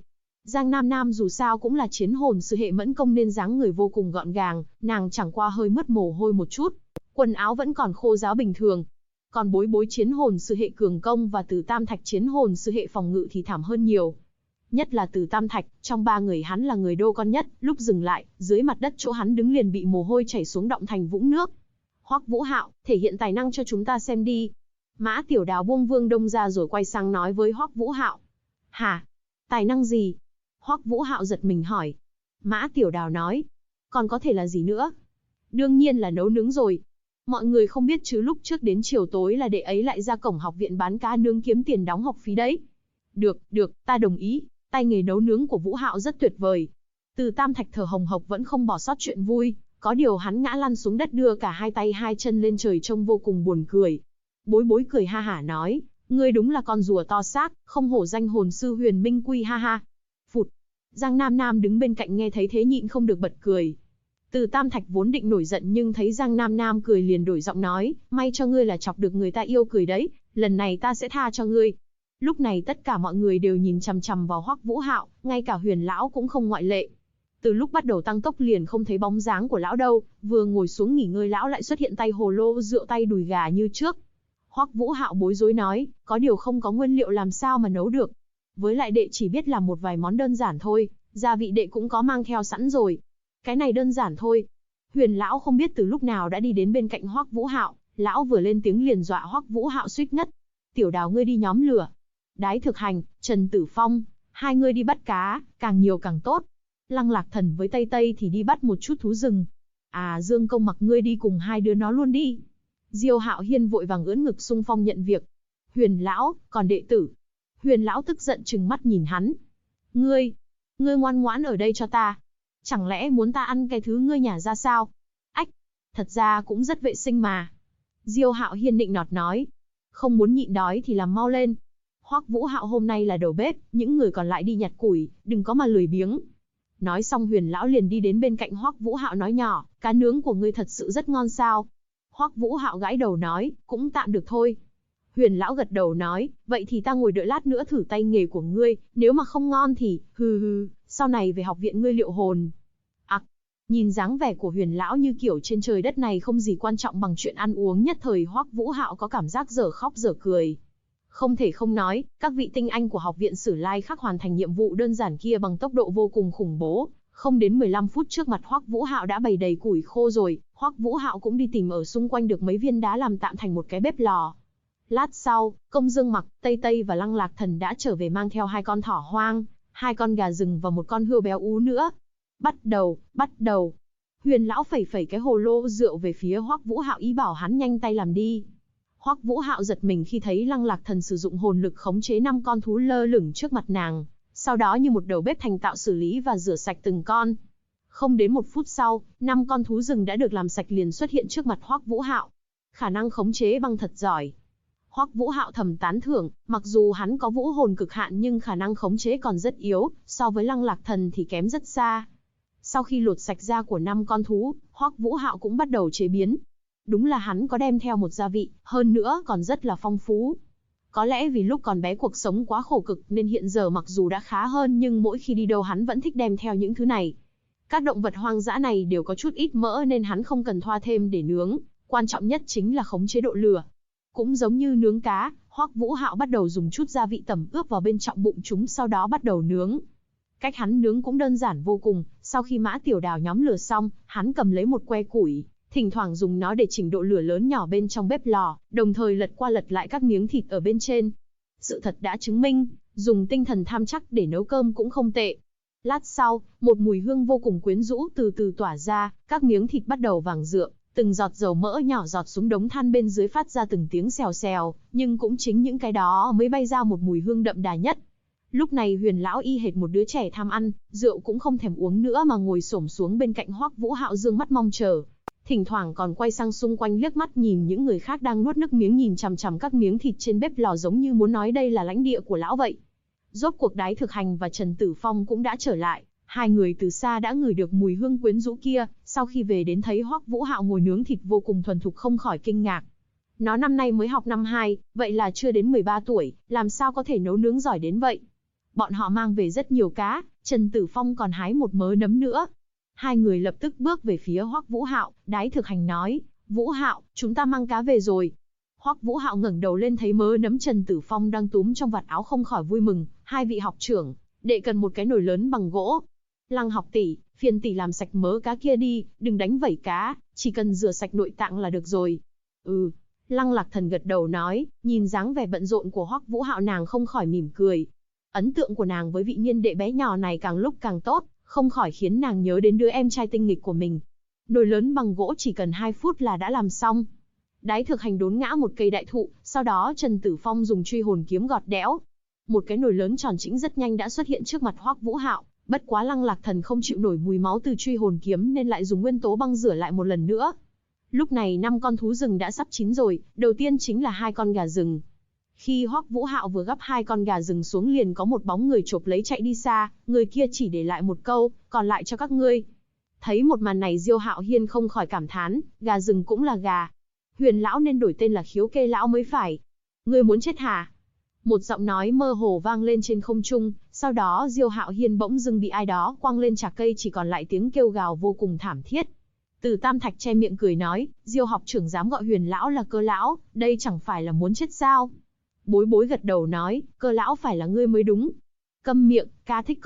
Giang Nam Nam dù sao cũng là chiến hồn sư hệ mẫn công nên dáng người vô cùng gọn gàng, nàng chẳng qua hơi mất mồ hôi một chút. Quần áo vẫn còn khô ráo bình thường. Còn Bối Bối chiến hồn sư hệ cường công và Từ Tam Thạch chiến hồn sư hệ phòng ngự thì thảm hơn nhiều. Nhất là Từ Tam Thạch, trong ba người hắn là người đô con nhất, lúc dừng lại, dưới mặt đất chỗ hắn đứng liền bị mồ hôi chảy xuống đọng thành vũng nước. Hoắc Vũ Hạo, thể hiện tài năng cho chúng ta xem đi. Mã Tiểu Đào buông Vương Đông ra rồi quay sang nói với Hoắc Vũ Hạo. Hả? Tài năng gì? Hoắc Vũ Hạo giật mình hỏi. Mã Tiểu Đào nói. Còn có thể là gì nữa? Đương nhiên là nấu nướng rồi. Mọi người không biết chứ lúc trước đến chiều tối là đệ ấy lại ra cổng học viện bán cá nướng kiếm tiền đóng học phí đấy. Được, ta đồng ý. Tay nghề nấu nướng của Vũ Hạo rất tuyệt vời. Từ Tam Thạch thở hồng hộc vẫn không bỏ sót chuyện vui, có điều hắn ngã lăn xuống đất đưa cả hai tay hai chân lên trời trông vô cùng buồn cười. Bối Bối cười ha hả nói, ngươi đúng là con rùa to xác, không hổ danh hồn sư Huyền Minh Quy ha ha. Phụt. Giang Nam Nam đứng bên cạnh nghe thấy thế nhịn không được bật cười. Từ Tam Thạch vốn định nổi giận nhưng thấy Giang Nam Nam cười liền đổi giọng nói, may cho ngươi là chọc được người ta yêu cười đấy, lần này ta sẽ tha cho ngươi. Lúc này tất cả mọi người đều nhìn chằm chằm vào Hoắc Vũ Hạo, ngay cả Huyền lão cũng không ngoại lệ. Từ lúc bắt đầu tăng tốc liền không thấy bóng dáng của lão đâu, vừa ngồi xuống nghỉ ngơi lão lại xuất hiện tay hồ lô rượu tay đùi gà như trước. Hoắc Vũ Hạo bối rối nói, có điều không có nguyên liệu làm sao mà nấu được. Với lại đệ chỉ biết làm một vài món đơn giản thôi, gia vị đệ cũng có mang theo sẵn rồi. Cái này đơn giản thôi. Huyền lão không biết từ lúc nào đã đi đến bên cạnh Hoắc Vũ Hạo, lão vừa lên tiếng liền dọa Hoắc Vũ Hạo suýt ngất. Tiểu Đào ngươi đi nhóm lửa. Đái Thực Hành, Trần Tử Phong, hai người đi bắt cá, càng nhiều càng tốt. Lăng Lạc Thần với Tây Tây thì đi bắt một chút thú rừng. À Dương Công mặc ngươi đi cùng hai đứa nó luôn đi. Diêu Hạo Hiên vội vàng ưỡn ngực xung phong nhận việc. Huyền lão, còn đệ tử. Huyền lão tức giận trừng mắt nhìn hắn. Ngươi ngoan ngoãn ở đây cho ta. Chẳng lẽ muốn ta ăn cái thứ ngươi nhả ra sao? Ách, thật ra cũng rất vệ sinh mà. Diêu Hạo Hiên nịnh nọt nói. Không muốn nhịn đói thì làm mau lên. Hoắc Vũ Hạo hôm nay là đầu bếp, những người còn lại đi nhặt củi, đừng có mà lười biếng. Nói xong Huyền lão liền đi đến bên cạnh Hoắc Vũ Hạo nói nhỏ, cá nướng của ngươi thật sự rất ngon sao? Hoắc Vũ Hạo gãi đầu nói, cũng tạm được thôi. Huyền lão gật đầu nói, vậy thì ta ngồi đợi lát nữa thử tay nghề của ngươi, nếu mà không ngon thì, sau này về học viện ngươi liệu hồn. Nhìn dáng vẻ của Huyền lão như kiểu trên trời đất này không gì quan trọng bằng chuyện ăn uống, nhất thời Hoắc Vũ Hạo có cảm giác dở khóc dở cười. Không thể không nói, các vị tinh anh của học viện Sử Lai Khắc hoàn thành nhiệm vụ đơn giản kia bằng tốc độ vô cùng khủng bố, không đến 15 phút trước mặt Hoắc Vũ Hạo đã bày đầy củi khô rồi, Hoắc Vũ Hạo cũng đi tìm ở xung quanh được mấy viên đá làm tạm thành một cái bếp lò. Lát sau, Công Dương Mặc, Tây Tây và Lăng Lạc Thần đã trở về mang theo 2 con thỏ hoang, 2 con gà rừng và 1 con hươu béo ú nữa. Bắt đầu. Huyền lão phẩy phẩy cái hồ lô rượu về phía Hoắc Vũ Hạo ý bảo hắn nhanh tay làm đi. Hoắc Vũ Hạo giật mình khi thấy Lăng Lạc Thần sử dụng hồn lực khống chế 5 con thú lơ lửng trước mặt nàng, sau đó như một đầu bếp thành thạo xử lý và rửa sạch từng con. Không đến 1 phút sau, 5 con thú rừng đã được làm sạch liền xuất hiện trước mặt Hoắc Vũ Hạo. Khả năng khống chế băng thật giỏi. Hoắc Vũ Hạo thầm tán thưởng, mặc dù hắn có vũ hồn cực hạn nhưng khả năng khống chế còn rất yếu, so với Lăng Lạc Thần thì kém rất xa. Sau khi lột sạch da của 5 con thú, Hoắc Vũ Hạo cũng bắt đầu chế biến. Đúng là hắn có đem theo một gia vị, hơn nữa còn rất là phong phú. Có lẽ vì lúc còn bé cuộc sống quá khổ cực nên hiện giờ mặc dù đã khá hơn nhưng mỗi khi đi đâu hắn vẫn thích đem theo những thứ này. Các động vật hoang dã này đều có chút ít mỡ nên hắn không cần thoa thêm để nướng, quan trọng nhất chính là khống chế độ lửa. Cũng giống như nướng cá, Hoắc Vũ Hạo bắt đầu dùng chút gia vị tẩm ướp vào bên trong bụng chúng sau đó bắt đầu nướng. Cách hắn nướng cũng đơn giản vô cùng, sau khi Mã Tiểu Đào nhóm lửa xong, hắn cầm lấy một que củi, thỉnh thoảng dùng nó để chỉnh độ lửa lớn nhỏ bên trong bếp lò, đồng thời lật qua lật lại các miếng thịt ở bên trên. Sự thật đã chứng minh, dùng tinh thần tham chắc để nấu cơm cũng không tệ. Lát sau, một mùi hương vô cùng quyến rũ từ từ tỏa ra, các miếng thịt bắt đầu vàng rượm, từng giọt dầu mỡ nhỏ giọt xuống đống than bên dưới phát ra từng tiếng xèo xèo, nhưng cũng chính những cái đó mới bay ra một mùi hương đậm đà nhất. Lúc này Huyền lão y hệt một đứa trẻ tham ăn, rượu cũng không thèm uống nữa mà ngồi xổm xuống bên cạnh Hoắc Vũ Hạo dương mắt mong chờ. Thỉnh thoảng còn quay sang xung quanh liếc mắt nhìn những người khác đang nuốt nước miếng nhìn chằm chằm các miếng thịt trên bếp lò giống như muốn nói đây là lãnh địa của lão vậy. Rốt cuộc Đái Thực Hành và Trần Tử Phong cũng đã trở lại, hai người từ xa đã ngửi được mùi hương quyến rũ kia, sau khi về đến thấy Hoắc Vũ Hạo ngồi nướng thịt vô cùng thuần thục không khỏi kinh ngạc. Nó năm nay mới học năm 2, vậy là chưa đến 13 tuổi, làm sao có thể nấu nướng giỏi đến vậy? Bọn họ mang về rất nhiều cá, Trần Tử Phong còn hái một mớ nấm nữa. Hai người lập tức bước về phía Hoắc Vũ Hạo, Đái Thực Hành nói, Vũ Hạo, chúng ta mang cá về rồi. Hoắc Vũ Hạo ngẩng đầu lên thấy mớ nấm Trần Tử Phong đang túm trong vạt áo không khỏi vui mừng, hai vị học trưởng, đệ cần một cái nồi lớn bằng gỗ. Lăng học tỷ, phiền tỷ làm sạch mớ cá kia đi, đừng đánh vẩy cá, chỉ cần rửa sạch nội tạng là được rồi. Ừ. Lăng Lạc Thần gật đầu nói, nhìn dáng vẻ bận rộn của Hoắc Vũ Hạo nàng không khỏi mỉm cười. Ấn tượng của nàng với vị niên đệ bé nhỏ này càng lúc càng tốt, không khỏi khiến nàng nhớ đến đứa em trai tinh nghịch của mình. Nồi lớn bằng gỗ chỉ cần 2 phút là đã làm xong. Đái Thực Hành đốn ngã một cây đại thụ, sau đó Trần Tử Phong dùng truy hồn kiếm gọt đẽo. Một cái nồi lớn tròn trĩnh rất nhanh đã xuất hiện trước mặt Hoắc Vũ Hạo, bất quá Lăng Lạc Thần không chịu nổi mùi máu từ truy hồn kiếm nên lại dùng nguyên tố băng rửa lại một lần nữa. Lúc này 5 con thú rừng đã sắp chín rồi, đầu tiên chính là 2 con gà rừng. Khi Hoắc Vũ Hạo vừa gắp 2 con gà rừng xuống liền có một bóng người chộp lấy chạy đi xa, người kia chỉ để lại một câu, còn lại cho các ngươi. Thấy một màn này Diêu Hạo Hiên không khỏi cảm thán, gà rừng cũng là gà. Huyền lão nên đổi tên là Khiếu Kê lão mới phải. Ngươi muốn chết hả? Một giọng nói mơ hồ vang lên trên không trung, sau đó Diêu Hạo Hiên bỗng dưng bị ai đó quăng lên chạc cây chỉ còn lại tiếng kêu gào vô cùng thảm thiết. Từ Tam Thạch che miệng cười nói, Diêu học trưởng dám gọi Huyền lão là Cơ lão, đây chẳng phải là muốn chết sao? Bối Bối gật đầu nói, Cơ lão phải là ngươi mới đúng. Câm miệng, ca thích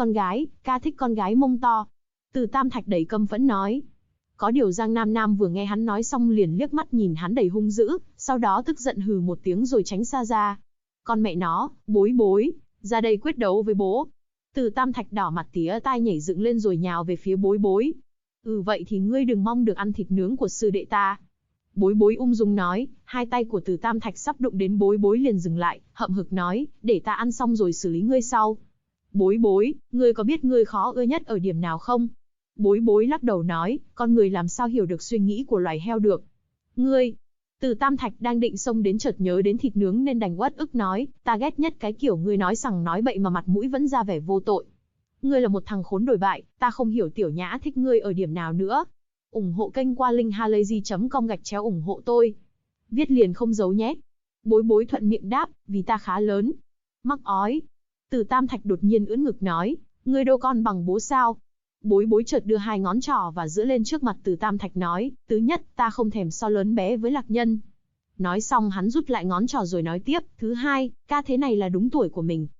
con gái mông to. Từ Tam Thạch đầy căm phẫn nói. Có điều Giang Nam Nam vừa nghe hắn nói xong liền liếc mắt nhìn hắn đầy hung dữ, sau đó tức giận hừ một tiếng rồi tránh xa ra. Con mẹ nó, Bối Bối, ra đây quyết đấu với bố. Từ Tam Thạch đỏ mặt tía tai nhảy dựng lên rồi nhào về phía Bối Bối. Vậy thì ngươi đừng mong được ăn thịt nướng của sư đệ ta. Bối Bối ung dung nói, hai tay của Từ Tam Thạch sắp đụng đến Bối Bối liền dừng lại, hậm hực nói, để ta ăn xong rồi xử lý ngươi sau. Bối Bối, ngươi có biết ngươi khó ưa nhất ở điểm nào không? Bối Bối lắc đầu nói, con người làm sao hiểu được suy nghĩ của loài heo được. Ngươi, Từ Tam Thạch đang định xông đến chợt nhớ đến thịt nướng nên đành uất ức nói, ta ghét nhất cái kiểu ngươi nói sằng nói bậy mà mặt mũi vẫn ra vẻ vô tội. Ngươi là một thằng khốn đổi bại, ta không hiểu Tiểu Nhã thích ngươi ở điểm nào nữa. Ủng hộ kênh qua linkhalazy.com ủng hộ tôi. Viết liền không giấu nhé. Bối Bối thuận miệng đáp, vì ta khá lớn. Mắc ói. Từ Tam Thạch đột nhiên ưỡn ngực nói, ngươi đâu con bằng bố sao? Bối Bối chợt đưa 2 ngón trỏ và giữa lên trước mặt Từ Tam Thạch nói, thứ nhất, ta không thèm so lớn bé với Lạc Nhân. Nói xong hắn rút lại ngón trỏ rồi nói tiếp, thứ hai, ca thế này là đúng tuổi của mình.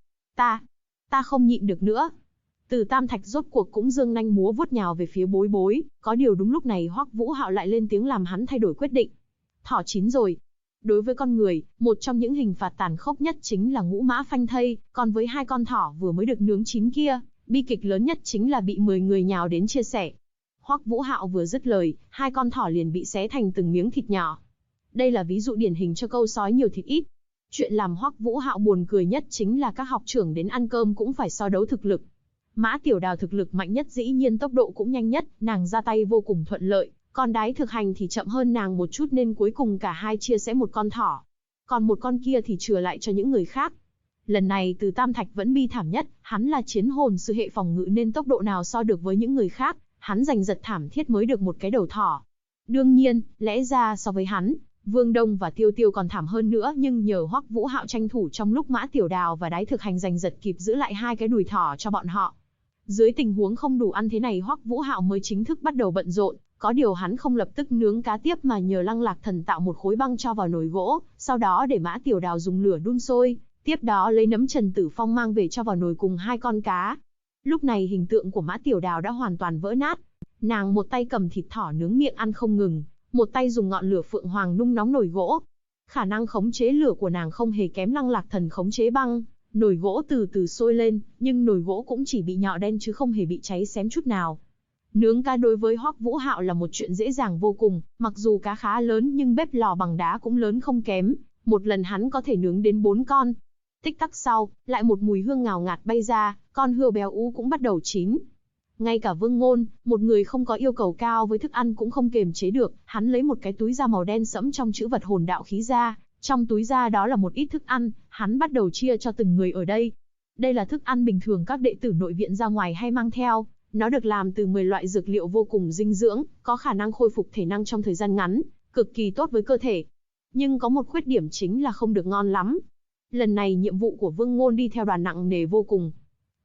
Ta không nhịn được nữa. Từ Tam Thạch rốt cuộc cũng giương nanh múa vuốt nhào về phía Bối Bối, có điều đúng lúc này Hoắc Vũ Hạo lại lên tiếng làm hắn thay đổi quyết định. Thỏ chín rồi. Đối với con người, một trong những hình phạt tàn khốc nhất chính là ngũ mã phanh thây, còn với 2 con thỏ vừa mới được nướng chín kia, bi kịch lớn nhất chính là bị 10 người nhào đến chia sẻ. Hoắc Vũ Hạo vừa dứt lời, 2 con thỏ liền bị xé thành từng miếng thịt nhỏ. Đây là ví dụ điển hình cho câu sói nhiều thịt ít. Chuyện làm Hoắc Vũ Hạo buồn cười nhất chính là các học trưởng đến ăn cơm cũng phải so đấu thực lực. Mã Tiểu Đào thực lực mạnh nhất dĩ nhiên tốc độ cũng nhanh nhất, nàng ra tay vô cùng thuận lợi, còn Đái Thực Hành thì chậm hơn nàng một chút nên cuối cùng cả hai chia sẻ một con thỏ. Còn một con kia thì chừa lại cho những người khác. Lần này Từ Tam Thạch vẫn bi thảm nhất, hắn là chiến hồn sư hệ phòng ngự nên tốc độ nào so được với những người khác, hắn giành giật thảm thiết mới được một cái đầu thỏ. Đương nhiên, lẽ ra so với hắn, Vương Đông và Tiêu Tiêu còn thảm hơn nữa nhưng nhờ Hoắc Vũ Hạo tranh thủ trong lúc Mã Tiểu Đào và Đái Thực Hành giành giật kịp giữ lại 2 cái đùi thỏ cho bọn họ. Dưới tình huống không đủ ăn thế này Hoắc Vũ Hạo mới chính thức bắt đầu bận rộn, có điều hắn không lập tức nướng cá tiếp mà nhờ Lăng Lạc Thần tạo một khối băng cho vào nồi gỗ, sau đó để Mã Tiểu Đào dùng lửa đun sôi, tiếp đó lấy nấm Trần Tử Phong mang về cho vào nồi cùng 2 con cá. Lúc này hình tượng của Mã Tiểu Đào đã hoàn toàn vỡ nát, nàng một tay cầm thịt thỏ nướng miệng ăn không ngừng, một tay dùng ngọn lửa phượng hoàng nung nóng nồi gỗ. Khả năng khống chế lửa của nàng không hề kém Lăng Lạc Thần khống chế băng. Nồi gỗ từ từ sôi lên, nhưng nồi gỗ cũng chỉ bị nhọ đen chứ không hề bị cháy xém chút nào. Nướng cá đối với Hoắc Vũ Hạo là một chuyện dễ dàng vô cùng, mặc dù cá khá lớn nhưng bếp lò bằng đá cũng lớn không kém, một lần hắn có thể nướng đến 4 con. Tích tắc sau, lại một mùi hương ngào ngạt bay ra, con hươu béo ú cũng bắt đầu chín. Ngay cả Vương Ngôn, một người không có yêu cầu cao với thức ăn cũng không kềm chế được, hắn lấy một cái túi da màu đen sẫm trong trữ vật hồn đạo khí ra. Trong túi da đó là một ít thức ăn, hắn bắt đầu chia cho từng người ở đây. Đây là thức ăn bình thường các đệ tử nội viện ra ngoài hay mang theo, nó được làm từ 10 loại dược liệu vô cùng dinh dưỡng, có khả năng khôi phục thể năng trong thời gian ngắn, cực kỳ tốt với cơ thể. Nhưng có một khuyết điểm chính là không được ngon lắm. Lần này nhiệm vụ của Vương Ngôn đi theo đoàn nặng nề vô cùng.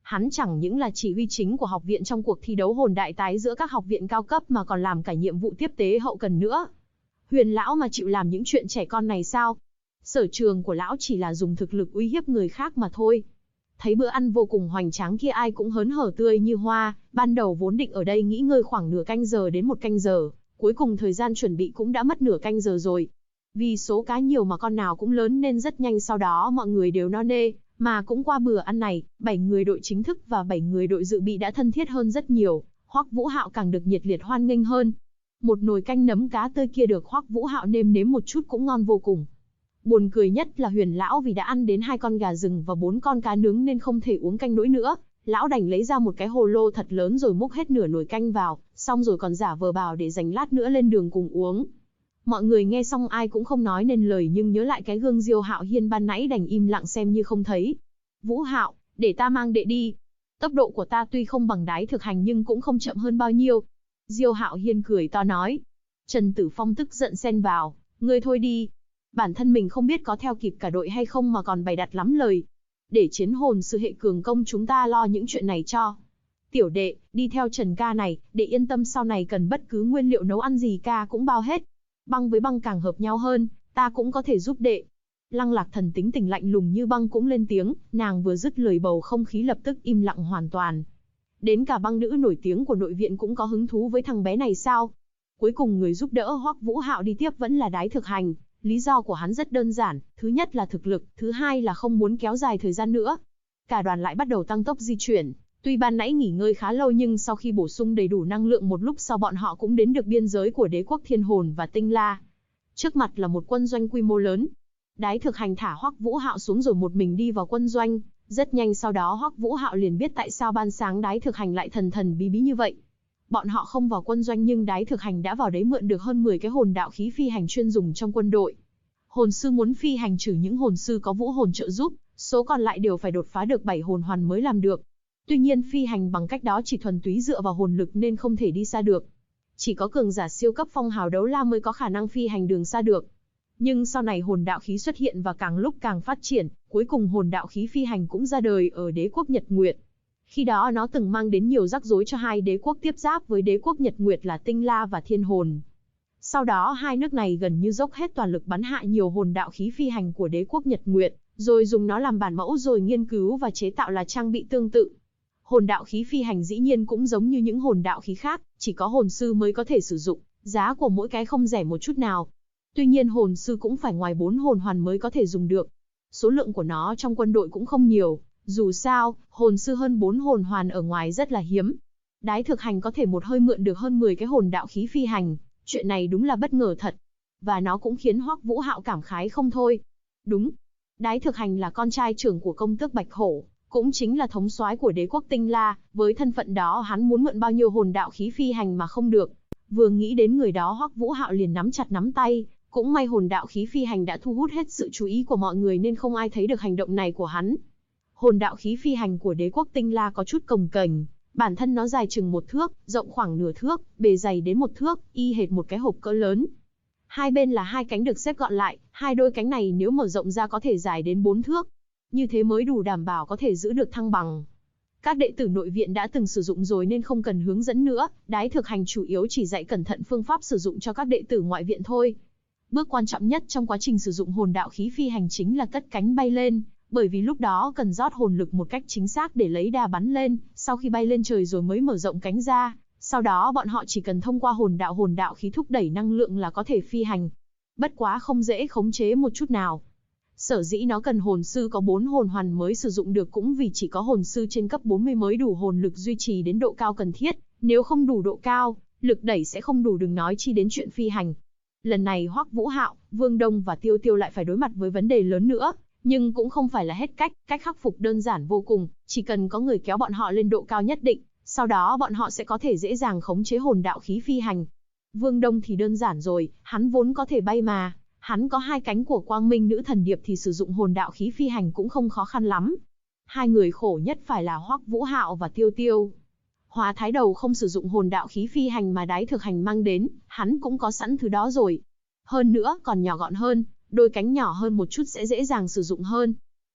Hắn chẳng những là chỉ huy chính của học viện trong cuộc thi đấu hồn đại tái giữa các học viện cao cấp mà còn làm cả nhiệm vụ tiếp tế hậu cần nữa. Huyền lão mà chịu làm những chuyện trẻ con này sao? Sở trường của lão chỉ là dùng thực lực uy hiếp người khác mà thôi. Thấy bữa ăn vô cùng hoành tráng kia ai cũng hớn hở tươi như hoa, ban đầu vốn định ở đây nghỉ ngơi khoảng nửa canh giờ đến 1 canh giờ, cuối cùng thời gian chuẩn bị cũng đã mất nửa canh giờ rồi. Vì số cá nhiều mà con nào cũng lớn nên rất nhanh sau đó mọi người đều no nê, mà cũng qua bữa ăn này, 7 người đội chính thức và 7 người đội dự bị đã thân thiết hơn rất nhiều, Hoắc Vũ Hạo càng được nhiệt liệt hoan nghênh hơn. Một nồi canh nấm cá tươi kia được Hoắc Vũ Hạo nêm nếm một chút cũng ngon vô cùng. Buồn cười nhất là Huyền lão vì đã ăn đến 2 con gà rừng và 4 con cá nướng nên không thể uống canh nổi nữa, lão đành lấy ra một cái hồ lô thật lớn rồi múc hết nửa nồi canh vào, xong rồi còn giả vờ bảo để dành lát nữa lên đường cùng uống. Mọi người nghe xong ai cũng không nói nên lời nhưng nhớ lại cái gương Diêu Hạo Hiên ban nãy đành im lặng xem như không thấy. Vũ Hạo, để ta mang đệ đi. Tốc độ của ta tuy không bằng Đái Thực Hành nhưng cũng không chậm hơn bao nhiêu. Diêu Hạo Hiên cười to nói. Trần Tử Phong tức giận xen vào, ngươi thôi đi. Bản thân mình không biết có theo kịp cả đội hay không mà còn bày đặt lắm lời. Để chiến hồn sư hệ cường công chúng ta lo những chuyện này cho. Tiểu đệ, đi theo Trần ca này, để yên tâm sau này cần bất cứ nguyên liệu nấu ăn gì ca cũng bao hết. Băng với băng càng hợp nhau hơn, ta cũng có thể giúp đệ. Lăng Lạc Thần tính tình lạnh lùng như băng cũng lên tiếng, nàng vừa dứt lời bầu không khí lập tức im lặng hoàn toàn. Đến cả băng nữ nổi tiếng của nội viện cũng có hứng thú với thằng bé này sao? Cuối cùng người giúp đỡ Hoắc Vũ Hạo đi tiếp vẫn là Đái Thực Hành, lý do của hắn rất đơn giản, thứ nhất là thực lực, thứ hai là không muốn kéo dài thời gian nữa. Cả đoàn lại bắt đầu tăng tốc di chuyển, tuy ban nãy nghỉ ngơi khá lâu nhưng sau khi bổ sung đầy đủ năng lượng một lúc sau bọn họ cũng đến được biên giới của đế quốc Thiên Hồn và Tinh La. Trước mặt là một quân doanh quy mô lớn. Đái Thực Hành thả Hoắc Vũ Hạo xuống rồi một mình đi vào quân doanh, rất nhanh sau đó Hoắc Vũ Hạo liền biết tại sao ban sáng Đái Thực Hành lại thần thần bí bí như vậy. Bọn họ không vào quân doanh nhưng Đái Thực Hành đã vào đấy mượn được hơn 10 cái hồn đạo khí phi hành chuyên dùng trong quân đội. Hồn sư muốn phi hành trừ những hồn sư có vũ hồn trợ giúp, số còn lại đều phải đột phá được 7 hồn hoàn mới làm được. Tuy nhiên phi hành bằng cách đó chỉ thuần túy dựa vào hồn lực nên không thể đi xa được. Chỉ có cường giả siêu cấp phong hào đấu la mới có khả năng phi hành đường xa được. Nhưng sau này hồn đạo khí xuất hiện và càng lúc càng phát triển, cuối cùng hồn đạo khí phi hành cũng ra đời ở đế quốc Nhật Nguyệt. Khi đó nó từng mang đến nhiều rắc rối cho hai đế quốc tiếp giáp với đế quốc Nhật Nguyệt là Tinh La và Thiên Hồn. Sau đó hai nước này gần như dốc hết toàn lực bắn hạ nhiều hồn đạo khí phi hành của đế quốc Nhật Nguyệt, rồi dùng nó làm bản mẫu rồi nghiên cứu và chế tạo là trang bị tương tự. Hồn đạo khí phi hành dĩ nhiên cũng giống như những hồn đạo khí khác, chỉ có hồn sư mới có thể sử dụng, giá của mỗi cái không rẻ một chút nào. Tuy nhiên hồn sư cũng phải ngoài 4 hồn hoàn mới có thể dùng được. Số lượng của nó trong quân đội cũng không nhiều, dù sao, hồn sư hơn 4 hồn hoàn ở ngoài rất là hiếm. Đái Thực Hành có thể một hơi mượn được hơn 10 cái hồn đạo khí phi hành, chuyện này đúng là bất ngờ thật. Và nó cũng khiến Hoắc Vũ Hạo cảm khái không thôi. Đúng, Đái Thực Hành là con trai trưởng của công tước Bạch Hổ, cũng chính là thống soái của đế quốc Tinh La, với thân phận đó hắn muốn mượn bao nhiêu hồn đạo khí phi hành mà không được. Vừa nghĩ đến người đó Hoắc Vũ Hạo liền nắm chặt nắm tay, cũng may hồn đạo khí phi hành đã thu hút hết sự chú ý của mọi người nên không ai thấy được hành động này của hắn. Hồn đạo khí phi hành của đế quốc Tinh La có chút cồng kềnh, bản thân nó dài chừng 1 thước, rộng khoảng nửa thước, bề dày đến 1 thước, y hệt một cái hộp cỡ lớn. Hai bên là 2 cánh được xếp gọn lại, 2 đôi cánh này nếu mở rộng ra có thể dài đến 4 thước. Như thế mới đủ đảm bảo có thể giữ được thăng bằng. Các đệ tử nội viện đã từng sử dụng rồi nên không cần hướng dẫn nữa, Đái Thực Hành chủ yếu chỉ dạy cẩn thận phương pháp sử dụng cho các đệ tử ngoại viện thôi. Bước quan trọng nhất trong quá trình sử dụng hồn đạo khí phi hành chính là cất cánh bay lên, bởi vì lúc đó cần rót hồn lực một cách chính xác để lấy đà bắn lên, sau khi bay lên trời rồi mới mở rộng cánh ra, sau đó bọn họ chỉ cần thông qua hồn đạo khí thúc đẩy năng lượng là có thể phi hành. Bất quá không dễ khống chế một chút nào. Sở dĩ nó cần hồn sư có 4 hồn hoàn mới sử dụng được cũng vì chỉ có hồn sư trên cấp 40 mới đủ hồn lực duy trì đến độ cao cần thiết, nếu không đủ độ cao, lực đẩy sẽ không đủ đừng nói chi đến chuyện phi hành. Lần này Hoắc Vũ Hạo, Vương Đông và Tiêu Tiêu lại phải đối mặt với vấn đề lớn nữa, nhưng cũng không phải là hết cách khắc phục đơn giản vô cùng, chỉ cần có người kéo bọn họ lên độ cao nhất định, sau đó bọn họ sẽ có thể dễ dàng khống chế hồn đạo khí phi hành. Vương Đông thì đơn giản rồi, hắn vốn có thể bay mà, hắn có 2 cánh của Quang Minh Nữ Thần Điệp thì sử dụng hồn đạo khí phi hành cũng không khó khăn lắm. Hai người khổ nhất phải là Hoắc Vũ Hạo và Tiêu Tiêu. Hóa Thái Đầu không sử dụng hồn đạo khí phi hành mà Đái Thực Hành mang đến, hắn cũng có sẵn thứ đó rồi. Hơn nữa còn nhỏ gọn hơn, đôi cánh nhỏ hơn một chút sẽ dễ dàng sử dụng hơn.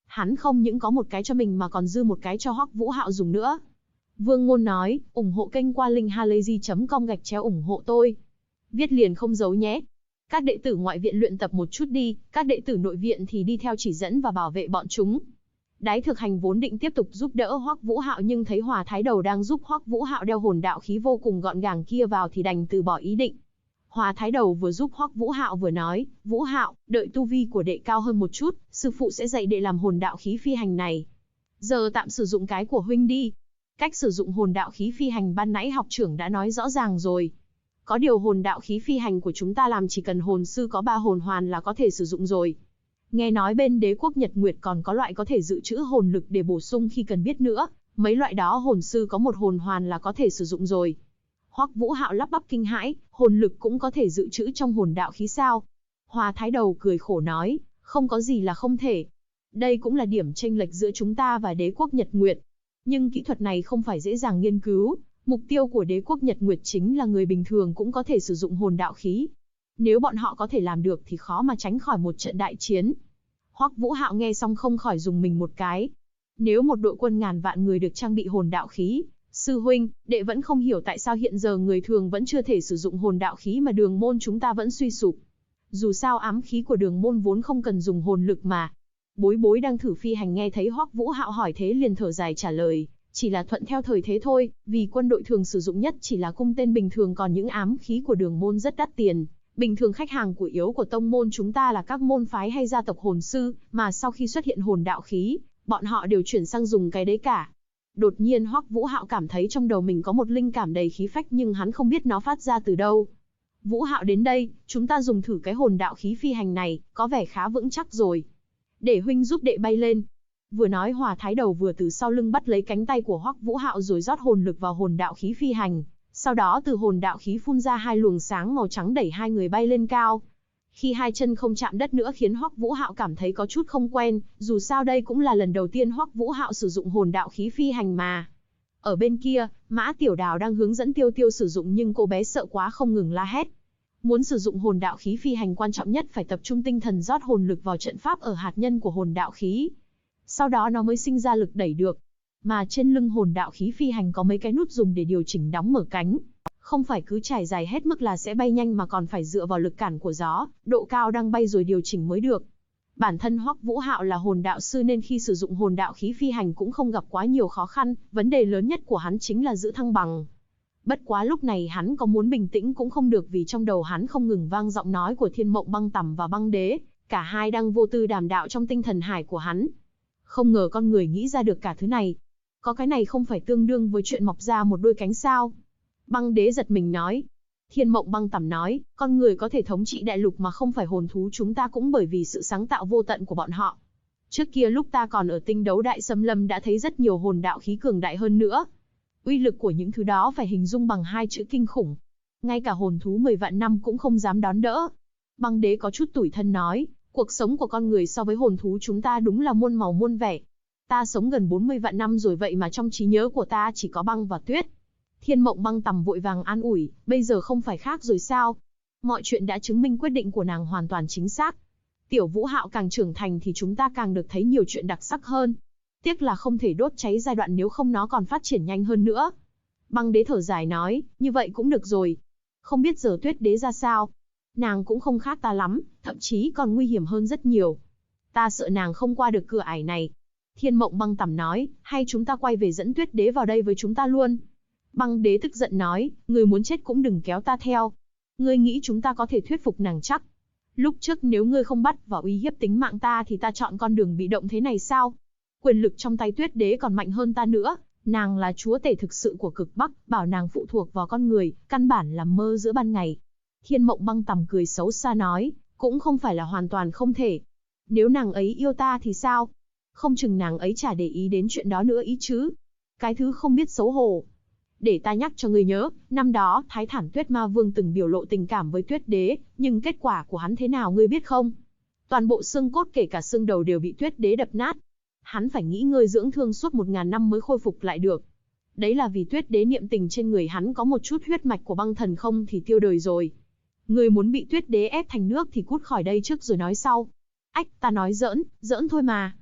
Hắn không những có một cái cho mình mà còn dư một cái cho Hoắc Vũ Hạo dùng nữa. Vương Ngôn nói, ủng hộ kênh qua linkhalazy.com/ủng hộ tôi. Viết liền không giấu nhé. Các đệ tử ngoại viện luyện tập một chút đi, các đệ tử nội viện thì đi theo chỉ dẫn và bảo vệ bọn chúng. Đái Thực Hành vốn định tiếp tục giúp đỡ Hoắc Vũ Hạo nhưng thấy Hòa Thái Đầu đang giúp Hoắc Vũ Hạo đeo hồn đạo khí vô cùng gọn gàng kia vào thì đành từ bỏ ý định. Hòa Thái Đầu vừa giúp Hoắc Vũ Hạo vừa nói, Vũ Hạo, đợi tu vi của đệ cao hơn một chút, sư phụ sẽ dạy đệ làm hồn đạo khí phi hành này. Giờ tạm sử dụng cái của huynh đi. Cách sử dụng hồn đạo khí phi hành ban nãy học trưởng đã nói rõ ràng rồi. Có điều hồn đạo khí phi hành của chúng ta làm chỉ cần hồn sư có 3 hồn hoàn là có thể sử dụng rồi. Nghe nói bên đế quốc Nhật Nguyệt còn có loại có thể dự trữ hồn lực để bổ sung khi cần biết nữa, mấy loại đó hồn sư có 1 hồn hoàn là có thể sử dụng rồi. Hoắc Vũ Hạo lắp bắp kinh hãi, hồn lực cũng có thể dự trữ trong hồn đạo khí sao? Hòa Thái Đầu cười khổ nói, không có gì là không thể. Đây cũng là điểm chênh lệch giữa chúng ta và đế quốc Nhật Nguyệt. Nhưng kỹ thuật này không phải dễ dàng nghiên cứu, mục tiêu của đế quốc Nhật Nguyệt chính là người bình thường cũng có thể sử dụng hồn đạo khí. Nếu bọn họ có thể làm được thì khó mà tránh khỏi một trận đại chiến. Hoắc Vũ Hạo nghe xong không khỏi dùng mình một cái. Nếu một đội quân ngàn vạn người được trang bị hồn đạo khí, sư huynh, đệ vẫn không hiểu tại sao hiện giờ người thường vẫn chưa thể sử dụng hồn đạo khí mà đường môn chúng ta vẫn suy sụp. Dù sao ám khí của đường môn vốn không cần dùng hồn lực mà. Bối Bối đang thử phi hành nghe thấy Hoắc Vũ Hạo hỏi thế liền thở dài trả lời, chỉ là thuận theo thời thế thôi, vì quân đội thường sử dụng nhất chỉ là cung tên bình thường còn những ám khí của đường môn rất đắt tiền. Bình thường khách hàng của yếu của tông môn chúng ta là các môn phái hay gia tộc hồn sư, mà sau khi xuất hiện hồn đạo khí, bọn họ đều chuyển sang dùng cái đấy cả. Đột nhiên Hoắc Vũ Hạo cảm thấy trong đầu mình có một linh cảm đầy khí phách nhưng hắn không biết nó phát ra từ đâu. Vũ Hạo đến đây, chúng ta dùng thử cái hồn đạo khí phi hành này, có vẻ khá vững chắc rồi. Để huynh giúp đệ bay lên. Vừa nói Hòa Thái Đầu vừa từ sau lưng bắt lấy cánh tay của Hoắc Vũ Hạo rồi rót hồn lực vào hồn đạo khí phi hành. Sau đó từ hồn đạo khí phun ra 2 luồng sáng màu trắng đẩy 2 người bay lên cao. Khi 2 chân không chạm đất nữa khiến Hoắc Vũ Hạo cảm thấy có chút không quen, dù sao đây cũng là lần đầu tiên Hoắc Vũ Hạo sử dụng hồn đạo khí phi hành mà. Ở bên kia, Mã Tiểu Đào đang hướng dẫn Tiêu Tiêu sử dụng nhưng cô bé sợ quá không ngừng la hét. Muốn sử dụng hồn đạo khí phi hành quan trọng nhất phải tập trung tinh thần rót hồn lực vào trận pháp ở hạt nhân của hồn đạo khí. Sau đó nó mới sinh ra lực đẩy được. Mà trên lưng hồn đạo khí phi hành có mấy cái nút dùng để điều chỉnh đóng mở cánh. Không phải cứ trải dài hết mức là sẽ bay nhanh mà còn phải dựa vào lực cản của gió, độ cao đang bay rồi điều chỉnh mới được. Bản thân Hoắc Vũ Hạo là hồn đạo sư nên khi sử dụng hồn đạo khí phi hành cũng không gặp quá nhiều khó khăn, vấn đề lớn nhất của hắn chính là giữ thăng bằng. Bất quá lúc này hắn có muốn bình tĩnh cũng không được vì trong đầu hắn không ngừng vang giọng nói của Thiên Mộng Băng Tằm và Băng Đế, cả hai đang vô tư đàm đạo trong tinh thần hải của hắn. Không ngờ con người nghĩ ra được cả thứ này. Có cái này không phải tương đương với chuyện mọc ra một đôi cánh sao? Băng Đế giật mình nói. Thiên Mộng Băng Tằm nói, con người có thể thống trị đại lục mà không phải hồn thú chúng ta cũng bởi vì sự sáng tạo vô tận của bọn họ. Trước kia lúc ta còn ở tinh đấu đại xâm lâm đã thấy rất nhiều hồn đạo khí cường đại hơn nữa. Uy lực của những thứ đó phải hình dung bằng 2 chữ kinh khủng. Ngay cả hồn thú 10 vạn năm cũng không dám đón đỡ. Băng Đế có chút tủi thân nói, cuộc sống của con người so với hồn thú chúng ta đúng là muôn màu muôn vẻ. Ta sống gần 40 vạn năm rồi vậy mà trong trí nhớ của ta chỉ có băng và tuyết. Thiên Mộng Băng Tằm vội vàng an ủi, bây giờ không phải khác rồi sao? Mọi chuyện đã chứng minh quyết định của nàng hoàn toàn chính xác. Tiểu Vũ Hạo càng trưởng thành thì chúng ta càng được thấy nhiều chuyện đặc sắc hơn. Tiếc là không thể đốt cháy giai đoạn nếu không nó còn phát triển nhanh hơn nữa. Băng Đế thở dài nói, như vậy cũng được rồi. Không biết giờ Tuyết Đế ra sao? Nàng cũng không khác ta lắm, thậm chí còn nguy hiểm hơn rất nhiều. Ta sợ nàng không qua được cửa ải này. Thiên Mộng Băng Tằm nói, hay chúng ta quay về dẫn Tuyết Đế vào đây với chúng ta luôn. Băng Đế tức giận nói, người muốn chết cũng đừng kéo ta theo. Ngươi nghĩ chúng ta có thể thuyết phục nàng chắc? Lúc trước nếu ngươi không bắt và uy hiếp tính mạng ta thì ta chọn con đường bị động thế này sao? Quyền lực trong tay Tuyết Đế còn mạnh hơn ta nữa, nàng là chúa tể thực sự của cực Bắc, bảo nàng phụ thuộc vào con người, căn bản là mơ giữa ban ngày. Thiên Mộng Băng Tằm cười xấu xa nói, cũng không phải là hoàn toàn không thể. Nếu nàng ấy yêu ta thì sao? Không chừng nàng ấy chả để ý đến chuyện đó nữa ý chứ. Cái thứ không biết xấu hổ. Để ta nhắc cho ngươi nhớ, năm đó Thái Thản Tuyết Ma Vương từng biểu lộ tình cảm với Tuyết Đế, nhưng kết quả của hắn thế nào ngươi biết không? Toàn bộ xương cốt kể cả xương đầu đều bị Tuyết Đế đập nát. Hắn phải nghỉ ngơi dưỡng thương suốt 1000 năm mới khôi phục lại được. Đấy là vì Tuyết Đế niệm tình trên người hắn có một chút huyết mạch của băng thần không thì tiêu đời rồi. Ngươi muốn bị Tuyết Đế ép thành nước thì cút khỏi đây trước rồi nói sau. Ách, ta nói giỡn, giỡn thôi mà.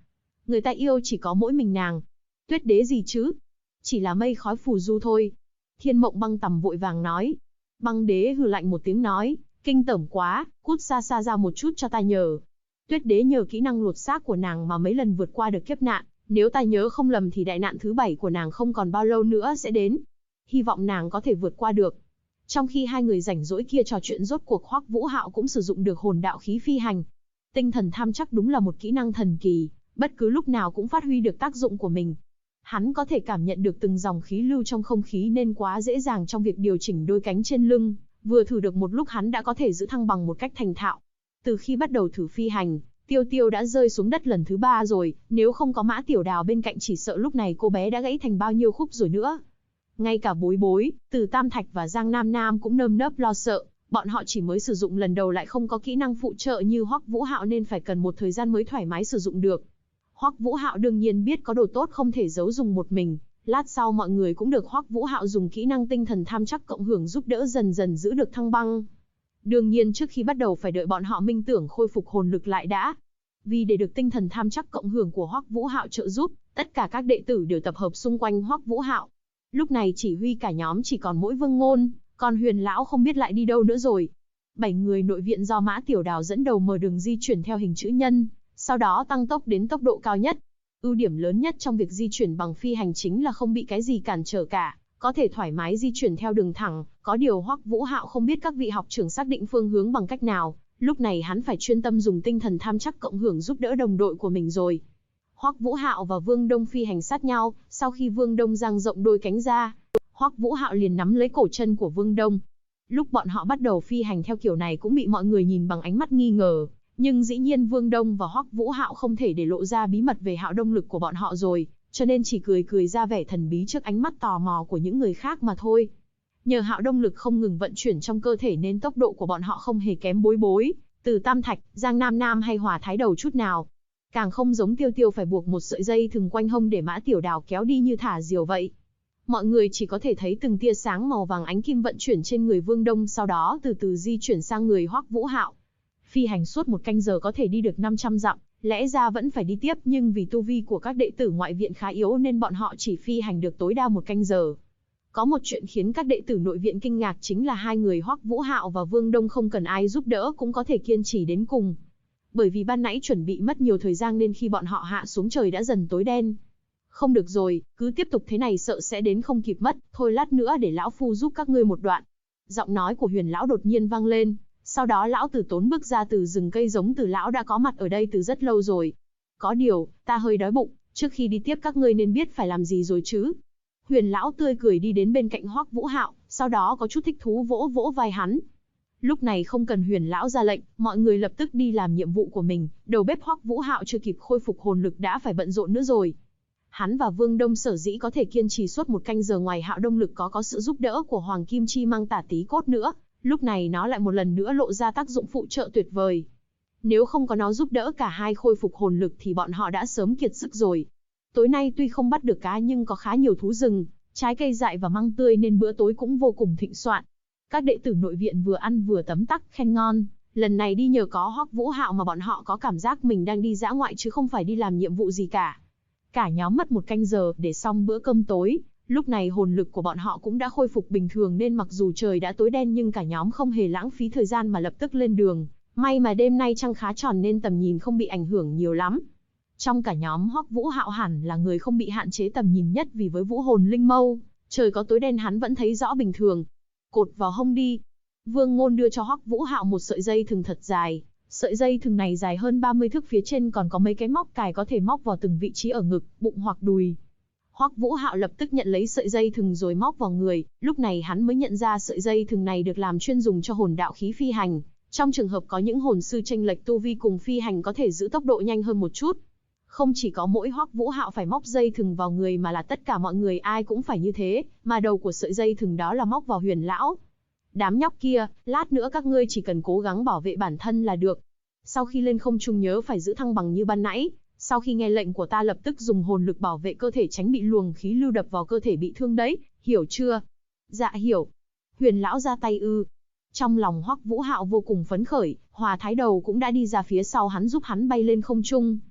Người ta yêu chỉ có mỗi mình nàng. Tuyết đế gì chứ? Chỉ là mây khói phù du thôi. Thiên Mộng Băng Tầm vội vàng nói. Băng đế hừ lạnh một tiếng nói, kinh tởm quá, cút xa xa ra một chút cho ta nhờ. Tuyết đế nhờ kỹ năng lột xác của nàng mà mấy lần vượt qua được kiếp nạn, nếu ta nhớ không lầm thì đại nạn thứ 7 của nàng không còn bao lâu nữa sẽ đến. Hy vọng nàng có thể vượt qua được. Trong khi hai người rảnh rỗi kia trò chuyện, rốt cuộc Hoắc Vũ Hạo cũng sử dụng được hồn đạo khí phi hành. Tinh thần tham chắc đúng là một kỹ năng thần kỳ, bất cứ lúc nào cũng phát huy được tác dụng của mình. Hắn có thể cảm nhận được từng dòng khí lưu trong không khí nên quá dễ dàng trong việc điều chỉnh đôi cánh trên lưng, vừa thử được một lúc hắn đã có thể giữ thăng bằng một cách thành thạo. Từ khi bắt đầu thử phi hành, Tiêu Tiêu đã rơi xuống đất lần thứ 3 rồi, nếu không có Mã Tiểu Đào bên cạnh chỉ sợ lúc này cô bé đã gãy thành bao nhiêu khúc rồi nữa. Ngay cả Bối Bối, Từ Tam Thạch và Giang Nam Nam cũng nơm nớp lo sợ, bọn họ chỉ mới sử dụng lần đầu lại không có kỹ năng phụ trợ như Hoắc Vũ Hạo nên phải cần một thời gian mới thoải mái sử dụng được. Hoắc Vũ Hạo đương nhiên biết có đồ tốt không thể giấu dùng một mình, lát sau mọi người cũng được Hoắc Vũ Hạo dùng kỹ năng tinh thần tham chắc cộng hưởng giúp đỡ dần dần giữ được thăng băng. Đương nhiên trước khi bắt đầu phải đợi bọn họ minh tưởng khôi phục hồn lực lại đã. Vì để được tinh thần tham chắc cộng hưởng của Hoắc Vũ Hạo trợ giúp, tất cả các đệ tử đều tập hợp xung quanh Hoắc Vũ Hạo. Lúc này chỉ huy cả nhóm chỉ còn mỗi Vương Ngôn, còn Huyền lão không biết lại đi đâu nữa rồi. 7 người nội viện do Mã Tiểu Đào dẫn đầu mở đường di chuyển theo hình chữ nhân, sau đó tăng tốc đến tốc độ cao nhất. Ưu điểm lớn nhất trong việc di chuyển bằng phi hành chính là không bị cái gì cản trở cả, có thể thoải mái di chuyển theo đường thẳng. Có điều Hoắc Vũ Hạo không biết các vị học trưởng xác định phương hướng bằng cách nào, lúc này hắn phải chuyên tâm dùng tinh thần tham chắc cộng hưởng giúp đỡ đồng đội của mình rồi. Hoắc Vũ Hạo và Vương Đông phi hành sát nhau, sau khi Vương Đông dang rộng đôi cánh ra, Hoắc Vũ Hạo liền nắm lấy cổ chân của Vương Đông. Lúc bọn họ bắt đầu phi hành theo kiểu này cũng bị mọi người nhìn bằng ánh mắt nghi ngờ, nhưng dĩ nhiên Vương Đông và Hoắc Vũ Hạo không thể để lộ ra bí mật về hạo đông lực của bọn họ rồi, cho nên chỉ cười cười ra vẻ thần bí trước ánh mắt tò mò của những người khác mà thôi. Nhờ hạo đông lực không ngừng vận chuyển trong cơ thể nên tốc độ của bọn họ không hề kém Bối Bối, Từ Tam Thạch, Giang Nam Nam hay Hỏa Thái Đầu chút nào. Càng không giống Tiêu Tiêu phải buộc một sợi dây thừng quanh hông để Mã Tiểu Đào kéo đi như thả diều vậy. Mọi người chỉ có thể thấy từng tia sáng màu vàng ánh kim vận chuyển trên người Vương Đông, sau đó từ từ di chuyển sang người Hoắc Vũ Hạo. Phi hành suốt 1 canh giờ có thể đi được 500 dặm, lẽ ra vẫn phải đi tiếp nhưng vì tu vi của các đệ tử ngoại viện khá yếu nên bọn họ chỉ phi hành được tối đa 1 canh giờ. Có một chuyện khiến các đệ tử nội viện kinh ngạc chính là hai người Hoắc Vũ Hạo và Vương Đông không cần ai giúp đỡ cũng có thể kiên trì đến cùng. Bởi vì ban nãy chuẩn bị mất nhiều thời gian nên khi bọn họ hạ xuống trời đã dần tối đen. Không được rồi, cứ tiếp tục thế này sợ sẽ đến không kịp mất, thôi lát nữa để lão phu giúp các ngươi một đoạn. Giọng nói của Huyền lão đột nhiên vang lên, sau đó lão Tử Tốn bước ra từ rừng cây giống từ lão đã có mặt ở đây từ rất lâu rồi. Có điều, ta hơi đói bụng, trước khi đi tiếp các ngươi nên biết phải làm gì rồi chứ. Huyền lão tươi cười đi đến bên cạnh Hoắc Vũ Hạo, sau đó có chút thích thú vỗ vỗ vai hắn. Lúc này không cần Huyền lão ra lệnh, mọi người lập tức đi làm nhiệm vụ của mình, đầu bếp Hoắc Vũ Hạo chưa kịp khôi phục hồn lực đã phải bận rộn nữa rồi. Hắn và Vương Đông sở dĩ có thể kiên trì suốt 1 canh giờ ngoài hạo đông lực có sự giúp đỡ của Hoàng Kim Chi Mang Tả Tí Cốt nữa, lúc này nó lại một lần nữa lộ ra tác dụng phụ trợ tuyệt vời. Nếu không có nó giúp đỡ cả hai khôi phục hồn lực thì bọn họ đã sớm kiệt sức rồi. Tối nay tuy không bắt được cá nhưng có khá nhiều thú rừng, trái cây dại và măng tươi nên bữa tối cũng vô cùng thịnh soạn. Các đệ tử nội viện vừa ăn vừa tấm tắc khen ngon, lần này đi nhờ có Hoắc Vũ Hạo mà bọn họ có cảm giác mình đang đi dã ngoại chứ không phải đi làm nhiệm vụ gì cả. Cả nhóm mất 1 canh giờ để xong bữa cơm tối, lúc này hồn lực của bọn họ cũng đã khôi phục bình thường nên mặc dù trời đã tối đen nhưng cả nhóm không hề lãng phí thời gian mà lập tức lên đường. May mà đêm nay trăng khá tròn nên tầm nhìn không bị ảnh hưởng nhiều lắm. Trong cả nhóm Hoắc Vũ Hạo hẳn là người không bị hạn chế tầm nhìn nhất vì với vũ hồn linh mâu, trời có tối đen hắn vẫn thấy rõ bình thường. Cột vào hông đi. Vương Ngôn đưa cho Hoắc Vũ Hạo một sợi dây thừng thật dài. Sợi dây thừng này dài hơn 30 thước, phía trên còn có mấy cái móc cài có thể móc vào từng vị trí ở ngực, bụng hoặc đùi. Hoắc Vũ Hạo lập tức nhận lấy sợi dây thừng rồi móc vào người, lúc này hắn mới nhận ra sợi dây thừng này được làm chuyên dùng cho hồn đạo khí phi hành. Trong trường hợp có những hồn sư chênh lệch tu vi cùng phi hành có thể giữ tốc độ nhanh hơn một chút. Không chỉ có mỗi Hoắc Vũ Hạo phải móc dây thừng vào người mà là tất cả mọi người ai cũng phải như thế, mà đầu của sợi dây thừng đó là móc vào Huyền lão. Đám nhóc kia, lát nữa các ngươi chỉ cần cố gắng bảo vệ bản thân là được. Sau khi lên không trung nhớ phải giữ thăng bằng như ban nãy, sau khi nghe lệnh của ta lập tức dùng hồn lực bảo vệ cơ thể tránh bị luồng khí lưu đập vào cơ thể bị thương đấy, hiểu chưa? Dạ hiểu. Huyền lão ra tay ư? Trong lòng Hoắc Vũ Hạo vô cùng phấn khởi, Hòa Thái Đầu cũng đã đi ra phía sau hắn giúp hắn bay lên không trung.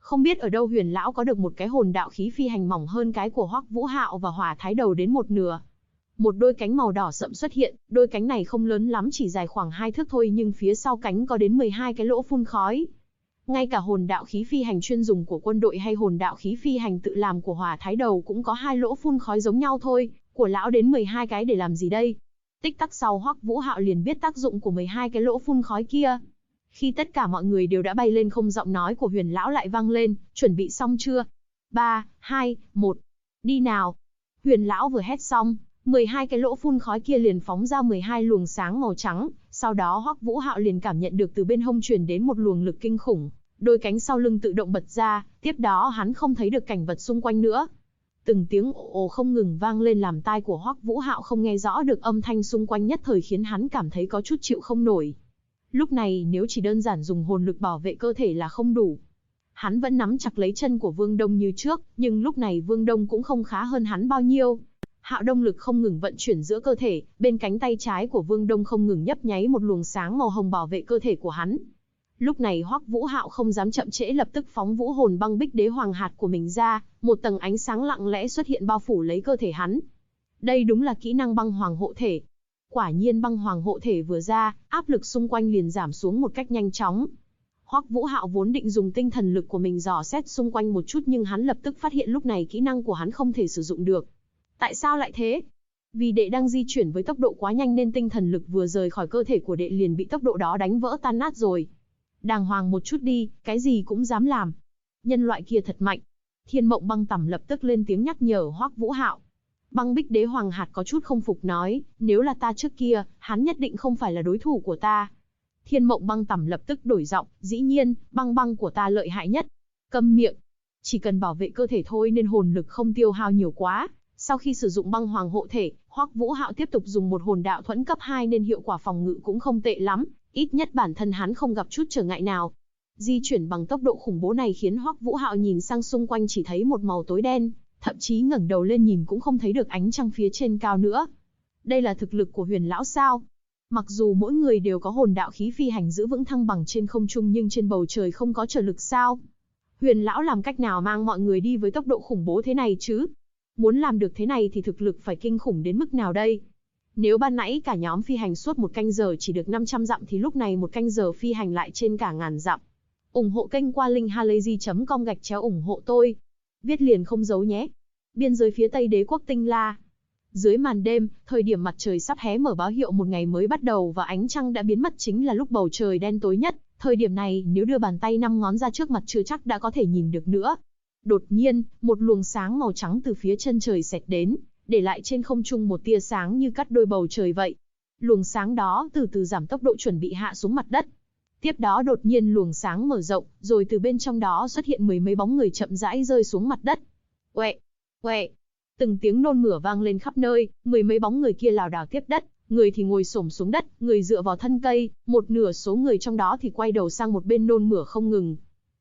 Không biết ở đâu Huyền lão có được một cái hồn đạo khí phi hành mỏng hơn cái của Hoắc Vũ Hạo và Hỏa Thái Đầu đến một nửa. Một đôi cánh màu đỏ sậm xuất hiện, đôi cánh này không lớn lắm, chỉ dài khoảng 2 thước thôi, nhưng phía sau cánh có đến 12 cái lỗ phun khói. Ngay cả hồn đạo khí phi hành chuyên dùng của quân đội hay hồn đạo khí phi hành tự làm của Hỏa Thái Đầu cũng có 2 lỗ phun khói giống nhau thôi, của lão đến 12 cái để làm gì đây? Tích tắc sau Hoắc Vũ Hạo liền biết tác dụng của 12 cái lỗ phun khói kia. Khi tất cả mọi người đều đã bay lên không, giọng nói của Huyền lão lại vang lên, chuẩn bị xong chưa? 3, 2, 1, đi nào. Huyền lão vừa hét xong, 12 cái lỗ phun khói kia liền phóng ra 12 luồng sáng màu trắng, sau đó Hoắc Vũ Hạo liền cảm nhận được từ bên hông truyền đến một luồng lực kinh khủng, đôi cánh sau lưng tự động bật ra, tiếp đó hắn không thấy được cảnh vật xung quanh nữa. Từng tiếng ồ ồ không ngừng vang lên làm tai của Hoắc Vũ Hạo không nghe rõ được âm thanh xung quanh, nhất thời khiến hắn cảm thấy có chút chịu không nổi. Lúc này nếu chỉ đơn giản dùng hồn lực bảo vệ cơ thể là không đủ. Hắn vẫn nắm chặt lấy chân của Vương Đông như trước, nhưng lúc này Vương Đông cũng không khá hơn hắn bao nhiêu. Hạo Đông lực không ngừng vận chuyển giữa cơ thể, bên cánh tay trái của Vương Đông không ngừng nhấp nháy một luồng sáng màu hồng bảo vệ cơ thể của hắn. Lúc này Hoắc Vũ Hạo không dám chậm trễ, lập tức phóng vũ hồn băng bích đế hoàng hạt của mình ra, một tầng ánh sáng lặng lẽ xuất hiện bao phủ lấy cơ thể hắn. Đây đúng là kỹ năng băng hoàng hộ thể. Quả nhiên băng hoàng hộ thể vừa ra, áp lực xung quanh liền giảm xuống một cách nhanh chóng. Hoắc Vũ Hạo vốn định dùng tinh thần lực của mình dò xét xung quanh một chút, nhưng hắn lập tức phát hiện lúc này kỹ năng của hắn không thể sử dụng được. Tại sao lại thế? Vì đệ đang di chuyển với tốc độ quá nhanh nên tinh thần lực vừa rời khỏi cơ thể của đệ liền bị tốc độ đó đánh vỡ tan nát rồi. Đàng hoàng một chút đi, cái gì cũng dám làm. Nhân loại kia thật mạnh. Thiên Mộng Băng Tẩm lập tức lên tiếng nhắc nhở Hoắc Vũ Hạo. Băng bích đế hoàng hạt có chút không phục nói, nếu là ta trước kia, hắn nhất định không phải là đối thủ của ta. Thiên Mộng Băng Tẩm lập tức đổi giọng, dĩ nhiên, băng của ta lợi hại nhất. Câm miệng. Chỉ cần bảo vệ cơ thể thôi nên hồn lực không tiêu hao nhiều quá. Sau khi sử dụng băng hoàng hộ thể, Hoắc Vũ Hạo tiếp tục dùng một hồn đạo thuẫn cấp 2 nên hiệu quả phòng ngự cũng không tệ lắm, ít nhất bản thân hắn không gặp chút trở ngại nào. Di chuyển bằng tốc độ khủng bố này khiến Hoắc Vũ Hạo nhìn sang xung quanh chỉ thấy một màu tối đen, thậm chí ngẩng đầu lên nhìn cũng không thấy được ánh trăng phía trên cao nữa. Đây là thực lực của Huyền lão sao? Mặc dù mỗi người đều có hồn đạo khí phi hành giữ vững thăng bằng trên không trung, nhưng trên bầu trời không có trở lực sao? Huyền lão làm cách nào mang mọi người đi với tốc độ khủng bố thế này chứ? Muốn làm được thế này thì thực lực phải kinh khủng đến mức nào đây? Nếu ban nãy cả nhóm phi hành suốt 1 canh giờ chỉ được 500 dặm thì lúc này 1 canh giờ phi hành lại trên cả ngàn dặm. Ủng hộ kênh qua linkhalazy.com/ủng hộ tôi. Viết liền không giấu nhé. Biên giới phía Tây Đế quốc Tinh La. Dưới màn đêm, thời điểm mặt trời sắp hé mở báo hiệu một ngày mới bắt đầu và ánh trăng đã biến mất chính là lúc bầu trời đen tối nhất. Thời điểm này nếu đưa bàn tay 5 ngón ra trước mặt chưa chắc đã có thể nhìn được nữa. Đột nhiên, một luồng sáng màu trắng từ phía chân trời xẹt đến, để lại trên không trung một tia sáng như cắt đôi bầu trời vậy. Luồng sáng đó từ từ giảm tốc độ chuẩn bị hạ xuống mặt đất. Tiếp đó đột nhiên luồng sáng mở rộng, rồi từ bên trong đó xuất hiện 10 mấy bóng người chậm rãi rơi xuống mặt đất. Uệ, uệ. Từng tiếng nôn mửa vang lên khắp nơi, 10 mấy bóng người kia lảo đảo tiếp đất, người thì ngồi xổm xuống đất, người dựa vào thân cây, một nửa số người trong đó thì quay đầu sang một bên nôn mửa không ngừng.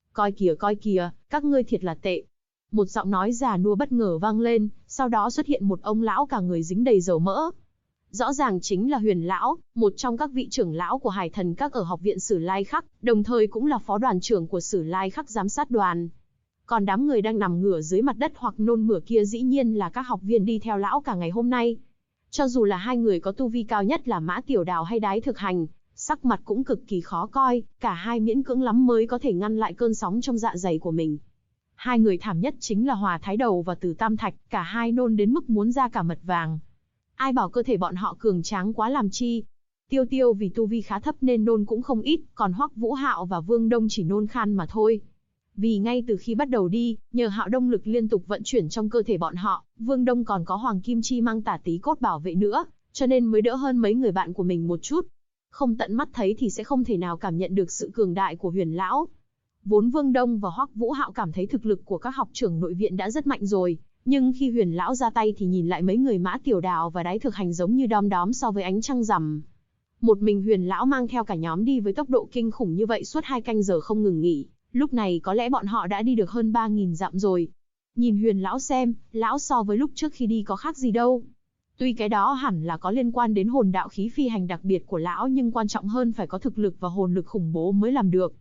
Coi kìa, các ngươi thiệt là tệ. Một giọng nói già nua bất ngờ vang lên, sau đó xuất hiện một ông lão cả người dính đầy dầu mỡ. Rõ ràng chính là Huyền lão, một trong các vị trưởng lão của Hải Thần Các ở học viện Sử Lai Khắc, đồng thời cũng là phó đoàn trưởng của Sử Lai Khắc giám sát đoàn. Còn đám người đang nằm ngửa dưới mặt đất hoặc nôn mửa kia dĩ nhiên là các học viên đi theo lão cả ngày hôm nay. Cho dù là hai người có tu vi cao nhất là Mã Tiểu Đào hay Đái Thực Hành, sắc mặt cũng cực kỳ khó coi, cả hai miễn cưỡng lắm mới có thể ngăn lại cơn sóng trong dạ dày của mình. Hai người thảm nhất chính là Hòa Thái Đầu và Từ Tam Thạch, cả hai nôn đến mức muốn ra cả mật vàng. Ai bảo cơ thể bọn họ cường tráng quá làm chi. Tiêu Tiêu vì tu vi khá thấp nên nôn cũng không ít, còn Hoắc Vũ Hạo và Vương Đông chỉ nôn khan mà thôi. Vì ngay từ khi bắt đầu đi, nhờ Hạo Đông lực liên tục vận chuyển trong cơ thể bọn họ, Vương Đông còn có Hoàng Kim Chi mang tả tí cốt bảo vệ nữa, cho nên mới đỡ hơn mấy người bạn của mình một chút. Không tận mắt thấy thì sẽ không thể nào cảm nhận được sự cường đại của Huyền lão. Vốn Vương Đông và Hoắc Vũ Hạo cảm thấy thực lực của các học trưởng nội viện đã rất mạnh rồi, nhưng khi Huyền lão ra tay thì nhìn lại mấy người Mã Tiểu Đào và Đái Thực Hành giống như đom đóm so với ánh trăng rằm. Một mình Huyền lão mang theo cả nhóm đi với tốc độ kinh khủng như vậy suốt 2 canh giờ không ngừng nghỉ, lúc này có lẽ bọn họ đã đi được hơn 3.000 dặm rồi. Nhìn Huyền lão xem, lão so với lúc trước khi đi có khác gì đâu. Tuy cái đó hẳn là có liên quan đến hồn đạo khí phi hành đặc biệt của lão, nhưng quan trọng hơn phải có thực lực và hồn lực khủng bố mới làm được.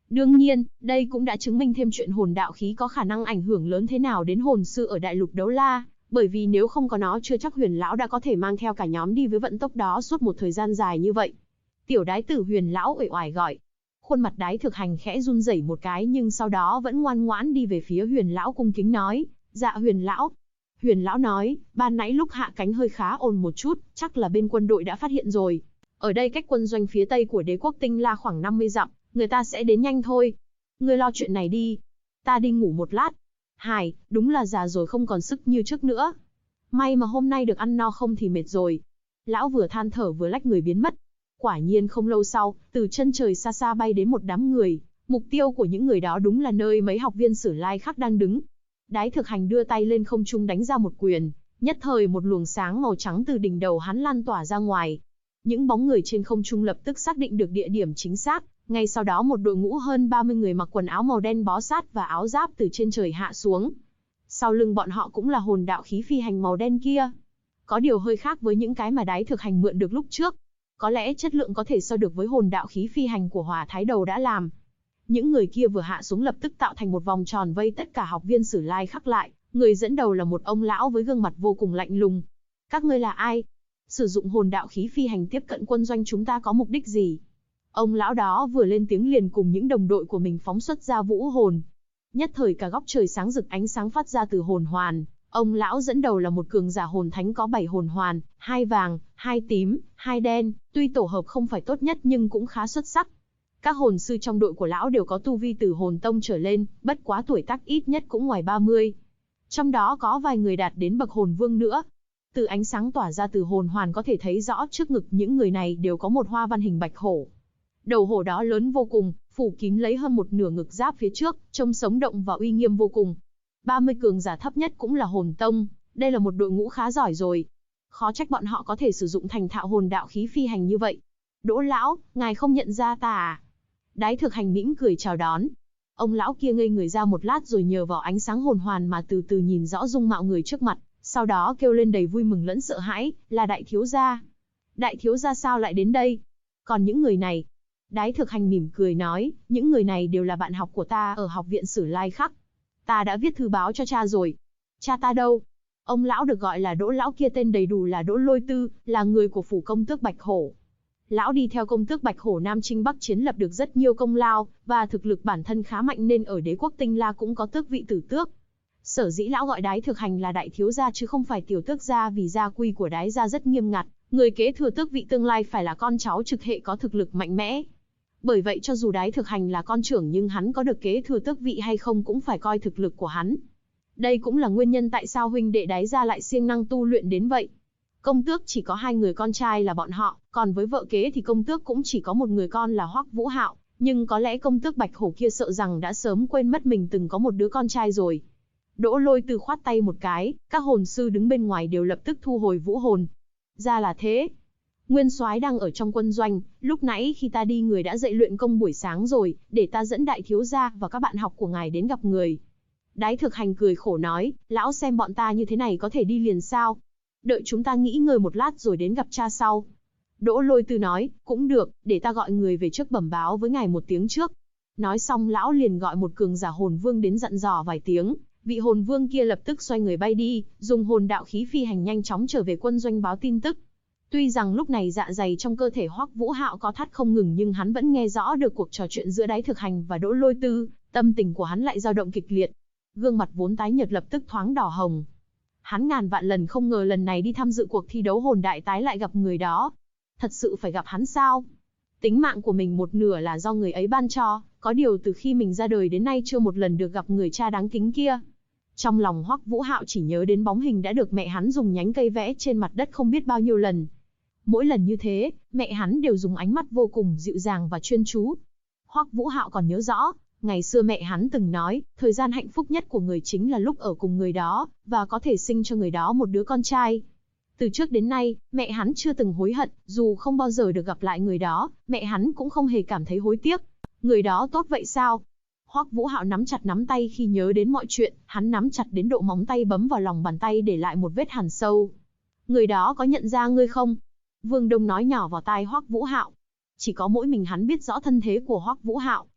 Đương nhiên, đây cũng đã chứng minh thêm chuyện hồn đạo khí có khả năng ảnh hưởng lớn thế nào đến hồn sư ở đại lục Đấu La, bởi vì nếu không có nó chưa chắc Huyền lão đã có thể mang theo cả nhóm đi với vận tốc đó suốt một thời gian dài như vậy. Tiểu đái tử Huyền lão uể oải gọi. Khuôn mặt Đái Thực Hành khẽ run rẩy một cái nhưng sau đó vẫn ngoan ngoãn đi về phía Huyền lão cung kính nói, dạ Huyền lão. Huyền lão nói, ban nãy lúc hạ cánh hơi khá ồn một chút, chắc là bên quân đội đã phát hiện rồi. Ở đây cách quân doanh phía tây của đế quốc Tinh La khoảng 50 dặm, người ta sẽ đến nhanh thôi. Ngươi lo chuyện này đi. Ta đi ngủ một lát. Hải, đúng là già rồi không còn sức như trước nữa. May mà hôm nay được ăn no không thì mệt rồi. Lão vừa than thở vừa lách người biến mất. Quả nhiên không lâu sau, từ chân trời xa xa bay đến một đám người. Mục tiêu của những người đó đúng là nơi mấy học viên Sử Lai Khắc đang đứng. Đái Thực Hành đưa tay lên không trung đánh ra một quyền. Nhất thời một luồng sáng màu trắng từ đỉnh đầu hắn lan tỏa ra ngoài. Những bóng người trên không trung lập tức xác định được địa điểm chính xác. Ngay sau đó một đội ngũ hơn 30 người mặc quần áo màu đen bó sát và áo giáp từ trên trời hạ xuống. Sau lưng bọn họ cũng là hồn đạo khí phi hành màu đen kia. Có điều hơi khác với những cái mà Đái Thực Hành mượn được lúc trước. Có lẽ chất lượng có thể so được với hồn đạo khí phi hành của Hỏa Thái Đầu đã làm. Những người kia vừa hạ xuống lập tức tạo thành một vòng tròn vây tất cả học viên Sử Lai Khắc lại. Người dẫn đầu là một ông lão với gương mặt vô cùng lạnh lùng. Các ngươi là ai? Sử dụng hồn đạo khí phi hành tiếp cận quân doanh chúng ta có mục đích gì? Ông lão đó vừa lên tiếng liền cùng những đồng đội của mình phóng xuất ra vũ hồn. Nhất thời cả góc trời sáng rực ánh sáng phát ra từ hồn hoàn. Ông lão dẫn đầu là một cường giả hồn thánh có 7 hồn hoàn, 2 vàng, 2 tím, 2 đen, tuy tổ hợp không phải tốt nhất nhưng cũng khá xuất sắc. Các hồn sư trong đội của lão đều có tu vi từ hồn tông trở lên, bất quá tuổi tác ít nhất cũng ngoài 30. Trong đó có vài người đạt đến bậc hồn vương nữa. Từ ánh sáng tỏa ra từ hồn hoàn có thể thấy rõ trước ngực những người này đều có một hoa văn hình bạch hổ. Đầu hổ đó lớn vô cùng, phủ kín lấy hơn một nửa ngực giáp phía trước, trông sống động và uy nghiêm vô cùng. 30 cường giả thấp nhất cũng là hồn tông, đây là một đội ngũ khá giỏi rồi. Khó trách bọn họ có thể sử dụng thành thạo hồn đạo khí phi hành như vậy. Đỗ lão, ngài không nhận ra ta à? Đái Thực Hành mỉm cười chào đón. Ông lão kia ngây người ra một lát rồi nhờ vào ánh sáng hồn hoàn mà từ từ nhìn rõ dung mạo người trước mặt, sau đó kêu lên đầy vui mừng lẫn sợ hãi, là đại thiếu gia. Đại thiếu gia sao lại đến đây? Còn những người này? Đái Thực Hành mỉm cười nói, những người này đều là bạn học của ta ở học viện Sử Lai Khắc. Ta đã viết thư báo cho cha rồi. Cha ta đâu? Ông lão được gọi là Đỗ lão kia tên đầy đủ là Đỗ Lôi Tư, là người của phủ công tước Bạch Hổ. Lão đi theo công tước Bạch Hổ Nam chinh Bắc chiến lập được rất nhiều công lao, và thực lực bản thân khá mạnh nên ở đế quốc Tinh La cũng có tước vị tử tước. Sở dĩ lão gọi Đái Thực Hành là đại thiếu gia chứ không phải tiểu tước gia vì gia quy của Đái gia rất nghiêm ngặt, người kế thừa tước vị tương lai phải là con cháu trực hệ có thực lực mạnh mẽ. Bởi vậy cho dù Đái Thực Hành là con trưởng nhưng hắn có được kế thừa tước vị hay không cũng phải coi thực lực của hắn. Đây cũng là nguyên nhân tại sao huynh đệ Đái gia lại siêng năng tu luyện đến vậy. Công tước chỉ có 2 người con trai là bọn họ, còn với vợ kế thì công tước cũng chỉ có một người con là Hoắc Vũ Hạo, nhưng có lẽ công tước Bạch Hổ kia sợ rằng đã sớm quên mất mình từng có một đứa con trai rồi. Đỗ Lôi Từ khoát tay một cái, các hồn sư đứng bên ngoài đều lập tức thu hồi vũ hồn. Ra là thế. Nguyên soái đang ở trong quân doanh, lúc nãy khi ta đi người đã dạy luyện công buổi sáng rồi, để ta dẫn đại thiếu gia và các bạn học của ngài đến gặp người. Đái Thực Hành cười khổ nói, lão xem bọn ta như thế này có thể đi liền sao? Đợi chúng ta nghỉ ngơi một lát rồi đến gặp cha sau. Đỗ Lôi Tư nói, cũng được, để ta gọi người về trước bẩm báo với ngài một tiếng trước. Nói xong lão liền gọi một cường giả hồn vương đến dặn dò vài tiếng, vị hồn vương kia lập tức xoay người bay đi, dùng hồn đạo khí phi hành nhanh chóng trở về quân doanh báo tin tức. Tuy rằng lúc này dạ dày trong cơ thể Hoắc Vũ Hạo có thắt không ngừng nhưng hắn vẫn nghe rõ được cuộc trò chuyện giữa Đái Thực Hành và Đỗ Lôi Tư, tâm tình của hắn lại dao động kịch liệt. Gương mặt vốn tái nhợt lập tức thoáng đỏ hồng. Hắn ngàn vạn lần không ngờ lần này đi tham dự cuộc thi đấu hồn đại tái lại gặp người đó. Thật sự phải gặp hắn sao? Tính mạng của mình một nửa là do người ấy ban cho, có điều từ khi mình ra đời đến nay chưa một lần được gặp người cha đáng kính kia. Trong lòng Hoắc Vũ Hạo chỉ nhớ đến bóng hình đã được mẹ hắn dùng nhánh cây vẽ trên mặt đất không biết bao nhiêu lần. Mỗi lần như thế, mẹ hắn đều dùng ánh mắt vô cùng dịu dàng và chuyên chú. Hoắc Vũ Hạo còn nhớ rõ, ngày xưa mẹ hắn từng nói, thời gian hạnh phúc nhất của người chính là lúc ở cùng người đó, và có thể sinh cho người đó một đứa con trai. Từ trước đến nay, mẹ hắn chưa từng hối hận, dù không bao giờ được gặp lại người đó, mẹ hắn cũng không hề cảm thấy hối tiếc. Người đó tốt vậy sao? Hoắc Vũ Hạo nắm chặt nắm tay khi nhớ đến mọi chuyện, hắn nắm chặt đến độ móng tay bấm vào lòng bàn tay để lại một vết hằn sâu. Người đó có nhận ra ngươi không? Vương Đông nói nhỏ vào tai Hoắc Vũ Hạo. Chỉ có mỗi mình hắn biết rõ thân thế của Hoắc Vũ Hạo,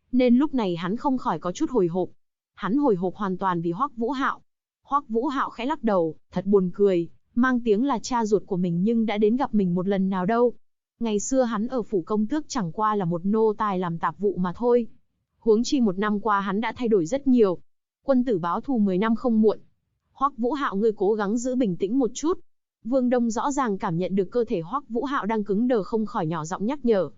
nên lúc này hắn không khỏi có chút hồi hộp. Hắn hồi hộp hoàn toàn vì Hoắc Vũ Hạo. Hoắc Vũ Hạo khẽ lắc đầu, thật buồn cười, mang tiếng là cha ruột của mình nhưng đã đến gặp mình một lần nào đâu. Ngày xưa hắn ở phủ công tước chẳng qua là một nô tài làm tạp vụ mà thôi. Huống chi 1 năm qua hắn đã thay đổi rất nhiều. Quân tử báo thù 10 năm không muộn. Hoắc Vũ Hạo, ngươi cố gắng giữ bình tĩnh một chút. Vương Đông rõ ràng cảm nhận được cơ thể Hoắc Vũ Hạo đang cứng đờ, không khỏi nhỏ giọng nhắc nhở.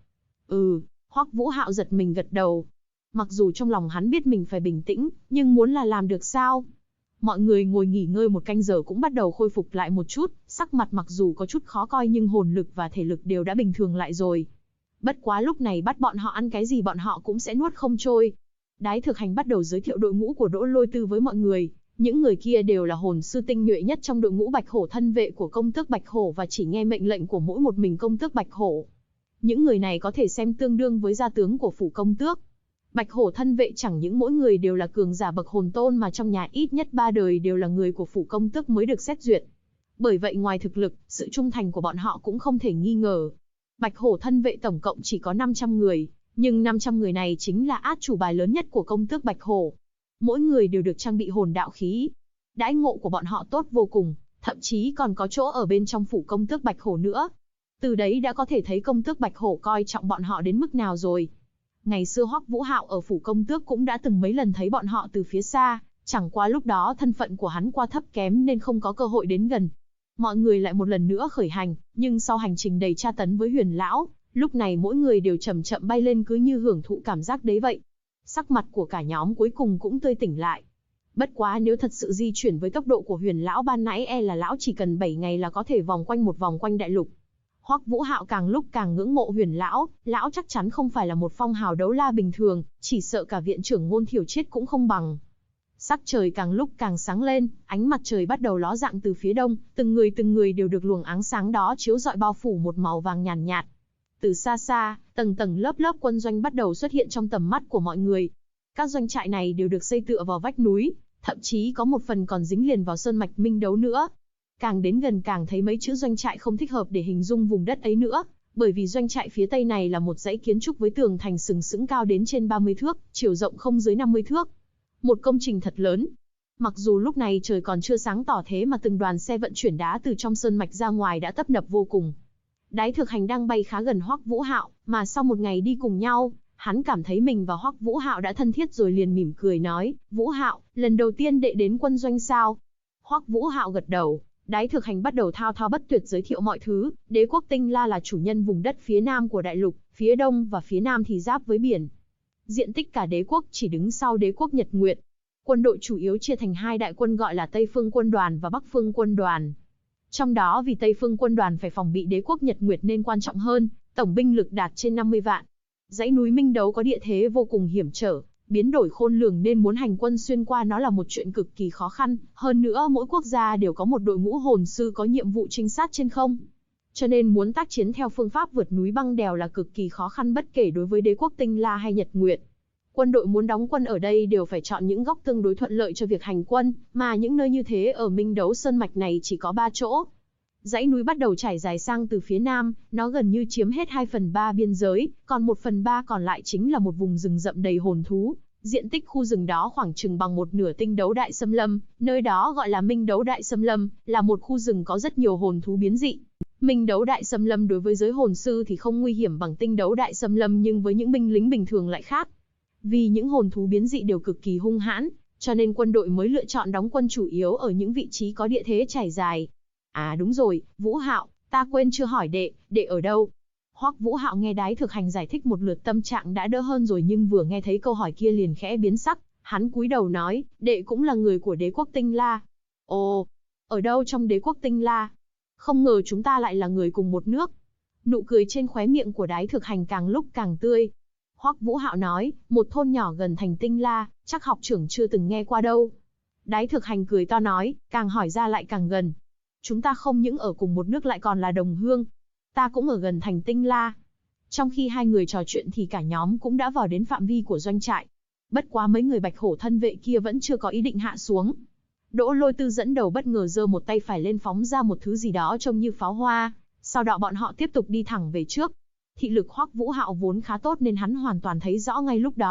Hoắc Vũ Hạo giật mình gật đầu. Mặc dù trong lòng hắn biết mình phải bình tĩnh, nhưng muốn là làm được sao? Mọi người ngồi nghỉ ngơi 1 canh giờ cũng bắt đầu khôi phục lại một chút, sắc mặt mặc dù có chút khó coi nhưng hồn lực và thể lực đều đã bình thường lại rồi. Bất quá lúc này bắt bọn họ ăn cái gì bọn họ cũng sẽ nuốt không trôi. Đái Thực Hành bắt đầu giới thiệu đội ngũ của Đỗ Lôi Tư với mọi người. Những người kia đều là hồn sư tinh nhuệ nhất trong đội ngũ Bạch Hổ thân vệ của công tước Bạch Hổ và chỉ nghe mệnh lệnh của mỗi một mình công tước Bạch Hổ. Những người này có thể xem tương đương với gia tướng của phủ công tước. Bạch Hổ thân vệ chẳng những mỗi người đều là cường giả bậc hồn tôn mà trong nhà ít nhất 3 đời đều là người của phủ công tước mới được xét duyệt. Bởi vậy ngoài thực lực, sự trung thành của bọn họ cũng không thể nghi ngờ. Bạch Hổ thân vệ tổng cộng chỉ có 500 người, nhưng 500 người này chính là át chủ bài lớn nhất của công tước Bạch Hổ. Mỗi người đều được trang bị hồn đạo khí. Đãi ngộ của bọn họ tốt vô cùng, thậm chí còn có chỗ ở bên trong phủ công tước Bạch Hổ nữa. Từ đấy đã có thể thấy công tước Bạch Hổ coi trọng bọn họ đến mức nào rồi. Ngày xưa Hoắc Vũ Hạo ở phủ công tước cũng đã từng mấy lần thấy bọn họ từ phía xa, chẳng qua lúc đó thân phận của hắn quá thấp kém nên không có cơ hội đến gần. Mọi người lại một lần nữa khởi hành, nhưng sau hành trình đầy tra tấn với Huyền lão, lúc này mỗi người đều chậm chậm bay lên cứ như hưởng thụ cảm giác đấy vậy. Sắc mặt của cả nhóm cuối cùng cũng tươi tỉnh lại. Bất quá nếu thật sự di chuyển với tốc độ của Huyền lão ban nãy là lão chỉ cần 7 ngày là có thể vòng quanh một vòng quanh đại lục. Hoắc Vũ Hạo càng lúc càng ngưỡng mộ Huyền lão, lão chắc chắn không phải là một phong hào đấu la bình thường, chỉ sợ cả viện trưởng Ngôn Thiểu Triết cũng không bằng. Sắc trời càng lúc càng sáng lên, ánh mặt trời bắt đầu ló dạng từ phía đông, từng người đều được luồng ánh sáng đó chiếu rọi bao phủ một màu vàng nhàn nhạt. Từ xa xa, tầng tầng lớp lớp quân doanh bắt đầu xuất hiện trong tầm mắt của mọi người. Các doanh trại này đều được xây tựa vào vách núi, thậm chí có một phần còn dính liền vào sơn mạch Minh Đấu nữa. Càng đến gần càng thấy mấy chữ doanh trại không thích hợp để hình dung vùng đất ấy nữa, bởi vì doanh trại phía tây này là một dãy kiến trúc với tường thành sừng sững cao đến trên 30 thước, chiều rộng không dưới 50 thước. Một công trình thật lớn. Mặc dù lúc này trời còn chưa sáng tỏ thế mà từng đoàn xe vận chuyển đá từ trong sơn mạch ra ngoài đã tấp nập vô cùng. Đái Thực Hành đang bay khá gần Hoắc Vũ Hạo, mà sau một ngày đi cùng nhau, hắn cảm thấy mình và Hoắc Vũ Hạo đã thân thiết rồi liền mỉm cười nói, Vũ Hạo, lần đầu tiên đệ đến quân doanh sao? Hoắc Vũ Hạo gật đầu. Đái Thực Hành bắt đầu thao thao bất tuyệt giới thiệu mọi thứ. Đế quốc Tinh La là chủ nhân vùng đất phía nam của đại lục, phía đông và phía nam thì giáp với biển. Diện tích cả đế quốc chỉ đứng sau đế quốc Nhật Nguyệt. Quân đội chủ yếu chia thành 2 đại quân gọi là Tây Phương quân đoàn và Bắc Phương quân đoàn. Trong đó vì Tây Phương quân đoàn phải phòng bị đế quốc Nhật Nguyệt nên quan trọng hơn, tổng binh lực đạt trên 50 vạn. Dãy núi Minh Đấu có địa thế vô cùng hiểm trở, biến đổi khôn lường nên muốn hành quân xuyên qua nó là một chuyện cực kỳ khó khăn, hơn nữa mỗi quốc gia đều có một đội ngũ hồn sư có nhiệm vụ trinh sát trên không. Cho nên muốn tác chiến theo phương pháp vượt núi băng đèo là cực kỳ khó khăn bất kể đối với đế quốc Tinh La hay Nhật Nguyệt. Quân đội muốn đóng quân ở đây đều phải chọn những góc tương đối thuận lợi cho việc hành quân, mà những nơi như thế ở Minh Đấu Sơn Mạch này chỉ có 3 chỗ. Dãy núi bắt đầu trải dài sang từ phía nam, nó gần như chiếm hết 2/3 biên giới, còn 1/3 còn lại chính là một vùng rừng rậm đầy hồn thú. Diện tích khu rừng đó khoảng chừng bằng 1/2 Tinh Đấu Đại Xâm Lâm, nơi đó gọi là Minh Đấu Đại Xâm Lâm, là một khu rừng có rất nhiều hồn thú biến dị. Minh Đấu Đại Xâm Lâm đối với giới hồn sư thì không nguy hiểm bằng Tinh Đấu Đại Xâm Lâm nhưng với những binh lính bình thường lại khác. Vì những hồn thú biến dị đều cực kỳ hung hãn, cho nên quân đội mới lựa chọn đóng quân chủ yếu ở những vị trí có địa thế trải dài. À đúng rồi, Vũ Hạo, ta quên chưa hỏi đệ ở đâu? Hoắc Vũ Hạo nghe Đái Thực Hành giải thích một lượt tâm trạng đã đỡ hơn rồi nhưng vừa nghe thấy câu hỏi kia liền khẽ biến sắc, hắn cúi đầu nói, đệ cũng là người của đế quốc Tinh La. Ồ, ở đâu trong đế quốc Tinh La? Không ngờ chúng ta lại là người cùng một nước. Nụ cười trên khóe miệng của Đái Thực Hành càng lúc càng tươi. Hoắc Vũ Hạo nói, một thôn nhỏ gần thành Tinh La, chắc học trưởng chưa từng nghe qua đâu. Đái Thực Hành cười to nói, càng hỏi ra lại càng gần. Chúng ta không những ở cùng một nước lại còn là đồng hương. Ta cũng ở gần thành Tinh La. Trong khi hai người trò chuyện thì cả nhóm cũng đã vào đến phạm vi của doanh trại. Bất quá mấy người Bạch Hổ thân vệ kia vẫn chưa có ý định hạ xuống. Đỗ Lôi Tư dẫn đầu bất ngờ giơ một tay phải lên phóng ra một thứ gì đó trông như pháo hoa. Sau đó bọn họ tiếp tục đi thẳng về trước. Thị lực Hoắc Vũ Hạo vốn khá tốt nên hắn hoàn toàn thấy rõ ngay lúc đó,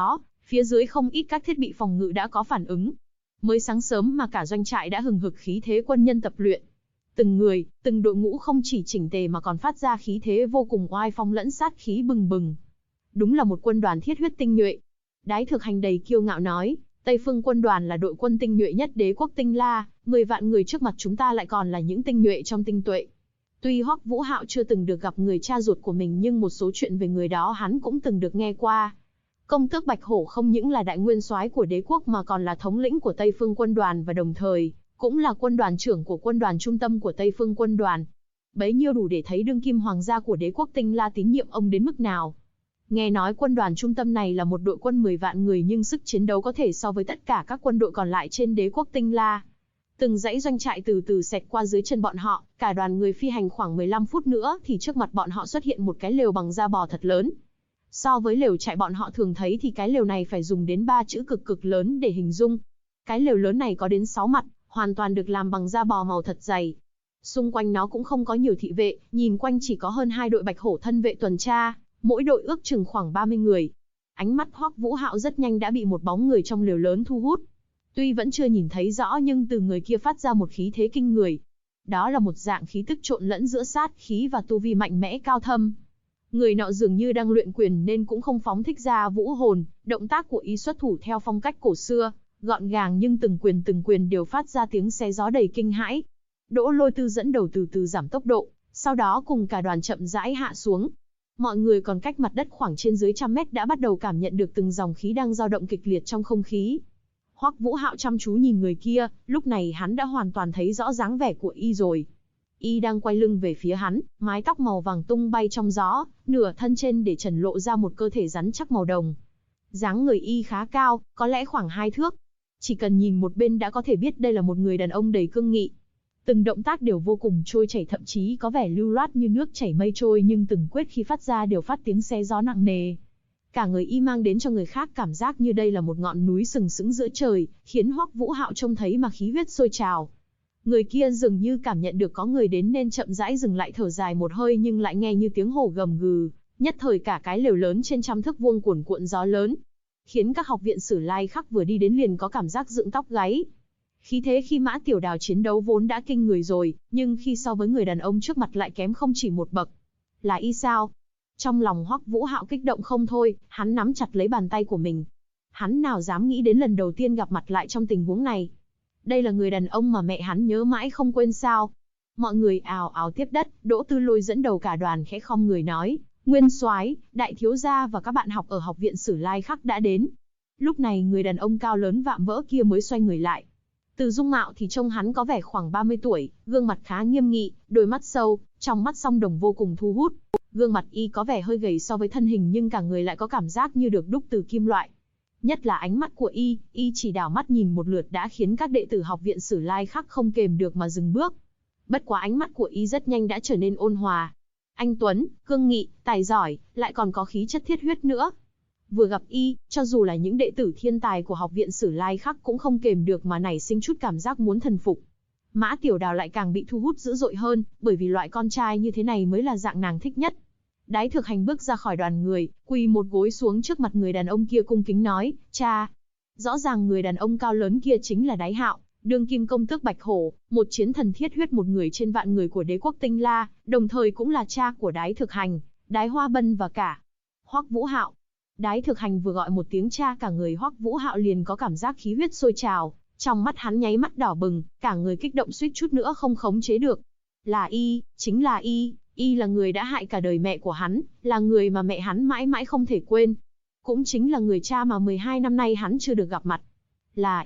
Phía dưới không ít các thiết bị phòng ngự đã có phản ứng. Mới sáng sớm mà cả doanh trại đã hừng hực khí thế quân nhân tập luyện. Từng người, từng đội ngũ không chỉ chỉnh tề mà còn phát ra khí thế vô cùng oai phong lẫn sát khí bừng bừng. Đúng là một quân đoàn thiết huyết tinh nhuệ. Đái Thực Hành đầy kiêu ngạo nói, Tây Phương quân đoàn là đội quân tinh nhuệ nhất đế quốc Tinh La, 10 vạn người trước mặt chúng ta lại còn là những tinh nhuệ trong tinh tuệ. Tuy Hoắc Vũ Hạo chưa từng được gặp người cha ruột của mình nhưng một số chuyện về người đó hắn cũng từng được nghe qua. Công tước Bạch Hổ không những là đại nguyên soái của đế quốc mà còn là thống lĩnh của Tây Phương quân đoàn và đồng thời cũng là quân đoàn trưởng của quân đoàn trung tâm của Tây Phương quân đoàn. Bấy nhiêu đủ để thấy đương kim hoàng gia của đế quốc Tinh La tín nhiệm ông đến mức nào. Nghe nói quân đoàn trung tâm này là một đội quân 10 vạn người nhưng sức chiến đấu có thể so với tất cả các quân đội còn lại trên đế quốc Tinh La. Từng dãy doanh trại từ từ xẹt qua dưới chân bọn họ, cả đoàn người phi hành khoảng 15 phút nữa thì trước mặt bọn họ xuất hiện một cái lều bằng da bò thật lớn. So với lều trại bọn họ thường thấy thì cái lều này phải dùng đến 3 chữ cực cực lớn để hình dung. Cái lều lớn này có đến 6 mặt, hoàn toàn được làm bằng da bò màu thật dày. Xung quanh nó cũng không có nhiều thị vệ, nhìn quanh chỉ có hơn 2 đội Bạch Hổ thân vệ tuần tra, mỗi đội ước chừng khoảng 30 người. Ánh mắt Hoắc Vũ Hạo rất nhanh đã bị một bóng người trong lều lớn thu hút. Tuy vẫn chưa nhìn thấy rõ nhưng từ người kia phát ra một khí thế kinh người. Đó là một dạng khí tức trộn lẫn giữa sát khí và tu vi mạnh mẽ cao thâm. Người nọ dường như đang luyện quyền nên cũng không phóng thích ra vũ hồn, động tác của y xuất thủ theo phong cách cổ xưa, gọn gàng nhưng từng quyền đều phát ra tiếng xé gió đầy kinh hãi. Đỗ Lôi Tư dẫn đầu từ từ giảm tốc độ, sau đó cùng cả đoàn chậm rãi hạ xuống. Mọi người còn cách mặt đất khoảng trên dưới 100 mét đã bắt đầu cảm nhận được từng dòng khí đang dao động kịch liệt trong không khí. Hoắc Vũ Hạo chăm chú nhìn người kia, lúc này hắn đã hoàn toàn thấy rõ dáng vẻ của y rồi. Y đang quay lưng về phía hắn, mái tóc màu vàng tung bay trong gió, nửa thân trên để trần lộ ra một cơ thể rắn chắc màu đồng. Dáng người y khá cao, có lẽ khoảng 2 thước. Chỉ cần nhìn một bên đã có thể biết đây là một người đàn ông đầy cương nghị. Từng động tác đều vô cùng trôi chảy, thậm chí có vẻ lưu loát như nước chảy mây trôi, nhưng từng quyết khi phát ra đều phát tiếng xé gió nặng nề. Cả người y mang đến cho người khác cảm giác như đây là một ngọn núi sừng sững giữa trời, khiến Hoắc Vũ Hạo trông thấy mà khí huyết sôi trào. Người kia dường như cảm nhận được có người đến nên chậm rãi dừng lại, thở dài một hơi nhưng lại nghe như tiếng hổ gầm gừ, nhất thời cả cái lều lớn trên 100 thước vuông cuồn cuộn gió lớn, khiến các học viện Sử Lai Khắc vừa đi đến liền có cảm giác dựng tóc gáy. Khí thế khi Mã Tiểu Đào chiến đấu vốn đã kinh người rồi, nhưng khi so với người đàn ông trước mặt lại kém không chỉ một bậc. Là y sao? Trong lòng Hoắc Vũ Hạo kích động không thôi, hắn nắm chặt lấy bàn tay của mình. Hắn nào dám nghĩ đến lần đầu tiên gặp mặt lại trong tình huống này. Đây là người đàn ông mà mẹ hắn nhớ mãi không quên sao? Mọi người ào ào tiếp đất, Đỗ Tư Lôi dẫn đầu cả đoàn khẽ khom người nói, Nguyên soái, đại thiếu gia và các bạn học ở học viện Sử Lai Khắc đã đến. Lúc này người đàn ông cao lớn vạm vỡ kia mới xoay người lại. Từ dung mạo thì trông hắn có vẻ khoảng 30 tuổi, gương mặt khá nghiêm nghị, đôi mắt sâu, trong mắt song đồng vô cùng thu hút. Gương mặt y có vẻ hơi gầy so với thân hình nhưng cả người lại có cảm giác như được đúc từ kim loại. Nhất là ánh mắt của y chỉ đảo mắt nhìn một lượt đã khiến các đệ tử học viện Sử Lai Khắc không kềm được mà dừng bước. Bất quá ánh mắt của y rất nhanh đã trở nên ôn hòa. Anh tuấn, cương nghị, tài giỏi, lại còn có khí chất thiết huyết nữa. Vừa gặp y, cho dù là những đệ tử thiên tài của học viện Sử Lai Khắc cũng không kềm được mà nảy sinh chút cảm giác muốn thần phục. Mã Tiểu Đào lại càng bị thu hút dữ dội hơn, bởi vì loại con trai như thế này mới là dạng nàng thích nhất. Đái Thực Hành bước ra khỏi đoàn người, quỳ một gối xuống trước mặt người đàn ông kia cung kính nói, cha. Rõ ràng người đàn ông cao lớn kia chính là Đái Hạo, đương kim công tước Bạch Hổ, một chiến thần thiết huyết, một người trên vạn người của đế quốc Tinh La, đồng thời cũng là cha của Đái Thực Hành, Đái Hoa Bân và cả Hoắc Vũ Hạo. Đái Thực Hành vừa gọi một tiếng cha, cả người Hoắc Vũ Hạo liền có cảm giác khí huyết sôi trào, trong mắt hắn nháy mắt đỏ bừng, cả người kích động suýt chút nữa không khống chế được. Là y, chính là y. Y là người đã hại cả đời mẹ của hắn, là người mà mẹ hắn mãi mãi không thể quên. Cũng chính là người cha mà 12 năm nay hắn chưa được gặp mặt. Là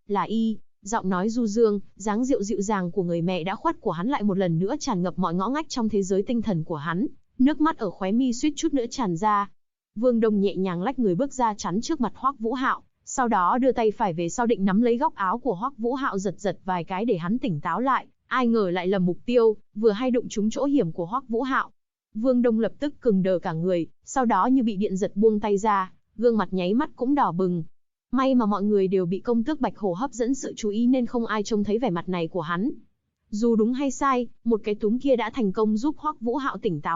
y, giọng nói du dương, dáng dịu dịu dàng của người mẹ đã khuất của hắn lại một lần nữa tràn ngập mọi ngõ ngách trong thế giới tinh thần của hắn, nước mắt ở khóe mi suýt chút nữa tràn ra. Vương Đông nhẹ nhàng lách người bước ra chắn trước mặt Hoắc Vũ Hạo, sau đó đưa tay phải về sau định nắm lấy góc áo của Hoắc Vũ Hạo giật giật vài cái để hắn tỉnh táo lại. Ai ngờ lại lầm mục tiêu, vừa hay đụng trúng chỗ hiểm của Hoắc Vũ Hạo. Vương Đông lập tức cứng đờ cả người, sau đó như bị điện giật buông tay ra, gương mặt nháy mắt cũng đỏ bừng. May mà mọi người đều bị công tước Bạch Hổ hấp dẫn sự chú ý nên không ai trông thấy vẻ mặt này của hắn. Dù đúng hay sai, một cái túm kia đã thành công giúp Hoắc Vũ Hạo tỉnh táo lại,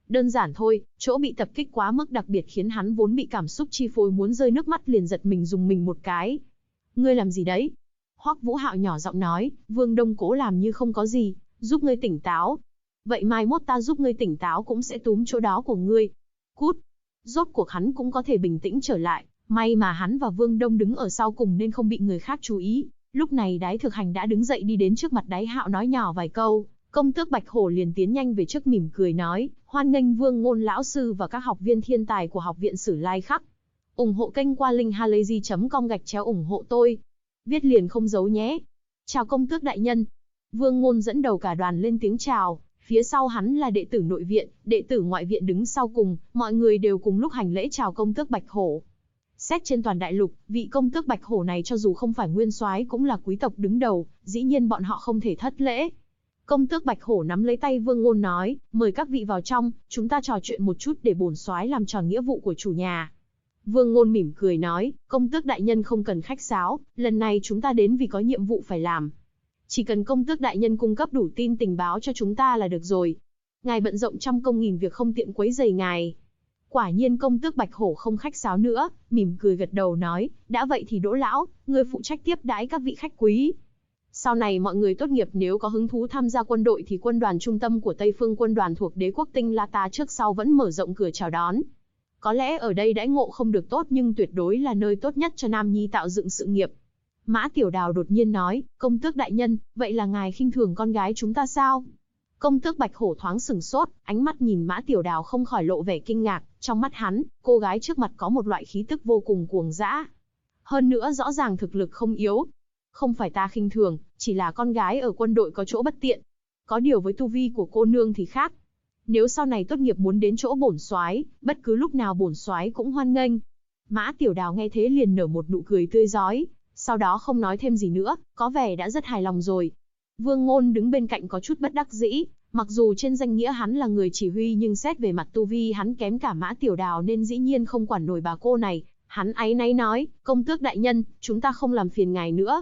Đơn giản thôi, chỗ bị tập kích quá mức đặc biệt khiến hắn vốn bị cảm xúc chi phối muốn rơi nước mắt liền giật mình dùng mình một cái. Ngươi làm gì đấy? Hoắc Vũ Hạo nhỏ giọng nói, Vương Đông cố làm như không có gì, giúp ngươi tỉnh táo. Vậy mai mốt ta giúp ngươi tỉnh táo cũng sẽ túm chỗ đó của ngươi. Cút. Rốt cuộc hắn cũng có thể bình tĩnh trở lại, may mà hắn và Vương Đông đứng ở sau cùng nên không bị người khác chú ý. Lúc này Đái Thực Hành đã đứng dậy đi đến trước mặt Đái Hạo nói nhỏ vài câu, Công Tước Bạch Hổ liền tiến nhanh về trước mỉm cười nói, hoan nghênh Vương Ngôn lão sư và các học viên thiên tài của học viện Sử Lai Khắc. Ủng hộ kênh qua linkhalazy.com/ủng hộ tôi. Viết liền không giấu nhé. Chào Công Tước đại nhân. Vương Ngôn dẫn đầu cả đoàn lên tiếng chào, phía sau hắn là đệ tử nội viện, đệ tử ngoại viện đứng sau cùng, mọi người đều cùng lúc hành lễ chào Công Tước Bạch Hổ. Xét trên toàn đại lục, vị Công Tước Bạch Hổ này cho dù không phải nguyên soái cũng là quý tộc đứng đầu, dĩ nhiên bọn họ không thể thất lễ. Công Tước Bạch Hổ nắm lấy tay Vương Ngôn nói, mời các vị vào trong, chúng ta trò chuyện một chút để bổn soái làm tròn nghĩa vụ của chủ nhà. Vương Ngôn mỉm cười nói, Công Tước đại nhân không cần khách sáo, lần này chúng ta đến vì có nhiệm vụ phải làm. Chỉ cần Công Tước đại nhân cung cấp đủ tin tình báo cho chúng ta là được rồi. Ngài bận rộn trăm công nghìn việc không tiện quấy rầy ngài. Quả nhiên Công Tước Bạch Hổ không khách sáo nữa, mỉm cười gật đầu nói, đã vậy thì Đỗ lão, ngươi phụ trách tiếp đãi các vị khách quý. Sau này mọi người tốt nghiệp nếu có hứng thú tham gia quân đội thì quân đoàn trung tâm của Tây Phương quân đoàn thuộc đế quốc Tinh La ta trước sau vẫn mở rộng cửa chào đón. Có lẽ ở đây đãi ngộ không được tốt nhưng tuyệt đối là nơi tốt nhất cho nam nhi tạo dựng sự nghiệp. Mã Tiểu Đào đột nhiên nói, Công Tước đại nhân, vậy là ngài khinh thường con gái chúng ta sao? Công Tước Bạch Hổ thoáng sửng sốt, ánh mắt nhìn Mã Tiểu Đào không khỏi lộ vẻ kinh ngạc, trong mắt hắn, cô gái trước mặt có một loại khí tức vô cùng cuồng dã. Hơn nữa rõ ràng thực lực không yếu. Không phải ta khinh thường, chỉ là con gái ở quân đội có chỗ bất tiện. Có điều với tu vi của cô nương thì khác. Nếu sau này tốt nghiệp muốn đến chỗ bổn soái, bất cứ lúc nào bổn soái cũng hoan nghênh. Mã Tiểu Đào nghe thế liền nở một nụ cười tươi rói, sau đó không nói thêm gì nữa, có vẻ đã rất hài lòng rồi. Vương Ngôn đứng bên cạnh có chút bất đắc dĩ, mặc dù trên danh nghĩa hắn là người chỉ huy nhưng xét về mặt tu vi hắn kém cả Mã Tiểu Đào nên dĩ nhiên không quản nổi bà cô này. Hắn áy náy nói, Công Tước đại nhân, chúng ta không làm phiền ngài nữa.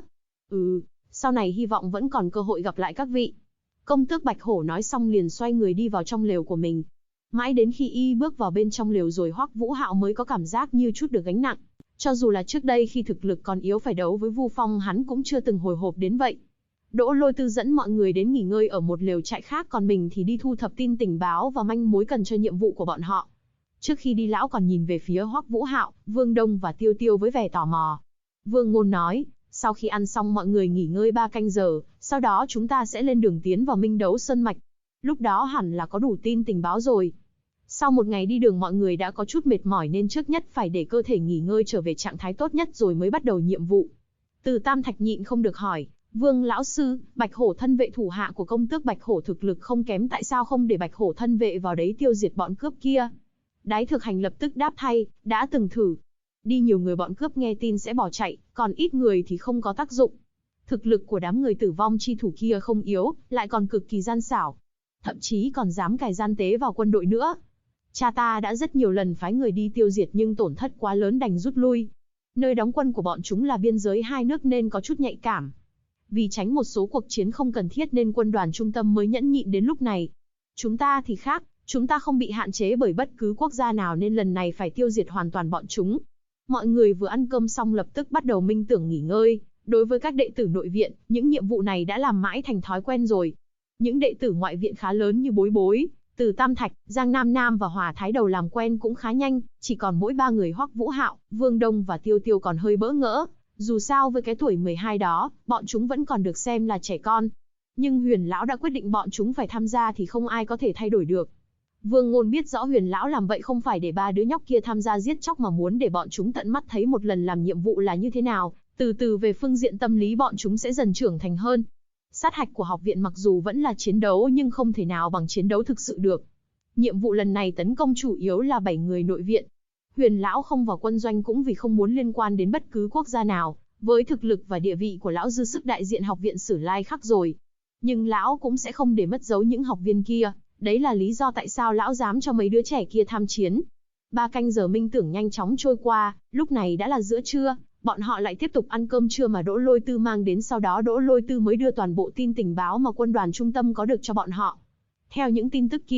Sau này hy vọng vẫn còn cơ hội gặp lại các vị. Công Tước Bạch Hổ nói xong liền xoay người đi vào trong lều của mình. Mãi đến khi y bước vào bên trong lều rồi Hoắc Vũ Hạo mới có cảm giác như chút được gánh nặng. Cho dù là trước đây khi thực lực còn yếu phải đấu với Vu Phong hắn cũng chưa từng hồi hộp đến vậy. Đỗ Lôi Tư dẫn mọi người đến nghỉ ngơi ở một lều trại khác còn mình thì đi thu thập tin tình báo và manh mối cần cho nhiệm vụ của bọn họ. Trước khi đi lão còn nhìn về phía Hoắc Vũ Hạo, Vương Đông và Tiêu Tiêu với vẻ tò mò. Vương Ngôn nói, sau khi ăn xong mọi người nghỉ ngơi 3 canh giờ, sau đó chúng ta sẽ lên đường tiến vào Minh Đấu Sơn Mạch. Lúc đó hẳn là có đủ tin tình báo rồi. Sau một ngày đi đường mọi người đã có chút mệt mỏi nên trước nhất phải để cơ thể nghỉ ngơi trở về trạng thái tốt nhất rồi mới bắt đầu nhiệm vụ. Từ Tam Thạch nhịn không được hỏi, Vương lão sư, Bạch Hổ thân vệ thủ hạ của Công Tước Bạch Hổ thực lực không kém tại sao không để Bạch Hổ thân vệ vào đấy tiêu diệt bọn cướp kia? Đái Thực Hành lập tức đáp thay, đã từng thử. Đi nhiều người bọn cướp nghe tin sẽ bỏ chạy, còn ít người thì không có tác dụng. Thực lực của đám người tử vong chi thủ kia không yếu, lại còn cực kỳ gian xảo. Thậm chí còn dám cài gian tế vào quân đội nữa. Cha ta đã rất nhiều lần phái người đi tiêu diệt nhưng tổn thất quá lớn đành rút lui. Nơi đóng quân của bọn chúng là biên giới hai nước nên có chút nhạy cảm. Vì tránh một số cuộc chiến không cần thiết nên quân đoàn trung tâm mới nhẫn nhịn đến lúc này. Chúng ta thì khác, chúng ta không bị hạn chế bởi bất cứ quốc gia nào nên lần này phải tiêu diệt hoàn toàn bọn chúng. Mọi người vừa ăn cơm xong lập tức bắt đầu minh tưởng nghỉ ngơi. Đối với các đệ tử nội viện, những nhiệm vụ này đã làm mãi thành thói quen rồi. Những đệ tử ngoại viện khá lớn như Bối Bối, Từ Tam Thạch, Giang Nam Nam và Hòa Thái Đầu làm quen cũng khá nhanh, chỉ còn mỗi 3 người Hoắc Vũ Hạo, Vương Đông và Tiêu Tiêu còn hơi bỡ ngỡ. Dù sao với cái tuổi 12 đó, bọn chúng vẫn còn được xem là trẻ con. Nhưng Huyền Lão đã quyết định bọn chúng phải tham gia thì không ai có thể thay đổi được. Vương Ngôn biết rõ Huyền Lão làm vậy không phải để 3 đứa nhóc kia tham gia giết chóc mà muốn để bọn chúng tận mắt thấy một lần làm nhiệm vụ là như thế nào, từ từ về phương diện tâm lý bọn chúng sẽ dần trưởng thành hơn. Sát hạch của học viện mặc dù vẫn là chiến đấu nhưng không thể nào bằng chiến đấu thực sự được. Nhiệm vụ lần này tấn công chủ yếu là 7 người nội viện. Huyền Lão không vào quân doanh cũng vì không muốn liên quan đến bất cứ quốc gia nào, với thực lực và địa vị của Lão dư sức đại diện học viện Sử Lai Khắc rồi. Nhưng Lão cũng sẽ không để mất dấu những học viên kia, đấy là lý do tại sao Lão dám cho mấy đứa trẻ kia tham chiến. 3 canh giờ minh tưởng nhanh chóng trôi qua, lúc này đã là giữa trưa, bọn họ lại tiếp tục ăn cơm trưa mà Đỗ Lôi Tư mang đến sau đó Đỗ Lôi Tư mới đưa toàn bộ tin tình báo mà quân đoàn trung tâm có được cho bọn họ. Theo những tin tức kia,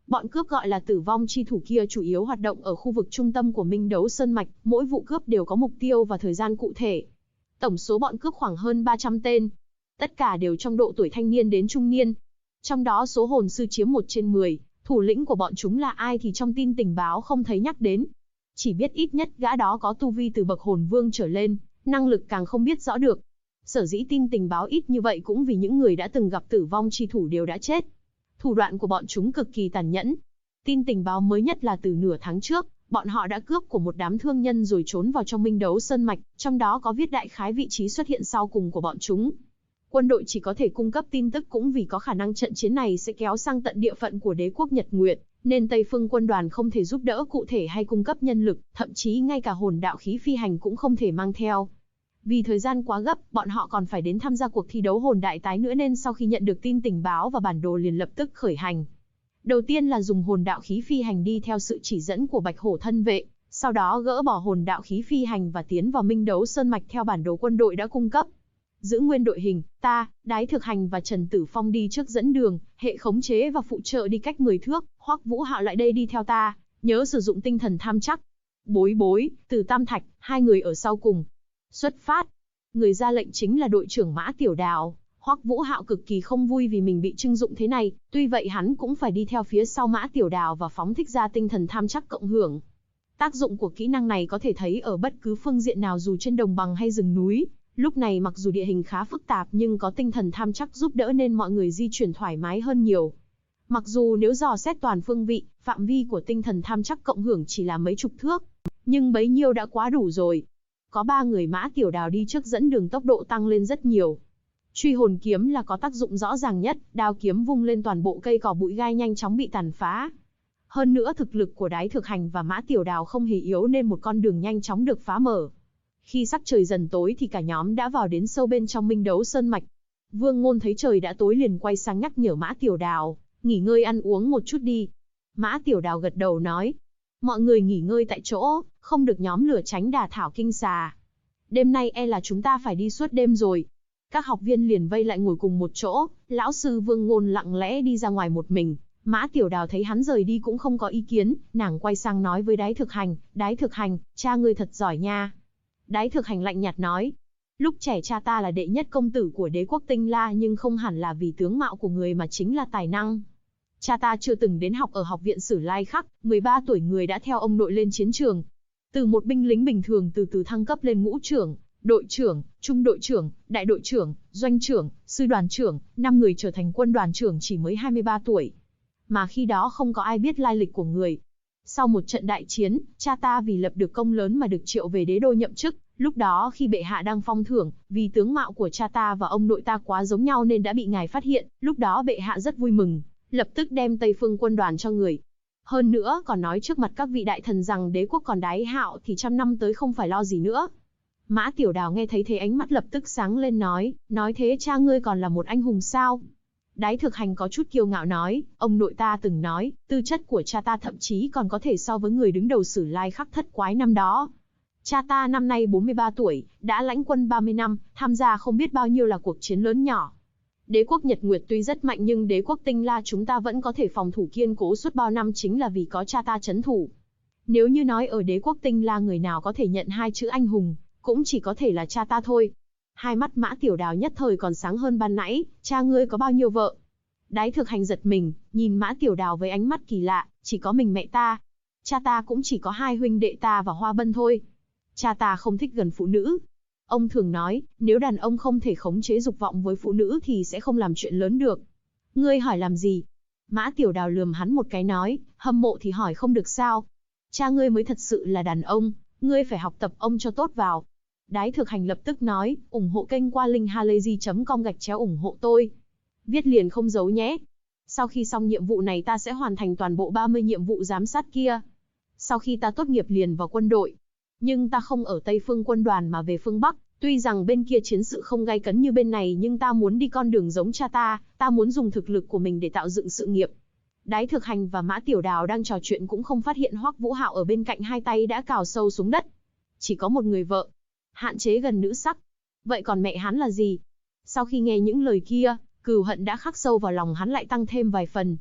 Bọn cướp gọi là tử vong chi thủ kia chủ yếu hoạt động ở khu vực trung tâm của Minh Đấu Sơn Mạch, mỗi vụ cướp đều có mục tiêu và thời gian cụ thể. Tổng số bọn cướp khoảng hơn 300 tên. Tất cả đều trong độ tuổi thanh niên đến trung niên. Trong đó số hồn sư chiếm 1/10, thủ lĩnh của bọn chúng là ai thì trong tin tình báo không thấy nhắc đến. Chỉ biết ít nhất gã đó có tu vi từ bậc hồn vương trở lên, năng lực càng không biết rõ được. Sở dĩ tin tình báo ít như vậy cũng vì những người đã từng gặp tử vong chi thủ đều đã chết. Thủ đoạn của bọn chúng cực kỳ tàn nhẫn. Tin tình báo mới nhất là từ nửa tháng trước, bọn họ đã cướp của một đám thương nhân rồi trốn vào trong Minh Đấu Sơn Mạch, trong đó có viết đại khái vị trí xuất hiện sau cùng của bọn chúng. Quân đội chỉ có thể cung cấp tin tức cũng vì có khả năng trận chiến này sẽ kéo sang tận địa phận của đế quốc Nhật Nguyệt, nên Tây Phương quân đoàn không thể giúp đỡ cụ thể hay cung cấp nhân lực, thậm chí ngay cả hồn đạo khí phi hành cũng không thể mang theo. Vì thời gian quá gấp, bọn họ còn phải đến tham gia cuộc thi đấu hồn đại tái nữa nên sau khi nhận được tin tình báo và bản đồ liền lập tức khởi hành. Đầu tiên là dùng hồn đạo khí phi hành đi theo sự chỉ dẫn của Bạch Hổ thân vệ, sau đó gỡ bỏ hồn đạo khí phi hành và tiến vào Minh Đấu Sơn Mạch theo bản đồ quân đội đã cung cấp. Giữ nguyên đội hình, ta, Đái Thực Hành và Trần Tử Phong đi trước dẫn đường, hệ khống chế và phụ trợ đi cách 10 thước, Hoắc Vũ Hạo lại đây đi theo ta, nhớ sử dụng tinh thần tham chắc. Bối Bối, Từ Tam Thạch, hai người ở sau cùng. Xuất phát. Người ra lệnh chính là đội trưởng Mã Tiểu Đào. Hoắc Vũ Hạo cực kỳ không vui vì mình bị trưng dụng thế này, tuy vậy hắn cũng phải đi theo phía sau Mã Tiểu Đào và phóng thích ra tinh thần tham chắc cộng hưởng. Tác dụng của kỹ năng này có thể thấy ở bất cứ phương diện nào dù trên đồng bằng hay rừng núi. Lúc này mặc dù địa hình khá phức tạp nhưng có tinh thần tham chắc giúp đỡ nên mọi người di chuyển thoải mái hơn nhiều. Mặc dù nếu dò xét toàn phương vị, phạm vi của tinh thần tham chắc cộng hưởng chỉ là mấy chục thước, nhưng bấy nhiêu đã quá đủ rồi. Có 3 người Mã Tiểu Đào đi trước dẫn đường tốc độ tăng lên rất nhiều. Truy hồn kiếm là có tác dụng rõ ràng nhất, đao kiếm vung lên toàn bộ cây cỏ bụi gai nhanh chóng bị tàn phá. Hơn nữa thực lực của Đái Thực Hành và Mã Tiểu Đào không hề yếu nên một con đường nhanh chóng được phá mở. Khi sắc trời dần tối thì cả nhóm đã vào đến sâu bên trong Minh Đấu Sơn Mạch. Vương Ngôn thấy trời đã tối liền quay sang nhắc nhở Mã Tiểu Đào, nghỉ ngơi ăn uống một chút đi. Mã Tiểu Đào gật đầu nói, mọi người nghỉ ngơi tại chỗ, không được nhóm lửa tránh đả thảo kinh xà. Đêm nay e là chúng ta phải đi suốt đêm rồi. Các học viên liền vây lại ngồi cùng một chỗ, lão sư Vương Ngôn lặng lẽ đi ra ngoài một mình. Mã Tiểu Đào thấy hắn rời đi cũng không có ý kiến, nàng quay sang nói với Đái Thực Hành, cha ngươi thật giỏi nha. Đái Thực Hành lạnh nhạt nói, lúc trẻ cha ta là đệ nhất công tử của đế quốc Tinh La nhưng không hẳn là vì tướng mạo của người mà chính là tài năng. Cha ta chưa từng đến học ở học viện Sử Lai Khắc, 13 tuổi người đã theo ông nội lên chiến trường. Từ một binh lính bình thường từ từ thăng cấp lên ngũ trưởng, đội trưởng, trung đội trưởng, đại đội trưởng, doanh trưởng, sư đoàn trưởng, 5 người trở thành quân đoàn trưởng chỉ mới 23 tuổi. Mà khi đó không có ai biết lai lịch của người. Sau một trận đại chiến, cha ta vì lập được công lớn mà được triệu về đế đô nhậm chức. Lúc đó khi bệ hạ đang phong thưởng, vì tướng mạo của cha ta và ông nội ta quá giống nhau nên đã bị ngài phát hiện. Lúc đó bệ hạ rất vui mừng, lập tức đem Tây Phương quân đoàn cho người. Hơn nữa còn nói trước mặt các vị đại thần rằng đế quốc còn Đái Hạo thì 100 năm tới không phải lo gì nữa. Mã Tiểu Đào nghe thấy thế ánh mắt lập tức sáng lên nói thế cha ngươi còn là một anh hùng sao? Đái Thực Hành có chút kiêu ngạo nói, ông nội ta từng nói, tư chất của cha ta thậm chí còn có thể so với người đứng đầu Sử Lai Khắc thất quái năm đó. Cha ta năm nay 43 tuổi, đã lãnh quân 30 năm, tham gia không biết bao nhiêu là cuộc chiến lớn nhỏ. Đế quốc Nhật Nguyệt tuy rất mạnh nhưng đế quốc Tinh La chúng ta vẫn có thể phòng thủ kiên cố suốt bao năm chính là vì có cha ta trấn thủ. Nếu như nói ở đế quốc Tinh La người nào có thể nhận hai chữ anh hùng, cũng chỉ có thể là cha ta thôi. Hai mắt Mã Tiểu Đào nhất thời còn sáng hơn ban nãy, cha ngươi có bao nhiêu vợ? Đái Thực Hành giật mình, nhìn Mã Tiểu Đào với ánh mắt kỳ lạ, chỉ có mình mẹ ta. Cha ta cũng chỉ có 2 huynh đệ ta và Hoa Bân thôi. Cha ta không thích gần phụ nữ. Ông thường nói, nếu đàn ông không thể khống chế dục vọng với phụ nữ thì sẽ không làm chuyện lớn được. Ngươi hỏi làm gì? Mã Tiểu Đào lườm hắn một cái nói, hâm mộ thì hỏi không được sao? Cha ngươi mới thật sự là đàn ông, ngươi phải học tập ông cho tốt vào. Đái Thực Hành lập tức nói, ủng hộ kênh qua link halayzi.com/ủng hộ tôi. Viết liền không giấu nhé. Sau khi xong nhiệm vụ này ta sẽ hoàn thành toàn bộ 30 nhiệm vụ giám sát kia. Sau khi ta tốt nghiệp liền vào quân đội. Nhưng ta không ở Tây Phương quân đoàn mà về phương Bắc, tuy rằng bên kia chiến sự không gay cấn như bên này nhưng ta muốn đi con đường giống cha ta muốn dùng thực lực của mình để tạo dựng sự nghiệp. Đái Thực Hành và Mã Tiểu Đào đang trò chuyện cũng không phát hiện Hoắc Vũ Hạo ở bên cạnh hai tay đã cào sâu xuống đất. Chỉ có một người vợ, hạn chế gần nữ sắc. Vậy còn mẹ hắn là gì? Sau khi nghe những lời kia, cừu hận đã khắc sâu vào lòng hắn lại tăng thêm vài phần.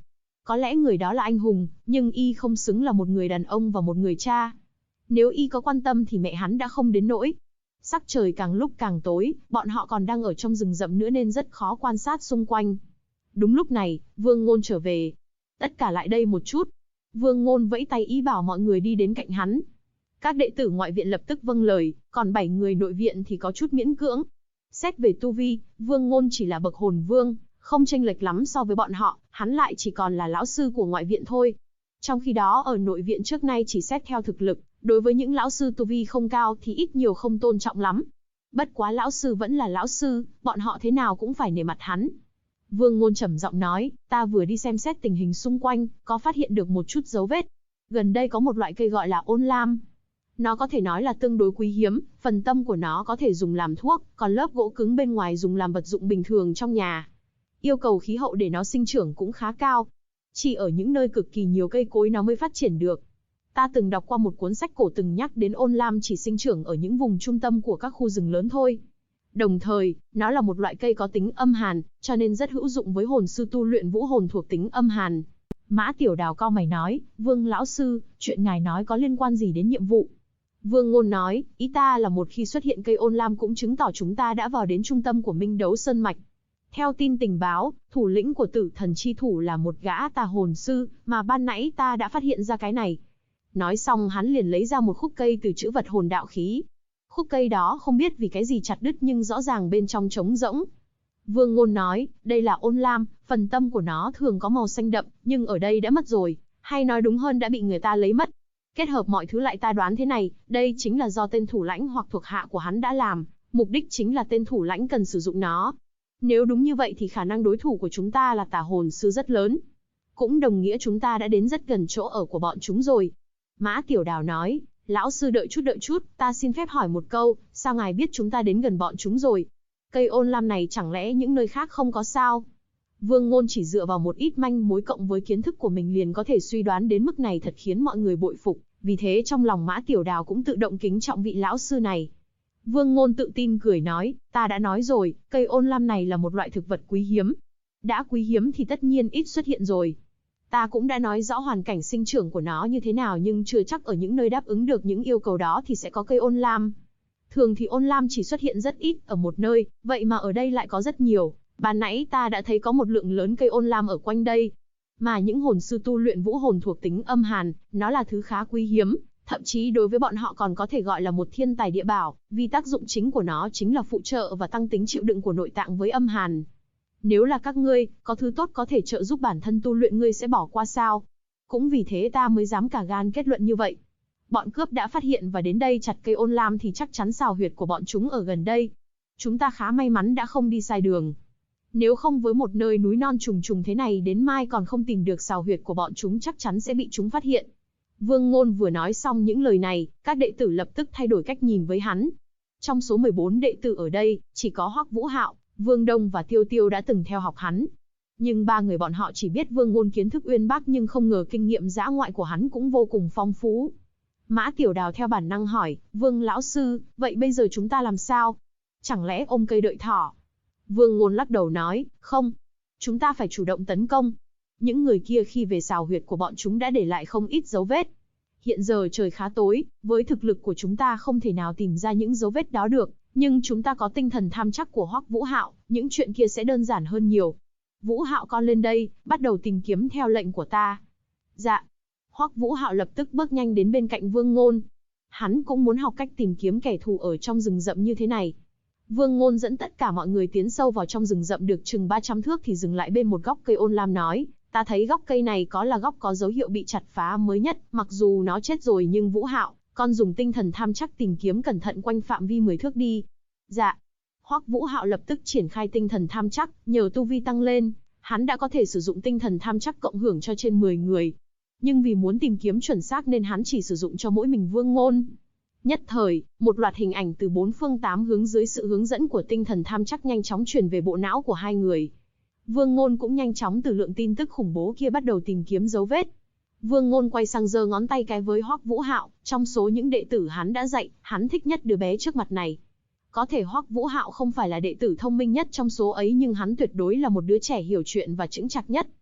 Có lẽ người đó là anh hùng, nhưng y không xứng là một người đàn ông và một người cha. Nếu y có quan tâm thì mẹ hắn đã không đến nỗi. Sắc trời càng lúc càng tối, bọn họ còn đang ở trong rừng rậm nữa nên rất khó quan sát xung quanh. Đúng lúc này, Vương Ngôn trở về. Tất cả lại đây một chút. Vương Ngôn vẫy tay ý bảo mọi người đi đến cạnh hắn. Các đệ tử ngoại viện lập tức vâng lời, còn 7 người nội viện thì có chút miễn cưỡng. Xét về tu vi, Vương Ngôn chỉ là bậc hồn vương, không chênh lệch lắm so với bọn họ, hắn lại chỉ còn là lão sư của ngoại viện thôi. Trong khi đó ở nội viện trước nay chỉ xét theo thực lực, đối với những lão sư tu vi không cao thì ít nhiều không tôn trọng lắm. Bất quá lão sư vẫn là lão sư, bọn họ thế nào cũng phải nể mặt hắn. Vương Ngôn trầm giọng nói, ta vừa đi xem xét tình hình xung quanh, có phát hiện được một chút dấu vết. Gần đây có một loại cây gọi là ôn lam. Nó có thể nói là tương đối quý hiếm, phần tâm của nó có thể dùng làm thuốc, còn lớp gỗ cứng bên ngoài dùng làm vật dụng bình thường trong nhà. Yêu cầu khí hậu để nó sinh trưởng cũng khá cao. Chỉ ở những nơi cực kỳ nhiều cây cối nó mới phát triển được. Ta từng đọc qua một cuốn sách cổ từng nhắc đến ôn lam chỉ sinh trưởng ở những vùng trung tâm của các khu rừng lớn thôi. Đồng thời, nó là một loại cây có tính âm hàn, cho nên rất hữu dụng với hồn sư tu luyện vũ hồn thuộc tính âm hàn. Mã Tiểu Đào cau mày nói, Vương lão sư, chuyện ngài nói có liên quan gì đến nhiệm vụ? Vương Ngôn nói, ý ta là một khi xuất hiện cây ôn lam cũng chứng tỏ chúng ta đã vào đến trung tâm của Minh Đấu Sơn Mạch. Theo tin tình báo, thủ lĩnh của Tử Thần Chi Thủ là một gã tà hồn sư, mà ban nãy ta đã phát hiện ra cái này. Nói xong hắn liền lấy ra một khúc cây từ trữ vật hồn đạo khí. Khúc cây đó không biết vì cái gì chặt đứt nhưng rõ ràng bên trong trống rỗng. Vương Ngôn nói, đây là ôn lam, phần tâm của nó thường có màu xanh đậm, nhưng ở đây đã mất rồi, hay nói đúng hơn đã bị người ta lấy mất. Kết hợp mọi thứ lại ta đoán thế này, đây chính là do tên thủ lãnh hoặc thuộc hạ của hắn đã làm, mục đích chính là tên thủ lãnh cần sử dụng nó. Nếu đúng như vậy thì khả năng đối thủ của chúng ta là tà hồn sư rất lớn. Cũng đồng nghĩa chúng ta đã đến rất gần chỗ ở của bọn chúng rồi. Mã Tiểu Đào nói, lão sư đợi chút, ta xin phép hỏi một câu, sao ngài biết chúng ta đến gần bọn chúng rồi? Cây ôn lam này chẳng lẽ những nơi khác không có sao? Vương Ngôn chỉ dựa vào một ít manh mối cộng với kiến thức của mình liền có thể suy đoán đến mức này thật khiến mọi người bội phục, vì thế trong lòng Mã Tiểu Đào cũng tự động kính trọng vị lão sư này. Vương Ngôn tự tin cười nói, ta đã nói rồi, cây ôn lam này là một loại thực vật quý hiếm. Đã quý hiếm thì tất nhiên ít xuất hiện rồi. Ta cũng đã nói rõ hoàn cảnh sinh trưởng của nó như thế nào nhưng chưa chắc ở những nơi đáp ứng được những yêu cầu đó thì sẽ có cây ôn lam. Thường thì ôn lam chỉ xuất hiện rất ít ở một nơi, vậy mà ở đây lại có rất nhiều. Ban nãy ta đã thấy có một lượng lớn cây ôn lam ở quanh đây. Mà những hồn sư tu luyện vũ hồn thuộc tính âm hàn, nó là thứ khá quý hiếm, thậm chí đối với bọn họ còn có thể gọi là một thiên tài địa bảo, vì tác dụng chính của nó chính là phụ trợ và tăng tính chịu đựng của nội tạng với âm hàn. Nếu là các ngươi, có thứ tốt có thể trợ giúp bản thân tu luyện ngươi sẽ bỏ qua sao? Cũng vì thế ta mới dám cả gan kết luận như vậy. Bọn cướp đã phát hiện và đến đây chặt cây ôn lam thì chắc chắn xào huyệt của bọn chúng ở gần đây. Chúng ta khá may mắn đã không đi sai đường. Nếu không với một nơi núi non trùng trùng thế này đến mai còn không tìm được xào huyệt của bọn chúng chắc chắn sẽ bị chúng phát hiện. Vương Ngôn vừa nói xong những lời này, các đệ tử lập tức thay đổi cách nhìn với hắn. Trong số 14 đệ tử ở đây, chỉ có Hoắc Vũ Hạo, Vương Đông và Tiêu Tiêu đã từng theo học hắn. Nhưng ba người bọn họ chỉ biết Vương Ngôn kiến thức uyên bác nhưng không ngờ kinh nghiệm dã ngoại của hắn cũng vô cùng phong phú. Mã Tiểu Đào theo bản năng hỏi, Vương lão sư, vậy bây giờ chúng ta làm sao? Chẳng lẽ ôm cây đợi thỏ? Vương Ngôn lắc đầu nói, không. Chúng ta phải chủ động tấn công. Những người kia khi về xào huyệt của bọn chúng đã để lại không ít dấu vết. Hiện giờ trời khá tối, với thực lực của chúng ta không thể nào tìm ra những dấu vết đó được, nhưng chúng ta có tinh thần tham chắc của Hoắc Vũ Hạo, những chuyện kia sẽ đơn giản hơn nhiều. Vũ Hạo con lên đây, bắt đầu tìm kiếm theo lệnh của ta. Dạ. Hoắc Vũ Hạo lập tức bước nhanh đến bên cạnh Vương Ngôn. Hắn cũng muốn học cách tìm kiếm kẻ thù ở trong rừng rậm như thế này. Vương Ngôn dẫn tất cả mọi người tiến sâu vào trong rừng rậm được chừng 300 thước thì dừng lại bên một gốc cây ôn lam nói, ta thấy gốc cây này là gốc có dấu hiệu bị chặt phá mới nhất, mặc dù nó chết rồi nhưng Vũ Hạo, con dùng tinh thần tham chắc tìm kiếm cẩn thận quanh phạm vi 10 thước đi. Dạ. Hoắc Vũ Hạo lập tức triển khai tinh thần tham chắc, nhờ tu vi tăng lên, hắn đã có thể sử dụng tinh thần tham chắc cộng hưởng cho trên 10 người. Nhưng vì muốn tìm kiếm chuẩn xác nên hắn chỉ sử dụng cho mỗi mình Vương Ngôn. Nhất thời, một loạt hình ảnh từ 4 phương 8 hướng dưới sự hướng dẫn của tinh thần tham chắc nhanh chóng truyền về bộ não của hai người. Vương Ngôn cũng nhanh chóng từ lượng tin tức khủng bố kia bắt đầu tìm kiếm dấu vết. Vương Ngôn quay sang giơ ngón tay cái với Hoắc Vũ Hạo, trong số những đệ tử hắn đã dạy, hắn thích nhất đứa bé trước mặt này. Có thể Hoắc Vũ Hạo không phải là đệ tử thông minh nhất trong số ấy nhưng hắn tuyệt đối là một đứa trẻ hiểu chuyện và chững chạc nhất.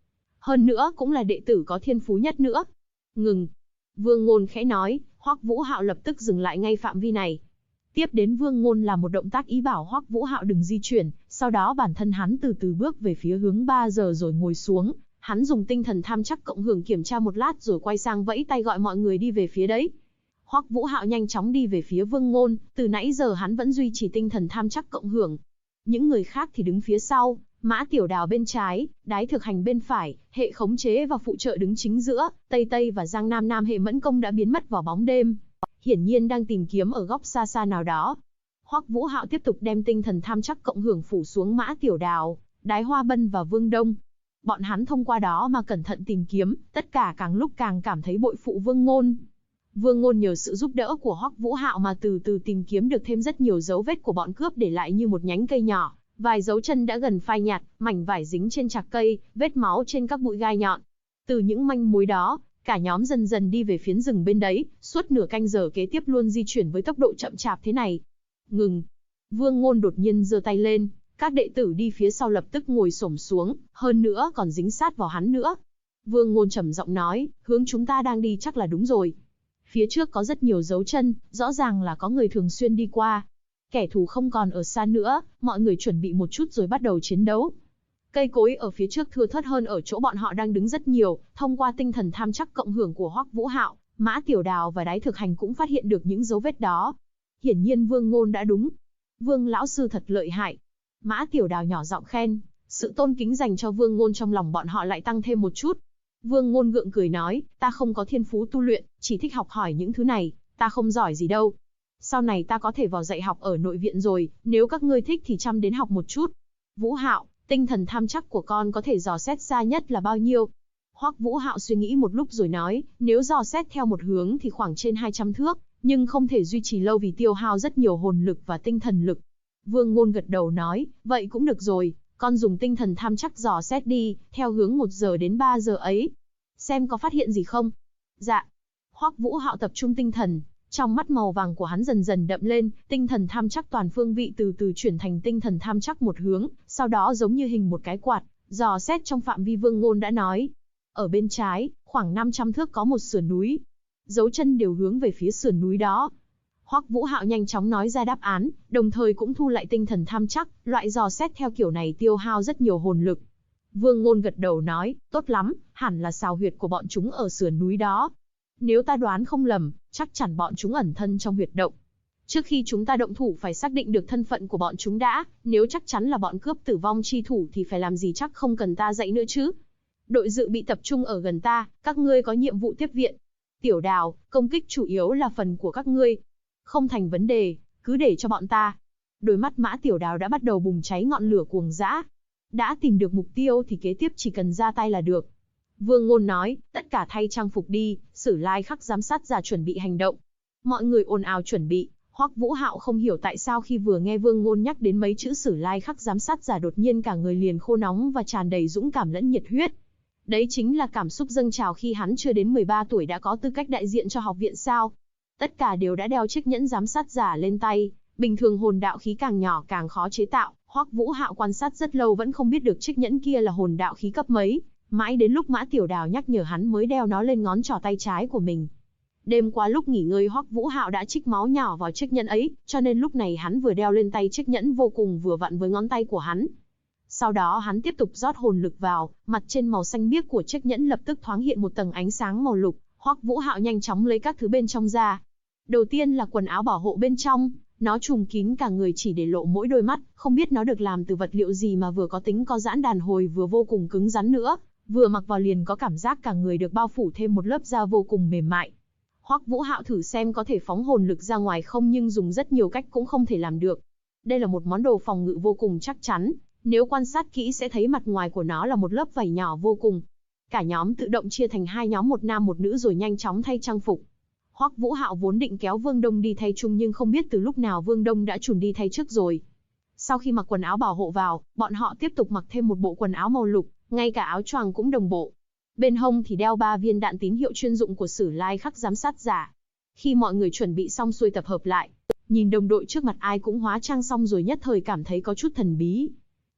Hơn nữa cũng là đệ tử có thiên phú nhất nữa. Ngừng. Vương Ngôn khẽ nói, Hoắc Vũ Hạo lập tức dừng lại ngay phạm vi này. Tiếp đến Vương Ngôn làm một động tác ý bảo Hoắc Vũ Hạo đừng di chuyển, sau đó bản thân hắn từ từ bước về phía hướng 3 giờ rồi ngồi xuống. Hắn dùng tinh thần tham chắc cộng hưởng kiểm tra một lát rồi quay sang vẫy tay gọi mọi người đi về phía đấy. Hoắc Vũ Hạo nhanh chóng đi về phía Vương Ngôn, từ nãy giờ hắn vẫn duy trì tinh thần tham chắc cộng hưởng. Những người khác thì đứng phía sau, Mã Tiểu Đào bên trái, Đái Thực Hành bên phải, hệ khống chế và phụ trợ đứng chính giữa, Tây Tây và Giang Nam Nam hệ mẫn công đã biến mất vào bóng đêm. Hiển nhiên đang tìm kiếm ở góc xa xa nào đó. Hoắc Vũ Hạo tiếp tục đem tinh thần tham chắc cộng hưởng phủ xuống Mã Tiểu Đào, Đái Hoa Bân và Vương Đông. Bọn hắn thông qua đó mà cẩn thận tìm kiếm, tất cả càng lúc càng cảm thấy bội phụ Vương Ngôn. Vương Ngôn nhờ sự giúp đỡ của Hoắc Vũ Hạo mà từ từ tìm kiếm được thêm rất nhiều dấu vết của bọn cướp để lại như một nhánh cây nhỏ, vài dấu chân đã gần phai nhạt, mảnh vải dính trên trạc cây, vết máu trên các bụi gai nhọn. Từ những manh mối đó, cả nhóm dần dần đi về phiến rừng bên đấy, suốt nửa canh giờ kế tiếp luôn di chuyển với tốc độ chậm chạp thế này. Ngừng. Vương Ngôn đột nhiên giơ tay lên, các đệ tử đi phía sau lập tức ngồi xổm xuống, hơn nữa còn dính sát vào hắn nữa. Vương Ngôn trầm giọng nói, hướng chúng ta đang đi chắc là đúng rồi. Phía trước có rất nhiều dấu chân, rõ ràng là có người thường xuyên đi qua. Kẻ thù không còn ở xa nữa, mọi người chuẩn bị một chút rồi bắt đầu chiến đấu. Cây cối ở phía trước thưa thớt hơn ở chỗ bọn họ đang đứng rất nhiều, thông qua tinh thần tham chắc cộng hưởng của Hoắc Vũ Hạo, Mã Tiểu Đào và Đái Thực Hành cũng phát hiện được những dấu vết đó. Hiển nhiên Vương Ngôn đã đúng. Vương lão sư thật lợi hại. Mã Tiểu Đào nhỏ giọng khen, sự tôn kính dành cho Vương Ngôn trong lòng bọn họ lại tăng thêm một chút. Vương Ngôn gượng cười nói, ta không có thiên phú tu luyện, chỉ thích học hỏi những thứ này, ta không giỏi gì đâu. Sau này ta có thể vào dạy học ở nội viện rồi, nếu các ngươi thích thì chăm đến học một chút. Vũ Hạo, tinh thần tham chắc của con có thể dò xét xa nhất là bao nhiêu? Hoắc Vũ Hạo suy nghĩ một lúc rồi nói, nếu dò xét theo một hướng thì khoảng trên 200 thước, nhưng không thể duy trì lâu vì tiêu hao rất nhiều hồn lực và tinh thần lực. Vương Ngôn gật đầu nói, vậy cũng được rồi, con dùng tinh thần tham chắc dò xét đi, theo hướng 1 giờ đến 3 giờ ấy. Xem có phát hiện gì không? Dạ. Hoắc Vũ Hạo tập trung tinh thần, trong mắt màu vàng của hắn dần dần đậm lên, tinh thần tham chắc toàn phương vị từ từ chuyển thành tinh thần tham chắc một hướng, sau đó giống như hình một cái quạt, dò xét trong phạm vi Vương Ngôn đã nói. Ở bên trái, khoảng 500 thước có một sườn núi. Dấu chân đều hướng về phía sườn núi đó. Hoắc Vũ Hạo nhanh chóng nói ra đáp án, đồng thời cũng thu lại tinh thần tham chắc, loại dò xét theo kiểu này tiêu hao rất nhiều hồn lực. Vương Ngôn gật đầu nói, tốt lắm, hẳn là xào huyệt của bọn chúng ở sườn núi đó. Nếu ta đoán không lầm, chắc chắn bọn chúng ẩn thân trong huyệt động. Trước khi chúng ta động thủ phải xác định được thân phận của bọn chúng đã, nếu chắc chắn là bọn cướp tử vong chi thủ thì phải làm gì chắc không cần ta dạy nữa chứ. Đội dự bị tập trung ở gần ta, các ngươi có nhiệm vụ tiếp viện. Tiểu Đào, công kích chủ yếu là phần của các ngươi. Không thành vấn đề, cứ để cho bọn ta. Đôi mắt Mã Tiểu Đào đã bắt đầu bùng cháy ngọn lửa cuồng dã. Đã tìm được mục tiêu thì kế tiếp chỉ cần ra tay là được. Vương Ngôn nói, tất cả thay trang phục đi, Sử Lai Khắc giám sát giả chuẩn bị hành động. Mọi người ồn ào chuẩn bị. Hoắc Vũ Hạo không hiểu tại sao khi vừa nghe Vương Ngôn nhắc đến mấy chữ Sử Lai Khắc giám sát giả đột nhiên cả người liền khô nóng và tràn đầy dũng cảm lẫn nhiệt huyết. Đấy chính là cảm xúc dâng trào khi hắn chưa đến 13 tuổi đã có tư cách đại diện cho học viện sao. Tất cả đều đã đeo chiếc nhẫn giám sát giả lên tay, bình thường hồn đạo khí càng nhỏ càng khó chế tạo, Hoắc Vũ Hạo quan sát rất lâu vẫn không biết được chiếc nhẫn kia là hồn đạo khí cấp mấy, mãi đến lúc Mã Tiểu Đào nhắc nhở hắn mới đeo nó lên ngón trỏ tay trái của mình. Đêm qua lúc nghỉ ngơi Hoắc Vũ Hạo đã trích máu nhỏ vào chiếc nhẫn ấy, cho nên lúc này hắn vừa đeo lên tay chiếc nhẫn vô cùng vừa vặn với ngón tay của hắn. Sau đó hắn tiếp tục rót hồn lực vào, mặt trên màu xanh biếc của chiếc nhẫn lập tức thoáng hiện một tầng ánh sáng màu lục, Hoắc Vũ Hạo nhanh chóng lấy các thứ bên trong ra. Đầu tiên là quần áo bảo hộ bên trong, nó trùm kín cả người chỉ để lộ mỗi đôi mắt, không biết nó được làm từ vật liệu gì mà vừa có tính co giãn đàn hồi vừa vô cùng cứng rắn nữa, vừa mặc vào liền có cảm giác cả người được bao phủ thêm một lớp da vô cùng mềm mại. Hoắc Vũ Hạo thử xem có thể phóng hồn lực ra ngoài không nhưng dùng rất nhiều cách cũng không thể làm được. Đây là một món đồ phòng ngự vô cùng chắc chắn, nếu quan sát kỹ sẽ thấy mặt ngoài của nó là một lớp vảy nhỏ vô cùng. Cả nhóm tự động chia thành hai nhóm một nam một nữ rồi nhanh chóng thay trang phục. Hoắc Vũ Hạo vốn định kéo Vương Đông đi thay chung nhưng không biết từ lúc nào Vương Đông đã chùn đi thay trước rồi. Sau khi mặc quần áo bảo hộ vào, bọn họ tiếp tục mặc thêm một bộ quần áo màu lục, ngay cả áo choàng cũng đồng bộ. Bên hông thì đeo 3 viên đạn tín hiệu chuyên dụng của Sử Lai Khắc giám sát giả. Khi mọi người chuẩn bị xong xuôi tập hợp lại, nhìn đồng đội trước mặt ai cũng hóa trang xong rồi nhất thời cảm thấy có chút thần bí.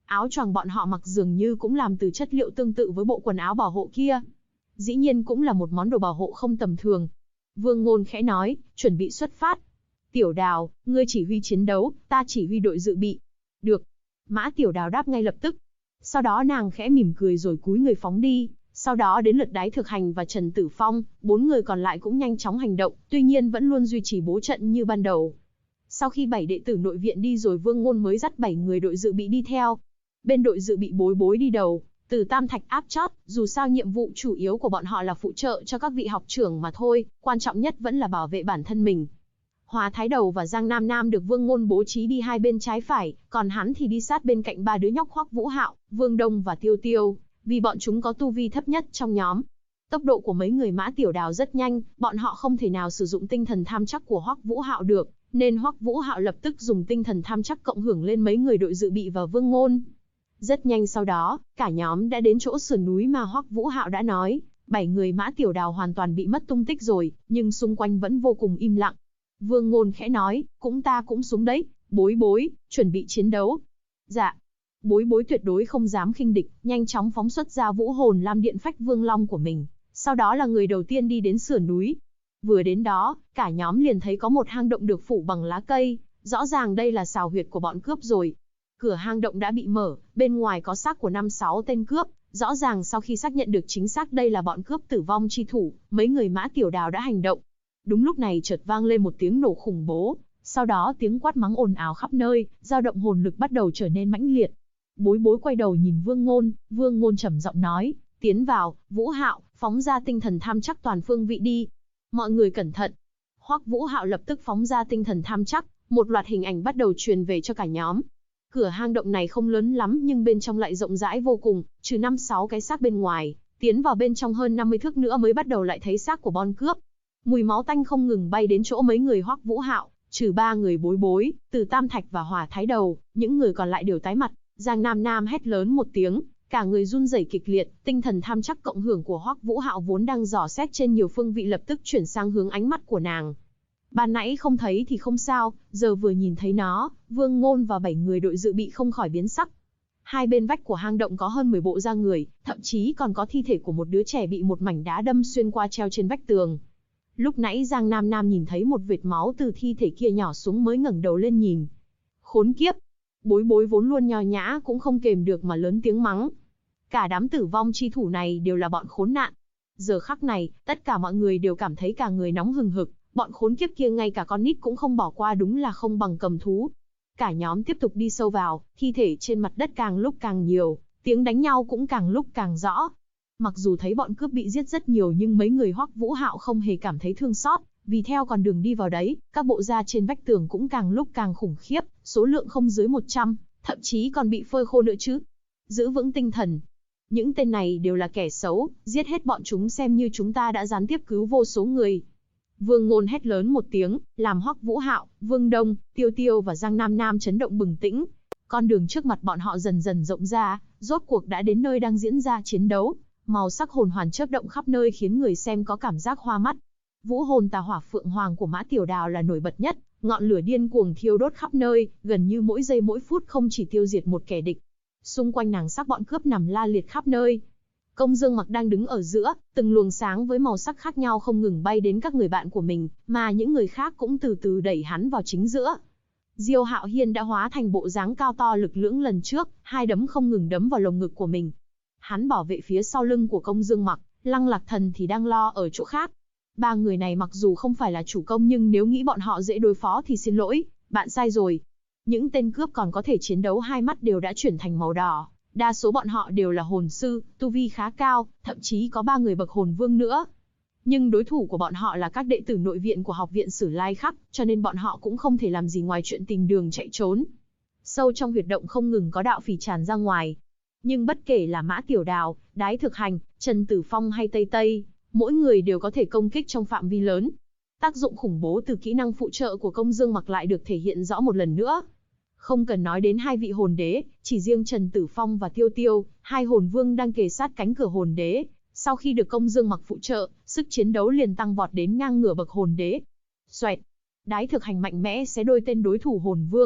Áo choàng bọn họ mặc dường như cũng làm từ chất liệu tương tự với bộ quần áo bảo hộ kia. Dĩ nhiên cũng là một món đồ bảo hộ không tầm thường. Vương Ngôn khẽ nói, chuẩn bị xuất phát. Tiểu Đào, ngươi chỉ huy chiến đấu, ta chỉ huy đội dự bị. Được. Mã Tiểu Đào đáp ngay lập tức. Sau đó nàng khẽ mỉm cười rồi cúi người phóng đi. Sau đó đến lượt Đái Thực Hành và Trần Tử Phong, 4 người còn lại cũng nhanh chóng hành động, tuy nhiên vẫn luôn duy trì bố trận như ban đầu. Sau khi 7 đệ tử nội viện đi rồi, Vương Ngôn mới dắt 7 người đội dự bị đi theo. Bên đội dự bị Bối Bối đi đầu, Từ Tam Thạch áp chót, dù sao nhiệm vụ chủ yếu của bọn họ là phụ trợ cho các vị học trưởng mà thôi, quan trọng nhất vẫn là bảo vệ bản thân mình. Hòa Thái Đầu và Giang Nam Nam được Vương Ngôn bố trí đi hai bên trái phải, còn hắn thì đi sát bên cạnh ba đứa nhóc Hoắc Vũ Hạo, Vương Đông và Tiêu Tiêu, vì bọn chúng có tu vi thấp nhất trong nhóm. Tốc độ của mấy người Mã Tiểu Đào rất nhanh, bọn họ không thể nào sử dụng tinh thần tham chắc của Hoắc Vũ Hạo được, nên Hoắc Vũ Hạo lập tức dùng tinh thần tham chắc cộng hưởng lên mấy người đội dự bị và Vương Ngôn. Rất nhanh sau đó, cả nhóm đã đến chỗ sườn núi mà Hoắc Vũ Hạo đã nói, 7 người Mã Tiểu Đào hoàn toàn bị mất tung tích rồi, nhưng xung quanh vẫn vô cùng im lặng. Vương Ngôn khẽ nói, ta cũng xuống đấy, Bối Bối, chuẩn bị chiến đấu. Dạ. Bối Bối tuyệt đối không dám khinh địch, nhanh chóng phóng xuất ra Vũ Hồn Lam Điện Phách Vương Long của mình, sau đó là người đầu tiên đi đến sườn núi. Vừa đến đó, cả nhóm liền thấy có một hang động được phủ bằng lá cây, rõ ràng đây là sào huyệt của bọn cướp rồi. Cửa hang động đã bị mở, bên ngoài có xác của 5-6 tên cướp, rõ ràng sau khi xác nhận được chính xác đây là bọn cướp tử vong chi thủ, mấy người Mã Tiểu Đào đã hành động. Đúng lúc này chợt vang lên một tiếng nổ khủng bố, sau đó tiếng quát mắng ồn ào khắp nơi, dao động hồn lực bắt đầu trở nên mãnh liệt. Bối Bối quay đầu nhìn Vương Ngôn trầm giọng nói, tiến vào, Vũ Hạo, phóng ra tinh thần tham chắc toàn phương vị đi. Mọi người cẩn thận. Hoắc Vũ Hạo lập tức phóng ra tinh thần tham chắc, một loạt hình ảnh bắt đầu truyền về cho cả nhóm. Cửa hang động này không lớn lắm nhưng bên trong lại rộng rãi vô cùng, trừ 5-6 cái xác bên ngoài, tiến vào bên trong hơn 50 thước nữa mới bắt đầu lại thấy xác của bọn cướp. Mùi máu tanh không ngừng bay đến chỗ mấy người Hoắc Vũ Hạo, trừ 3 người Bối Bối, Từ Tam Thạch và Hòa Thái Đầu, những người còn lại đều tái mặt. Giang Nam Nam hét lớn một tiếng, cả người run rẩy kịch liệt, tinh thần tham chắc cộng hưởng của Hoắc Vũ Hạo vốn đang dò xét trên nhiều phương vị lập tức chuyển sang hướng ánh mắt của nàng. Ban nãy không thấy thì không sao, giờ vừa nhìn thấy nó, Vương Ngôn và 7 người đội dự bị không khỏi biến sắc. Hai bên vách của hang động có hơn 10 bộ da người, thậm chí còn có thi thể của một đứa trẻ bị một mảnh đá đâm xuyên qua treo trên vách tường. Lúc nãy Giang Nam Nam nhìn thấy một vệt máu từ thi thể kia nhỏ xuống mới ngẩng đầu lên nhìn. Khốn kiếp! Bối Bối vốn luôn nho nhã cũng không kềm được mà lớn tiếng mắng. Cả đám tử vong chi thủ này đều là bọn khốn nạn. Giờ khắc này, tất cả mọi người đều cảm thấy cả người nóng hừng hực, bọn khốn kiếp kia ngay cả con nít cũng không bỏ qua, đúng là không bằng cầm thú. Cả nhóm tiếp tục đi sâu vào, thi thể trên mặt đất càng lúc càng nhiều, tiếng đánh nhau cũng càng lúc càng rõ. Mặc dù thấy bọn cướp bị giết rất nhiều nhưng mấy người Hoắc Vũ Hạo không hề cảm thấy thương xót, vì theo con đường đi vào đấy, các bộ da trên vách tường cũng càng lúc càng khủng khiếp, số lượng không dưới 100, thậm chí còn bị phơi khô nữa chứ. Giữ vững tinh thần. Những tên này đều là kẻ xấu, giết hết bọn chúng xem như chúng ta đã gián tiếp cứu vô số người. Vương Ngôn hét lớn một tiếng, làm Hoắc Vũ Hạo, Vương Đông, Tiêu Tiêu và Giang Nam Nam chấn động bừng tỉnh. Con đường trước mặt bọn họ dần dần rộng ra, rốt cuộc đã đến nơi đang diễn ra chiến đấu. Màu sắc hồn hoàn chớp động khắp nơi khiến người xem có cảm giác hoa mắt. Vũ hồn tà hỏa phượng hoàng của Mã Tiểu Đào là nổi bật nhất, ngọn lửa điên cuồng thiêu đốt khắp nơi, gần như mỗi giây mỗi phút không chỉ tiêu diệt một kẻ địch. Xung quanh nàng sắc bọn cướp nằm la liệt khắp nơi. Công Dương Mặc đang đứng ở giữa, từng luồng sáng với màu sắc khác nhau không ngừng bay đến các người bạn của mình, mà những người khác cũng từ từ đẩy hắn vào chính giữa. Diêu Hạo Hiên đã hóa thành bộ dáng cao to lực lưỡng lần trước, hai đấm không ngừng đấm vào lồng ngực của mình. Hắn bảo vệ phía sau lưng của Công Dương Mặc, Lăng Lạc Thần thì đang lo ở chỗ khác. Ba người này mặc dù không phải là chủ công nhưng nếu nghĩ bọn họ dễ đối phó thì xin lỗi, bạn sai rồi. Những tên cướp còn có thể chiến đấu hai mắt đều đã chuyển thành màu đỏ. Đa số bọn họ đều là hồn sư, tu vi khá cao, thậm chí có 3 người bậc hồn vương nữa. Nhưng đối thủ của bọn họ là các đệ tử nội viện của học viện Sử Lai Khắc, cho nên bọn họ cũng không thể làm gì ngoài chuyện tìm đường chạy trốn. Sâu trong huyệt động không ngừng có đạo phỉ tràn ra ngoài. Nhưng bất kể là Mã Tiểu Đào, Đái Thực Hành, Trần Tử Phong hay Tây Tây, mỗi người đều có thể công kích trong phạm vi lớn. Tác dụng khủng bố từ kỹ năng phụ trợ của Công Dương Mặc lại được thể hiện rõ một lần nữa. Không cần nói đến hai vị hồn đế, chỉ riêng Trần Tử Phong và Tiêu Tiêu, hai hồn vương đang kề sát cánh cửa hồn đế. Sau khi được Công Dương Mặc phụ trợ, sức chiến đấu liền tăng vọt đến ngang ngửa bậc hồn đế. Xoẹt! Đái Thực Hành mạnh mẽ xé đôi tên đối thủ hồn vương,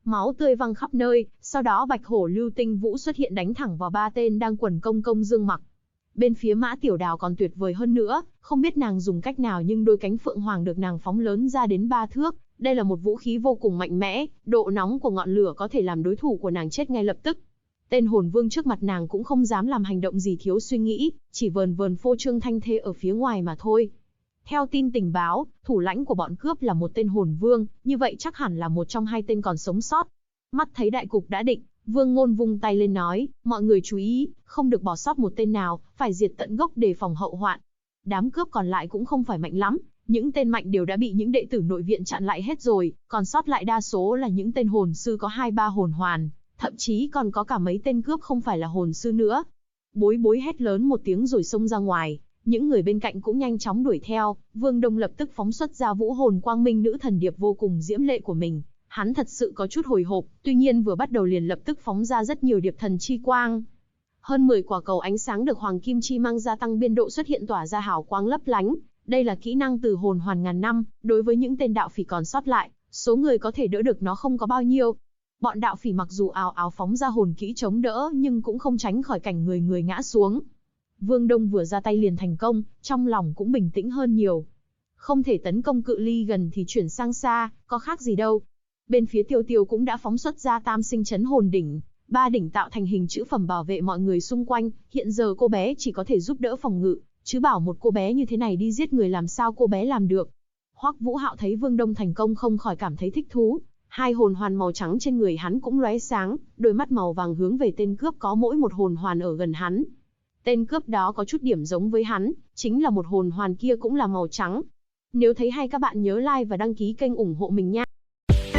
máu tươi văng khắp nơi, sau đó Bạch Hổ Lưu Tinh Vũ xuất hiện đánh thẳng vào 3 tên đang quần công dương mặc. Bên phía Mã Tiểu Đào còn tuyệt vời hơn nữa, không biết nàng dùng cách nào nhưng đôi cánh phượng hoàng được nàng phóng lớn ra đến 3 thước, đây là một vũ khí vô cùng mạnh mẽ, độ nóng của ngọn lửa có thể làm đối thủ của nàng chết ngay lập tức. Tên hồn vương trước mặt nàng cũng không dám làm hành động gì thiếu suy nghĩ, chỉ vờn vờn phô trương thanh thế ở phía ngoài mà thôi. Theo tin tình báo, thủ lãnh của bọn cướp là một tên hồn vương, như vậy chắc hẳn là một trong 2 tên còn sống sót. Mắt thấy đại cục đã định, Vương Ngôn vung tay lên nói, mọi người chú ý, không được bỏ sót một tên nào, phải diệt tận gốc để phòng hậu hoạn. Đám cướp còn lại cũng không phải mạnh lắm, những tên mạnh đều đã bị những đệ tử nội viện chặn lại hết rồi, còn sót lại đa số là những tên hồn sư có 2-3 hồn hoàn, thậm chí còn có cả mấy tên cướp không phải là hồn sư nữa. Bối bối hét lớn một tiếng rồi xông ra ngoài, những người bên cạnh cũng nhanh chóng đuổi theo, Vương Đông lập tức phóng xuất ra vũ hồn quang minh nữ thần điệp vô cùng diễm lệ của mình. Hắn thật sự có chút hồi hộp, tuy nhiên vừa bắt đầu liền lập tức phóng ra rất nhiều điệp thần chi quang. Hơn 10 quả cầu ánh sáng được hoàng kim chi mang gia tăng biên độ xuất hiện tỏa ra hào quang lấp lánh. Đây là kỹ năng từ hồn hoàn ngàn năm, đối với những tên đạo phỉ còn sót lại, số người có thể đỡ được nó không có bao nhiêu. Bọn đạo phỉ mặc dù ào ào phóng ra hồn kỹ chống đỡ nhưng cũng không tránh khỏi cảnh người người ngã xuống. Vương Đông vừa ra tay liền thành công, trong lòng cũng bình tĩnh hơn nhiều. Không thể tấn công cự ly gần thì chuyển sang xa, có khác gì đâu. Bên phía Tiêu Tiêu cũng đã phóng xuất ra tam sinh chấn hồn đỉnh, 3 đỉnh tạo thành hình chữ phẩm bảo vệ mọi người xung quanh, hiện giờ cô bé chỉ có thể giúp đỡ phòng ngự, chứ bảo một cô bé như thế này đi giết người làm sao cô bé làm được. Hoắc Vũ Hạo thấy Vương Đông thành công không khỏi cảm thấy thích thú, 2 hồn hoàn màu trắng trên người hắn cũng lóe sáng, đôi mắt màu vàng hướng về tên cướp có mỗi một hồn hoàn ở gần hắn. Tên cướp đó có chút điểm giống với hắn, chính là một hồn hoàn kia cũng là màu trắng. Nếu thấy hay các bạn nhớ like và đăng ký kênh ủng hộ mình nha.